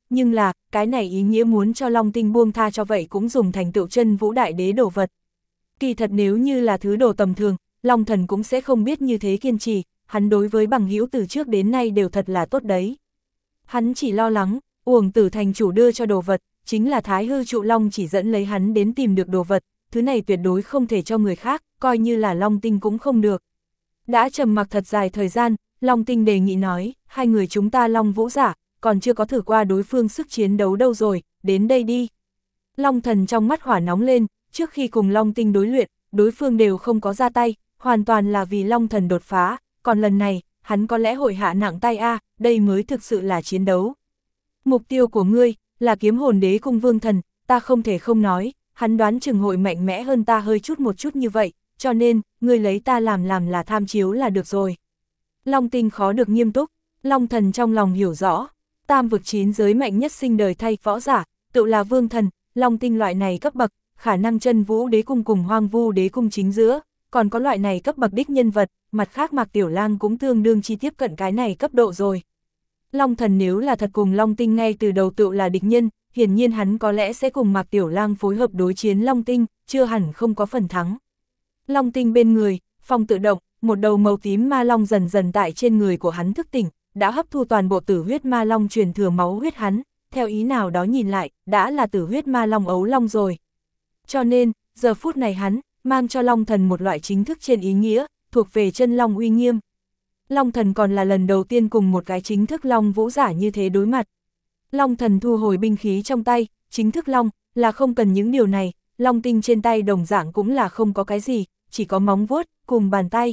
nhưng là, cái này ý nghĩa muốn cho Long Tinh buông tha cho vậy cũng dùng thành tựu chân vũ đại đế đồ vật. Kỳ thật nếu như là thứ đồ tầm thường, Long Thần cũng sẽ không biết như thế kiên trì, hắn đối với bằng hữu từ trước đến nay đều thật là tốt đấy. Hắn chỉ lo lắng, Uổng Tử thành chủ đưa cho đồ vật, chính là Thái Hư Trụ Long chỉ dẫn lấy hắn đến tìm được đồ vật, thứ này tuyệt đối không thể cho người khác, coi như là Long Tinh cũng không được. Đã trầm mặc thật dài thời gian, Long Tinh đề nghị nói, hai người chúng ta Long Vũ giả, còn chưa có thử qua đối phương sức chiến đấu đâu rồi, đến đây đi. Long Thần trong mắt hỏa nóng lên, trước khi cùng Long Tinh đối luyện, đối phương đều không có ra tay, hoàn toàn là vì Long Thần đột phá, còn lần này, hắn có lẽ hội hạ nặng tay a, đây mới thực sự là chiến đấu. Mục tiêu của ngươi, là kiếm hồn đế cung vương thần, ta không thể không nói, hắn đoán chừng hội mạnh mẽ hơn ta hơi chút một chút như vậy, cho nên, ngươi lấy ta làm làm là tham chiếu là được rồi. Long Tinh khó được nghiêm túc, Long Thần trong lòng hiểu rõ, tam vực chín giới mạnh nhất sinh đời thay võ giả, tự là vương thần, Long Tinh loại này cấp bậc, khả năng chân vũ đế cung cùng hoang vu đế cung chính giữa, còn có loại này cấp bậc đích nhân vật, mặt khác Mạc Tiểu Lang cũng tương đương chi tiếp cận cái này cấp độ rồi. Long Thần nếu là thật cùng Long Tinh ngay từ đầu tự là địch nhân, hiển nhiên hắn có lẽ sẽ cùng Mạc Tiểu Lang phối hợp đối chiến Long Tinh, chưa hẳn không có phần thắng. Long Tinh bên người, phong tự động, một đầu màu tím ma long dần dần tại trên người của hắn thức tỉnh, đã hấp thu toàn bộ tử huyết ma long truyền thừa máu huyết hắn, theo ý nào đó nhìn lại, đã là tử huyết ma long ấu long rồi. Cho nên, giờ phút này hắn, mang cho Long Thần một loại chính thức trên ý nghĩa, thuộc về chân long uy nghiêm. Long Thần còn là lần đầu tiên cùng một cái chính thức long vũ giả như thế đối mặt. Long Thần thu hồi binh khí trong tay, chính thức long, là không cần những điều này, Long Tinh trên tay đồng dạng cũng là không có cái gì, chỉ có móng vuốt, cùng bàn tay.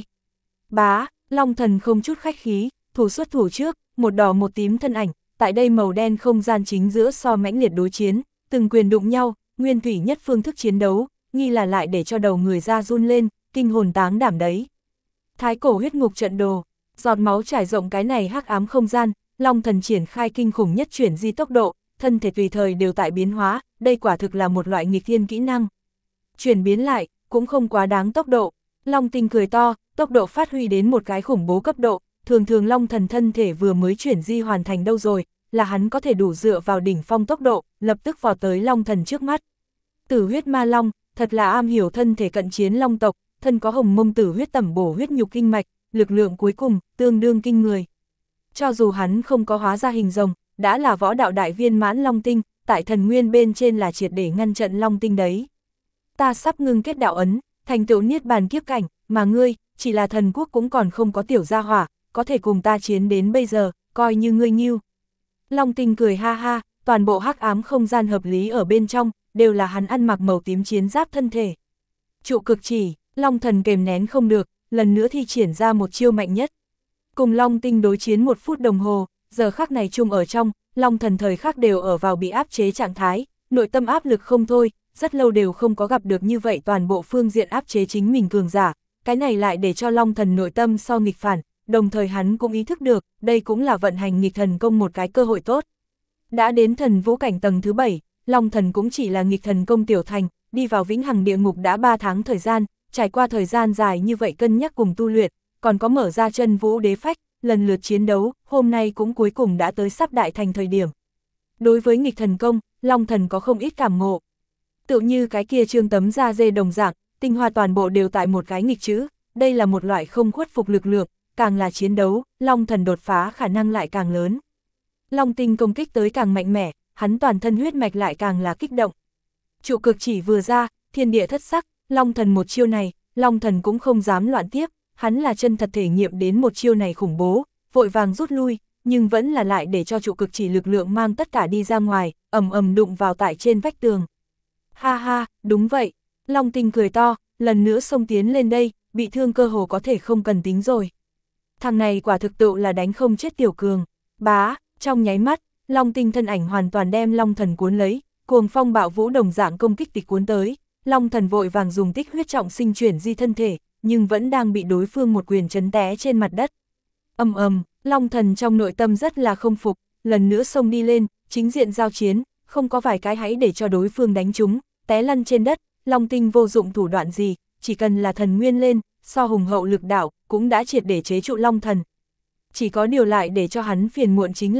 Bá, Long Thần không chút khách khí, thủ xuất thủ trước, một đỏ một tím thân ảnh, tại đây màu đen không gian chính giữa so mãnh liệt đối chiến, từng quyền đụng nhau, nguyên thủy nhất phương thức chiến đấu, nghi là lại để cho đầu người ra run lên, kinh hồn táng đảm đấy. Thái cổ huyết ngục trận đồ, giọt máu trải rộng cái này hắc ám không gian, Long Thần triển khai kinh khủng nhất chuyển di tốc độ, thân thể tùy thời đều tại biến hóa, đây quả thực là một loại nghịch thiên kỹ năng. Chuyển biến lại, cũng không quá đáng tốc độ, Long Tinh cười to, tốc độ phát huy đến một cái khủng bố cấp độ, thường thường Long Thần thân thể vừa mới chuyển di hoàn thành đâu rồi, là hắn có thể đủ dựa vào đỉnh phong tốc độ, lập tức vọt tới Long Thần trước mắt. Tử huyết ma long, thật là am hiểu thân thể cận chiến long tộc, thân có hồng mông tử huyết tẩm bổ huyết nhục kinh mạch, lực lượng cuối cùng, tương đương kinh người. Cho dù hắn không có hóa ra hình rồng, đã là võ đạo đại viên mãn Long Tinh, tại thần nguyên bên trên là triệt để ngăn trận Long Tinh đấy. Ta sắp ngưng kết đạo ấn, thành tựu niết bàn kiếp cảnh, mà ngươi, chỉ là thần quốc cũng còn không có tiểu gia hỏa, có thể cùng ta chiến đến bây giờ, coi như ngươi nghiêu. Long Tinh cười ha ha, toàn bộ hắc ám không gian hợp lý ở bên trong, đều là hắn ăn mặc màu tím chiến giáp thân thể. Trụ cực chỉ, Long Thần kềm nén không được, lần nữa thi triển ra một chiêu mạnh nhất. Cùng Long Tinh đối chiến một phút đồng hồ, giờ khắc này chung ở trong, Long Thần thời khắc đều ở vào bị áp chế trạng thái, nội tâm áp lực không thôi, rất lâu đều không có gặp được như vậy toàn bộ phương diện áp chế chính mình cường giả, cái này lại để cho Long Thần nội tâm so nghịch phản, đồng thời hắn cũng ý thức được, đây cũng là vận hành nghịch thần công một cái cơ hội tốt. Đã đến thần vũ cảnh tầng thứ bảy, Long Thần cũng chỉ là nghịch thần công tiểu thành, đi vào vĩnh hằng địa ngục đã ba tháng thời gian, trải qua thời gian dài như vậy cân nhắc cùng tu luyện, còn có mở ra chân vũ đế phách, lần lượt chiến đấu, hôm nay cũng cuối cùng đã tới sắp đại thành thời điểm. Đối với nghịch thần công, Long Thần có không ít cảm ngộ. Tựu như cái kia trương tấm da dê đồng dạng, tinh hoa toàn bộ đều tại một cái nghịch chữ, đây là một loại không khuất phục lực lượng, càng là chiến đấu, Long Thần đột phá khả năng lại càng lớn. Long Tinh công kích tới càng mạnh mẽ, hắn toàn thân huyết mạch lại càng là kích động. Trụ cực chỉ vừa ra, thiên địa thất sắc, Long Thần một chiêu này, Long Thần cũng không dám loạn tiếp, hắn là chân thật thể nghiệm đến một chiêu này khủng bố, vội vàng rút lui, nhưng vẫn là lại để cho trụ cực chỉ lực lượng mang tất cả đi ra ngoài, ầm ầm đụng vào tại trên vách tường. Ha ha, đúng vậy, Long Tinh cười to, lần nữa xông tiến lên đây, bị thương cơ hồ có thể không cần tính rồi. Thằng này quả thực tự là đánh không chết tiểu cường, bá, trong nháy mắt, Long Tinh thân ảnh hoàn toàn đem Long Thần cuốn lấy, cuồng phong bạo vũ đồng dạng công kích tịch cuốn tới, Long Thần vội vàng dùng tích huyết trọng sinh chuyển di thân thể, nhưng vẫn đang bị đối phương một quyền chấn té trên mặt đất. Ầm ầm, Long Thần trong nội tâm rất là không phục, lần nữa xông đi lên, chính diện giao chiến, không có vài cái hãy để cho đối phương đánh trúng, té lăn trên đất, Long Tinh vô dụng thủ đoạn gì, chỉ cần là thần nguyên lên, so hùng hậu lực đạo, cũng đã triệt để chế trụ Long Thần. Chỉ có điều lại để cho hắn phiền muộn chính là,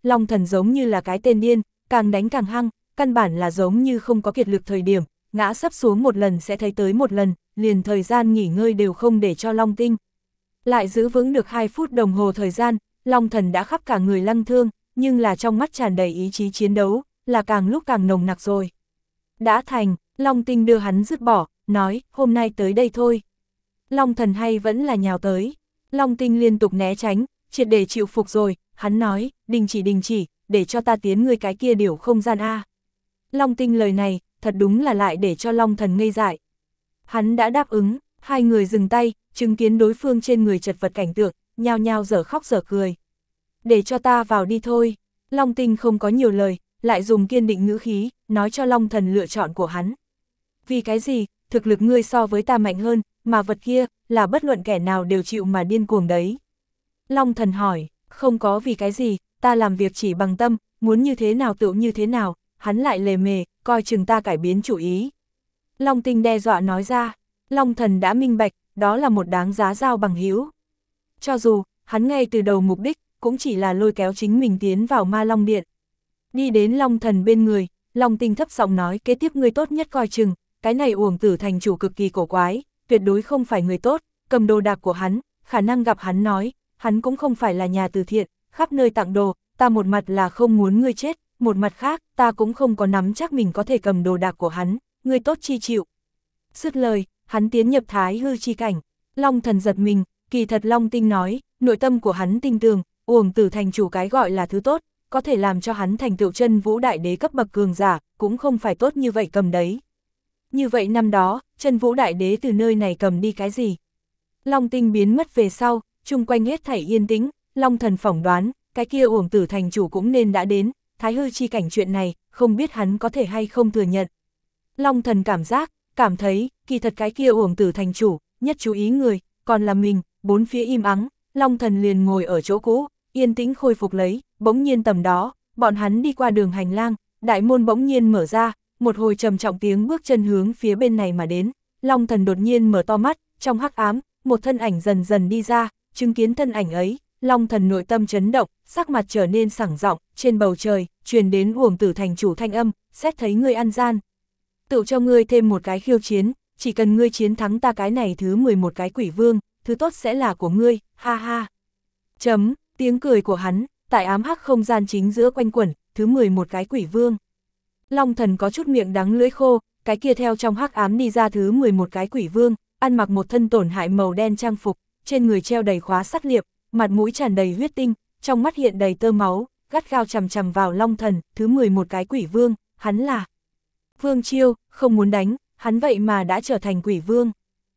Long Thần giống như là cái tên điên, càng đánh càng hăng, căn bản là giống như không có kiệt lực thời điểm, ngã sấp xuống một lần sẽ thấy tới một lần, liền thời gian nghỉ ngơi đều không để cho Long Tinh. Lại giữ vững được hai phút đồng hồ thời gian, Long Thần đã khắp cả người lăng thương, nhưng là trong mắt tràn đầy ý chí chiến đấu, là càng lúc càng nồng nặc rồi. Đã thành, Long Tinh đưa hắn dứt bỏ, nói, hôm nay tới đây thôi. Long Thần hay vẫn là nhào tới. Long Tinh liên tục né tránh, triệt để chịu phục rồi, hắn nói, đình chỉ đình chỉ, để cho ta tiến ngươi cái kia điểu không gian A. Long Tinh lời này, thật đúng là lại để cho Long Thần ngây dại. Hắn đã đáp ứng, hai người dừng tay, chứng kiến đối phương trên người chật vật cảnh tượng, nhao nhao dở khóc dở cười. Để cho ta vào đi thôi. Long Tinh không có nhiều lời, lại dùng kiên định ngữ khí, nói cho Long Thần lựa chọn của hắn. Vì cái gì, thực lực ngươi so với ta mạnh hơn, mà vật kia, là bất luận kẻ nào đều chịu mà điên cuồng đấy. Long Thần hỏi, không có vì cái gì, ta làm việc chỉ bằng tâm, muốn như thế nào tựu như thế nào, hắn lại lề mề, coi chừng ta cải biến chủ ý. Long Tinh đe dọa nói ra, Long Thần đã minh bạch, đó là một đáng giá giao bằng hữu. Cho dù, hắn ngay từ đầu mục đích, cũng chỉ là lôi kéo chính mình tiến vào Ma Long Điện. Đi đến Long Thần bên người, Long Tinh thấp giọng nói, kế tiếp ngươi tốt nhất coi chừng, cái này Uổng Tử thành chủ cực kỳ cổ quái, tuyệt đối không phải người tốt, cầm đồ đạc của hắn, khả năng gặp hắn nói, hắn cũng không phải là nhà từ thiện, khắp nơi tặng đồ, ta một mặt là không muốn ngươi chết, một mặt khác, ta cũng không có nắm chắc mình có thể cầm đồ đạc của hắn, ngươi tốt chi chịu. Dứt lời, hắn tiến nhập thái hư chi cảnh. Long Thần giật mình, kỳ thật Long Tinh nói, nội tâm của hắn tinh tường, Uổng Tử thành chủ cái gọi là thứ tốt, có thể làm cho hắn thành tựu chân vũ đại đế cấp bậc cường giả, cũng không phải tốt như vậy cầm đấy. Như vậy năm đó, chân vũ đại đế từ nơi này cầm đi cái gì? Long Tinh biến mất về sau, chung quanh hết thảy yên tĩnh, Long Thần phỏng đoán, cái kia Uổng Tử thành chủ cũng nên đã đến, thái hư chi cảnh chuyện này, không biết hắn có thể hay không thừa nhận. Long Thần cảm giác, cảm thấy, kỳ thật cái kia Uổng Tử thành chủ, nhất chú ý người, còn là mình, bốn phía im ắng, Long Thần liền ngồi ở chỗ cũ, yên tĩnh khôi phục lấy, bỗng nhiên tầm đó, bọn hắn đi qua đường hành lang, đại môn bỗng nhiên mở ra, một hồi trầm trọng tiếng bước chân hướng phía bên này mà đến, Long Thần đột nhiên mở to mắt, trong hắc ám, một thân ảnh dần dần đi ra, chứng kiến thân ảnh ấy, Long Thần nội tâm chấn động, sắc mặt trở nên sảng giọng, trên bầu trời, truyền đến Uổng Tử thành chủ thanh âm, xét thấy ngươi ăn gian. Tự cho ngươi thêm một cái khiêu chiến, chỉ cần ngươi chiến thắng ta cái này thứ mười một cái quỷ vương, thứ tốt sẽ là của ngươi, ha ha. Chấm, tiếng cười của hắn, tại ám hắc không gian chính giữa quanh quẩn, thứ mười một cái quỷ vương. Long Thần có chút miệng đắng lưỡi khô, cái kia theo trong hắc ám đi ra thứ mười một cái quỷ vương, ăn mặc một thân tổn hại màu đen trang phục, trên người treo đầy khóa sắt liệp, mặt mũi tràn đầy huyết tinh, trong mắt hiện đầy tơ máu, gắt gao chằm chằm vào Long Thần, thứ mười một cái quỷ vương, hắn là Vương Chiêu, không muốn đánh, hắn vậy mà đã trở thành quỷ vương.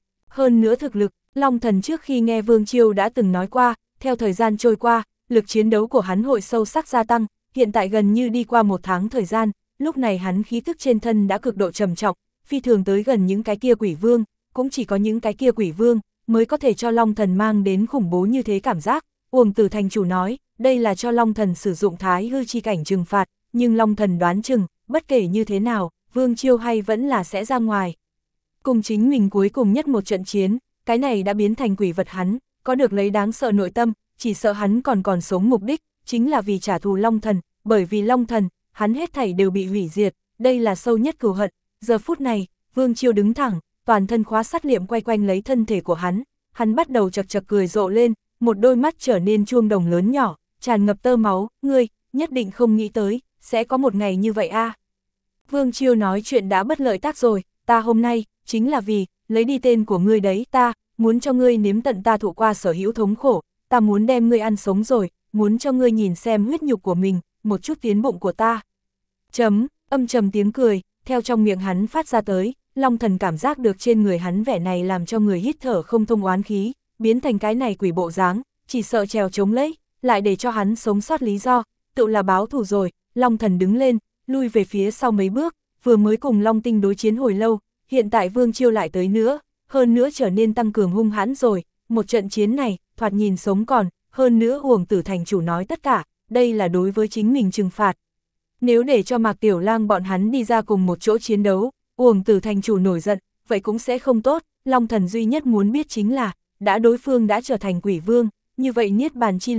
Hơn nữa thực lực, Long Thần trước khi nghe Vương Chiêu đã từng nói qua, theo thời gian trôi qua, lực chiến đấu của hắn hội sâu sắc gia tăng, hiện tại gần như đi qua một tháng thời gian, lúc này hắn khí thức trên thân đã cực độ trầm trọng, phi thường tới gần những cái kia quỷ vương, cũng chỉ có những cái kia quỷ vương mới có thể cho Long Thần mang đến khủng bố như thế cảm giác. Uổng Tử thành chủ nói, đây là cho Long Thần sử dụng thái hư chi cảnh trừng phạt, nhưng Long Thần đoán chừng, bất kể như thế nào, Vương Chiêu hay vẫn là sẽ ra ngoài. Cùng chính mình cuối cùng nhất một trận chiến, cái này đã biến thành quỷ vật hắn, có được lấy đáng sợ nội tâm, chỉ sợ hắn còn còn sống mục đích, chính là vì trả thù Long Thần, bởi vì Long Thần, hắn hết thảy đều bị hủy diệt, đây là sâu nhất cừu hận. Giờ phút này, Vương Chiêu đứng thẳng, toàn thân khóa sắt liệm quay quanh lấy thân thể của hắn, hắn bắt đầu chật chật cười rộ lên, một đôi mắt trở nên chuông đồng lớn nhỏ, tràn ngập tơ máu, ngươi, nhất định không nghĩ tới, sẽ có một ngày như vậy a. À. Vương Chiêu nói chuyện đã bất lợi tác rồi, ta hôm nay, chính là vì, lấy đi tên của ngươi đấy, ta, muốn cho ngươi nếm tận ta thụ qua sở hữu thống khổ, ta muốn đem ngươi ăn sống rồi, muốn cho ngươi nhìn xem huyết nhục của mình, một chút tiến bụng của ta. Chấm, âm trầm tiếng cười, theo trong miệng hắn phát ra tới, Long Thần cảm giác được trên người hắn vẻ này làm cho người hít thở không thông oán khí, biến thành cái này quỷ bộ dáng, chỉ sợ trèo chống lấy, lại để cho hắn sống sót lý do, tự là báo thù rồi. Long Thần đứng lên, lui về phía sau mấy bước, vừa mới cùng Long Tinh đối chiến hồi lâu, hiện tại Vương Chiêu lại tới nữa, hơn nữa trở nên tăng cường hung hãn rồi, một trận chiến này, thoạt nhìn sống còn, hơn nữa Uổng Tử thành chủ nói tất cả, đây là đối với chính mình trừng phạt. Nếu để cho Mạc Tiểu Lang bọn hắn đi ra cùng một chỗ chiến đấu, Uổng Tử thành chủ nổi giận, vậy cũng sẽ không tốt. Long Thần duy nhất muốn biết chính là, đã đối phương đã trở thành quỷ vương, như vậy niết bàn chi lực,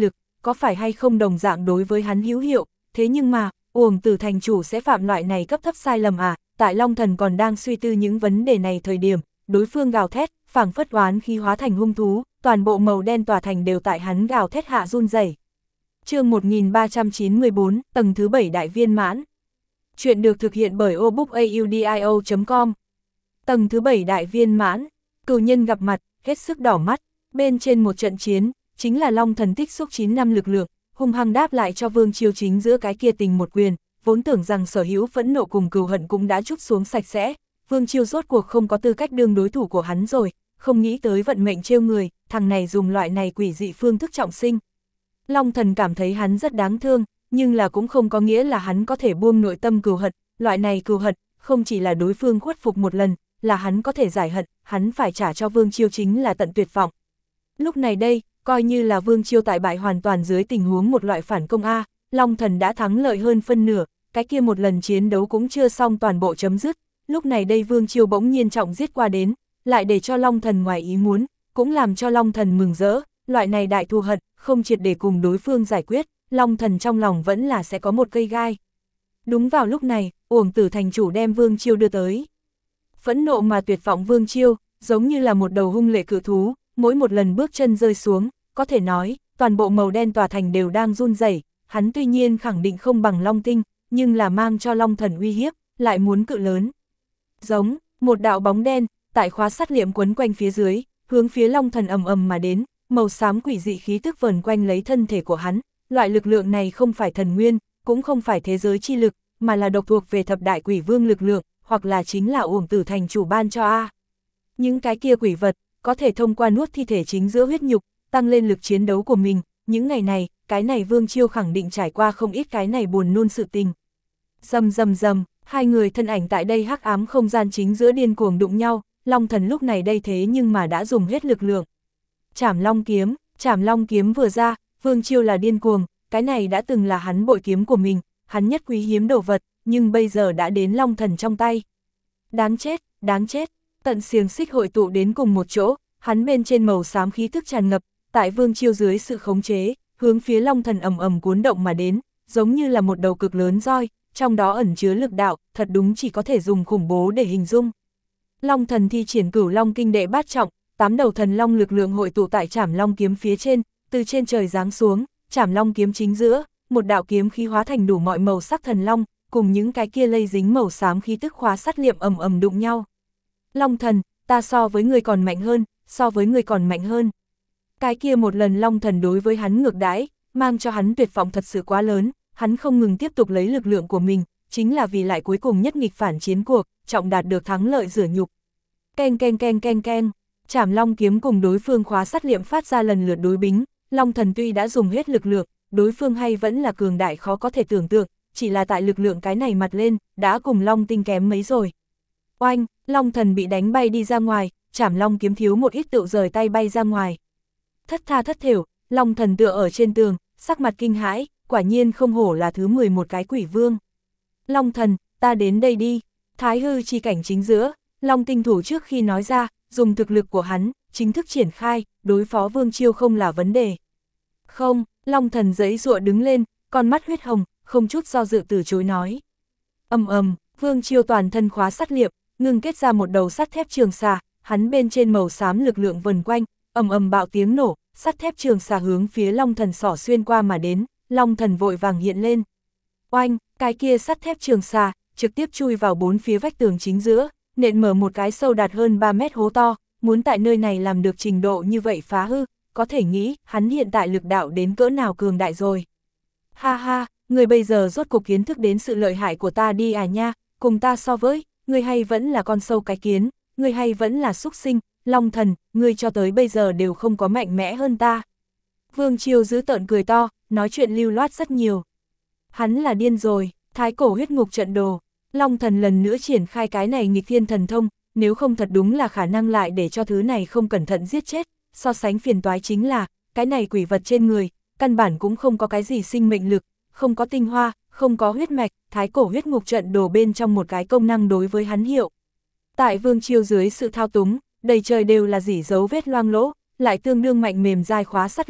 có phải hay không đồng dạng đối với hắn hữu hiệu, thế nhưng mà, Uổng Tử thành chủ sẽ phạm loại này cấp thấp sai lầm à, tại Long Thần còn đang suy tư những vấn đề này thời điểm, đối phương gào thét, phảng phất oán khí hóa thành hung thú, toàn bộ màu đen tòa thành đều tại hắn gào thét hạ run rẩy. Chương một nghìn ba trăm chín mươi bốn, tầng thứ bảy đại viên mãn. Chuyện được thực hiện bởi obookaudio chấm com. Tầng thứ bảy đại viên mãn, cửu nhân gặp mặt, hết sức đỏ mắt, bên trên một trận chiến, chính là Long Thần tích xúc chín năm lực lượng, hung hăng đáp lại cho Vương Chiêu chính giữa cái kia tình một quyền, vốn tưởng rằng sở hữu phẫn nộ cùng cừu hận cũng đã trút xuống sạch sẽ, Vương Chiêu rốt cuộc không có tư cách đương đối thủ của hắn rồi, không nghĩ tới vận mệnh trêu người, thằng này dùng loại này quỷ dị phương thức trọng sinh. Long Thần cảm thấy hắn rất đáng thương, nhưng là cũng không có nghĩa là hắn có thể buông nội tâm cừu hận, loại này cừu hận, không chỉ là đối phương khuất phục một lần, là hắn có thể giải hận, hắn phải trả cho Vương Chiêu chính là tận tuyệt vọng. Lúc này đây, coi như là Vương Chiêu tại bại hoàn toàn dưới tình huống một loại phản công A, Long Thần đã thắng lợi hơn phân nửa, cái kia một lần chiến đấu cũng chưa xong toàn bộ chấm dứt, lúc này đây Vương Chiêu bỗng nhiên trọng giết qua đến, lại để cho Long Thần ngoài ý muốn, cũng làm cho Long Thần mừng rỡ, loại này đại thù hận, không triệt để cùng đối phương giải quyết, Long Thần trong lòng vẫn là sẽ có một cây gai. Đúng vào lúc này, Uổng Tử thành chủ đem Vương Chiêu đưa tới. Phẫn nộ mà tuyệt vọng Vương Chiêu, giống như là một đầu hung lệ cự thú, mỗi một lần bước chân rơi xuống, có thể nói, toàn bộ màu đen tòa thành đều đang run rẩy. Hắn tuy nhiên khẳng định không bằng Long Tinh, nhưng là mang cho Long Thần uy hiếp, lại muốn cự lớn. Giống, một đạo bóng đen, tại khóa sắt liệm quấn quanh phía dưới, hướng phía Long Thần ầm ầm mà đến, màu xám quỷ dị khí tức vờn quanh lấy thân thể của hắn, loại lực lượng này không phải thần nguyên, cũng không phải thế giới chi lực, mà là độc thuộc về thập đại quỷ vương lực lượng, hoặc là chính là Uổng Tử thành chủ ban cho A. Những cái kia quỷ vật, có thể thông qua nuốt thi thể chính giữa huyết nhục, tăng lên lực chiến đấu của mình, những ngày này, cái này Vương Chiêu khẳng định trải qua không ít cái này buồn nôn sự tình. Rầm rầm rầm, hai người thân ảnh tại đây hắc ám không gian chính giữa điên cuồng đụng nhau, Long Thần lúc này đây thế nhưng mà đã dùng hết lực lượng. Trảm Long kiếm, Trảm Long kiếm vừa ra, Vương Chiêu là điên cuồng, cái này đã từng là hắn bội kiếm của mình, hắn nhất quý hiếm đồ vật, nhưng bây giờ đã đến Long Thần trong tay. Đáng chết, đáng chết, tận xiềng xích hội tụ đến cùng một chỗ, hắn bên trên màu xám khí tức tràn ngập, tại Vương Chiêu dưới sự khống chế, hướng phía Long Thần ầm ầm cuốn động mà đến, giống như là một đầu cực lớn roi, trong đó ẩn chứa lực đạo, thật đúng chỉ có thể dùng khủng bố để hình dung. Long Thần thi triển Cửu Long kinh đệ bát trọng, tám đầu thần long lực lượng hội tụ tại Trảm Long kiếm phía trên, từ trên trời giáng xuống, Trảm Long kiếm chính giữa, một đạo kiếm khí hóa thành đủ mọi màu sắc thần long, cùng những cái kia lây dính màu xám khí tức khóa sắt liệm ầm ầm đụng nhau. Long Thần, ta so với người còn mạnh hơn, so với người còn mạnh hơn. Cái kia một lần Long Thần đối với hắn ngược đãi, mang cho hắn tuyệt vọng thật sự quá lớn, hắn không ngừng tiếp tục lấy lực lượng của mình, chính là vì lại cuối cùng nhất nghịch phản chiến cuộc, trọng đạt được thắng lợi rửa nhục. Keng keng keng keng keng, Trảm Long kiếm cùng đối phương khóa sắt liệm phát ra lần lượt đối bính, Long Thần tuy đã dùng hết lực lượng, đối phương hay vẫn là cường đại khó có thể tưởng tượng, chỉ là tại lực lượng cái này mặt lên, đã cùng Long Tinh kém mấy rồi. Oanh, Long Thần bị đánh bay đi ra ngoài, Trảm Long kiếm thiếu một ít tự rời tay bay ra ngoài. Thất tha thất thểu, Long Thần tựa ở trên tường, sắc mặt kinh hãi, quả nhiên không hổ là thứ mười một cái quỷ vương. Long Thần, ta đến đây đi. Thái hư chi cảnh chính giữa, Long Tinh thủ trước khi nói ra, dùng thực lực của hắn, chính thức triển khai, đối phó Vương Chiêu không là vấn đề. Không, Long Thần giãy giụa đứng lên, con mắt huyết hồng, không chút do dự từ chối nói. Ầm ầm, Vương Chiêu toàn thân khóa sắt liệm, ngưng kết ra một đầu sắt thép trường xà, hắn bên trên màu xám lực lượng vần quanh, ầm ầm bạo tiếng nổ, sắt thép trường xà hướng phía Long Thần xỏ xuyên qua mà đến, Long Thần vội vàng hiện lên. Oanh, cái kia sắt thép trường xà, trực tiếp chui vào bốn phía vách tường chính giữa, nện mở một cái sâu đạt hơn ba mét hố to, muốn tại nơi này làm được trình độ như vậy phá hư, có thể nghĩ, hắn hiện tại lực đạo đến cỡ nào cường đại rồi. Ha ha, người bây giờ rốt cục kiến thức đến sự lợi hại của ta đi à nha, cùng ta so với, người hay vẫn là con sâu cái kiến, người hay vẫn là súc sinh, Long Thần, người cho tới bây giờ đều không có mạnh mẽ hơn ta. Vương Chiêu giữ tợn cười to, nói chuyện lưu loát rất nhiều. Hắn là điên rồi, thái cổ huyết ngục trận đồ, Long Thần lần nữa triển khai cái này nghịch thiên thần thông, nếu không thật đúng là khả năng lại để cho thứ này không cẩn thận giết chết, so sánh phiền toái chính là, cái này quỷ vật trên người, căn bản cũng không có cái gì sinh mệnh lực, không có tinh hoa, không có huyết mạch, thái cổ huyết ngục trận đồ bên trong một cái công năng đối với hắn hiệu. Tại Vương Chiêu dưới sự thao túng, đầy trời đều là rỉ dấu vết loang lỗ, lại tương đương mạnh mềm dai khóa sắt liệp,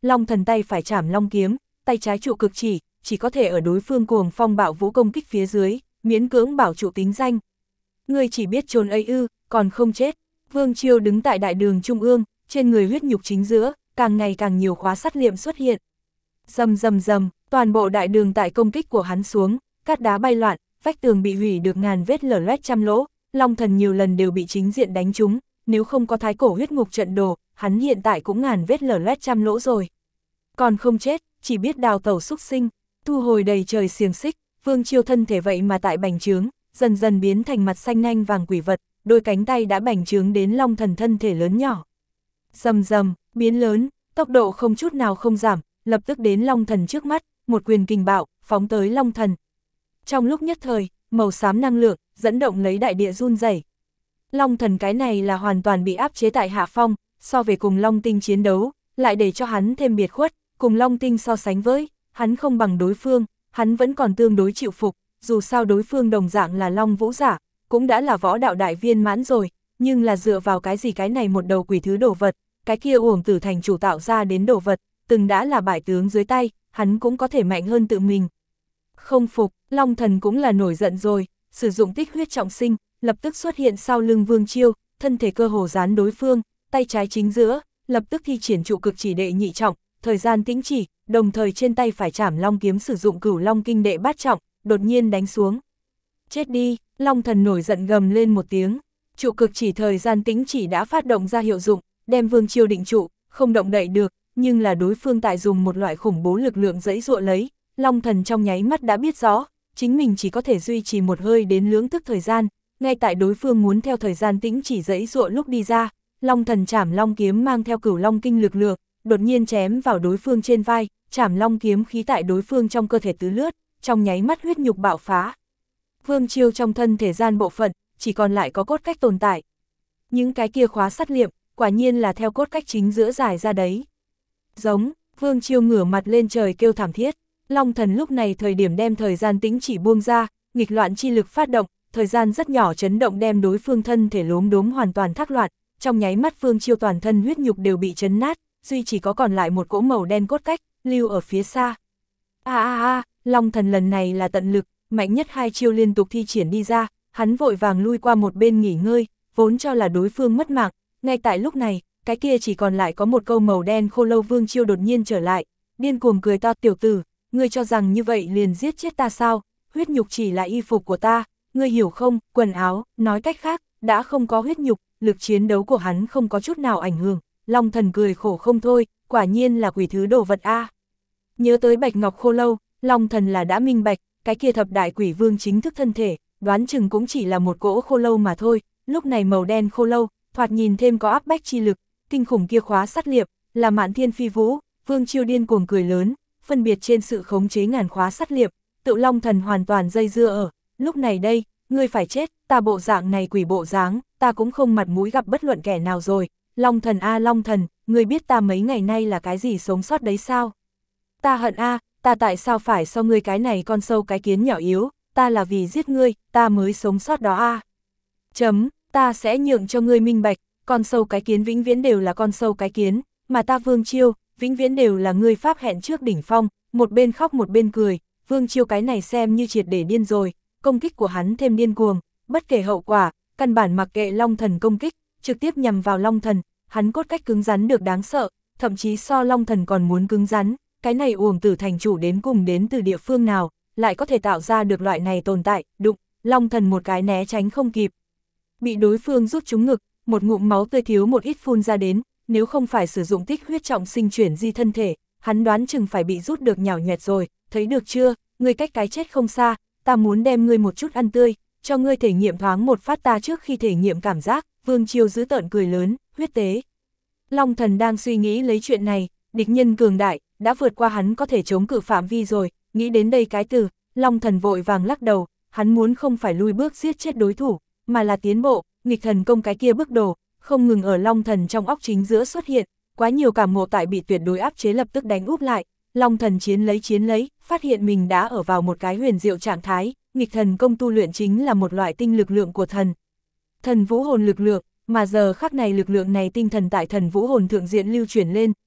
Long thần tay phải chảm long kiếm, tay trái trụ cực chỉ, chỉ có thể ở đối phương cuồng phong bạo vũ công kích phía dưới, miễn cưỡng bảo trụ tính danh. Ngươi chỉ biết trốn ấy ư, còn không chết. Vương Chiêu đứng tại đại đường trung ương, trên người huyết nhục chính giữa, càng ngày càng nhiều khóa sắt liệm xuất hiện. Rầm rầm rầm, toàn bộ đại đường tại công kích của hắn xuống, cát đá bay loạn, vách tường bị hủy được ngàn vết lở loét trăm lỗ, Long thần nhiều lần đều bị chính diện đánh trúng, nếu không có thái cổ huyết ngục trận đồ, hắn hiện tại cũng ngàn vết lở loét trăm lỗ rồi. Còn không chết, chỉ biết đào tẩu xúc sinh, thu hồi đầy trời xiềng xích, Vương Chiêu thân thể vậy mà tại bành trướng, dần dần biến thành mặt xanh nanh vàng quỷ vật, đôi cánh tay đã bành trướng đến Long thần thân thể lớn nhỏ. Rầm rầm, biến lớn, tốc độ không chút nào không giảm, lập tức đến Long thần trước mắt, một quyền kình bạo, phóng tới Long thần. Trong lúc nhất thời, màu xám năng lượng, dẫn động lấy đại địa run rẩy. Long thần cái này là hoàn toàn bị áp chế tại hạ phong, so về cùng Long tinh chiến đấu, lại để cho hắn thêm biệt khuất, cùng Long tinh so sánh với, hắn không bằng đối phương, hắn vẫn còn tương đối chịu phục, dù sao đối phương đồng dạng là Long vũ giả, cũng đã là võ đạo đại viên mãn rồi, nhưng là dựa vào cái gì cái này một đầu quỷ thứ đồ vật, cái kia uổng tử thành chủ tạo ra đến đồ vật, từng đã là bại tướng dưới tay, hắn cũng có thể mạnh hơn tự mình. Không phục, Long thần cũng là nổi giận rồi, sử dụng tích huyết trọng sinh, lập tức xuất hiện sau lưng Vương Chiêu, thân thể cơ hồ dán đối phương, tay trái chính giữa, lập tức thi triển trụ cực chỉ đệ nhị trọng, thời gian tĩnh chỉ, đồng thời trên tay phải chảm long kiếm sử dụng cửu long kinh đệ bát trọng, đột nhiên đánh xuống. Chết đi, Long thần nổi giận gầm lên một tiếng, trụ cực chỉ thời gian tĩnh chỉ đã phát động ra hiệu dụng, đem Vương Chiêu định trụ, không động đậy được, nhưng là đối phương tại dùng một loại khủng bố lực lượng dẫy dụa lấy, Long thần trong nháy mắt đã biết rõ, chính mình chỉ có thể duy trì một hơi đến lưỡng tức thời gian, ngay tại đối phương muốn theo thời gian tĩnh chỉ dẫy dụa lúc đi ra, Long thần chảm long kiếm mang theo cửu long kinh lực lượng, đột nhiên chém vào đối phương trên vai, chảm long kiếm khí tại đối phương trong cơ thể tứ lướt, trong nháy mắt huyết nhục bạo phá. Vương Chiêu trong thân thể gian bộ phận, chỉ còn lại có cốt cách tồn tại. Những cái kia khóa sắt liệm, quả nhiên là theo cốt cách chính giữa dài ra đấy. Giống, Vương Chiêu ngửa mặt lên trời kêu thảm thiết. Long thần lúc này thời điểm đem thời gian tĩnh chỉ buông ra, nghịch loạn chi lực phát động, thời gian rất nhỏ chấn động đem đối phương thân thể lốm đốm hoàn toàn thác loạn, trong nháy mắt Vương Chiêu toàn thân huyết nhục đều bị chấn nát, duy chỉ có còn lại một cỗ màu đen cốt cách, lưu ở phía xa. A a a, Long thần lần này là tận lực, mạnh nhất hai chiêu liên tục thi triển đi ra, hắn vội vàng lui qua một bên nghỉ ngơi, vốn cho là đối phương mất mạng, ngay tại lúc này, cái kia chỉ còn lại có một câu màu đen khô lâu. Vương Chiêu đột nhiên trở lại, điên cuồng cười to, tiểu tử, ngươi cho rằng như vậy liền giết chết ta sao, huyết nhục chỉ là y phục của ta, ngươi hiểu không, quần áo, nói cách khác, đã không có huyết nhục, lực chiến đấu của hắn không có chút nào ảnh hưởng. Long thần cười khổ không thôi, quả nhiên là quỷ thứ đồ vật a. Nhớ tới bạch ngọc khô lâu, Long thần là đã minh bạch, cái kia thập đại quỷ vương chính thức thân thể, đoán chừng cũng chỉ là một cỗ khô lâu mà thôi, lúc này màu đen khô lâu, thoạt nhìn thêm có áp bách chi lực, kinh khủng kia khóa sắt liệp, là mạn thiên phi vũ. Vương Chiêu điên cuồng cười lớn, phân biệt trên sự khống chế ngàn khóa sắt liệp, tự Long thần hoàn toàn dây dưa ở, lúc này đây, ngươi phải chết, ta bộ dạng này quỷ bộ dáng, ta cũng không mặt mũi gặp bất luận kẻ nào rồi. Long thần a Long thần, ngươi biết ta mấy ngày nay là cái gì sống sót đấy sao? Ta hận a, ta tại sao phải so ngươi cái này con sâu cái kiến nhỏ yếu, ta là vì giết ngươi, ta mới sống sót đó a. Chấm, ta sẽ nhượng cho ngươi minh bạch, con sâu cái kiến vĩnh viễn đều là con sâu cái kiến, mà ta Vương Chiêu, vĩnh viễn đều là ngươi pháp hẹn trước đỉnh phong. Một bên khóc một bên cười, Vương Chiêu cái này xem như triệt để điên rồi, công kích của hắn thêm điên cuồng, bất kể hậu quả, căn bản mặc kệ Long thần công kích, trực tiếp nhằm vào Long thần, hắn cốt cách cứng rắn được đáng sợ, thậm chí so Long thần còn muốn cứng rắn, cái này uổng tử thành chủ đến cùng đến từ địa phương nào, lại có thể tạo ra được loại này tồn tại, đụng, Long thần một cái né tránh không kịp. Bị đối phương rút trúng ngực, một ngụm máu tươi thiếu một ít phun ra đến, nếu không phải sử dụng tích huyết trọng sinh chuyển di thân thể, hắn đoán chừng phải bị rút được nhào nhoẹt rồi, thấy được chưa, ngươi cách cái chết không xa, ta muốn đem ngươi một chút ăn tươi, cho ngươi thể nghiệm thoáng một phát ta trước khi thể nghiệm cảm giác. Vương Chiêu giữ tợn cười lớn, huyết tế. Long thần đang suy nghĩ lấy chuyện này, địch nhân cường đại, đã vượt qua hắn có thể chống cự phạm vi rồi, nghĩ đến đây cái từ, Long thần vội vàng lắc đầu, hắn muốn không phải lui bước giết chết đối thủ, mà là tiến bộ, nghịch thần công cái kia bước đồ, không ngừng ở Long thần trong óc chính giữa xuất hiện, quá nhiều cảm ngộ tại bị tuyệt đối áp chế lập tức đánh úp lại, Long thần chiến lấy chiến lấy, phát hiện mình đã ở vào một cái huyền diệu trạng thái, nghịch thần công tu luyện chính là một loại tinh lực lượng của thần. Thần vũ hồn lực lượng, mà giờ khắc này lực lượng này tinh thần tại thần vũ hồn thượng diện lưu chuyển lên,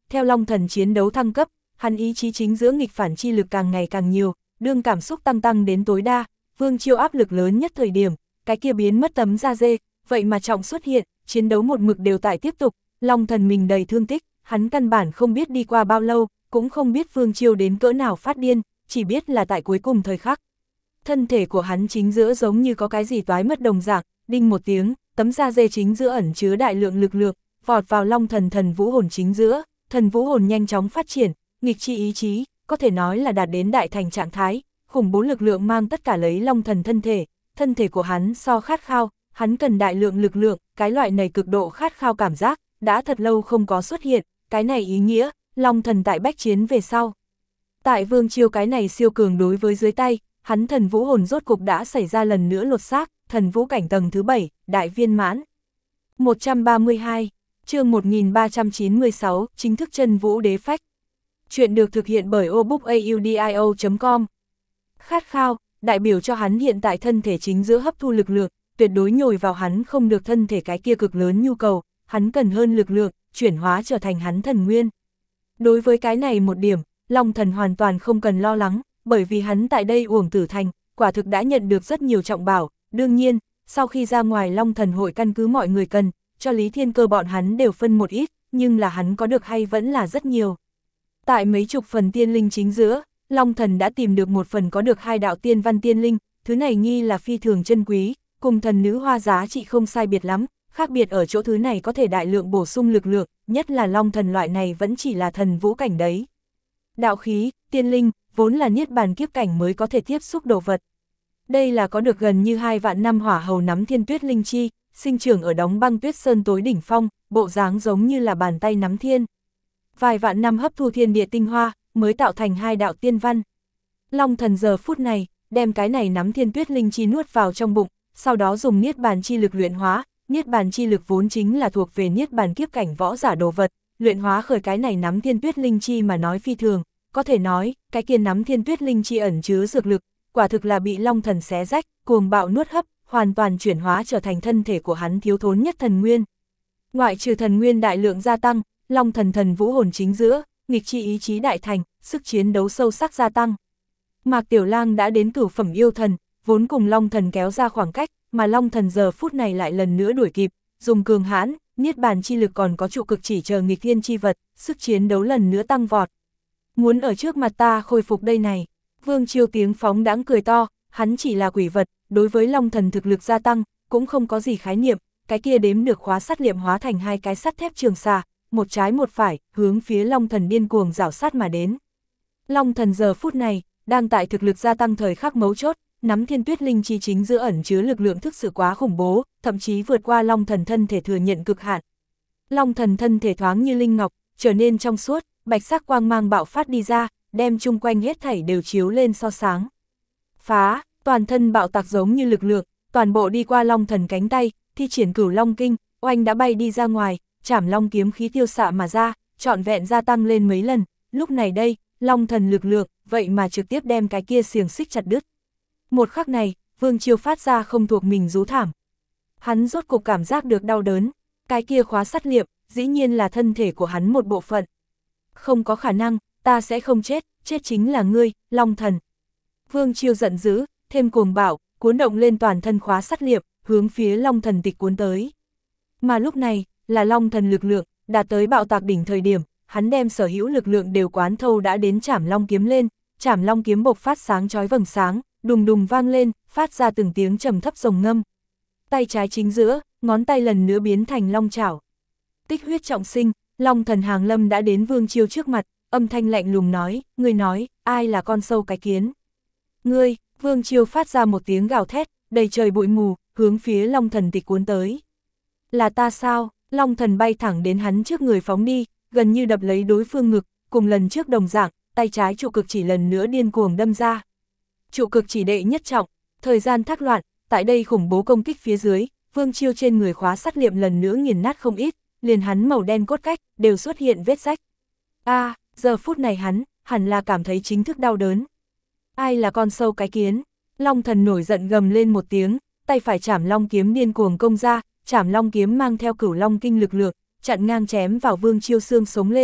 theo Long Thần chiến đấu thăng cấp, hắn ý chí chính giữa nghịch phản chi lực càng ngày càng nhiều, đương cảm xúc tăng tăng đến tối đa, Vương Chiêu áp lực lớn nhất thời điểm, cái kia biến mất tấm da dê, vậy mà trọng xuất hiện, chiến đấu một mực đều tại tiếp tục, Long Thần mình đầy thương tích, hắn căn bản không biết đi qua bao lâu, cũng không biết Vương Chiêu đến cỡ nào phát điên, chỉ biết là tại cuối cùng thời khắc. Thân thể của hắn chính giữa giống như có cái gì toái mất đồng dạng, đinh một tiếng, tấm da dê chính giữa ẩn chứa đại lượng lực lượng, vọt vào Long Thần thần vũ hồn chính giữa, thần vũ hồn nhanh chóng phát triển, nghịch chi ý chí, có thể nói là đạt đến đại thành trạng thái, khủng bố lực lượng mang tất cả lấy Long Thần thân thể, thân thể của hắn so khát khao, hắn cần đại lượng lực lượng, cái loại này cực độ khát khao cảm giác, đã thật lâu không có xuất hiện, cái này ý nghĩa, Long Thần tại bách chiến về sau. Tại Vương Chiêu cái này siêu cường đối với dưới tay, hắn thần vũ hồn rốt cục đã xảy ra lần nữa lột xác, thần vũ cảnh tầng thứ bảy, đại viên mãn. một trăm ba mươi hai, chương một nghìn ba trăm chín mươi sáu, chính thức chân vũ đế phách. Chuyện được thực hiện bởi obookaudio chấm com. Khát khao, đại biểu cho hắn hiện tại thân thể chính giữa hấp thu lực lượng, tuyệt đối nhồi vào hắn không được thân thể cái kia cực lớn nhu cầu, hắn cần hơn lực lượng, chuyển hóa trở thành hắn thần nguyên. Đối với cái này một điểm, Long Thần hoàn toàn không cần lo lắng, bởi vì hắn tại đây Uổng Tử Thành, quả thực đã nhận được rất nhiều trọng bảo, đương nhiên, sau khi ra ngoài Long Thần hội căn cứ mọi người cần, cho Lý Thiên Cơ bọn hắn đều phân một ít, nhưng là hắn có được hay vẫn là rất nhiều. Tại mấy chục phần tiên linh chính giữa, Long Thần đã tìm được một phần có được hai đạo tiên văn tiên linh, thứ này nghi là phi thường chân quý, cùng thần nữ hoa giá trị không sai biệt lắm, khác biệt ở chỗ thứ này có thể đại lượng bổ sung lực lượng, nhất là Long Thần loại này vẫn chỉ là thần vũ cảnh đấy. Đạo khí, tiên linh, vốn là niết bàn kiếp cảnh mới có thể tiếp xúc đồ vật. Đây là có được gần như hai vạn năm hỏa hầu nắm thiên tuyết linh chi, sinh trưởng ở đóng băng tuyết sơn tối đỉnh phong, bộ dáng giống như là bàn tay nắm thiên. Vài vạn năm hấp thu thiên địa tinh hoa, mới tạo thành hai đạo tiên văn. Long Thần giờ phút này, đem cái này nắm thiên tuyết linh chi nuốt vào trong bụng, sau đó dùng niết bàn chi lực luyện hóa, niết bàn chi lực vốn chính là thuộc về niết bàn kiếp cảnh võ giả đồ vật, luyện hóa khởi cái này nắm thiên tuyết linh chi mà nói phi thường, có thể nói, cái kia nắm thiên tuyết linh chi ẩn chứa dược lực, quả thực là bị Long Thần xé rách, cuồng bạo nuốt hấp, hoàn toàn chuyển hóa trở thành thân thể của hắn thiếu thốn nhất thần nguyên. Ngoại trừ thần nguyên đại lượng gia tăng, Long Thần thần vũ hồn chính giữa, nghịch chi ý chí đại thành, sức chiến đấu sâu sắc gia tăng. Mạc Tiểu Lang đã đến cửu phẩm yêu thần, vốn cùng Long Thần kéo ra khoảng cách, mà Long Thần giờ phút này lại lần nữa đuổi kịp, dùng cường hãn, niết bàn chi lực còn có trụ cực chỉ chờ nghịch thiên chi vật, sức chiến đấu lần nữa tăng vọt. Muốn ở trước mặt ta khôi phục đây này. Vương Chiêu tiếng phóng đãng cười to, hắn chỉ là quỷ vật, đối với Long Thần thực lực gia tăng, cũng không có gì khái niệm, cái kia đếm được khóa sắt liệm hóa thành hai cái sắt thép trường xà, một trái một phải, hướng phía Long Thần điên cuồng rảo sát mà đến. Long Thần giờ phút này, đang tại thực lực gia tăng thời khắc mấu chốt, nắm thiên tuyết linh chi chính giữa ẩn chứa lực lượng thực sự quá khủng bố, thậm chí vượt qua Long Thần thân thể thừa nhận cực hạn. Long Thần thân thể thoáng như linh ngọc, trở nên trong suốt, bạch sắc quang mang bạo phát đi ra, đem chung quanh hết thảy đều chiếu lên so sáng. Phá, toàn thân bạo tạc giống như lực lượng, toàn bộ đi qua Long Thần cánh tay, thi triển Cửu Long Kinh, oanh đã bay đi ra ngoài, chảm long kiếm khí tiêu xạ mà ra, trọn vẹn gia tăng lên mấy lần, lúc này đây, Long Thần lực lượng, vậy mà trực tiếp đem cái kia xiềng xích chặt đứt. Một khắc này, Vương Chiêu phát ra không thuộc mình rú thảm. Hắn rốt cục cảm giác được đau đớn, cái kia khóa sắt liệm, dĩ nhiên là thân thể của hắn một bộ phận. Không có khả năng, ta sẽ không chết, chết chính là ngươi, Long Thần. Vương Chiêu giận dữ, thêm cuồng bạo, cuốn động lên toàn thân khóa sắt liệm, hướng phía Long Thần tịch cuốn tới. Mà lúc này, là Long Thần lực lượng, đạt tới bạo tạc đỉnh thời điểm, hắn đem sở hữu lực lượng đều quán thâu đã đến chảm long kiếm lên, chảm long kiếm bộc phát sáng chói vầng sáng, đùng đùng vang lên, phát ra từng tiếng trầm thấp rồng ngâm. Tay trái chính giữa, ngón tay lần nữa biến thành long chảo. Tích huyết trọng sinh, Long Thần hàng lâm đã đến Vương Chiêu trước mặt, âm thanh lạnh lùng nói, ngươi nói, ai là con sâu cái kiến? Ngươi, Vương Chiêu phát ra một tiếng gào thét, đầy trời bụi mù, hướng phía Long Thần tịch cuốn tới. Là ta sao? Long Thần bay thẳng đến hắn trước người phóng đi, gần như đập lấy đối phương ngực, cùng lần trước đồng dạng, tay trái trụ cực chỉ lần nữa điên cuồng đâm ra. Trụ cực chỉ đệ nhất trọng, thời gian thác loạn, tại đây khủng bố công kích phía dưới, Vương Chiêu trên người khóa sắt liệm lần nữa nghiền nát không ít, liền hắn màu đen cốt cách, đều xuất hiện vết rách. A, à, giờ phút này hắn, hẳn là cảm thấy chính thức đau đớn. Ai là con sâu cái kiến? Long Thần nổi giận gầm lên một tiếng, tay phải chảm long kiếm điên cuồng công ra, chảm long kiếm mang theo Cửu Long Kinh lực lượng, chặn ngang chém vào Vương Chiêu xương sống lên,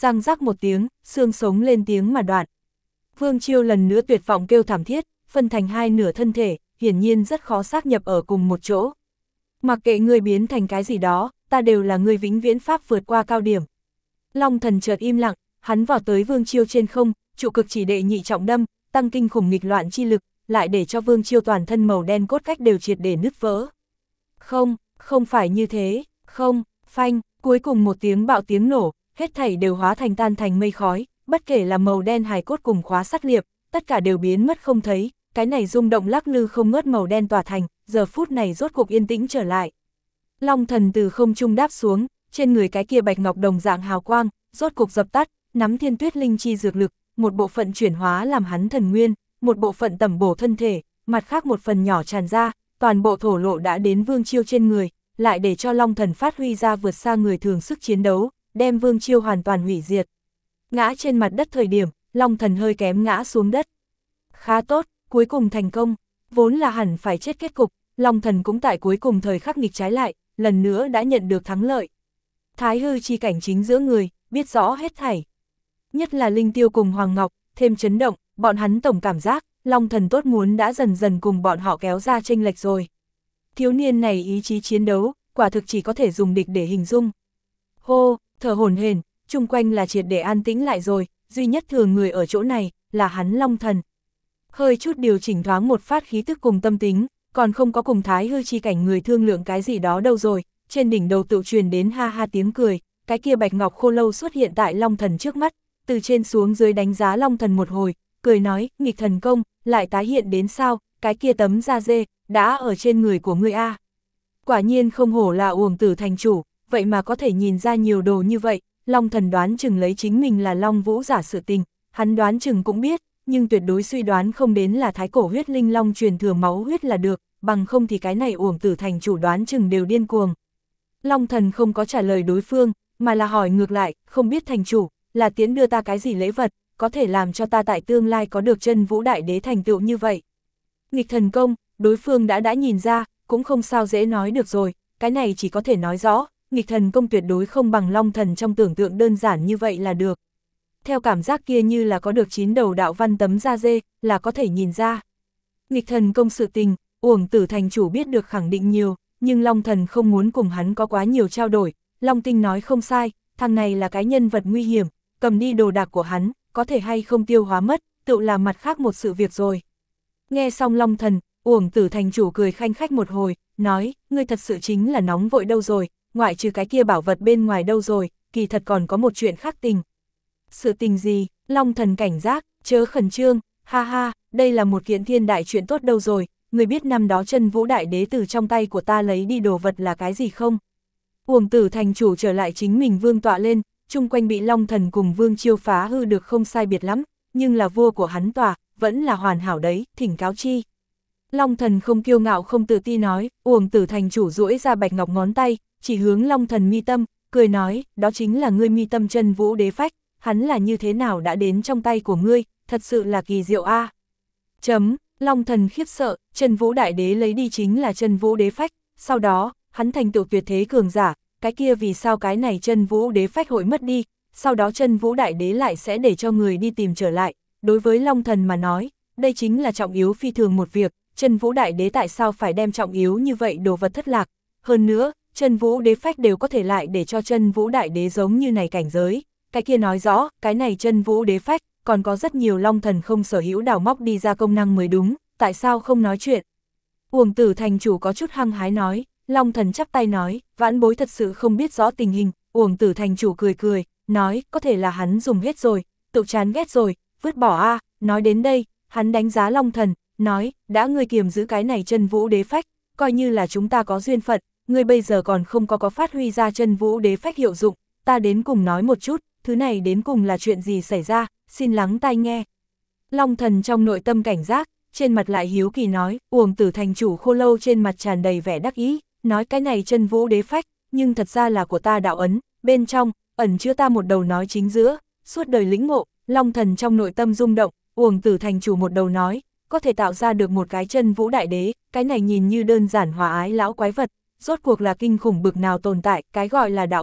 răng rắc một tiếng, xương sống lên tiếng mà đoạn. Vương Chiêu lần nữa tuyệt vọng kêu thảm thiết, phân thành hai nửa thân thể, hiển nhiên rất khó xác nhập ở cùng một chỗ. Mặc kệ ngươi biến thành cái gì đó, ta đều là ngươi vĩnh viễn pháp vượt qua cao điểm. Long Thần chợt im lặng, hắn vào tới Vương Chiêu trên không, trụ cực chỉ đệ nhị trọng đâm, tăng kinh khủng nghịch loạn chi lực, lại để cho Vương Chiêu toàn thân màu đen cốt cách đều triệt để nứt vỡ. Không, không phải như thế, không, phanh, cuối cùng một tiếng bạo tiếng nổ, hết thảy đều hóa thành tan thành mây khói, bất kể là màu đen hài cốt cùng khóa sắt liệp, tất cả đều biến mất không thấy, cái này rung động lắc lư không ngớt màu đen tỏa thành, giờ phút này rốt cục yên tĩnh trở lại. Long Thần từ không trung đáp xuống, trên người cái kia bạch ngọc đồng dạng hào quang, rốt cục dập tắt, nắm thiên tuyết linh chi dược lực, một bộ phận chuyển hóa làm hắn thần nguyên, một bộ phận tẩm bổ thân thể, mặt khác một phần nhỏ tràn ra, toàn bộ thổ lộ đã đến Vương Chiêu trên người, lại để cho Long Thần phát huy ra vượt xa người thường sức chiến đấu, đem Vương Chiêu hoàn toàn hủy diệt. Ngã trên mặt đất thời điểm, Long Thần hơi kém ngã xuống đất. Khá tốt, cuối cùng thành công, vốn là hẳn phải chết kết cục, Long Thần cũng tại cuối cùng thời khắc nghịch trái lại, lần nữa đã nhận được thắng lợi. Thái hư chi cảnh chính giữa người, biết rõ hết thảy. Nhất là Linh Tiêu cùng Hoàng Ngọc, thêm chấn động, bọn hắn tổng cảm giác, Long Thần tốt muốn đã dần dần cùng bọn họ kéo ra chênh lệch rồi. Thiếu niên này ý chí chiến đấu, quả thực chỉ có thể dùng địch để hình dung. Hô, thở hổn hển, chung quanh là triệt để an tĩnh lại rồi, duy nhất thường người ở chỗ này, là hắn Long Thần. Hơi chút điều chỉnh thoáng một phát khí tức cùng tâm tính, còn không có cùng thái hư chi cảnh người thương lượng cái gì đó đâu rồi, trên đỉnh đầu tự truyền đến ha ha tiếng cười, cái kia bạch ngọc khô lâu xuất hiện tại Long Thần trước mắt, từ trên xuống dưới đánh giá Long Thần một hồi, cười nói, nghịch thần công, lại tái hiện đến sao, cái kia tấm da dê, đã ở trên người của ngươi a. Quả nhiên không hổ là Uổng Tử thành chủ, vậy mà có thể nhìn ra nhiều đồ như vậy, Long Thần đoán chừng lấy chính mình là Long Vũ giả sự tình, hắn đoán chừng cũng biết, nhưng tuyệt đối suy đoán không đến là thái cổ huyết linh long truyền thừa máu huyết là được, bằng không thì cái này Uổng Tử thành chủ đoán chừng đều điên cuồng. Long Thần không có trả lời đối phương, mà là hỏi ngược lại, không biết thành chủ, là tiến đưa ta cái gì lễ vật, có thể làm cho ta tại tương lai có được chân vũ đại đế thành tựu như vậy. Nghịch thần công, đối phương đã đã nhìn ra, cũng không sao dễ nói được rồi, cái này chỉ có thể nói rõ, nghịch thần công tuyệt đối không bằng Long Thần trong tưởng tượng đơn giản như vậy là được. Theo cảm giác kia như là có được chín đầu đạo văn tấm da dê, là có thể nhìn ra. Nghịch thần công sự tình, Uổng Tử thành chủ biết được khẳng định nhiều, nhưng Long Thần không muốn cùng hắn có quá nhiều trao đổi. Long Tinh nói không sai, thằng này là cái nhân vật nguy hiểm, cầm đi đồ đạc của hắn, có thể hay không tiêu hóa mất, tự là mặt khác một sự việc rồi. Nghe xong Long Thần, Uổng Tử thành chủ cười khanh khách một hồi, nói, ngươi thật sự chính là nóng vội đâu rồi, ngoại trừ cái kia bảo vật bên ngoài đâu rồi, kỳ thật còn có một chuyện khác tình. Sự tình gì? Long Thần cảnh giác, chớ khẩn trương, ha ha, đây là một kiện thiên đại chuyện tốt đâu rồi, người biết năm đó chân vũ đại đế từ trong tay của ta lấy đi đồ vật là cái gì không? Uổng Tử thành chủ trở lại chính mình vương tọa lên, chung quanh bị Long Thần cùng Vương Chiêu phá hư được không sai biệt lắm, nhưng là vua của hắn tòa, vẫn là hoàn hảo đấy, thỉnh cáo chi. Long Thần không kiêu ngạo không tự ti nói, Uổng Tử thành chủ duỗi ra bạch ngọc ngón tay, chỉ hướng Long Thần mi tâm, cười nói, đó chính là ngươi mi tâm chân vũ đế phách, hắn là như thế nào đã đến trong tay của ngươi, thật sự là kỳ diệu a. À. Chấm, Long Thần khiếp sợ, chân vũ đại đế lấy đi chính là chân vũ đế phách, sau đó, hắn thành tựu tuyệt thế cường giả, cái kia vì sao cái này chân vũ đế phách hội mất đi, sau đó chân vũ đại đế lại sẽ để cho người đi tìm trở lại, đối với Long Thần mà nói, đây chính là trọng yếu phi thường một việc, chân vũ đại đế tại sao phải đem trọng yếu như vậy đồ vật thất lạc, hơn nữa, chân vũ đế phách đều có thể lại để cho chân vũ đại đế giống như này cảnh giới, cái kia nói rõ, cái này chân vũ đế phách, còn có rất nhiều Long Thần không sở hữu đào móc đi ra công năng mới đúng, tại sao không nói chuyện. Uổng Tử thành chủ có chút hăng hái nói, Long Thần chắp tay nói, vãn bối thật sự không biết rõ tình hình, Uổng Tử thành chủ cười cười, nói, có thể là hắn dùng hết rồi, tự chán ghét rồi, vứt bỏ a. Nói đến đây, hắn đánh giá Long Thần, nói, đã ngươi kiềm giữ cái này chân vũ đế phách, coi như là chúng ta có duyên phận, ngươi bây giờ còn không có có phát huy ra chân vũ đế phách hiệu dụng, ta đến cùng nói một chút, thứ này đến cùng là chuyện gì xảy ra, xin lắng tai nghe. Long Thần trong nội tâm cảnh giác, trên mặt lại hiếu kỳ nói, Uổng Tử thành chủ khô lâu trên mặt tràn đầy vẻ đắc ý, nói cái này chân vũ đế phách, nhưng thật ra là của ta đạo ấn, bên trong, ẩn chứa ta một đầu nói chính giữa, suốt đời lĩnh ngộ. Long Thần trong nội tâm rung động, Uổng Tử thành chủ một đầu nói, có thể tạo ra được một cái chân vũ đại đế, cái này nhìn như đơn giản hòa ái lão quái vật, rốt cuộc là kinh khủng bực nào tồn tại, cái gọi là đạo ấn,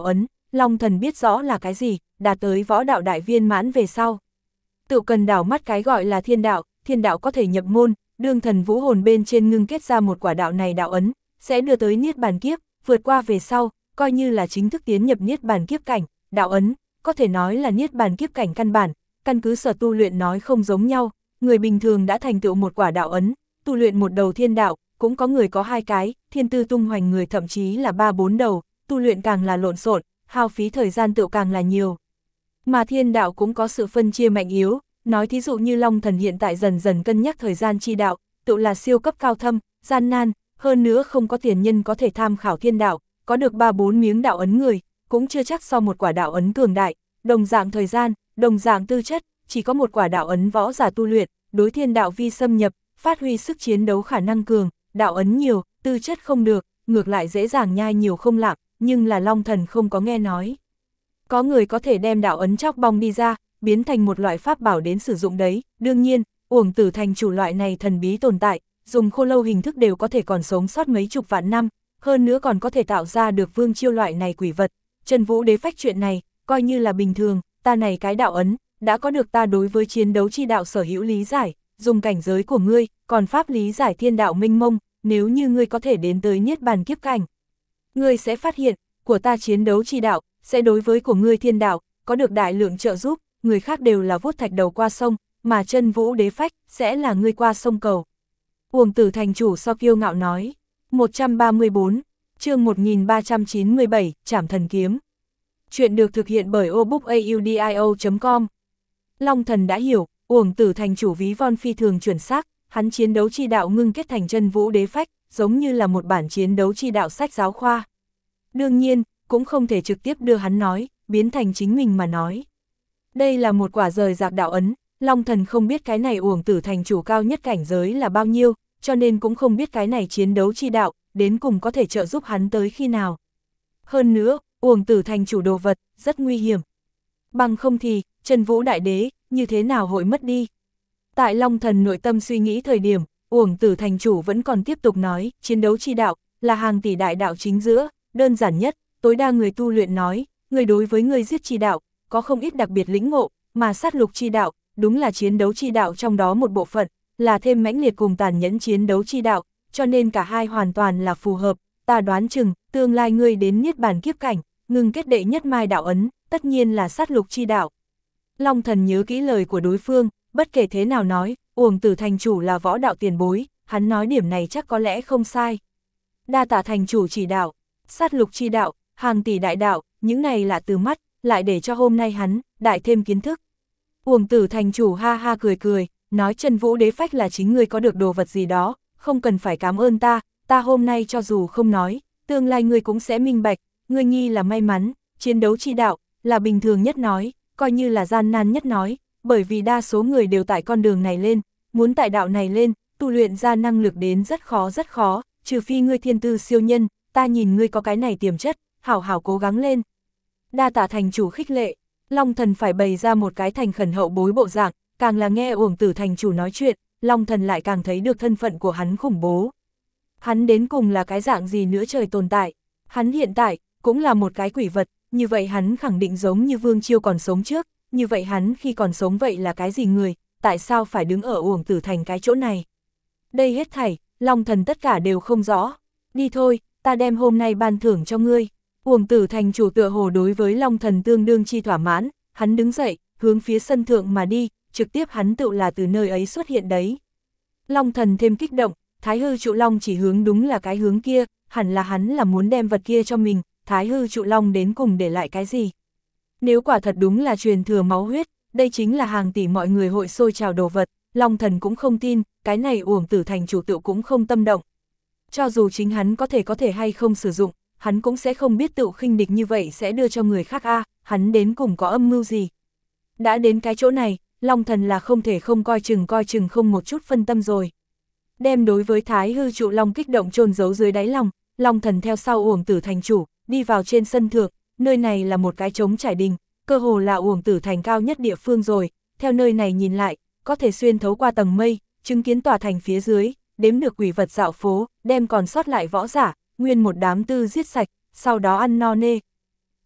Long Thần biết rõ là cái gì, đạt tới võ đạo đại viên mãn về sau. Tự cần đảo mắt cái gọi là thiên đạo, thiên đạo có thể nhập môn, đương thần vũ hồn bên trên ngưng kết ra một quả đạo này đạo ấn, sẽ đưa tới niết bàn kiếp, vượt qua về sau, coi như là chính thức tiến nhập niết bàn kiếp cảnh, đạo ấn, có thể nói là niết bàn kiếp cảnh căn bản, căn cứ sở tu luyện nói không giống nhau, người bình thường đã thành tựu một quả đạo ấn, tu luyện một đầu thiên đạo, cũng có người có hai cái, thiên tư tung hoành người thậm chí là ba bốn đầu, tu luyện càng là lộn xộn, hao phí thời gian tựu càng là nhiều. Mà thiên đạo cũng có sự phân chia mạnh yếu, nói thí dụ như Long Thần hiện tại dần dần cân nhắc thời gian chi đạo, tựu là siêu cấp cao thâm, gian nan, hơn nữa không có tiền nhân có thể tham khảo thiên đạo, có được ba bốn miếng đạo ấn người, cũng chưa chắc so một quả đạo ấn cường đại, đồng dạng thời gian, đồng dạng tư chất, chỉ có một quả đạo ấn võ giả tu luyện, đối thiên đạo vi xâm nhập, phát huy sức chiến đấu khả năng cường, đạo ấn nhiều, tư chất không được, ngược lại dễ dàng nhai nhiều không lạc, nhưng là Long Thần không có nghe nói. Có người có thể đem đạo ấn chóc bong đi ra, biến thành một loại pháp bảo đến sử dụng đấy, đương nhiên, Uổng Tử Thành chủ loại này thần bí tồn tại, dùng khô lâu hình thức đều có thể còn sống sót mấy chục vạn năm, hơn nữa còn có thể tạo ra được vương chiêu loại này quỷ vật. Trần Vũ Đế phách chuyện này, coi như là bình thường, ta này cái đạo ấn, đã có được ta đối với chiến đấu chi đạo sở hữu lý giải, dùng cảnh giới của ngươi, còn pháp lý giải thiên đạo minh mông, nếu như ngươi có thể đến tới niết bàn kiếp cảnh. Ngươi sẽ phát hiện, của ta chiến đấu chi đạo, sẽ đối với của ngươi thiên đạo, có được đại lượng trợ giúp, người khác đều là vuốt thạch đầu qua sông, mà Chân Vũ Đế phách, sẽ là ngươi qua sông cầu. Uổng Tử Thành chủ so kiêu ngạo nói, một trăm ba mươi bốn, chương một nghìn ba trăm chín mươi bảy, Trảm Thần Kiếm. Chuyện được thực hiện bởi obookaudio chấm com. Long Thần đã hiểu, Uổng Tử Thành chủ ví von phi thường chuẩn xác, hắn chiến đấu chi đạo ngưng kết thành Chân Vũ Đế phách, giống như là một bản chiến đấu chi đạo sách giáo khoa. Đương nhiên, cũng không thể trực tiếp đưa hắn nói, biến thành chính mình mà nói. Đây là một quả rời rạc đạo ấn, Long Thần không biết cái này Uổng Tử Thành chủ cao nhất cảnh giới là bao nhiêu, cho nên cũng không biết cái này chiến đấu chi đạo, đến cùng có thể trợ giúp hắn tới khi nào. Hơn nữa, Uổng Tử Thành chủ đồ vật, rất nguy hiểm. Bằng không thì, Chân Vũ Đại Đế, như thế nào hội mất đi. Tại Long Thần nội tâm suy nghĩ thời điểm, Uổng Tử Thành chủ vẫn còn tiếp tục nói, chiến đấu chi đạo, là hàng tỷ đại đạo chính giữa, đơn giản nhất, tối đa người tu luyện nói, người đối với người giết chi đạo, có không ít đặc biệt lĩnh ngộ, mà sát lục chi đạo, đúng là chiến đấu chi đạo trong đó một bộ phận, là thêm mãnh liệt cùng tàn nhẫn chiến đấu chi đạo, cho nên cả hai hoàn toàn là phù hợp, ta đoán chừng, tương lai ngươi đến niết bàn kiếp cảnh, ngừng kết đệ nhất mai đạo ấn, tất nhiên là sát lục chi đạo. Long Thần nhớ kỹ lời của đối phương, bất kể thế nào nói, Uổng Tử Thành chủ là võ đạo tiền bối, hắn nói điểm này chắc có lẽ không sai. Đa tạ thành chủ chỉ đạo, sát lục chi đạo, hàng tỷ đại đạo, những này là từ mắt, lại để cho hôm nay hắn, đại thêm kiến thức. Uổng Tử Thành chủ ha ha cười cười, nói Chân Vũ Đế phách là chính ngươi có được đồ vật gì đó, không cần phải cảm ơn ta, ta hôm nay cho dù không nói, tương lai ngươi cũng sẽ minh bạch, ngươi nghi là may mắn, chiến đấu chi đạo, là bình thường nhất nói, coi như là gian nan nhất nói, bởi vì đa số người đều tại con đường này lên, muốn tại đạo này lên, tu luyện ra năng lực đến rất khó rất khó, trừ phi ngươi thiên tư siêu nhân, ta nhìn ngươi có cái này tiềm chất, hảo hảo cố gắng lên. Đa tạ thành chủ khích lệ, Long Thần phải bày ra một cái thành khẩn hậu bối bộ dạng, càng là nghe Uổng Tử Thành chủ nói chuyện, Long Thần lại càng thấy được thân phận của hắn khủng bố. Hắn đến cùng là cái dạng gì nữa trời tồn tại, hắn hiện tại, cũng là một cái quỷ vật, như vậy hắn khẳng định giống như Vương Chiêu còn sống trước, như vậy hắn khi còn sống vậy là cái gì người, tại sao phải đứng ở Uổng Tử Thành cái chỗ này. Đây hết thảy, Long Thần tất cả đều không rõ, đi thôi, ta đem hôm nay ban thưởng cho ngươi. Uổng Tử Thành chủ tựa hồ đối với Long Thần tương đương chi thỏa mãn, hắn đứng dậy, hướng phía sân thượng mà đi, trực tiếp hắn tự là từ nơi ấy xuất hiện đấy. Long Thần thêm kích động, Thái Hư Trụ Long chỉ hướng đúng là cái hướng kia, hẳn là hắn là muốn đem vật kia cho mình, Thái Hư Trụ Long đến cùng để lại cái gì. Nếu quả thật đúng là truyền thừa máu huyết, đây chính là hàng tỷ mọi người hội xôi trào đồ vật, Long Thần cũng không tin, cái này Uổng Tử Thành chủ tự cũng không tâm động. Cho dù chính hắn có thể có thể hay không sử dụng, hắn cũng sẽ không biết tự khinh địch như vậy sẽ đưa cho người khác a, à, hắn đến cùng có âm mưu gì. Đã đến cái chỗ này, Long Thần là không thể không coi chừng coi chừng không một chút phân tâm rồi. Đem đối với Thái Hư Trụ Long kích động chôn giấu dưới đáy lòng, Long Thần theo sau Uổng Tử Thành chủ, đi vào trên sân thượng, nơi này là một cái trống trải đình, cơ hồ là Uổng Tử Thành cao nhất địa phương rồi, theo nơi này nhìn lại, có thể xuyên thấu qua tầng mây, chứng kiến tòa thành phía dưới, đếm được quỷ vật dạo phố, đem còn sót lại võ giả, nguyên một đám tư giết sạch, sau đó ăn no nê.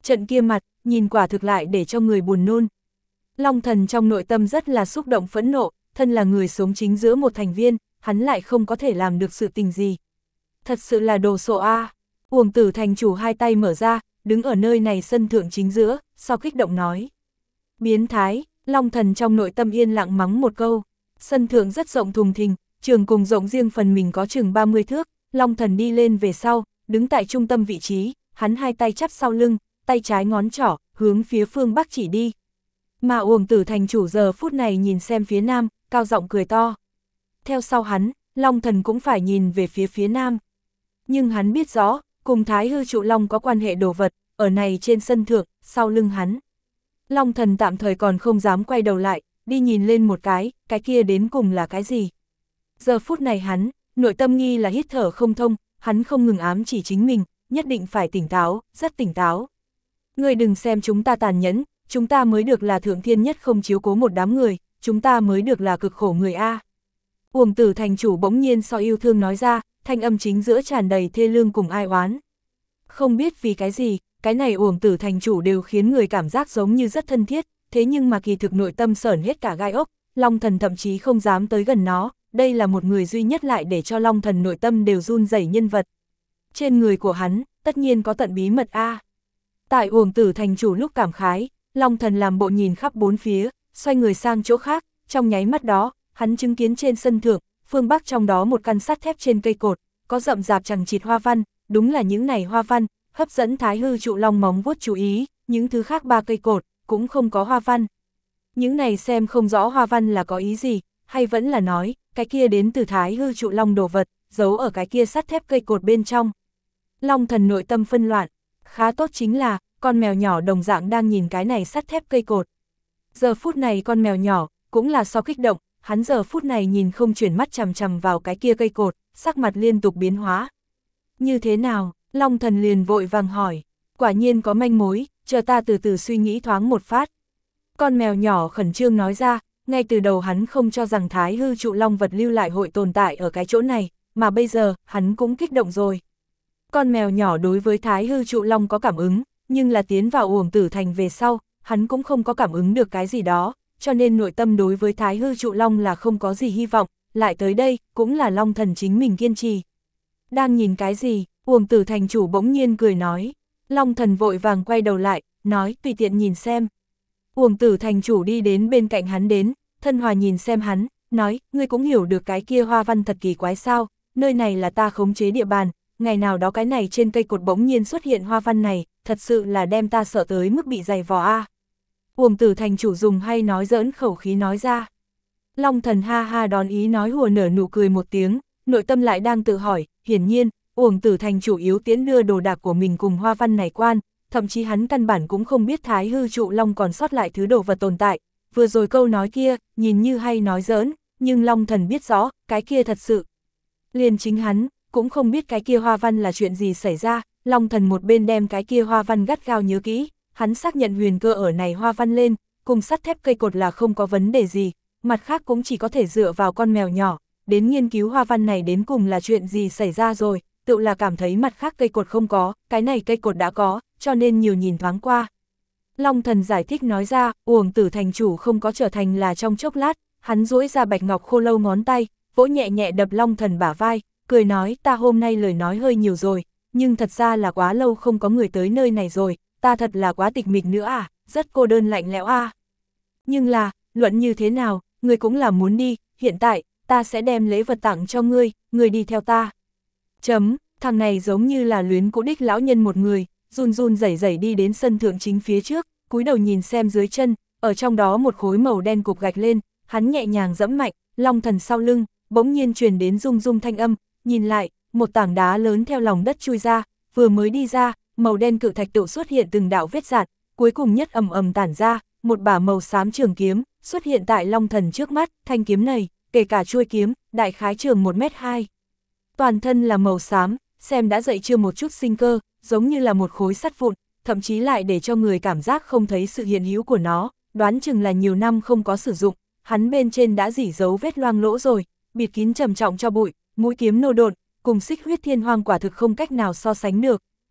Trận kia mặt, nhìn quả thực lại để cho người buồn nôn. Long Thần trong nội tâm rất là xúc động phẫn nộ, thân là người sống chính giữa một thành viên, hắn lại không có thể làm được sự tình gì. Thật sự là đồ sộ a. À. Uổng Tử thành chủ hai tay mở ra, đứng ở nơi này sân thượng chính giữa, sau kích động nói. Biến thái, Long Thần trong nội tâm yên lặng mắng một câu. Sân thượng rất rộng thùng thình, trường cùng rộng riêng phần mình có chừng ba mươi thước, Long Thần đi lên về sau, đứng tại trung tâm vị trí, hắn hai tay chắp sau lưng, tay trái ngón trỏ, hướng phía phương Bắc chỉ đi. Mà Uổng Tử thành chủ giờ phút này nhìn xem phía Nam, cao giọng cười to. Theo sau hắn, Long Thần cũng phải nhìn về phía phía Nam. Nhưng hắn biết rõ, cùng Thái Hư Trụ Long có quan hệ đồ vật, ở này trên sân thượng, sau lưng hắn. Long Thần tạm thời còn không dám quay đầu lại, đi nhìn lên một cái, cái kia đến cùng là cái gì. Giờ phút này hắn, nội tâm nghi là hít thở không thông, hắn không ngừng ám chỉ chính mình, nhất định phải tỉnh táo, rất tỉnh táo. Người đừng xem chúng ta tàn nhẫn, chúng ta mới được là thượng thiên nhất không chiếu cố một đám người, chúng ta mới được là cực khổ người A. Uổng Tử thành chủ bỗng nhiên so yêu thương nói ra, thanh âm chính giữa tràn đầy thê lương cùng ai oán. Không biết vì cái gì, cái này Uổng Tử thành chủ đều khiến người cảm giác giống như rất thân thiết, thế nhưng mà kỳ thực nội tâm sởn hết cả gai ốc, Long Thần thậm chí không dám tới gần nó, đây là một người duy nhất lại để cho Long Thần nội tâm đều run rẩy nhân vật. Trên người của hắn, tất nhiên có tận bí mật A. Tại Uổng Tử thành chủ lúc cảm khái, Long Thần làm bộ nhìn khắp bốn phía, xoay người sang chỗ khác, trong nháy mắt đó, hắn chứng kiến trên sân thượng, phương Bắc trong đó một căn sắt thép trên cây cột, có rậm rạp chằng chịt hoa văn, đúng là những này hoa văn, hấp dẫn Thái Hư Trụ Long móng vuốt chú ý, những thứ khác ba cây cột, cũng không có hoa văn. Những này xem không rõ hoa văn là có ý gì, hay vẫn là nói, cái kia đến từ Thái Hư Trụ Long đồ vật, giấu ở cái kia sắt thép cây cột bên trong. Long Thần nội tâm phân loạn, khá tốt chính là, con mèo nhỏ đồng dạng đang nhìn cái này sắt thép cây cột. Giờ phút này con mèo nhỏ, cũng là so kích động, hắn giờ phút này nhìn không chuyển mắt chằm chằm vào cái kia cây cột, sắc mặt liên tục biến hóa. Như thế nào? Long Thần liền vội vàng hỏi. Quả nhiên có manh mối, chờ ta từ từ suy nghĩ thoáng một phát. Con mèo nhỏ khẩn trương nói ra, ngay từ đầu hắn không cho rằng Thái Hư Trụ Long vật lưu lại hội tồn tại ở cái chỗ này, mà bây giờ, hắn cũng kích động rồi. Con mèo nhỏ đối với Thái Hư Trụ Long có cảm ứng, nhưng là tiến vào Uổng Tử thành về sau, hắn cũng không có cảm ứng được cái gì đó, cho nên nội tâm đối với Thái Hư Trụ Long là không có gì hy vọng, lại tới đây, cũng là Long Thần chính mình kiên trì. Đang nhìn cái gì? Uổng Tử thành chủ bỗng nhiên cười nói. Long Thần vội vàng quay đầu lại, nói tùy tiện nhìn xem. Uổng Tử thành chủ đi đến bên cạnh hắn đến, thân hòa nhìn xem hắn, nói, ngươi cũng hiểu được cái kia hoa văn thật kỳ quái sao, nơi này là ta khống chế địa bàn, ngày nào đó cái này trên cây cột bỗng nhiên xuất hiện hoa văn này, thật sự là đem ta sợ tới mức bị dày vò a. Uổng Tử thành chủ dùng hay nói giỡn khẩu khí nói ra. Long Thần ha ha đón ý nói hùa nở nụ cười một tiếng, nội tâm lại đang tự hỏi, hiển nhiên, Uổng Tử thành chủ yếu tiến đưa đồ đạc của mình cùng hoa văn này quan, thậm chí hắn căn bản cũng không biết Thái Hư Trụ Long còn sót lại thứ đồ vật tồn tại. Vừa rồi câu nói kia, nhìn như hay nói giỡn, nhưng Long Thần biết rõ, cái kia thật sự. Liền chính hắn, cũng không biết cái kia hoa văn là chuyện gì xảy ra, Long Thần một bên đem cái kia hoa văn gắt gao nhớ kỹ, hắn xác nhận huyền cơ ở này hoa văn lên, cùng sắt thép cây cột là không có vấn đề gì, mặt khác cũng chỉ có thể dựa vào con mèo nhỏ, đến nghiên cứu hoa văn này đến cùng là chuyện gì xảy ra rồi, tự là cảm thấy mặt khác cây cột không có, cái này cây cột đã có, cho nên nhiều nhìn thoáng qua. Long Thần giải thích nói ra, Uổng Tử thành chủ không có trở thành là trong chốc lát, hắn duỗi ra bạch ngọc khô lâu ngón tay, vỗ nhẹ nhẹ đập Long Thần bả vai, cười nói ta hôm nay lời nói hơi nhiều rồi, nhưng thật ra là quá lâu không có người tới nơi này rồi, ta thật là quá tịch mịch nữa à, rất cô đơn lạnh lẽo à. Nhưng là, luận như thế nào, ngươi cũng là muốn đi, hiện tại, ta sẽ đem lễ vật tặng cho ngươi, ngươi đi theo ta. Chấm, thằng này giống như là luyến cũ đích lão nhân một người, run run rẩy rẩy đi đến sân thượng chính phía trước, cúi đầu nhìn xem dưới chân, ở trong đó một khối màu đen cục gạch lên, hắn nhẹ nhàng dẫm mạnh, Long Thần sau lưng, bỗng nhiên truyền đến rung rung thanh âm, nhìn lại, một tảng đá lớn theo lòng đất chui ra, vừa mới đi ra, màu đen cự thạch tự xuất hiện từng đạo vết rạn, cuối cùng nhất ầm ầm tản ra, một bả màu xám trường kiếm, xuất hiện tại Long Thần trước mắt, thanh kiếm này, kể cả chuôi kiếm, đại khái trường một mét hai. Toàn thân là màu xám, xem đã dậy chưa một chút sinh cơ, giống như là một khối sắt vụn, thậm chí lại để cho người cảm giác không thấy sự hiện hữu của nó, đoán chừng là nhiều năm không có sử dụng, hắn bên trên đã rỉ dấu vết loang lỗ rồi, bịt kín trầm trọng cho bụi, mũi kiếm nô độn, cùng Xích Huyết Thiên Hoang quả thực không cách nào so sánh được,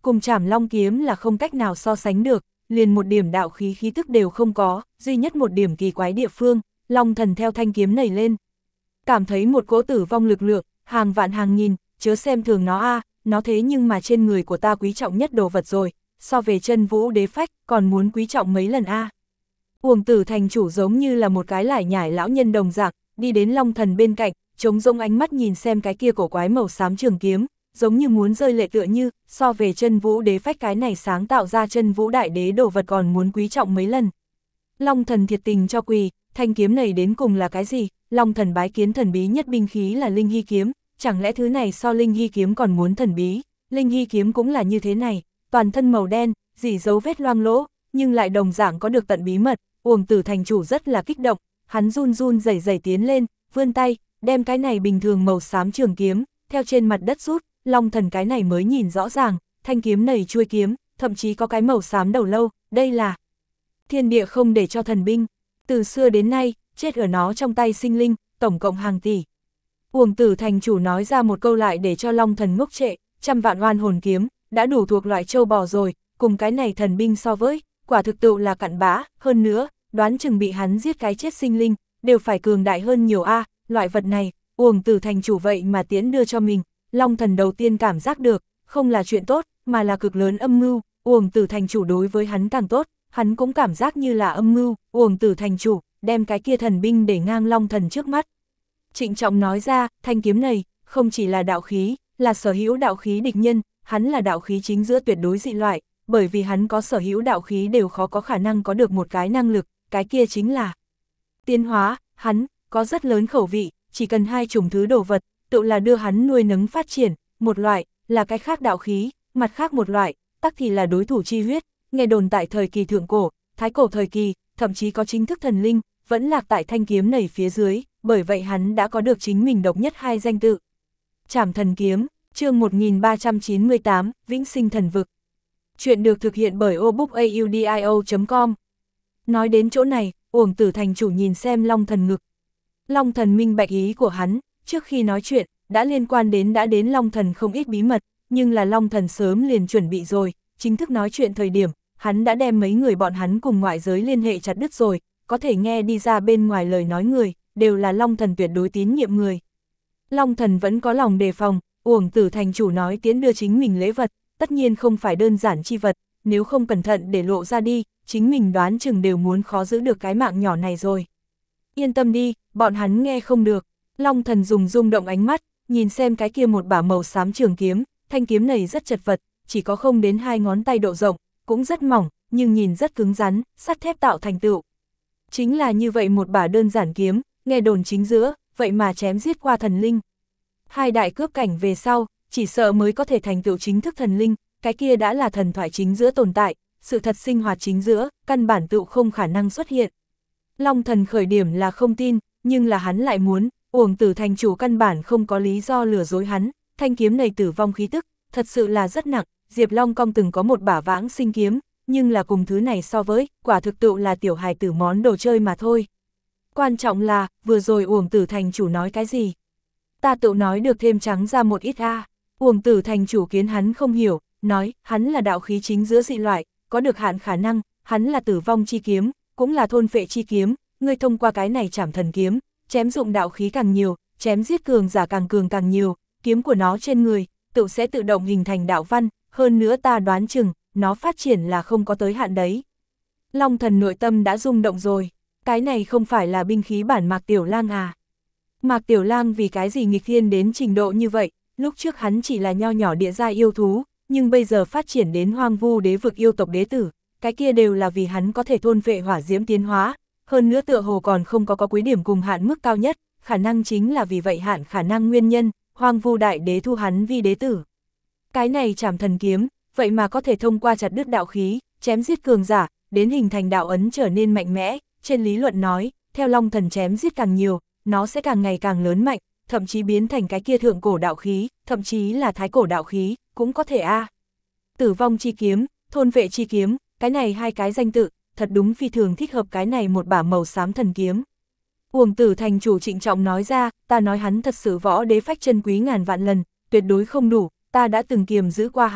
cùng Trảm Long kiếm là không cách nào so sánh được, liền một điểm đạo khí khí tức đều không có, duy nhất một điểm kỳ quái địa phương, Long Thần theo thanh kiếm này lên. Cảm thấy một cỗ tử vong lực lượng, hàng vạn hàng nghìn, chớ xem thường nó a, nó thế nhưng mà trên người của ta quý trọng nhất đồ vật rồi, so về chân vũ đế phách, còn muốn quý trọng mấy lần a. Uổng Tử thành chủ giống như là một cái lải nhải lão nhân đồng dạng, đi đến Long Thần bên cạnh, trống rỗng ánh mắt nhìn xem cái kia cổ quái màu xám trường kiếm, giống như muốn rơi lệ tựa như, so về chân vũ đế phách cái này sáng tạo ra chân vũ đại đế đồ vật còn muốn quý trọng mấy lần. Long Thần thiệt tình cho quỳ, thanh kiếm này đến cùng là cái gì? Long Thần bái kiến thần bí nhất binh khí là Linh Hy kiếm, chẳng lẽ thứ này so Linh Hy kiếm còn muốn thần bí? Linh Hy kiếm cũng là như thế này, toàn thân màu đen, dỉ dấu vết loang lỗ, nhưng lại đồng dạng có được tận bí mật. Uổng Tử thành chủ rất là kích động, hắn run run rẩy rẩy tiến lên, vươn tay, đem cái này bình thường màu xám trường kiếm, theo trên mặt đất rút, Long Thần cái này mới nhìn rõ ràng, thanh kiếm này chuôi kiếm, thậm chí có cái màu xám đầu lâu, đây là thiên địa không để cho thần binh, từ xưa đến nay, chết ở nó trong tay sinh linh, tổng cộng hàng tỷ. Uổng Tử thành chủ nói ra một câu lại để cho Long Thần ngốc trệ, trăm vạn oan hồn kiếm, đã đủ thuộc loại châu bò rồi, cùng cái này thần binh so với, quả thực tự là cặn bã, hơn nữa, đoán chừng bị hắn giết cái chết sinh linh, đều phải cường đại hơn nhiều a, loại vật này, Uổng Tử thành chủ vậy mà tiến đưa cho mình. Long Thần đầu tiên cảm giác được, không là chuyện tốt, mà là cực lớn âm mưu. Uổng Tử thành chủ đối với hắn càng tốt, hắn cũng cảm giác như là âm mưu. Uổng Tử thành chủ, đem cái kia thần binh để ngang Long Thần trước mắt. Trịnh trọng nói ra, thanh kiếm này, không chỉ là đạo khí, là sở hữu đạo khí địch nhân, hắn là đạo khí chính giữa tuyệt đối dị loại, bởi vì hắn có sở hữu đạo khí đều khó có khả năng có được một cái năng lực, cái kia chính là tiến hóa. Hắn, có rất lớn khẩu vị, chỉ cần hai chủng thứ đồ vật, tự là đưa hắn nuôi nấng phát triển, một loại, là cái khác đạo khí, mặt khác một loại, tắc thì là đối thủ chi huyết, nghe đồn tại thời kỳ thượng cổ, thái cổ thời kỳ, thậm chí có chính thức thần linh, vẫn lạc tại thanh kiếm này phía dưới, bởi vậy hắn đã có được chính mình độc nhất hai danh tự. Trảm thần kiếm, chương một nghìn ba trăm chín mươi tám, Vĩnh sinh thần vực. Chuyện được thực hiện bởi obookaudio chấm com. Nói đến chỗ này, Uổng Tử thành chủ nhìn xem Long Thần ngực. Long Thần minh bạch ý của hắn, trước khi nói chuyện, đã liên quan đến đã đến Long Thần không ít bí mật, nhưng là Long Thần sớm liền chuẩn bị rồi, chính thức nói chuyện thời điểm, hắn đã đem mấy người bọn hắn cùng ngoại giới liên hệ chặt đứt rồi, có thể nghe đi ra bên ngoài lời nói người, đều là Long Thần tuyệt đối tín nhiệm người. Long Thần vẫn có lòng đề phòng, Uổng Tử thành chủ nói tiến đưa chính mình lễ vật, tất nhiên không phải đơn giản chi vật, nếu không cẩn thận để lộ ra đi, chính mình đoán chừng đều muốn khó giữ được cái mạng nhỏ này rồi. Yên tâm đi, bọn hắn nghe không được. Long Thần dùng rung động ánh mắt, nhìn xem cái kia một bả màu xám trường kiếm, thanh kiếm này rất chật vật, chỉ có không đến hai ngón tay độ rộng, cũng rất mỏng, nhưng nhìn rất cứng rắn, sắt thép tạo thành tựu. Chính là như vậy một bả đơn giản kiếm, nghe đồn chính giữa, vậy mà chém giết qua thần linh. Hai đại cướp cảnh về sau, chỉ sợ mới có thể thành tựu chính thức thần linh, cái kia đã là thần thoại chính giữa tồn tại, sự thật sinh hoạt chính giữa, căn bản tựu không khả năng xuất hiện. Long Thần khởi điểm là không tin, nhưng là hắn lại muốn, Uổng Tử thành chủ căn bản không có lý do lừa dối hắn, thanh kiếm này tử vong khí tức, thật sự là rất nặng, Diệp Long Cong từng có một bả vãng sinh kiếm, nhưng là cùng thứ này so với, quả thực tựu là tiểu hài tử món đồ chơi mà thôi. Quan trọng là, vừa rồi Uổng Tử thành chủ nói cái gì? Ta tự nói được thêm trắng ra một ít a. Uổng Tử thành chủ kiến hắn không hiểu, nói, hắn là đạo khí chính giữa dị loại, có được hạn khả năng, hắn là tử vong chi kiếm, cũng là thôn phệ chi kiếm, ngươi thông qua cái này Trảm thần kiếm, chém dụng đạo khí càng nhiều, chém giết cường giả càng cường càng nhiều, kiếm của nó trên người, tự sẽ tự động hình thành đạo văn, hơn nữa ta đoán chừng, nó phát triển là không có tới hạn đấy. Long Thần nội tâm đã rung động rồi, cái này không phải là binh khí bản Mạc Tiểu Lang à. Mạc Tiểu Lang vì cái gì nghịch thiên đến trình độ như vậy, lúc trước hắn chỉ là nho nhỏ địa gia yêu thú, nhưng bây giờ phát triển đến hoang vu đế vực yêu tộc đế tử, cái kia đều là vì hắn có thể thôn phệ hỏa diễm tiến hóa, hơn nữa tựa hồ còn không có có quý điểm cùng hạn mức cao nhất, khả năng chính là vì vậy hạn khả năng nguyên nhân, hoang vu đại đế thu hắn vi đế tử. Cái này Trảm thần kiếm, vậy mà có thể thông qua chặt đứt đạo khí, chém giết cường giả, đến hình thành đạo ấn trở nên mạnh mẽ, trên lý luận nói, theo Long Thần chém giết càng nhiều, nó sẽ càng ngày càng lớn mạnh, thậm chí biến thành cái kia thượng cổ đạo khí, thậm chí là thái cổ đạo khí, cũng có thể a. À. Tử vong chi kiếm, thôn vệ chi kiếm, cái này hai cái danh tự, thật đúng phi thường thích hợp cái này một bả màu xám thần kiếm. Uổng Tử thành chủ trịnh trọng nói ra, ta nói hắn thật sự võ đế phách chân quý ngàn vạn lần, tuyệt đối không đủ, ta đã từng kiềm giữ qua hắn,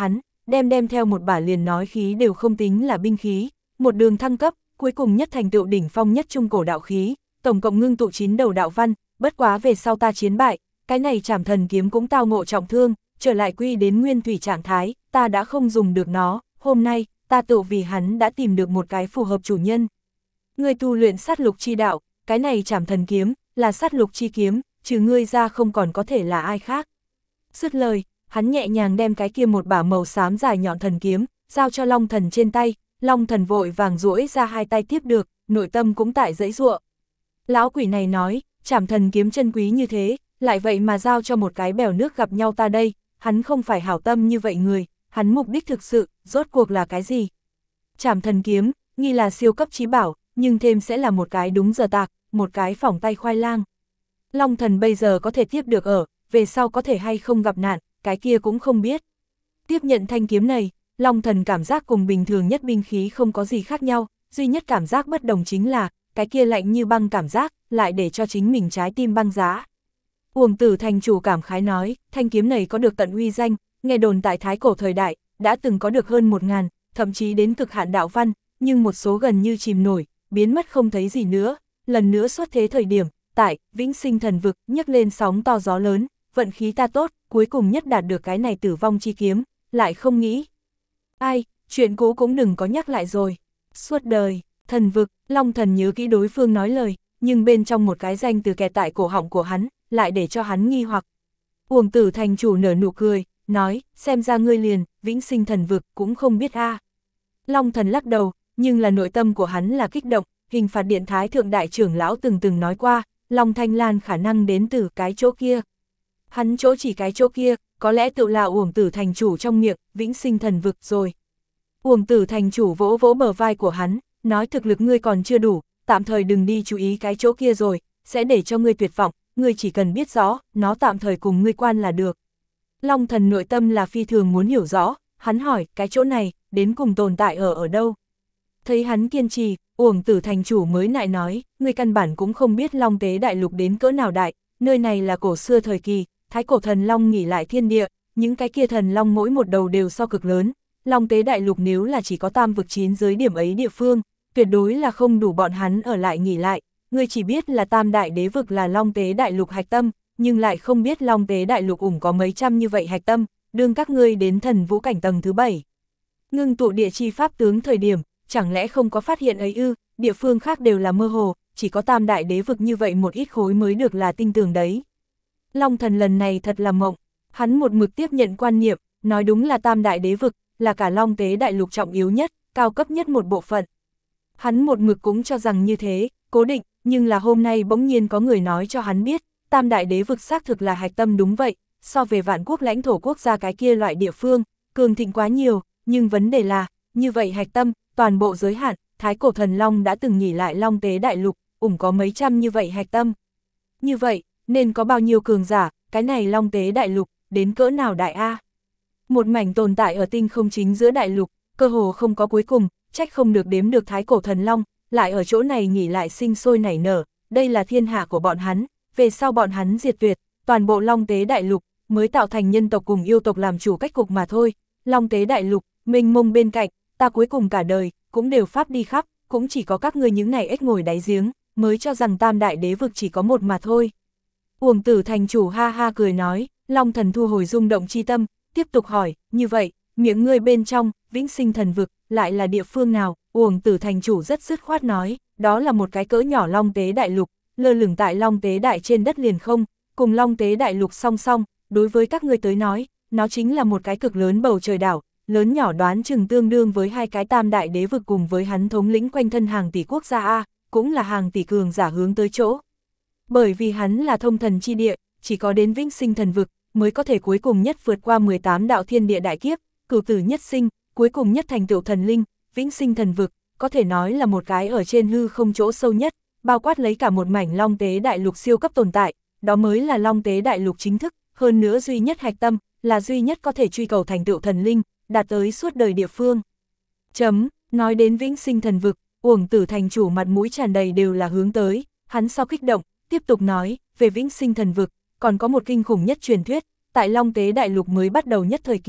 đem đem theo một bả liền nói khí đều không tính là binh khí, một đường thăng cấp, cuối cùng nhất thành tựu đỉnh phong nhất trung cổ đạo khí, tổng cộng ngưng tụ chín đầu đạo văn, bất quá về sau ta chiến bại, cái này Trảm Thần kiếm cũng tao ngộ trọng thương, trở lại quy đến nguyên thủy trạng thái, ta đã không dùng được nó, hôm nay, ta tự vì hắn đã tìm được một cái phù hợp chủ nhân. Ngươi tu luyện sát lục chi đạo, cái này Trảm Thần kiếm, là sát lục chi kiếm, trừ ngươi ra không còn có thể là ai khác. Dứt lời, hắn nhẹ nhàng đem cái kia một bả màu xám dài nhọn thần kiếm, giao cho Long Thần trên tay, Long Thần vội vàng duỗi ra hai tay tiếp được, nội tâm cũng tại dãy giụa. Lão quỷ này nói, Trảm Thần kiếm chân quý như thế, lại vậy mà giao cho một cái bèo nước gặp nhau ta đây, hắn không phải hảo tâm như vậy người, hắn mục đích thực sự, rốt cuộc là cái gì? Trảm Thần kiếm, nghi là siêu cấp chí bảo, nhưng thêm sẽ là một cái đúng giờ tạc, một cái phỏng tay khoai lang. Long Thần bây giờ có thể tiếp được ở, về sau có thể hay không gặp nạn, cái kia cũng không biết. Tiếp nhận thanh kiếm này, Long Thần cảm giác cùng bình thường nhất binh khí không có gì khác nhau, duy nhất cảm giác bất đồng chính là, cái kia lạnh như băng cảm giác, lại để cho chính mình trái tim băng giá. Uổng Tử thành chủ cảm khái nói, thanh kiếm này có được tận uy danh, nghe đồn tại Thái Cổ thời đại, đã từng có được hơn một ngàn, thậm chí đến cực hạn đạo văn, nhưng một số gần như chìm nổi, biến mất không thấy gì nữa, lần nữa xuất thế thời điểm, tại Vĩnh Sinh Thần Vực nhấc lên sóng to gió lớn, vận khí ta tốt, cuối cùng nhất đạt được cái này tử vong chi kiếm, lại không nghĩ. Ai, chuyện cũ cũng đừng có nhắc lại rồi. Suốt đời, thần vực, Long Thần nhớ kỹ đối phương nói lời, nhưng bên trong một cái danh từ kẹt tại cổ họng của hắn, lại để cho hắn nghi hoặc. Uổng Tử thành chủ nở nụ cười, nói, xem ra ngươi liền, Vĩnh Sinh Thần Vực cũng không biết a. À. Long Thần lắc đầu, nhưng là nội tâm của hắn là kích động, Hình phạt điện Thái thượng đại trưởng lão từng từng nói qua, Long Thanh Lan khả năng đến từ cái chỗ kia. Hắn chỗ chỉ cái chỗ kia, có lẽ tự là Uổng Tử thành chủ trong miệng, Vĩnh Sinh Thần Vực rồi. Uổng Tử thành chủ vỗ vỗ bờ vai của hắn, nói thực lực ngươi còn chưa đủ, tạm thời đừng đi chú ý cái chỗ kia rồi, sẽ để cho ngươi tuyệt vọng, ngươi chỉ cần biết rõ, nó tạm thời cùng ngươi quan là được. Long Thần nội tâm là phi thường muốn hiểu rõ, hắn hỏi, cái chỗ này, đến cùng tồn tại ở ở đâu? Thấy hắn kiên trì, Uổng Tử thành chủ mới lại nói, ngươi căn bản cũng không biết Long Tế Đại Lục đến cỡ nào đại, nơi này là cổ xưa thời kỳ, Thái Cổ thần long nghỉ lại thiên địa, những cái kia thần long mỗi một đầu đều so cực lớn, Long Tế Đại Lục nếu là chỉ có tam vực chín giới điểm ấy địa phương, tuyệt đối là không đủ bọn hắn ở lại nghỉ lại, ngươi chỉ biết là tam đại đế vực là Long Tế Đại Lục hạch tâm, nhưng lại không biết Long Tế Đại Lục ủng có mấy trăm như vậy hạch tâm, đương các ngươi đến thần vũ cảnh tầng thứ bảy. Ngưng tụ địa chi pháp tướng thời điểm, chẳng lẽ không có phát hiện ấy ư, địa phương khác đều là mơ hồ, chỉ có tam đại đế vực như vậy một ít khối mới được là tinh tường đấy. Long Thần lần này thật là mộng, hắn một mực tiếp nhận quan niệm, nói đúng là tam đại đế vực, là cả Long Tế Đại Lục trọng yếu nhất, cao cấp nhất một bộ phận. Hắn một mực cũng cho rằng như thế, cố định, nhưng là hôm nay bỗng nhiên có người nói cho hắn biết, tam đại đế vực xác thực là hạch tâm đúng vậy, so về vạn quốc lãnh thổ quốc gia cái kia loại địa phương, cường thịnh quá nhiều, nhưng vấn đề là, như vậy hạch tâm, toàn bộ giới hạn, Thái Cổ thần long đã từng nghỉ lại Long Tế Đại Lục, ủng có mấy trăm như vậy hạch tâm. Như vậy, nên có bao nhiêu cường giả, cái này Long Tế Đại Lục, đến cỡ nào đại A? Một mảnh tồn tại ở tinh không chính giữa đại lục, cơ hồ không có cuối cùng, trách không được đếm được Thái Cổ thần long, lại ở chỗ này nghỉ lại sinh sôi nảy nở, đây là thiên hạ của bọn hắn, về sau bọn hắn diệt tuyệt, toàn bộ Long Tế Đại Lục, mới tạo thành nhân tộc cùng yêu tộc làm chủ cách cục mà thôi. Long Tế Đại Lục, mênh mông bên cạnh, ta cuối cùng cả đời, cũng đều pháp đi khắp, cũng chỉ có các ngươi những này ếch ngồi đáy giếng, mới cho rằng tam đại đế vực chỉ có một mà thôi. Uổng Tử thành chủ ha ha cười nói, Long Thần thu hồi rung động chi tâm, tiếp tục hỏi, như vậy, miệng ngươi bên trong, Vĩnh Sinh Thần Vực, lại là địa phương nào? Uổng Tử thành chủ rất dứt khoát nói, đó là một cái cỡ nhỏ Long Tế Đại Lục, lơ lửng tại Long Tế Đại trên đất liền không, cùng Long Tế Đại Lục song song, đối với các ngươi tới nói, nó chính là một cái cực lớn bầu trời đảo, lớn nhỏ đoán chừng tương đương với hai cái tam đại đế vực cùng với hắn thống lĩnh quanh thân hàng tỷ quốc gia A, cũng là hàng tỷ cường giả hướng tới chỗ. Bởi vì hắn là thông thần chi địa, chỉ có đến Vĩnh Sinh Thần Vực, mới có thể cuối cùng nhất vượt qua mười tám đạo thiên địa đại kiếp, cửu tử nhất sinh, cuối cùng nhất thành tựu thần linh, Vĩnh Sinh Thần Vực, có thể nói là một cái ở trên hư không chỗ sâu nhất, bao quát lấy cả một mảnh Long Tế Đại Lục siêu cấp tồn tại, đó mới là Long Tế Đại Lục chính thức, hơn nữa duy nhất hạch tâm, là duy nhất có thể truy cầu thành tựu thần linh, đạt tới suốt đời địa phương. Chấm, nói đến Vĩnh Sinh Thần Vực, Uổng Tử thành chủ mặt mũi tràn đầy đều là hướng tới, hắn sau kích động, tiếp tục nói, về Vĩnh Sinh Thần Vực, còn có một kinh khủng nhất truyền thuyết, tại Long Tế Đại Lục mới bắt đầu nhất thời kỳ,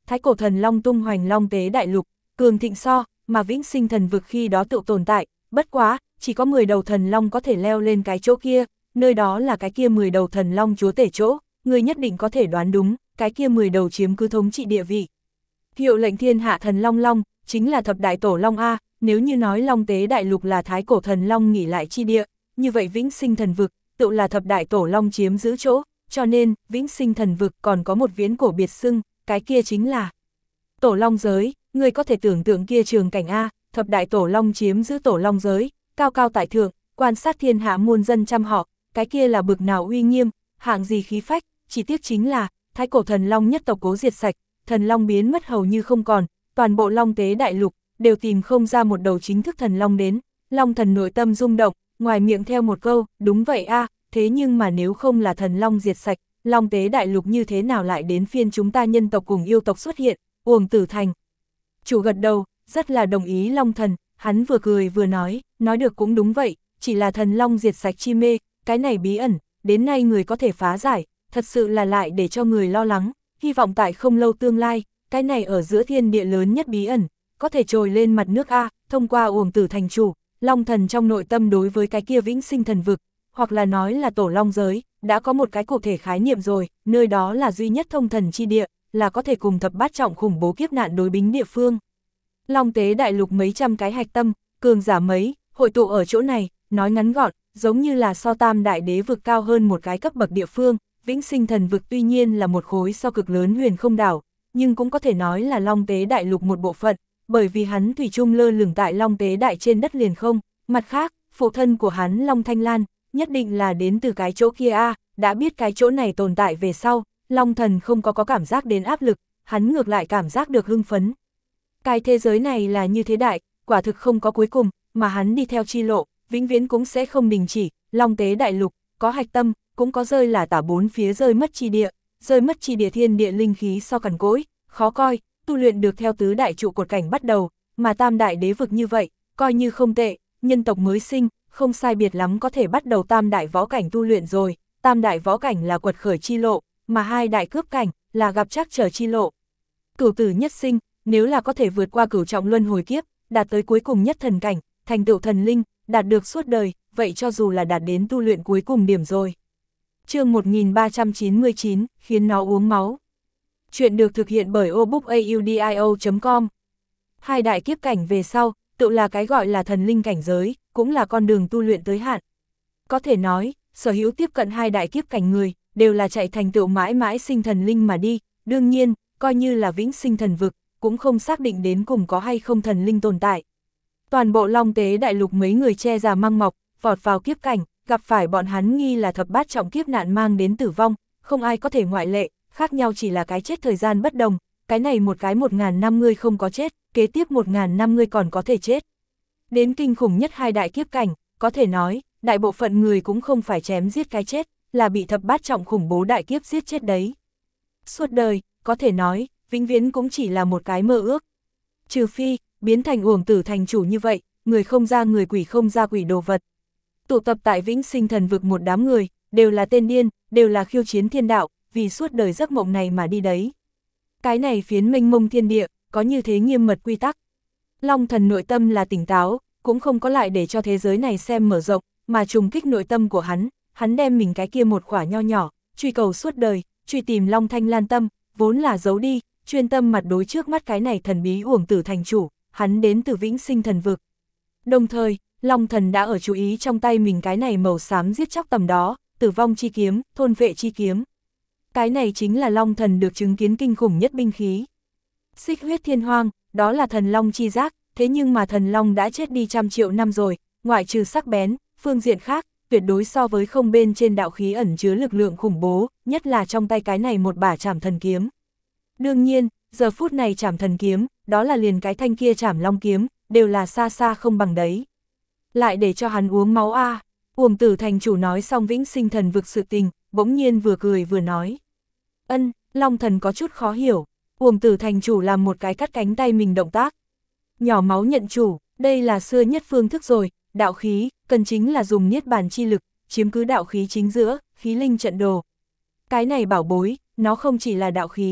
thái cổ thần long tung hoành long tế đại lục, cường thịnh so, mà vĩnh sinh thần vực khi đó tự tồn tại, bất quá, chỉ có mười đầu thần long có thể leo lên cái chỗ kia, nơi đó là cái kia mười đầu thần long chúa tể chỗ, người nhất định có thể đoán đúng, cái kia mười đầu chiếm cứ thống trị địa vị. Hiệu lệnh thiên hạ thần long long, chính là thập đại tổ long A, nếu như nói long tế đại lục là thái cổ thần long nghỉ lại chi địa, như vậy vĩnh sinh thần vực, tự là thập đại tổ long chiếm giữ chỗ, cho nên, vĩnh sinh thần vực còn có một viễn cổ biệt xưng, cái kia chính là tổ long giới, người có thể tưởng tượng kia trường cảnh A, thập đại tổ long chiếm giữ tổ long giới, cao cao tại thượng, quan sát thiên hạ muôn dân trăm họ, cái kia là bực nào uy nghiêm, hạng gì khí phách, chỉ tiếc chính là, thái cổ thần long nhất tộc cố diệt sạch, thần long biến mất hầu như không còn, toàn bộ long tế đại lục, đều tìm không ra một đầu chính thức thần long đến, long thần nội tâm rung động, ngoài miệng theo một câu, đúng vậy a, thế nhưng mà nếu không là thần long diệt sạch, long tế đại lục như thế nào lại đến phiên chúng ta nhân tộc cùng yêu tộc xuất hiện, Uổng Tử Thành. Chủ gật đầu, rất là đồng ý long thần, hắn vừa cười vừa nói, nói được cũng đúng vậy, chỉ là thần long diệt sạch chi mê, cái này bí ẩn, đến nay người có thể phá giải, thật sự là lại để cho người lo lắng, hy vọng tại không lâu tương lai, cái này ở giữa thiên địa lớn nhất bí ẩn, có thể trồi lên mặt nước A, thông qua Uổng Tử Thành chủ, long thần trong nội tâm đối với cái kia vĩnh sinh thần vực, hoặc là nói là tổ long giới, đã có một cái cụ thể khái niệm rồi, nơi đó là duy nhất thông thần chi địa, là có thể cùng thập bát trọng khủng bố kiếp nạn đối bính địa phương. Long tế đại lục mấy trăm cái hạch tâm, cường giả mấy, hội tụ ở chỗ này, nói ngắn gọn, giống như là so tam đại đế vực cao hơn một cái cấp bậc địa phương, vĩnh sinh thần vực tuy nhiên là một khối so cực lớn huyền không đảo, nhưng cũng có thể nói là long tế đại lục một bộ phận, bởi vì hắn thủy chung lơ lửng tại long tế đại trên đất liền không, mặt khác, phụ thân của hắn Long Thanh Lan, nhất định là đến từ cái chỗ kia a, đã biết cái chỗ này tồn tại về sau, long thần không có có cảm giác đến áp lực, hắn ngược lại cảm giác được hưng phấn. Cái thế giới này là như thế đại, quả thực không có cuối cùng, mà hắn đi theo chi lộ, vĩnh viễn cũng sẽ không đình chỉ, long tế đại lục, có hạch tâm, cũng có rơi là tả bốn phía rơi mất chi địa, rơi mất chi địa thiên địa linh khí so cằn cỗi, khó coi, tu luyện được theo tứ đại trụ cột cảnh bắt đầu, mà tam đại đế vực như vậy, coi như không tệ, nhân tộc mới sinh, không sai biệt lắm có thể bắt đầu tam đại võ cảnh tu luyện rồi, tam đại võ cảnh là quật khởi chi lộ, mà hai đại cướp cảnh là gặp trắc trở chi lộ. Cửu tử nhất sinh, nếu là có thể vượt qua cửu trọng luân hồi kiếp, đạt tới cuối cùng nhất thần cảnh, thành tựu thần linh, đạt được suốt đời, vậy cho dù là đạt đến tu luyện cuối cùng điểm rồi. Chương một nghìn ba trăm chín mươi chín, khiến nó uống máu. Chuyện được thực hiện bởi obookaudio chấm com. Hai đại kiếp cảnh về sau, tự là cái gọi là thần linh cảnh giới, cũng là con đường tu luyện tới hạn. Có thể nói, sở hữu tiếp cận hai đại kiếp cảnh người, đều là chạy thành tựu mãi mãi sinh thần linh mà đi, đương nhiên, coi như là vĩnh sinh thần vực, cũng không xác định đến cùng có hay không thần linh tồn tại. Toàn bộ long tế đại lục mấy người che già mang mọc, vọt vào kiếp cảnh, gặp phải bọn hắn nghi là thập bát trọng kiếp nạn mang đến tử vong, không ai có thể ngoại lệ, khác nhau chỉ là cái chết thời gian bất đồng, cái này một cái một ngàn năm ngươi không có chết, kế tiếp một ngàn năm ngươi còn có thể chết. Đến kinh khủng nhất hai đại kiếp cảnh, có thể nói, đại bộ phận người cũng không phải chém giết cái chết, là bị thập bát trọng khủng bố đại kiếp giết chết đấy. Suốt đời, có thể nói, vĩnh viễn cũng chỉ là một cái mơ ước. Trừ phi, biến thành Uổng Tử Thành chủ như vậy, người không ra người quỷ không ra quỷ đồ vật. Tụ tập tại vĩnh sinh thần vực một đám người, đều là tên điên, đều là khiêu chiến thiên đạo, vì suốt đời giấc mộng này mà đi đấy. Cái này phiến mênh mông thiên địa, có như thế nghiêm mật quy tắc. Long thần nội tâm là tỉnh táo, cũng không có lại để cho thế giới này xem mở rộng, mà trùng kích nội tâm của hắn, hắn đem mình cái kia một khỏa nho nhỏ, truy cầu suốt đời, truy tìm Long Thanh Lan tâm, vốn là giấu đi, chuyên tâm mặt đối trước mắt cái này thần bí Uổng Tử Thành chủ, hắn đến từ vĩnh sinh thần vực. Đồng thời, Long thần đã ở chú ý trong tay mình cái này màu xám giết chóc tầm đó, tử vong chi kiếm, thôn vệ chi kiếm. Cái này chính là Long thần được chứng kiến kinh khủng nhất binh khí. Xích huyết thiên hoang, đó là thần long chi giác, thế nhưng mà thần long đã chết đi trăm triệu năm rồi, ngoại trừ sắc bén, phương diện khác, tuyệt đối so với không bên trên đạo khí ẩn chứa lực lượng khủng bố, nhất là trong tay cái này một bả trảm thần kiếm. Đương nhiên, giờ phút này trảm thần kiếm, đó là liền cái thanh kia trảm long kiếm, đều là xa xa không bằng đấy. Lại để cho hắn uống máu a. À. Uổng Tử Thành chủ nói xong vĩnh sinh thần vực sự tình, bỗng nhiên vừa cười vừa nói. Ân, Long thần có chút khó hiểu. Uổng Tử Thành chủ làm một cái cắt cánh tay mình động tác. Nhỏ máu nhận chủ, đây là xưa nhất phương thức rồi, đạo khí, cần chính là dùng niết bàn chi lực, chiếm cứ đạo khí chính giữa, khí linh trận đồ. Cái này bảo bối, nó không chỉ là đạo khí,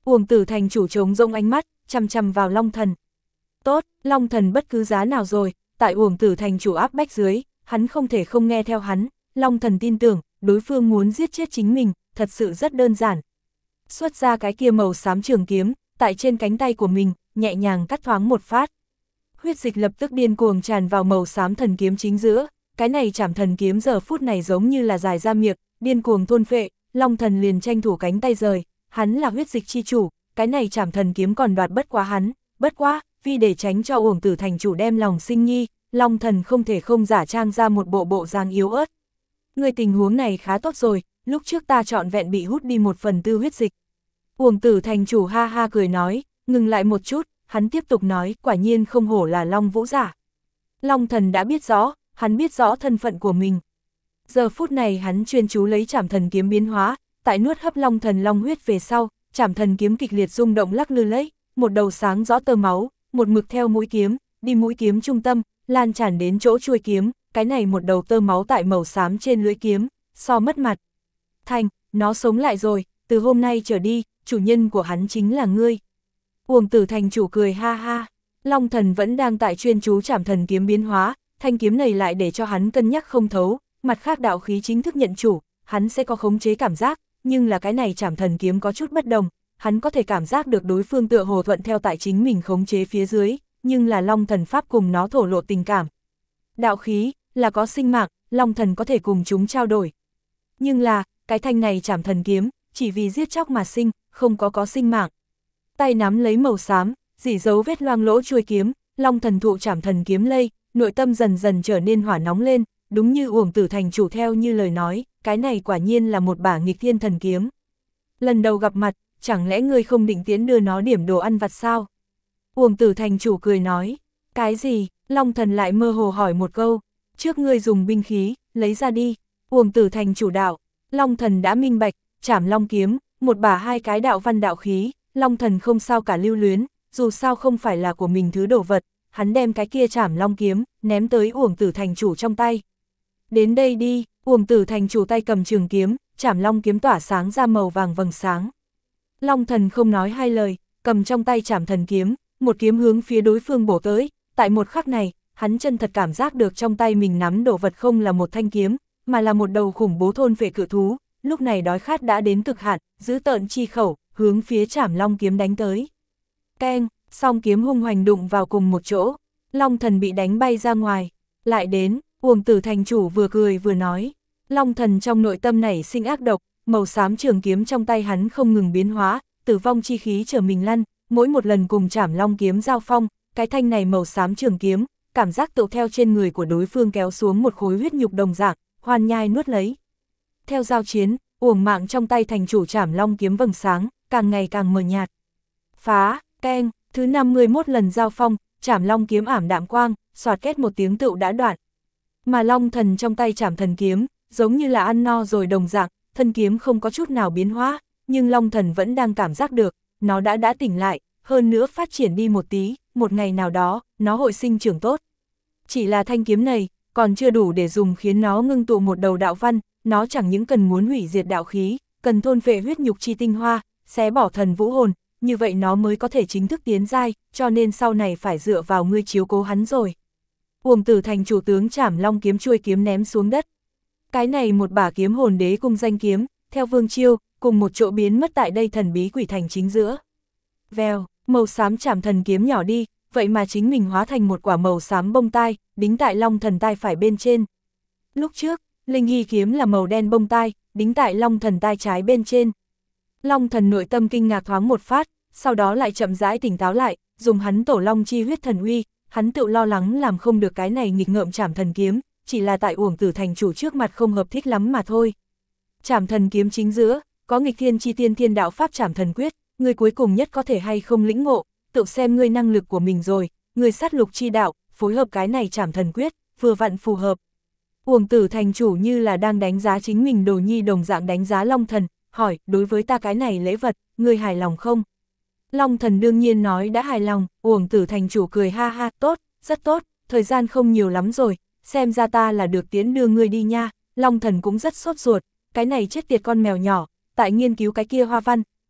Uổng Tử thành chủ trống rỗng ánh mắt, chăm chăm vào Long Thần. Tốt, Long Thần bất cứ giá nào rồi, tại Uổng Tử thành chủ áp bách dưới, hắn không thể không nghe theo hắn. Long Thần tin tưởng, đối phương muốn giết chết chính mình, thật sự rất đơn giản. Xuất ra cái kia màu xám trường kiếm, tại trên cánh tay của mình, nhẹ nhàng cắt thoáng một phát. Huyết dịch lập tức điên cuồng tràn vào màu xám thần kiếm chính giữa, cái này Trảm Thần kiếm giờ phút này giống như là dài ra miệng, điên cuồng thôn phệ. Long Thần liền tranh thủ cánh tay rời, hắn là huyết dịch chi chủ, cái này Trảm Thần kiếm còn đoạt bất quá hắn, bất quá, vì để tránh cho Uổng Tử thành chủ đem lòng sinh nghi, Long Thần không thể không giả trang ra một bộ bộ dáng yếu ớt. Người tình huống này khá tốt rồi, lúc trước ta trọn vẹn bị hút đi một phần tư huyết dịch. Uổng Tử thành chủ ha ha cười nói, ngừng lại một chút, hắn tiếp tục nói, quả nhiên không hổ là Long Vũ giả. Long Thần đã biết rõ, hắn biết rõ thân phận của mình. Giờ phút này hắn chuyên chú lấy Trảm Thần kiếm biến hóa, tại nuốt hấp Long Thần long huyết về sau, Trảm Thần kiếm kịch liệt rung động lắc lư lấy, một đầu sáng rõ tơ máu, một mực theo mũi kiếm, đi mũi kiếm trung tâm, lan tràn đến chỗ chuôi kiếm, cái này một đầu tơ máu tại màu xám trên lưỡi kiếm, so mất mặt. Thành, nó sống lại rồi, từ hôm nay trở đi, chủ nhân của hắn chính là ngươi. Uổng Tử thành chủ cười ha ha, Long Thần vẫn đang tại chuyên chú Trảm Thần kiếm biến hóa, thanh kiếm này lại để cho hắn cân nhắc không thấu, mặt khác đạo khí chính thức nhận chủ, hắn sẽ có khống chế cảm giác, nhưng là cái này Trảm Thần kiếm có chút bất đồng, hắn có thể cảm giác được đối phương tựa hồ thuận theo tại chính mình khống chế phía dưới, nhưng là Long Thần pháp cùng nó thổ lộ tình cảm. Đạo khí là có sinh mạng, Long Thần có thể cùng chúng trao đổi. Nhưng là, cái thanh này Trảm Thần kiếm, chỉ vì giết chóc mà sinh, không có có sinh mạng. Tay nắm lấy màu xám, dỉ dấu vết loang lỗ chuôi kiếm, Long Thần thụ Trảm Thần kiếm lây, nội tâm dần dần trở nên hỏa nóng lên, đúng như Uổng Tử thành chủ theo như lời nói, cái này quả nhiên là một bả nghịch thiên thần kiếm. Lần đầu gặp mặt, chẳng lẽ ngươi không định tiến đưa nó điểm đồ ăn vặt sao? Uổng Tử thành chủ cười nói, cái gì? Long Thần lại mơ hồ hỏi một câu, trước ngươi dùng binh khí, lấy ra đi. Uổng Tử thành chủ đạo, Long Thần đã minh bạch, Trảm Long kiếm, một bả hai cái đạo văn đạo khí, Long Thần không sao cả lưu luyến, dù sao không phải là của mình thứ đồ vật, hắn đem cái kia Trảm Long kiếm, ném tới Uổng Tử thành chủ trong tay. Đến đây đi, Uổng Tử thành chủ tay cầm trường kiếm, Trảm Long kiếm tỏa sáng ra màu vàng vầng sáng. Long Thần không nói hai lời, cầm trong tay Trảm Thần kiếm, một kiếm hướng phía đối phương bổ tới, tại một khắc này, hắn chân thật cảm giác được trong tay mình nắm đồ vật không là một thanh kiếm, mà là một đầu khủng bố thôn phệ cự thú, lúc này đói khát đã đến cực hạn, giữ tợn chi khẩu, hướng phía Trảm Long kiếm đánh tới. Keng, song kiếm hung hoành đụng vào cùng một chỗ, Long Thần bị đánh bay ra ngoài, lại đến, Uổng Tử thành chủ vừa cười vừa nói, Long Thần trong nội tâm nảy sinh ác độc, màu xám trường kiếm trong tay hắn không ngừng biến hóa, tử vong chi khí trở mình lăn, mỗi một lần cùng Trảm Long kiếm giao phong, cái thanh này màu xám trường kiếm, cảm giác tự theo trên người của đối phương kéo xuống một khối huyết nhục đồng dạng, hoan nhai nuốt lấy. Theo giao chiến, Uổng Mạng trong tay thành chủ Trảm Long kiếm vầng sáng, càng ngày càng mờ nhạt. Phá, keng, thứ năm mươi mốt lần giao phong, Trảm Long kiếm ảm đạm quang, xoạt kết một tiếng tựu đã đoạn. Mà Long Thần trong tay Trảm Thần kiếm, giống như là ăn no rồi đồng dạng, thân kiếm không có chút nào biến hóa, nhưng Long Thần vẫn đang cảm giác được, nó đã đã tỉnh lại, hơn nữa phát triển đi một tí, một ngày nào đó, nó hội sinh trưởng tốt. Chỉ là thanh kiếm này, còn chưa đủ để dùng khiến nó ngưng tụ một đầu đạo văn, nó chẳng những cần muốn hủy diệt đạo khí, cần thôn phệ huyết nhục chi tinh hoa, xé bỏ thần vũ hồn, như vậy nó mới có thể chính thức tiến giai, cho nên sau này phải dựa vào ngươi chiếu cố hắn rồi. Uổng Tử thành chủ tướng Trảm Long kiếm chuôi kiếm ném xuống đất. Cái này một bả kiếm hồn đế cung danh kiếm, theo Vương Chiêu, cùng một chỗ biến mất tại đây thần bí quỷ thành chính giữa. Vèo, màu xám Trảm Thần kiếm nhỏ đi, vậy mà chính mình hóa thành một quả màu xám bông tai, đính tại Long Thần tai phải bên trên. Lúc trước, Linh Hy kiếm là màu đen bông tai, đính tại Long Thần tai trái bên trên. Long Thần nội tâm kinh ngạc thoáng một phát, sau đó lại chậm rãi tỉnh táo lại, dùng hắn tổ long chi huyết thần uy, hắn tự lo lắng làm không được cái này nghịch ngợm Trảm Thần kiếm, chỉ là tại Uổng Tử thành chủ trước mặt không hợp thích lắm mà thôi. Trảm Thần kiếm chính giữa, có nghịch thiên chi tiên thiên đạo pháp Trảm Thần quyết, ngươi cuối cùng nhất có thể hay không lĩnh ngộ, tự xem ngươi năng lực của mình rồi, ngươi sát lục chi đạo, phối hợp cái này Trảm Thần quyết, vừa vặn phù hợp. Uổng Tử thành chủ như là đang đánh giá chính mình đồ nhi đồng dạng đánh giá Long Thần, hỏi, đối với ta cái này lễ vật, ngươi hài lòng không? Long Thần đương nhiên nói đã hài lòng, Uổng Tử thành chủ cười ha ha, tốt, rất tốt, thời gian không nhiều lắm rồi, xem ra ta là được tiến đưa ngươi đi nha. Long Thần cũng rất sốt ruột, cái này chết tiệt con mèo nhỏ, tại nghiên cứu cái kia hoa văn,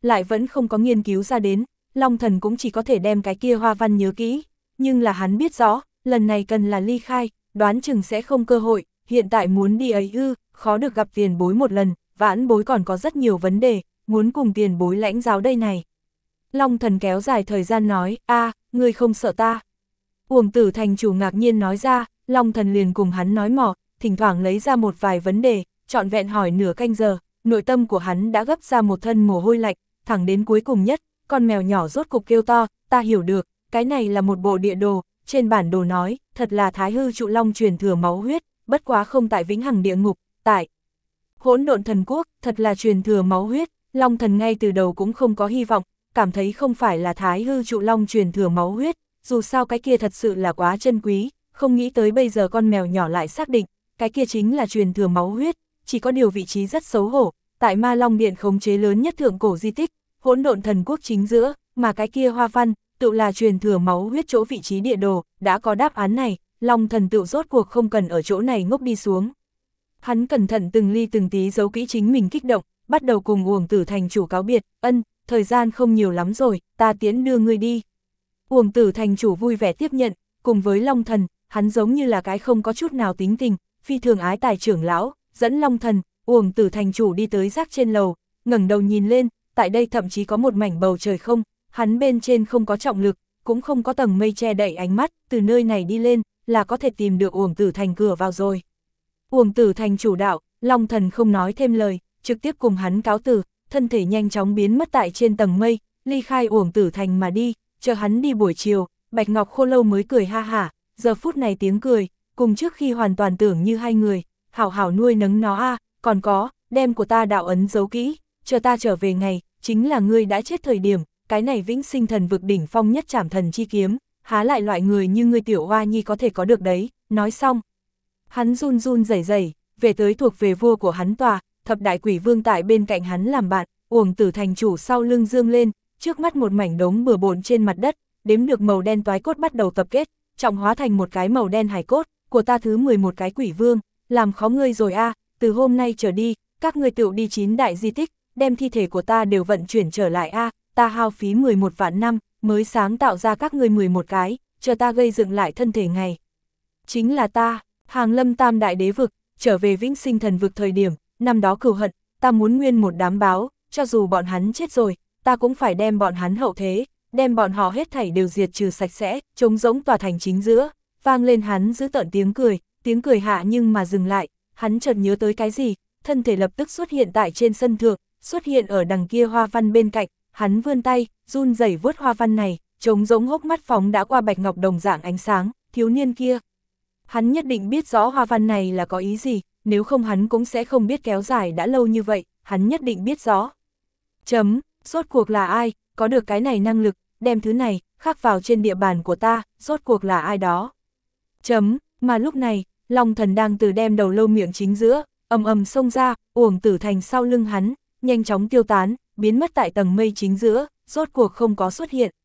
lại vẫn không có nghiên cứu ra đến, Long Thần cũng chỉ có thể đem cái kia hoa văn nhớ kỹ, nhưng là hắn biết rõ, lần này cần là ly khai, đoán chừng sẽ không cơ hội, hiện tại muốn đi ấy ư, khó được gặp tiền bối một lần, vãn bối còn có rất nhiều vấn đề, muốn cùng tiền bối lãnh giáo đây này. Long Thần kéo dài thời gian nói, a, ngươi không sợ ta. Uổng Tử thành chủ ngạc nhiên nói ra, Long Thần liền cùng hắn nói mò, thỉnh thoảng lấy ra một vài vấn đề, trọn vẹn hỏi nửa canh giờ, nội tâm của hắn đã gấp ra một thân mồ hôi lạnh, thẳng đến cuối cùng nhất, con mèo nhỏ rốt cục kêu to, ta hiểu được, cái này là một bộ địa đồ, trên bản đồ nói, thật là Thái Hư Trụ Long truyền thừa máu huyết, bất quá không tại vĩnh hằng địa ngục, tại Hỗn Độn Thần Quốc, thật là truyền thừa máu huyết, Long Thần ngay từ đầu cũng không có hy vọng, cảm thấy không phải là Thái Hư Trụ Long truyền thừa máu huyết, dù sao cái kia thật sự là quá chân quý, không nghĩ tới bây giờ con mèo nhỏ lại xác định, cái kia chính là truyền thừa máu huyết, chỉ có điều vị trí rất xấu hổ, tại Ma Long Điện khống chế lớn nhất thượng cổ di tích, Hỗn Độn Thần Quốc chính giữa, mà cái kia hoa văn, tự là truyền thừa máu huyết chỗ vị trí địa đồ, đã có đáp án này, Long Thần tự rốt cuộc không cần ở chỗ này ngốc đi xuống. Hắn cẩn thận từng ly từng tí giấu kỹ chính mình kích động, bắt đầu cùng Uổng Tử thành chủ cáo biệt, ân, thời gian không nhiều lắm rồi, ta tiễn đưa ngươi đi. Uổng Tử thành chủ vui vẻ tiếp nhận, cùng với Long Thần, hắn giống như là cái không có chút nào tính tình, phi thường ái tài trưởng lão, dẫn Long Thần, Uổng Tử thành chủ đi tới rác trên lầu, ngẩng đầu nhìn lên, tại đây thậm chí có một mảnh bầu trời không, hắn bên trên không có trọng lực, cũng không có tầng mây che đậy ánh mắt, từ nơi này đi lên, là có thể tìm được Uổng Tử thành cửa vào rồi. Uổng Tử thành chủ đạo, Long Thần không nói thêm lời, trực tiếp cùng hắn cáo từ, thân thể nhanh chóng biến mất tại trên tầng mây, ly khai Uổng Tử thành mà đi, chờ hắn đi buổi chiều, Bạch Ngọc Khô Lâu mới cười ha hả, giờ phút này tiếng cười, cùng trước khi hoàn toàn tưởng như hai người, hảo hảo nuôi nấng nó a, à, còn có, đem của ta đạo ấn giấu kỹ, chờ ta trở về ngày, chính là ngươi đã chết thời điểm, cái này vĩnh sinh thần vực đỉnh phong nhất trảm thần chi kiếm, há lại loại người như ngươi tiểu hoa nhi có thể có được đấy, nói xong. Hắn run run rẩy rẩy, về tới thuộc về vua của hắn tòa, thập đại quỷ vương tại bên cạnh hắn làm bạn, Uổng Tử thành chủ sau lưng dương lên, trước mắt một mảnh đống bừa bộn trên mặt đất, đếm được màu đen toái cốt bắt đầu tập kết, trọng hóa thành một cái màu đen hải cốt, của ta thứ mười một cái quỷ vương, làm khó ngươi rồi a, à, từ hôm nay trở đi, các ngươi tự đi chín đại di tích, đem thi thể của ta đều vận chuyển trở lại a, à, ta hao phí mười một vạn năm, mới sáng tạo ra các ngươi mười một cái, chờ ta gây dựng lại thân thể ngày. Chính là ta, hàng lâm tam đại đế vực, trở về vĩnh sinh thần vực thời điểm, năm đó cừu hận, ta muốn nguyên một đám báo, cho dù bọn hắn chết rồi, ta cũng phải đem bọn hắn hậu thế, đem bọn họ hết thảy đều diệt trừ sạch sẽ, trống rỗng tòa thành chính giữa, vang lên hắn giữ tợn tiếng cười, tiếng cười hạ nhưng mà dừng lại, hắn chợt nhớ tới cái gì, thân thể lập tức xuất hiện tại trên sân thượng, xuất hiện ở đằng kia hoa văn bên cạnh, hắn vươn tay, run rẩy vuốt hoa văn này, trống rỗng hốc mắt phóng đã qua bạch ngọc đồng dạng ánh sáng, thiếu niên kia. Hắn nhất định biết rõ hoa văn này là có ý gì, nếu không hắn cũng sẽ không biết kéo dài đã lâu như vậy, hắn nhất định biết rõ. Chấm, rốt cuộc là ai, có được cái này năng lực, đem thứ này, khắc vào trên địa bàn của ta, rốt cuộc là ai đó. Chấm, mà lúc này, Long Thần đang từ đem đầu lâu miệng chính giữa, ầm ầm xông ra, Uổng Tử thành sau lưng hắn, nhanh chóng tiêu tán, biến mất tại tầng mây chính giữa, rốt cuộc không có xuất hiện.